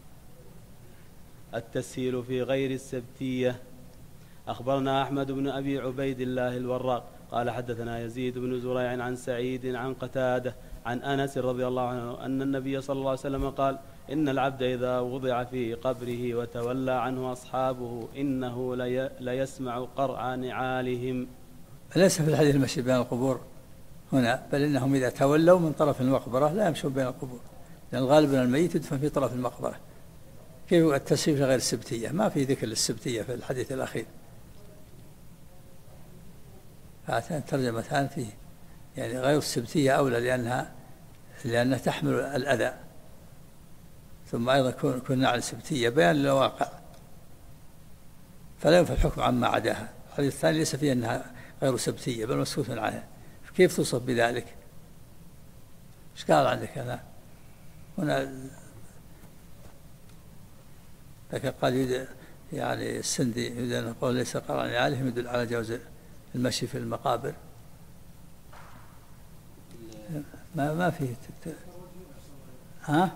التسهيل في غير السبتية. أخبرنا أحمد بن أبي عبيد الله الوراق قال حدثنا يزيد بن زريع عن سعيد عن قتادة عن أنس رضي الله عنه أن النبي صلى الله عليه وسلم قال: إن العبد إذا وضع في قبره وتولى عنه أصحابه إنه ليسمع قرع نعالهم. ليس في الحديث المشي بين القبور هنا، بل إنهم إذا تولوا من طرف المقبرة لا يمشون بين القبور، لأن الغالب أن الميت يدفن في طرف المقبرة. كيف التسهيل غير السبتية؟ ما في ذكر للسبتية في الحديث الأخير. هاتان ترجمتان فيه يعني غير السبتية أولى لأنها تحمل الأذى، ثم أيضا كنا على السبتية بيان للواقع فلا ينفع الحكم عما عداها. الحديث الثاني ليس فيه أنها غير سبتية بل مسكوت عنها، كيف توصف بذلك؟ إيش قال عندك هنا لكن قال يعني السندي يريد أن يقول ليس قرع نعالهم يدل على جواز المشي في المقابر. ما فيه ها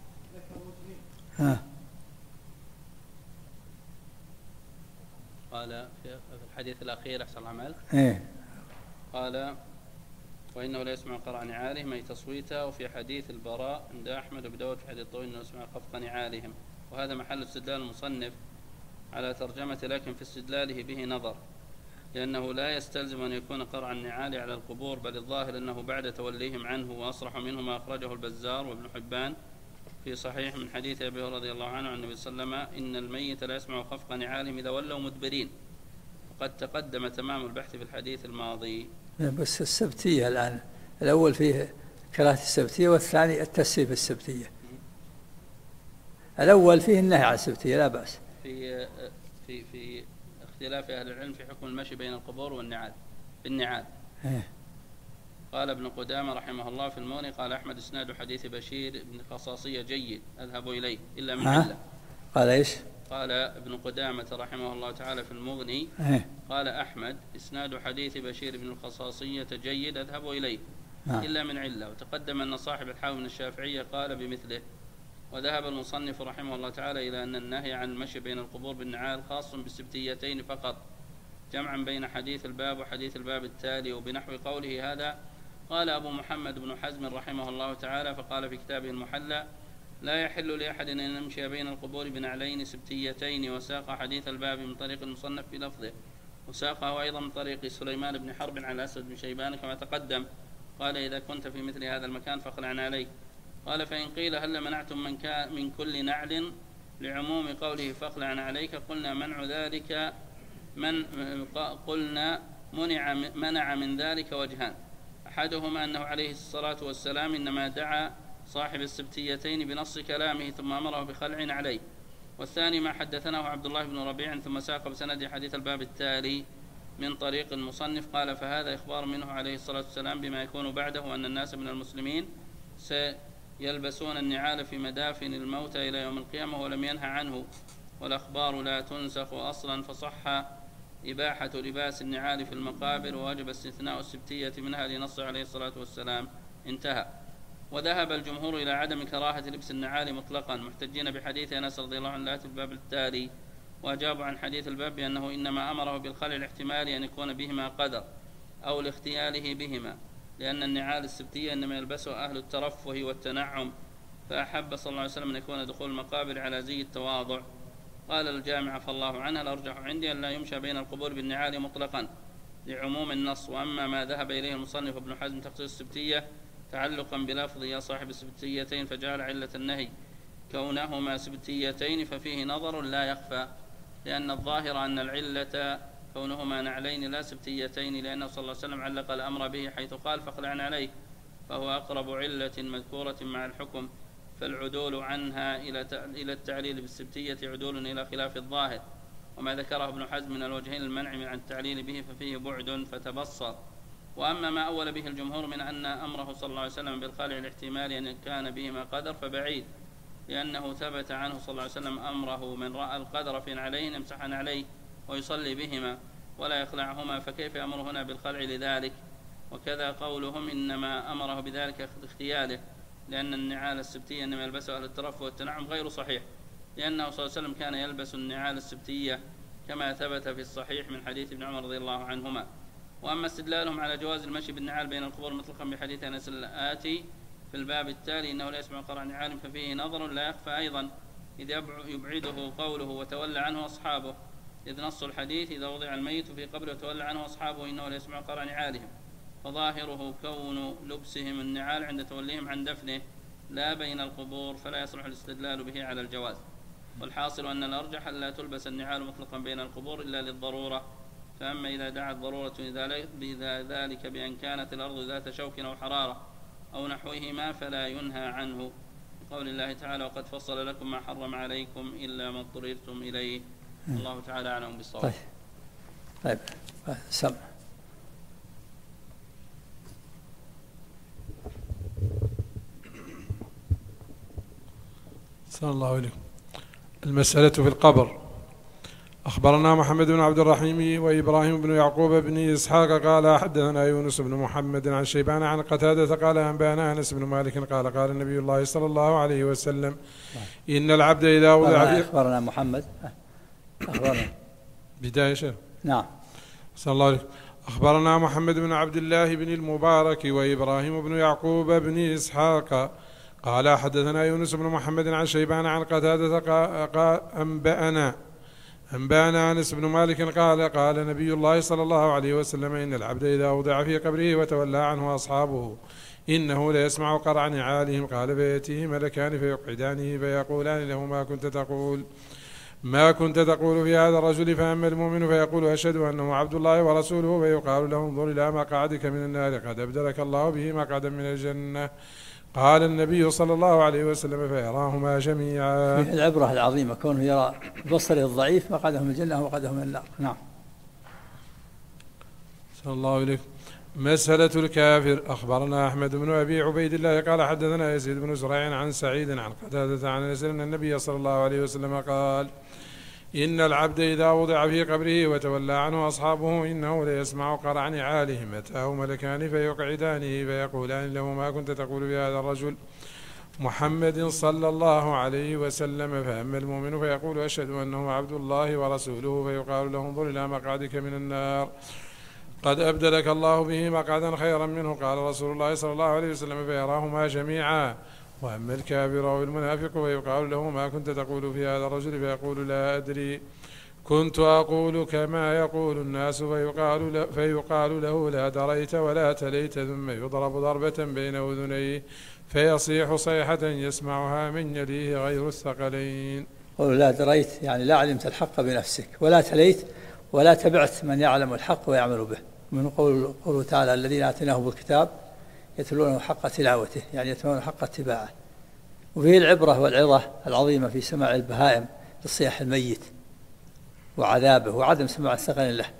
قال في الحديث الأخير أحسن العمل قال: وإنه لا يسمع قرع نعالهم أي تصويته. وفي حديث البراء عند أحمد وأبي داود في حديث طويل أنه يسمع خفق نعالهم، وهذا محل استدلال المصنف على ترجمة، لكن في استدلاله به نظر، لأنه لا يستلزم أن يكون قرع النعال على القبور، بل الظاهر أنه بعد توليهم عنه. وأصرح منه ما أخرجه البزار وابن حبان في صحيح من حديث أبي هريرة رضي الله عنه عن النبي صلى الله عليه وسلم: إن الميت لا يسمع خفق نعالهم إذا ولوا مدبرين. وقد تقدم تمام البحث في الحديث الماضي. بس السبتية الآن، الأول فيه كراهة السبتية والثاني التسهيل في السبتية. الأول فيه النهي عن السبتية لا بأس. في اختلاف أهل العلم في حكم المشي بين القبور والنعال بالنعال. قال ابن قدامة رحمه الله في المغني: قال أحمد: إسناد حديث بشير بن خصاصية جيد أذهب إليه إلا من علة. قال إيش؟ قال ابن قدامة رحمه الله تعالى في المغني: قال أحمد: إسناد حديث بشير بن الخصاصية جيد أذهب إليه إلا من علة. وتقدم أن صاحب الحاوي من الشافعية قال بمثله. وذهب المصنف رحمه الله تعالى إلى أن النهي عن المشي بين القبور بالنعال خاص بالسبتيتين فقط، جمعا بين حديث الباب وحديث الباب التالي. وبنحو قوله هذا قال أبو محمد بن حزم رحمه الله تعالى، فقال في كتابه المحلى: لا يحل لأحد أن يمشي بين القبور بنعلين سبتيتين. وساق حديث الباب من طريق المصنف بلفظه، وساقه أيضا من طريق سليمان بن حرب على أسد بن شيبان كما تقدم. قال: إذا كنت في مثل هذا المكان فاخلع عليك. قال: فإن قيل هل منعتم من كل نعل لعموم قوله فاخلع عليك؟ قلنا منع ذلك قلنا منع من ذلك وجهان: أحدهما أنه عليه الصلاة والسلام إنما دعا صاحب السبتيتين بنص كلامه ثم أمره بخلع عليه. والثاني ما حدثناه عبد الله بن ربيع ثم ساق بسند حديث الباب التالي من طريق المصنف. قال: فهذا إخبار منه عليه الصلاة والسلام بما يكون بعده، أن الناس من المسلمين سيلبسون النعال في مدافن الموتى إلى يوم القيامة، ولم ينهى عنه، والأخبار لا تنسخ أصلا، فصح إباحة لباس النعال في المقابر، ووجب استثناء السبتية منها لنص عليه الصلاة والسلام. انتهى. وذهب الجمهور إلى عدم كراهة لبس النعال مطلقا، محتجين بحديث أنس رضي الله عنه في الباب التالي. وأجابوا عن حديث الباب بأنه إنما أمره بالخلع الاحتمالي أن يكون بهما قدر أو لاختياله بهما، لأن النعال السبتية إنما يلبسه أهل الترفه والتنعم، فأحب صلى الله عليه وسلم أن يكون دخول المقابر على زي التواضع. قال الجامع فالله عنها: الأرجح عندي أن لا يمشى بين القبور بالنعال مطلقا لعموم النص. وأما ما ذهب إليه المصنف ابن حزم تخصيص السبتية تعلقا بلفظ يا صاحب السبتيتين فجعل علة النهي كونهما سبتيتين، ففيه نظر لا يخفى، لأن الظاهر أن العلة كونهما نعلين لا سبتيتين، لأنه صلى الله عليه وسلم علق الأمر به حيث قال فاخلع عليه، فهو أقرب علة مذكورة مع الحكم. فالعدول عنها إلى التعليل بالسبتية عدول إلى خلاف الظاهر. وما ذكره ابن حزم من الوجهين المنع عن التعليل به ففيه بعد فتبصر. وأما ما أول به الجمهور من أن أمره صلى الله عليه وسلم بالخلع الاحتمالي أن كان بهما قدر فبعيد، لأنه ثبت عنه صلى الله عليه وسلم أمره من رأى القدر في عليه يمسحن عليه ويصلي بهما ولا يخلعهما، فكيف أمر هنا بالخلع لذلك؟ وكذا قولهم إنما أمره بذلك اختياله، لأن النعال السبتية إنما يلبسها أهل الترفه والتنعم غير صحيح، لأنه صلى الله عليه وسلم كان يلبس النعال السبتية كما ثبت في الصحيح من حديث ابن عمر رضي الله عنهما. وأما استدلالهم على جواز المشي بالنعال بين القبور مطلقا بحديث أنس الآتي في الباب التالي إنه لا يسمع قرع نعال، ففيه نظر لا يخفى أيضا، إذ يبعده قوله وتولى عنه أصحابه، إذ نص الحديث إذا وضع الميت في قبره وتولى عنه أصحابه إنه لا يسمع قرع نعالهم، فظاهره كون لبسهم النعال عند توليهم عن دفنه لا بين القبور، فلا يصلح الاستدلال به على الجواز. والحاصل أن الأرجح لا تلبس النعال مطلقا بين القبور إلا للضرورة، فأما إذا دعت ضرورة إذا ذلك بأن كانت الأرض ذات شوك أو حرارة أو نحوهما فلا ينهى عنه، قول الله تعالى وقد فصل لكم ما حرم عليكم إلا ما اضطررتم إليه. الله تعالى أعلم بالصواب. طيب سمع. صلى الله عليه. المسألة في القبر. أخبرنا محمد بن عبد الرحيم وإبراهيم بن يعقوب بن إسحاق قال حدثنا يونس بن محمد عن شيبان عن قتادة قال أنبأنا أنس بن مالك قال قال النبي الله صلى الله عليه وسلم إن العبد إذا وضع في أخبرنا محمد أخبرنا بداية شيء. نعم. صلى الله عليه. أخبرنا محمد بن عبد الله بن المبارك وإبراهيم بن يعقوب بن إسحاق قال حدثنا يونس بن محمد عن شيبان عن قتادة قال أنبأنا أنبأنا أنس بن مالك قال نبي الله صلى الله عليه وسلم إن العبد إذا وضع في قبره وتولى عنه أصحابه إنه ليسمع قرع نعالهم قال فيأتيه ملكان فيقعدانه فيقولان له ما كنت تقول في هذا الرجل؟ فأما المؤمن فيقول أشهد أنه عبد الله ورسوله فيقال له انظر إلى مقعدك من النار قد أبدلك الله به مقعدا من الجنة. قال النبي صلى الله عليه وسلم فيراهما جميعا. العبرة العظيمة كونه يرى بصره الضعيف مقعده من الجنة ومقعده من النار. نعم. صلى الله عليه. مسألة الكافر. أخبرنا أحمد بن أبي عبيد الله قال حدثنا يزيد بن زريع عن سعيد عن قتادة عن أنس أن النبي صلى الله عليه وسلم قال إن العبد إذا وضع في قبره وتولى عنه أصحابه إنه ليسمع قرع نعالهم أتاه ملكان فيقعدانه فيقولان له ما كنت تقول في هذا الرجل محمد صلى الله عليه وسلم؟ فأما المؤمن فيقول أشهد أنه عبد الله ورسوله فيقال له انظر إلى مقعدك من النار قد أبدلك الله به مقعدا خيرا منه. قال رسول الله صلى الله عليه وسلم فيراهما جميعا. وأما الكافر أو المنافق فيقال له ما كنت تقول في هذا الرجل؟ فيقول لا أدري كنت أقول كما يقول الناس فيقال له لا دريت ولا تليت ثم يضرب ضربة بين أذنيه فيصيح صيحة يسمعها من يليه غير الثقلين. قول لا دريت يعني لا علمت الحق بنفسك ولا تليت ولا تبعت من يعلم الحق ويعمل به. من قوله تعالى الذين آتيناهم الكتاب يتلونه حق تلاوته يعني يتلونه حق اتباعه. وفيه العبرة والعظة العظيمة في سماع البهائم لصياح الميت وعذابه وعدم سماع الثقل له.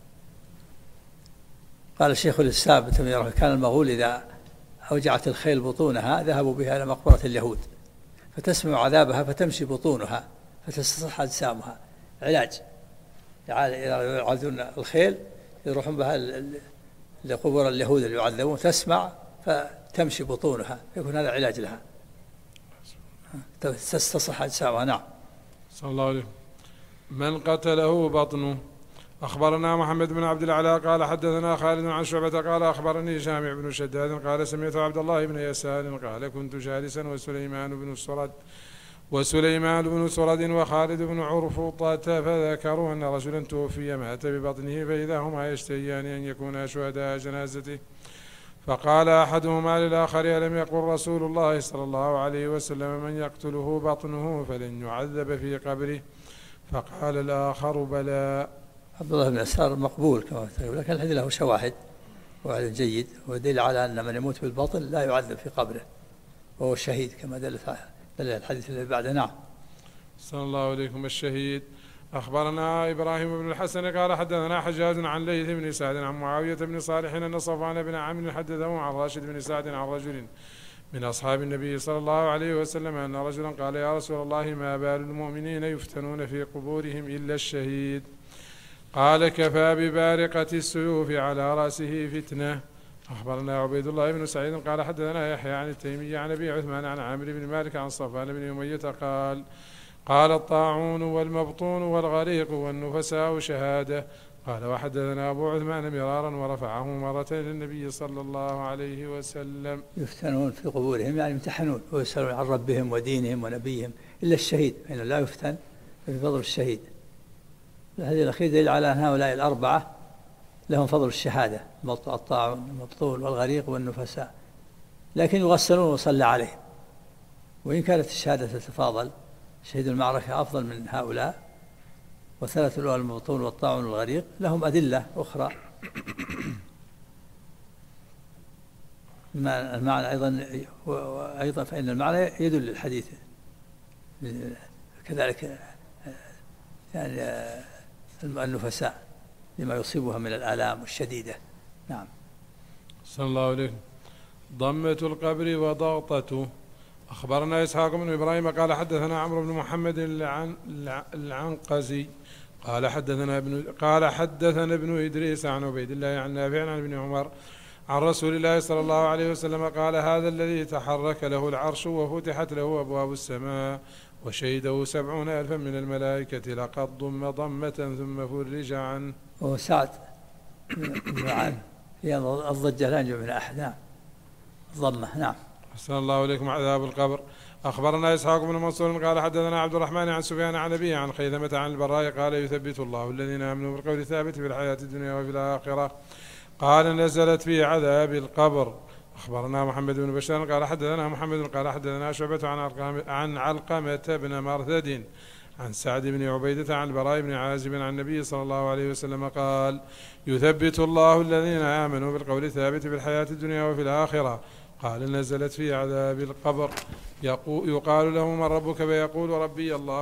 قال الشيخ الإسلام ابن تيمية كان المغول إذا أوجعت الخيل بطونها ذهبوا بها إلى مقبرة اليهود فتسمع عذابها فتمشي بطونها فتستصح أجسامها. علاج يعذون الخيل يروحون بها لقبور اليهود اللي يعذبون تسمع فتمشي بطونها يكون هذا علاج لها تستصح أجسامها. نعم. صلى الله عليه. من قتله بطنه. أخبرنا محمد بن عبد الأعلى قال حدثنا خالد عن شعبة قال أخبرني جامع بن شداد قال سمعت عبد الله بن يسار قال كنت جالسا وسليمان بن سرد وخالد بن عرفطة فذكروا أن رجلا توفي مات ببطنه فإذا هما يشتهيان أن يكونا شهداء جنازته فقال أحدهما للآخر ألم يقل رسول الله صلى الله عليه وسلم من يقتله بطنه فلن يعذب في قبره؟ فقال الآخر بلى. عبد الله بن يسار مقبول كما تقول لكن الحديث له شواهد وعلى جيد ودليل على أن من يموت بالبطن لا يعذب في قبره وهو شهيد كما دل الحديث الذي بعده. نعم. صلى الله عليكم. الشهيد. أخبرنا إبراهيم بن الحسن قال حدثنا حجاج عن ليث بن سعد عن معاوية بن صالح أن صفوان بن عامر حدثه عن راشد بن سعد عن رجل من أصحاب النبي صلى الله عليه وسلم أن رجلا قال يا رسول الله ما بال المؤمنين يفتنون في قبورهم إلا الشهيد؟ قال كفى ببارقة السيوف على رأسه فتنة. أخبرنا عبيد الله بن سعيد قال حدثنا يحيى عن التيمي عن أبي عثمان عن عامر بن مالك عن صفوان بن أمية قال الطاعون والمبطون والغريق والنفساء شهادة. قال وحدثنا أبو عثمان مرارا ورفعه مرتين للنبي صلى الله عليه وسلم. يفتنون في قبورهم يعني يمتحنون ويسألون عن ربهم ودينهم ونبيهم إلا الشهيد فإنه لا يفتن في فضل الشهيد. الحديث الأخير دليل على أن هؤلاء الأربعة لهم فضل الشهادة الطاعون والمبطون والغريق والنفساء لكن يغسلون وصلى عليهم. وإن كانت الشهادة تتفاضل شهيد المعركة أفضل من هؤلاء وثلاث الأول المبطون والطاعون والغريق لهم أدلة أخرى. المعنى أيضا فإن المعنى يدل للحديث كذلك يعني النفساء لما يصيبها من الآلام الشديدة. نعم. صلى الله عليه. ضمة القبر وضغطته. أخبرنا إسحاق بن إبراهيم قال حدثنا عمرو بن محمد العنقزي قال حدثنا ابن إدريس عن عبيد الله عن نافع عن ابن عمر عن رسول الله صلى الله عليه وسلم قال هذا الذي تحرك له العرش وفتحت له أبواب السماء وشهده 70,000 من الملائكة لقد ضم ضمة ثم فرج عنه. وهو سعد هي الضجة لا ينجو من أحد. نعم. الضمة. نعم. أحسن الله إليكم. عذاب القبر. أخبرنا إسحاق بن منصور قال حدثنا عبد الرحمن عن سفيان عن أبيه عن خيثمة عن البراء قال يثبت الله الذين آمنوا بالقول الثابت في الحياة الدنيا وفي الآخرة. قال نزلت في عذاب القبر. أخبرنا محمد بن بشار قال حدثنا محمد قال حدثنا شعبة عن علقمة بن مرثد عن سعد بن عبيدة عن البراء بن عازب عن النبي صلى الله عليه وسلم قال يثبت الله الذين آمنوا بالقول الثابت في الحياة الدنيا وفي الآخرة. قال نزلت في عذاب القبر. يقال له من ربك فيقول ربي الله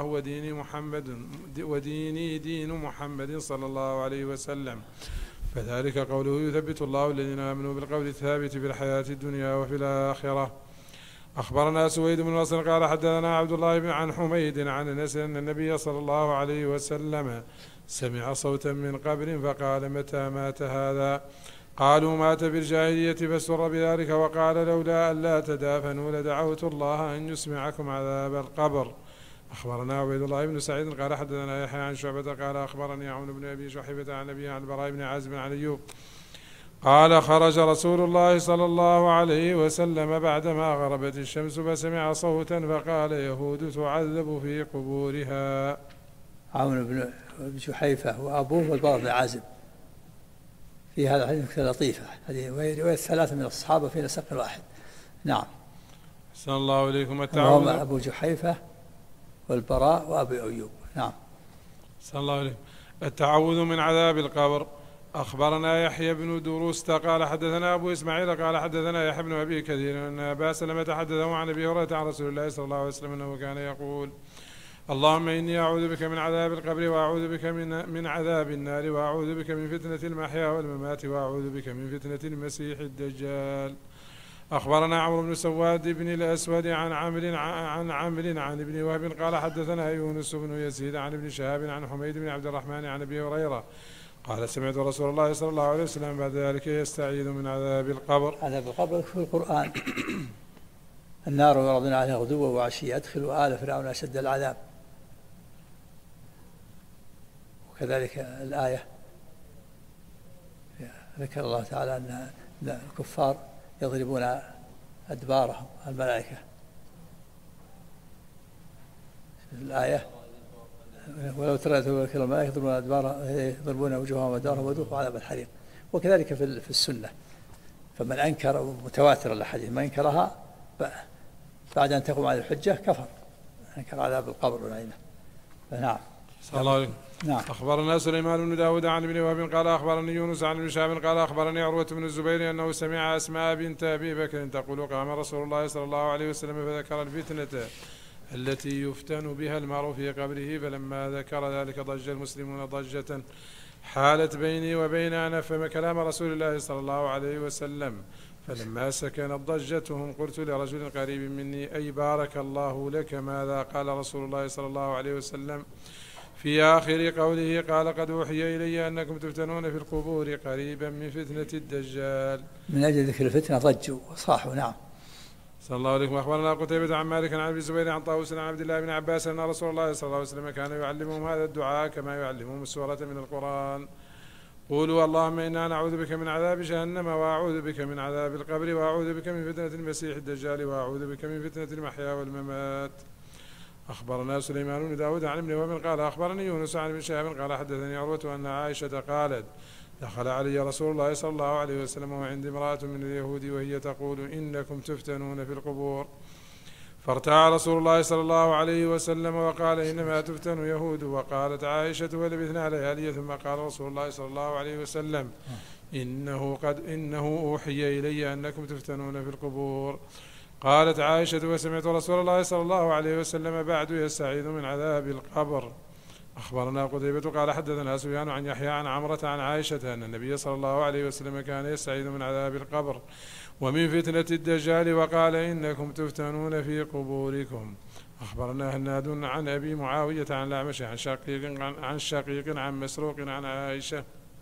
وديني دين محمد صلى الله عليه وسلم. فذلك قوله يثبت الله الذين آمنوا بالقول الثابت في الحياة الدنيا وفي الآخرة. أخبرنا سويد بن نصر قال حدثنا عبد الله بن عن حميد عن أنس أن النبي صلى الله عليه وسلم سمع صوتا من قبر فقال متى مات هذا؟ قالوا مات في الجاهلية فسر بذلك وقال لولا أن لا تدافنوا لدعوت الله أن يسمعكم عذاب القبر. أخبرنا عبيد الله بن سعيد قال حدثنا يحيى عن شعبة قال أخبرني عون بن أبي شحيبة عن أبيه عن البراء بن عازب عن أيوب قال خرج رسول الله صلى الله عليه وسلم بعدما غربت الشمس فسمع صوتا فقال يهود تعذب في قبورها. عون بن أبي شحيفة وأبوه والبراء بن عازب. في هذا الحديث لطيفة، هذه رواية ثلاثة من الصحابة في نسق واحد. نعم. أحسن الله إليكم. التعوذ. أبو جحيفة والبراء وأبي أيوب. نعم. أحسن الله إليكم. التعوذ من عذاب القبر. أخبرنا يحيى بن دروست قال حدثنا أبو إسماعيل قال حدثنا يحيى بن أبي كثير أن أبا سلمة حدثه عن أبي هريرة عن رسول الله صلى الله عليه وسلم أنه كان يقول اللهم إني أعوذ بك من عذاب القبر وأعوذ بك من عذاب النار وأعوذ بك من فتنة المحيا والممات وأعوذ بك من فتنة المسيح الدجال. أخبرنا عمرو بن سواد بن الأسود عن عمرو عن ابن وهب قال حدثنا يونس بن يزيد عن ابن شهاب عن حميد بن عبد الرحمن عن أبي هريرة قال سمعت رسول الله صلى الله عليه وسلم بعد ذلك يستعيذ من عذاب القبر. عذاب القبر في القرآن النار يعرضون عليها غدوا وعشيا أدخلوا آل فرعون أشد العذاب. وكذلك الآية ذكر الله تعالى أن الكفار يضربون أدبارهم الملائكة. الآية ولو ترى الملائكة يضربون أدبارهم يضربون وجوههم وأدبارهم وذوقوا عذاب الحريق. وكذلك في السنة، فمن أنكر متواتر الأحاديث من أنكرها بعد أن تقوم على الحجة كفر، أنكر عذاب القبر ونعيمه. فنعم. صلى الله عليه. نعم. أخبرنا سليمان بن داود عن ابن وهب قال أخبرني يونس عن ابن شهاب قال أخبرني عروة بن الزبير أنه سمع أسماء بنت أبي بكر تقول قام رسول الله صلى الله عليه وسلم فذكر الفتنة التي يفتن بها المرء في قبره، فلما ذكر ذلك ضج المسلمون ضجة حالت بيني وبين أن أفهم كلام رسول الله صلى الله عليه وسلم، فلما سكنت ضجتهم قلت لرجل قريب مني أي بارك الله لك ماذا قال رسول الله صلى الله عليه وسلم في آخر قوله؟ قال قد أوحي إلي أنكم تفتنون في القبور قريبا من فتنة الدجال. من أجل ذكر الفتنة ضجوا وصاحوا. نعم. صلى الله عليه. أخبرنا قتيبة عن مالك عن ابي الزبير عن طاووس عن عبد الله بن عباس أن رسول الله صلى الله عليه وسلم كان يعلمهم هذا الدعاء كما يعلمهم السورة من القرآن. قولوا اللهم إنا نعوذ بك من عذاب جهنم وأعوذ بك من عذاب القبر وأعوذ بك من فتنة المسيح الدجال وأعوذ بك من فتنة المحيا والممات. أخبرنا سليمان بن داود عن ابن وهب قال أخبرني يونس عن ابن شهاب قال حدثني عروة أن عائشة قالت دخل علي رسول الله صلى الله عليه وسلم وعندي امرأة من اليهود وهي تقول إنكم تفتنون في القبور، فارتاع رسول الله صلى الله عليه وسلم وقال إنما تفتن يهود. وقالت عائشة ولبثنا ليالي ثم قال رسول الله صلى الله عليه وسلم إنه أوحي إلي أنكم تفتنون في القبور. قالت عائشة وسمعت رسول الله صلى الله عليه وسلم بعد يستعيذ من عذاب القبر. أخبرنا قتيبة قال حدثنا سفيان عن يحيى عن عمرة عن عائشة أن النبي صلى الله عليه وسلم كان يستعيذ من عذاب القبر ومن فتنة الدجال وقال إنكم تفتنون في قبوركم. أخبرنا هناد عن أبي معاوية عن الأعمش عن شقيق عن مسروق عن عائشة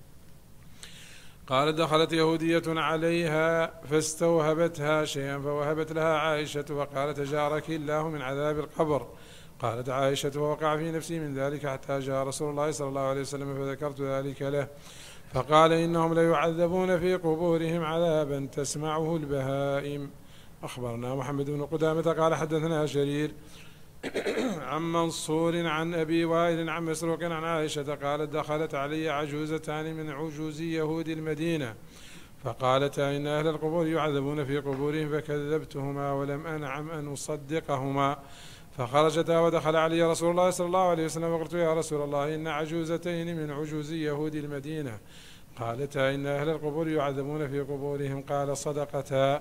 قالت دخلت يهودية عليها فاستوهبتها شيئا فوهبت لها عائشة وقالت جارك الله من عذاب القبر. قالت عائشة ووقع في نفسي من ذلك حتى جاء رسول الله صلى الله عليه وسلم فذكرت ذلك له فقال إنهم ليعذبون في قبورهم عذابا تسمعه البهائم. أخبرنا محمد بن قدامة قال حدثنا شرير عن منصور عن أبي وائل عن مسروق عن عائشة قالت دخلت علي عجوزتان من عجوز يهود المدينة فقالتا إن أهل القبور يعذبون في قبورهم فكذبتهما ولم أنعم أن أصدقهما فخرجتا ودخل علي رسول الله صلى الله عليه وسلم وقلت يا رسول الله إن عجوزتين من عجوز يهود المدينة قالتا إن أهل القبور يعذبون في قبورهم قال صدقتا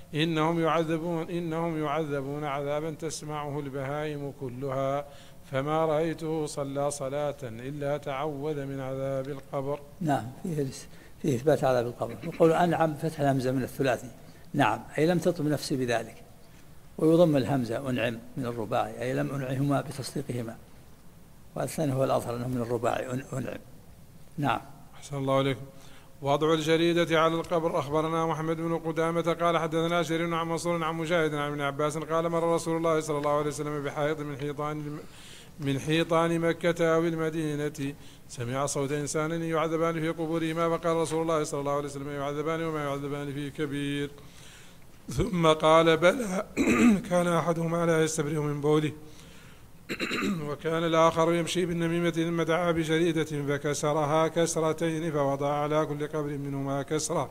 إنهم يعذبون عذابا تسمعه البهائم كلها فما رأيته صلى صلاة إلا تعوذ من عذاب القبر. نعم فيه إثبات عذاب القبر. وقول أنعم فتح الهمزة من الثلاثي نعم أي لم تطب نفسي بذلك، ويضم الهمزة أنعم من الرباعي أي لم أنعهما بتصديقهما، والثاني هو الأظهر أنه من الرباعي أنعم. نعم. أحسن الله عليكم. وضع الجريدة على القبر. أخبرنا محمد بن قدامة قال حدثنا شرير عن منصور عن مجاهد عن ابن عباس قال مر رسول الله صلى الله عليه وسلم بحائط من حيطان مكة أو المدينة سمع صوت إنسان يعذبان في قبورهما فقال رسول الله صلى الله عليه وسلم يعذبان وما يعذبان في كبير، ثم قال بلى كان أحدهما لا يستبرئ من بوله وكان الآخر يمشي بالنميمة ثم دعا بجريدة فكسرها كسرتين فوضع على كل قبر منهما كسرة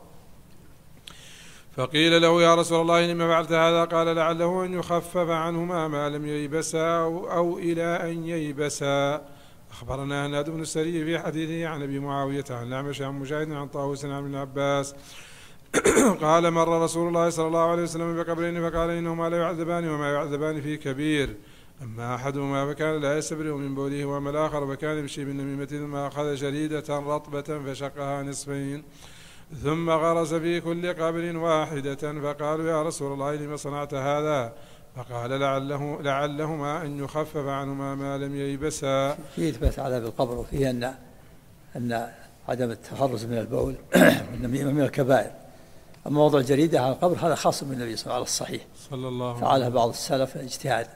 فقيل له يا رسول الله لما فعلت هذا؟ قال لعله أن يخفف عنهما ما لم ييبسا أو إلى أن ييبسا. أخبرنا هناد بن السري في حديثه عن أبي معاوية عن الأعمش عن مجاهد عن طاووس عن ابن عباس قال مر رسول الله صلى الله عليه وسلم بقبرين فقال إنهما لا يعذبان وما يعذبان في كبير، أما أحدهما فكان لا يستبرئ من بوله وأما الآخر فكان يمشي بالنميمة ثم أخذ جريدة رطبة فشقها نصفين ثم غرس في كل قبر واحدة فقالوا يا رسول الله لما صنعت هذا؟ فقال لعلهما أن يخفف عنهما ما لم ييبسا. في إثبات عذاب القبر وفيه أن عدم التخرج من البول والنميمة من الكبائر. أما وضع الجريدة على القبر هذا خاص بالنبي صلى الله عليه وسلم على الصحيح صلى الله عليه وسلم، فعلها بعض السلف اجتهاد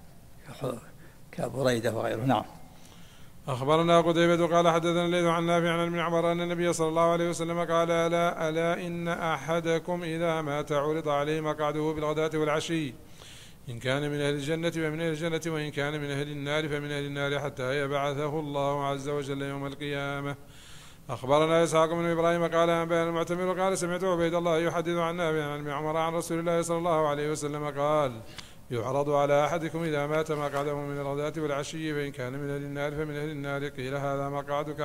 كبريدة وغيره. نعم. أخبرنا قتيبة قال حدثنا الليث عن نافع عن ابن عمر أن النبي صلى الله عليه وسلم قال ألا إن أحدكم إذا مات عرض عليه مقعده بالغداة والعشي إن كان من أهل الجنة فمن أهل الجنة وإن كان من أهل النار فمن أهل النار حتى يبعثه الله عز وجل يوم القيامة. أخبرنا إسحاق بن إبراهيم قال أنبأنا المعتمر قال سمعت عبيد الله يحدث عن نافع عن ابن عمر عن رسول الله صلى الله عليه وسلم قال يعرض على أحدكم إذا مات مقعده من الغداة والعشي فإن كان من أهل النار فمن أهل النار قيل هذا مقعدك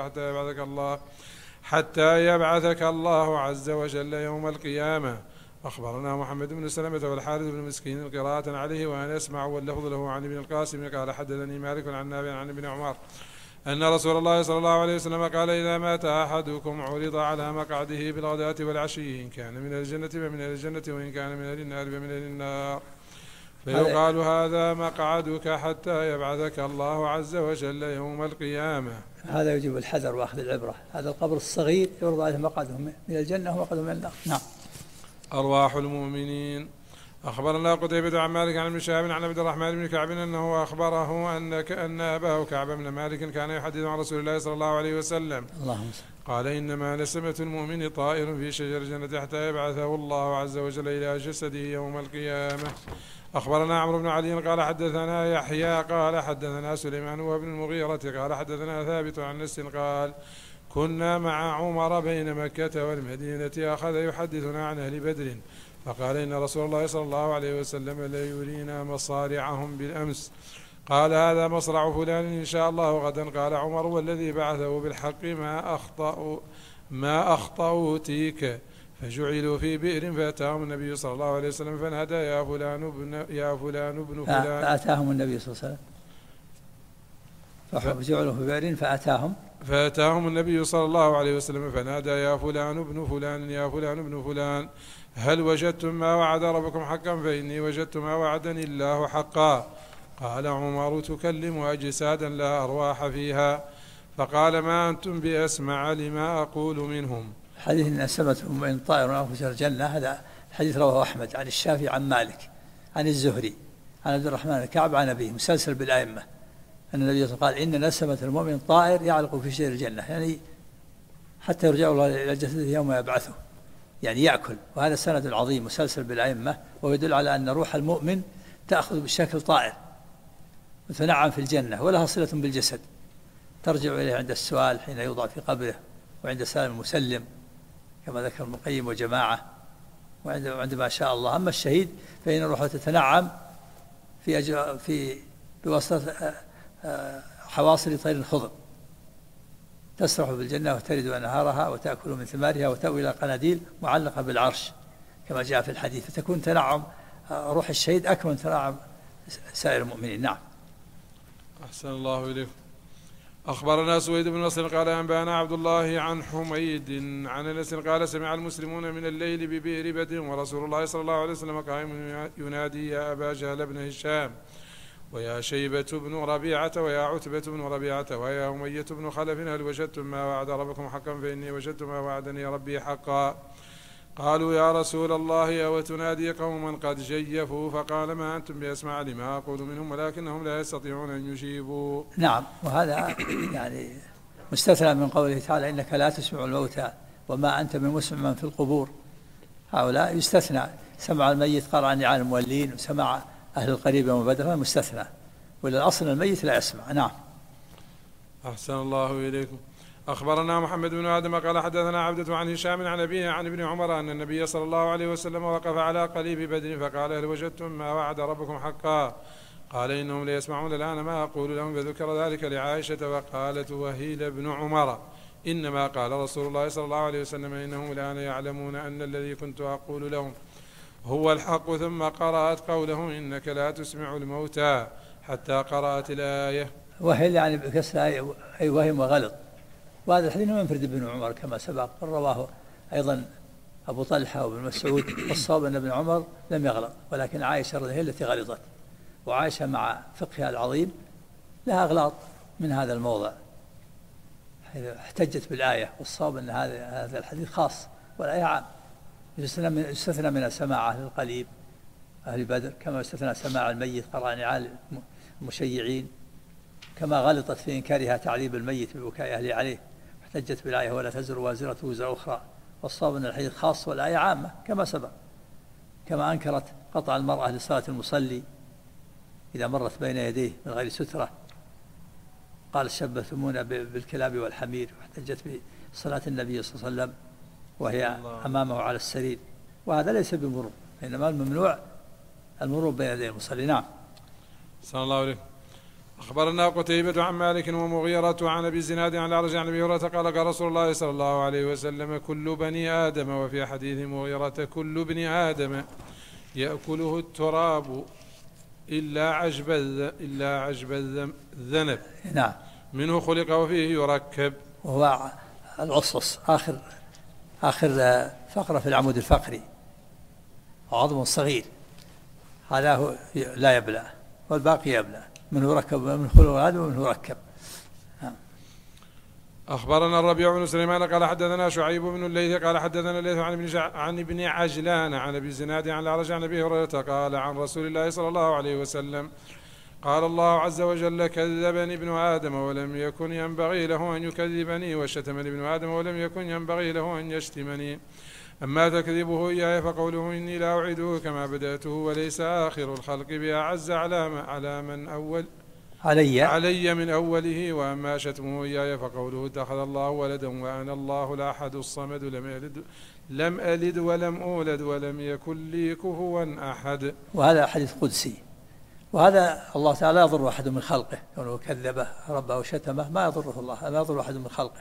حتى يبعثك الله عز وجل يوم القيامة. أخبرنا محمد بن سلمة والحارث بن مسكين قراءة عليه وأنا أسمع واللفظ له عن ابن القاسم قال حدثني مالك عن نافع عن ابن عمر أن رسول الله صلى الله عليه وسلم قال إذا مات أحدكم عرض على مقعده بالغداة والعشي إن كان من الجنة فمن أهل الجنة وإن كان من أهل النار فمن أهل النار فيقال هذا مقعدك حتى يبعثك الله عز وجل يوم القيامة. هذا يجب الحذر وأخذ العبرة. هذا القبر الصغير يعرض عليه مقعده من الجنة ومقعده من النار. نعم. أرواح المؤمنين. أخبرنا قتيبة عن مالك عن ابن شهاب عن عبد الرحمن بن كعب أنه أخبره أن أباه كعب بن مالك كان يحدث عن رسول الله صلى الله عليه وسلم قال إنما نسمة المؤمن طائر في شجر الجنة حتى يبعثه الله عز وجل إلى جسده يوم القيامة. أخبرنا عمرو بن علي قال حدثنا يحيى قال حدثنا سليمان وابن المغيرة قال حدثنا ثابت عن نس قال كنا مع عمر بين مكة والمدينة أخذ يحدثنا عن أهل بدر فقال إن رسول الله صلى الله عليه وسلم لا يرينا مصارعهم بالأمس قال هذا مصرع فلان إن شاء الله غدا. قال عمر والذي بعثه بالحق ما أخطأوا تيك فجعلوا في بئر فأتاهم النبي صلى الله عليه وسلم فنادى يا فلان ابن فلان فأتاهم النبي صلى الله عليه وسلم فجعلوا في بئر فأتاهم النبي صلى الله عليه وسلم فنادى يا فلان ابن فلان يا فلان ابن فلان هل وجدتم ما وعد ربكم حقا؟ فإني وجدت ما وعدني الله حقا. قال عمر تكلم أجسادا لا أرواح فيها فقال ما أنتم بأسمع لما أقول منهم. حديث أن سمتهم من طائر أو فجر الجنة هذا حديث رواه أحمد عن الشافعي عن مالك عن الزهري عن عبد الرحمن الكعب عن أبيه مسلسل بالأئمة أن النبي قال إن نسمة المؤمن طائر يعلق في شجر الجنة يعني حتى يرجع الله إلى جسده يوم يبعثه يعني يأكل. وهذا سند عظيم مسلسل بالأئمة، ويدل على أن روح المؤمن تأخذ بشكل طائر وتنعم في الجنة، ولها صلة بالجسد ترجع إليه عند السؤال حين يوضع في قبره، وعند سالم المسلم كما ذكر ابن القيم وجماعة، وعند ما شاء الله. أما الشهيد فإن روحه تتنعم في بواسطة حواصل طير خضر تسرح بالجنة وترد أنهارها وتأكل من ثمارها وتأوي إلى قناديل معلقة بالعرش كما جاء في الحديث، فتكون تنعم روح الشهيد أكمل من تنعم سائر المؤمنين. نعم. أحسن الله إليكم. أخبرنا سويد بن نصر قال أنبانا عبد الله عن حميد عن أنس قال سمع المسلمون من الليل ببئر بدر ورسول الله صلى الله عليه وسلم قائم ينادي يا أبا جهل بن هشام ويا شيبة بن ربيعة ويا عتبة بن ربيعة ويا أمية بن خلف هل وجدتم ما وعد ربكم حقا؟ فإني وجدت ما وعدني ربي حقا. قالوا يا رسول الله أو تنادي قوما قد جيفوا؟ فقال ما أنتم بأسمع لما أقول منهم ولكنهم لا يستطيعون أن يجيبوا. نعم. وهذا يعني مستثنى من قوله تعالى إنك لا تسمع الموتى وما أنت بمسمع في القبور. هؤلاء يستثنى، سمع الميت قرأ نعال المولين وسمع أهل القريب يوم بدر مستثنى، ولا الأصل الميت لا يسمع. نعم. أحسن الله إليكم. أخبرنا محمد بن آدم قال حدثنا عبدة عن هشام عن أبيه عن ابن عمر أن النبي صلى الله عليه وسلم وقف على قليب بدر فقال هل وجدتم ما وعد ربكم حقا؟ قال إنهم ليسمعون الآن ما أقول لهم، فذكر ذلك لعائشة وقالت وهيل بن عمر إنما قال رسول الله صلى الله عليه وسلم إنهم الآن يعلمون أن الذي كنت أقول لهم هو الحق. ثم قرأت قوله إنك لا تسمع الموتى حتى قرأت الآية. وهل يعني بكسر أي وهم وغلط. وهذا الحديث منفرد ابن عمر كما سبق، رواه أيضا أبو طلحة وابن مسعود. والصواب أن ابن عمر لم يغلط، ولكن عائشة هي التي غلطت، وعائشة مع فقهها العظيم لها أغلاط من هذا الموضع، احتجت بالآية. والصواب أن هذا الحديث خاص والآية عام، يستثنى من سماع أهل القليب أهل بدر، كما يستثنى سماع الميت قرأ نعال المشيعين، كما غلطت في إنكارها تعذيب الميت ببكاء أهله عليه، احتجت بالآية ولا تزر وازرة وزر أخرى. والصواب أن الحديث خاص والآية عامة كما سبق. كما أنكرت قطع المرأة لصلاة المصلي إذا مرت بين يديه من غير سترة، قال شبثتمونا بالكلاب والحمير، واحتجت بصلاة النبي صلى الله عليه وسلم وهي أمامه على السرير، وهذا ليس بمرور، إنما الممنوع المرور بين يدي المصلي. نعم. صلى الله عليه. أخبرنا قتيبة عن مالك ومغيرة عن أبي الزناد عن الأعرج عن أبي هريرة قال قال رسول الله صلى الله عليه وسلم كل بني آدم، وفي حديث مغيرة كل ابن آدم يأكله التراب إلا عجب الذنب. نعم. منه خلق وفيه يركب. وهو العصص آخر فقرة في العمود الفقري، عظم صغير، هذا هو لا يبلى والباقي يبلى، منه ركب ومنه خلق آدم ومنه ركب. أخبرنا الربيع بن سليمان قال حدثنا شعيب بن الليث قال حدثنا الليث عن ابن عجلان عن أبي الزناد عن الأعرج عن أبي هريرة قال عن رسول الله صلى الله عليه وسلم قال الله عز وجل كذبني ابن آدم ولم يكن ينبغي له أن يكذبني، وشتمني ابن آدم ولم يكن ينبغي له أن يشتمني. أما تكذبه إياه فقوله إني لا أعيده كما بدأته، وليس آخر الخلق بأعز على من أول علي من أوله. وأما شتمه إياه فقوله اتخذ الله ولدا وأنا الله الأحد الصمد لم ألد ولم أولد ولم يكن لي كفوا أحد. وهذا حديث قدسي، وهذا الله تعالى لا يضر أحد من خلقه، كونه كذبه ربه وشتمه ما يضره الله، لا يضر أحد من خلقه،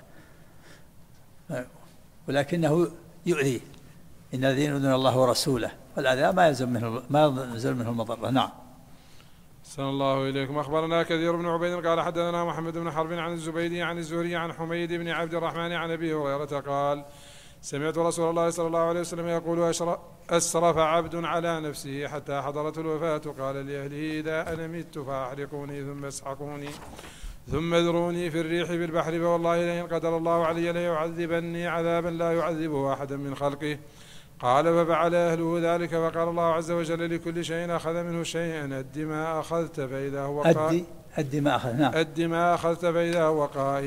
ولكنه يؤذيه. إن الذين يؤذون الله ورسوله والأذى ما ينزل منه المضرة. نعم. صلى الله إليكم. أخبرنا كثير بن عبيد قال حدثنا محمد بن حرب عن الزبيدي عن الزهري عن حميد بن عبد الرحمن عن أبي هريرة قال سمعت رسول الله صلى الله عليه وسلم يقول أسرف عبد على نفسه حتى حضرت الوفاة قال لأهله إذا أنا مت فأحرقوني ثم اسحقوني ثم اذروني في الريح بالبحر، فوالله لئن قدر الله علي ليعذبني عذابا لا يعذبه أحدا من خلقه. قال ففعل أهله ذلك، فقال الله عز وجل لكل شيء أخذ منه شيئا أد ما أخذت فإذا هو قائم. أد ما أخذت فإذا هو قائم.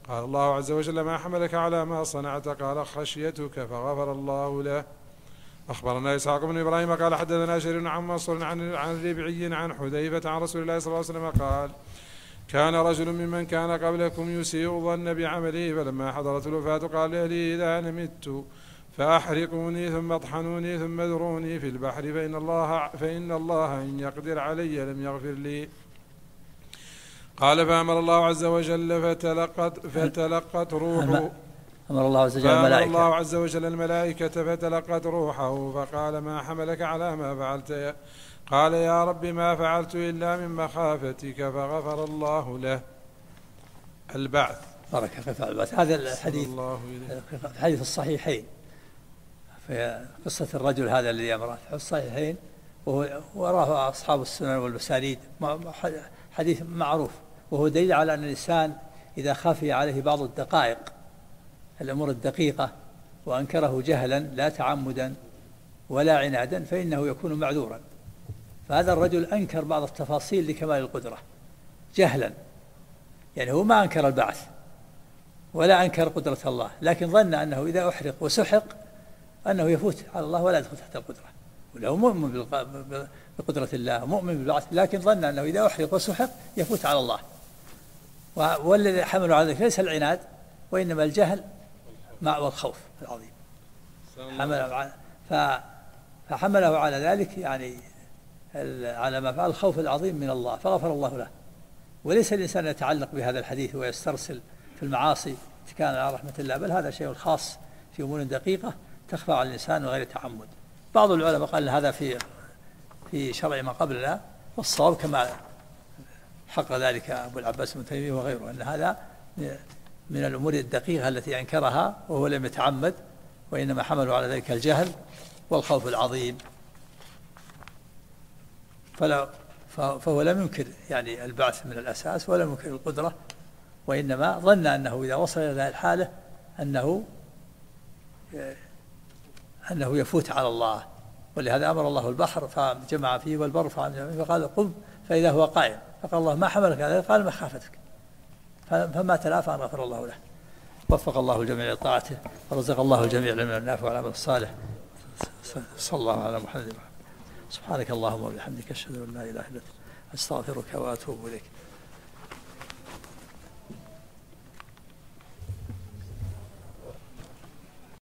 قال الله عز وجل: ما حملك على ما صنعت؟ قال: خشيتك، فغفر الله له. أخبرنا إسحاق بن إبراهيم قال حدثنا شرير عن منصور عن ربعي عن حذيفة عن رسول الله صلى الله عليه وسلم قال: كان رجل ممن كان قبلكم يسيء الظن بعمله، فلما حضرت الوفاة قال لأهله: إذا أنا مت فأحرقوني ثم اطحنوني ثم ذروني في البحر، فإن الله إن يقدر علي لم يغفر لي. قال: فأمر الله عز وجل فتلقت روحه. أمر الله عز وجل الملائكة فتلقت روحه، فقال: ما حملك على ما فعلت؟ قال: يا رب ما فعلت إلا من مخافتك، فغفر الله له. البعث. بركة قفاء البعث. هذا الحديث الصحيحين في قصة الرجل هذا الذي أمره في الصحيحين، وراه أصحاب السنن والمسانيد، حديث معروف، وهو دليل على أن الإنسان إذا خفي عليه بعض الدقائق، الأمور الدقيقة، وأنكره جهلا لا تعمدا ولا عنادا، فإنه يكون معذورا. فهذا الرجل أنكر بعض التفاصيل لكمال القدرة جهلا، يعني هو ما أنكر البعث ولا أنكر قدرة الله، لكن ظن أنه إذا أحرق وسحق أنه يفوت على الله ولا يدخل تحت القدرة، وله مؤمن بقدرة الله، مؤمن بالبعث، لكن ظن أنه إذا أحرق وسحق يفوت على الله. والذي حمله على ذلك ليس العناد، وإنما الجهل والخوف العظيم. فحمله على ذلك، يعني على ما فعل الخوف العظيم من الله، فغفر الله له. وليس الإنسان يتعلق بهذا الحديث ويسترسل في المعاصي اتكالا على رحمة الله، بل هذا شيء خاص في أمور دقيقة تخفى على الإنسان وغير تعمد. بعض العلماء قال هذا في شرع ما قبلنا، والصواب كما حق ذلك أبو العباس بن تيمية وغيره، أن هذا من الأمور الدقيقة التي أنكرها وهو لم يتعمد، وإنما حملوا على ذلك الجهل والخوف العظيم. فهو لم ينكر يعني البعث من الأساس، ولم ينكر القدرة، وإنما ظن أنه إذا وصل إلى هذه الحالة أنه يفوت على الله. ولهذا أمر الله البحر فجمع فيه، والبر فقال: قم، فإذا هو قائم، فقال الله: ما حملك على ذلك؟ قال: مخافتك. فما تلافى أن غفر الله له. وفق الله الجميع لطاعته، ورزق الله الجميع من النافع والعمل الصالح. صلى الله على محمد. سبحانك اللهم وبحمدك، أشهد أن لا إله إلا أنت، أستغفرك وأتوب إليك.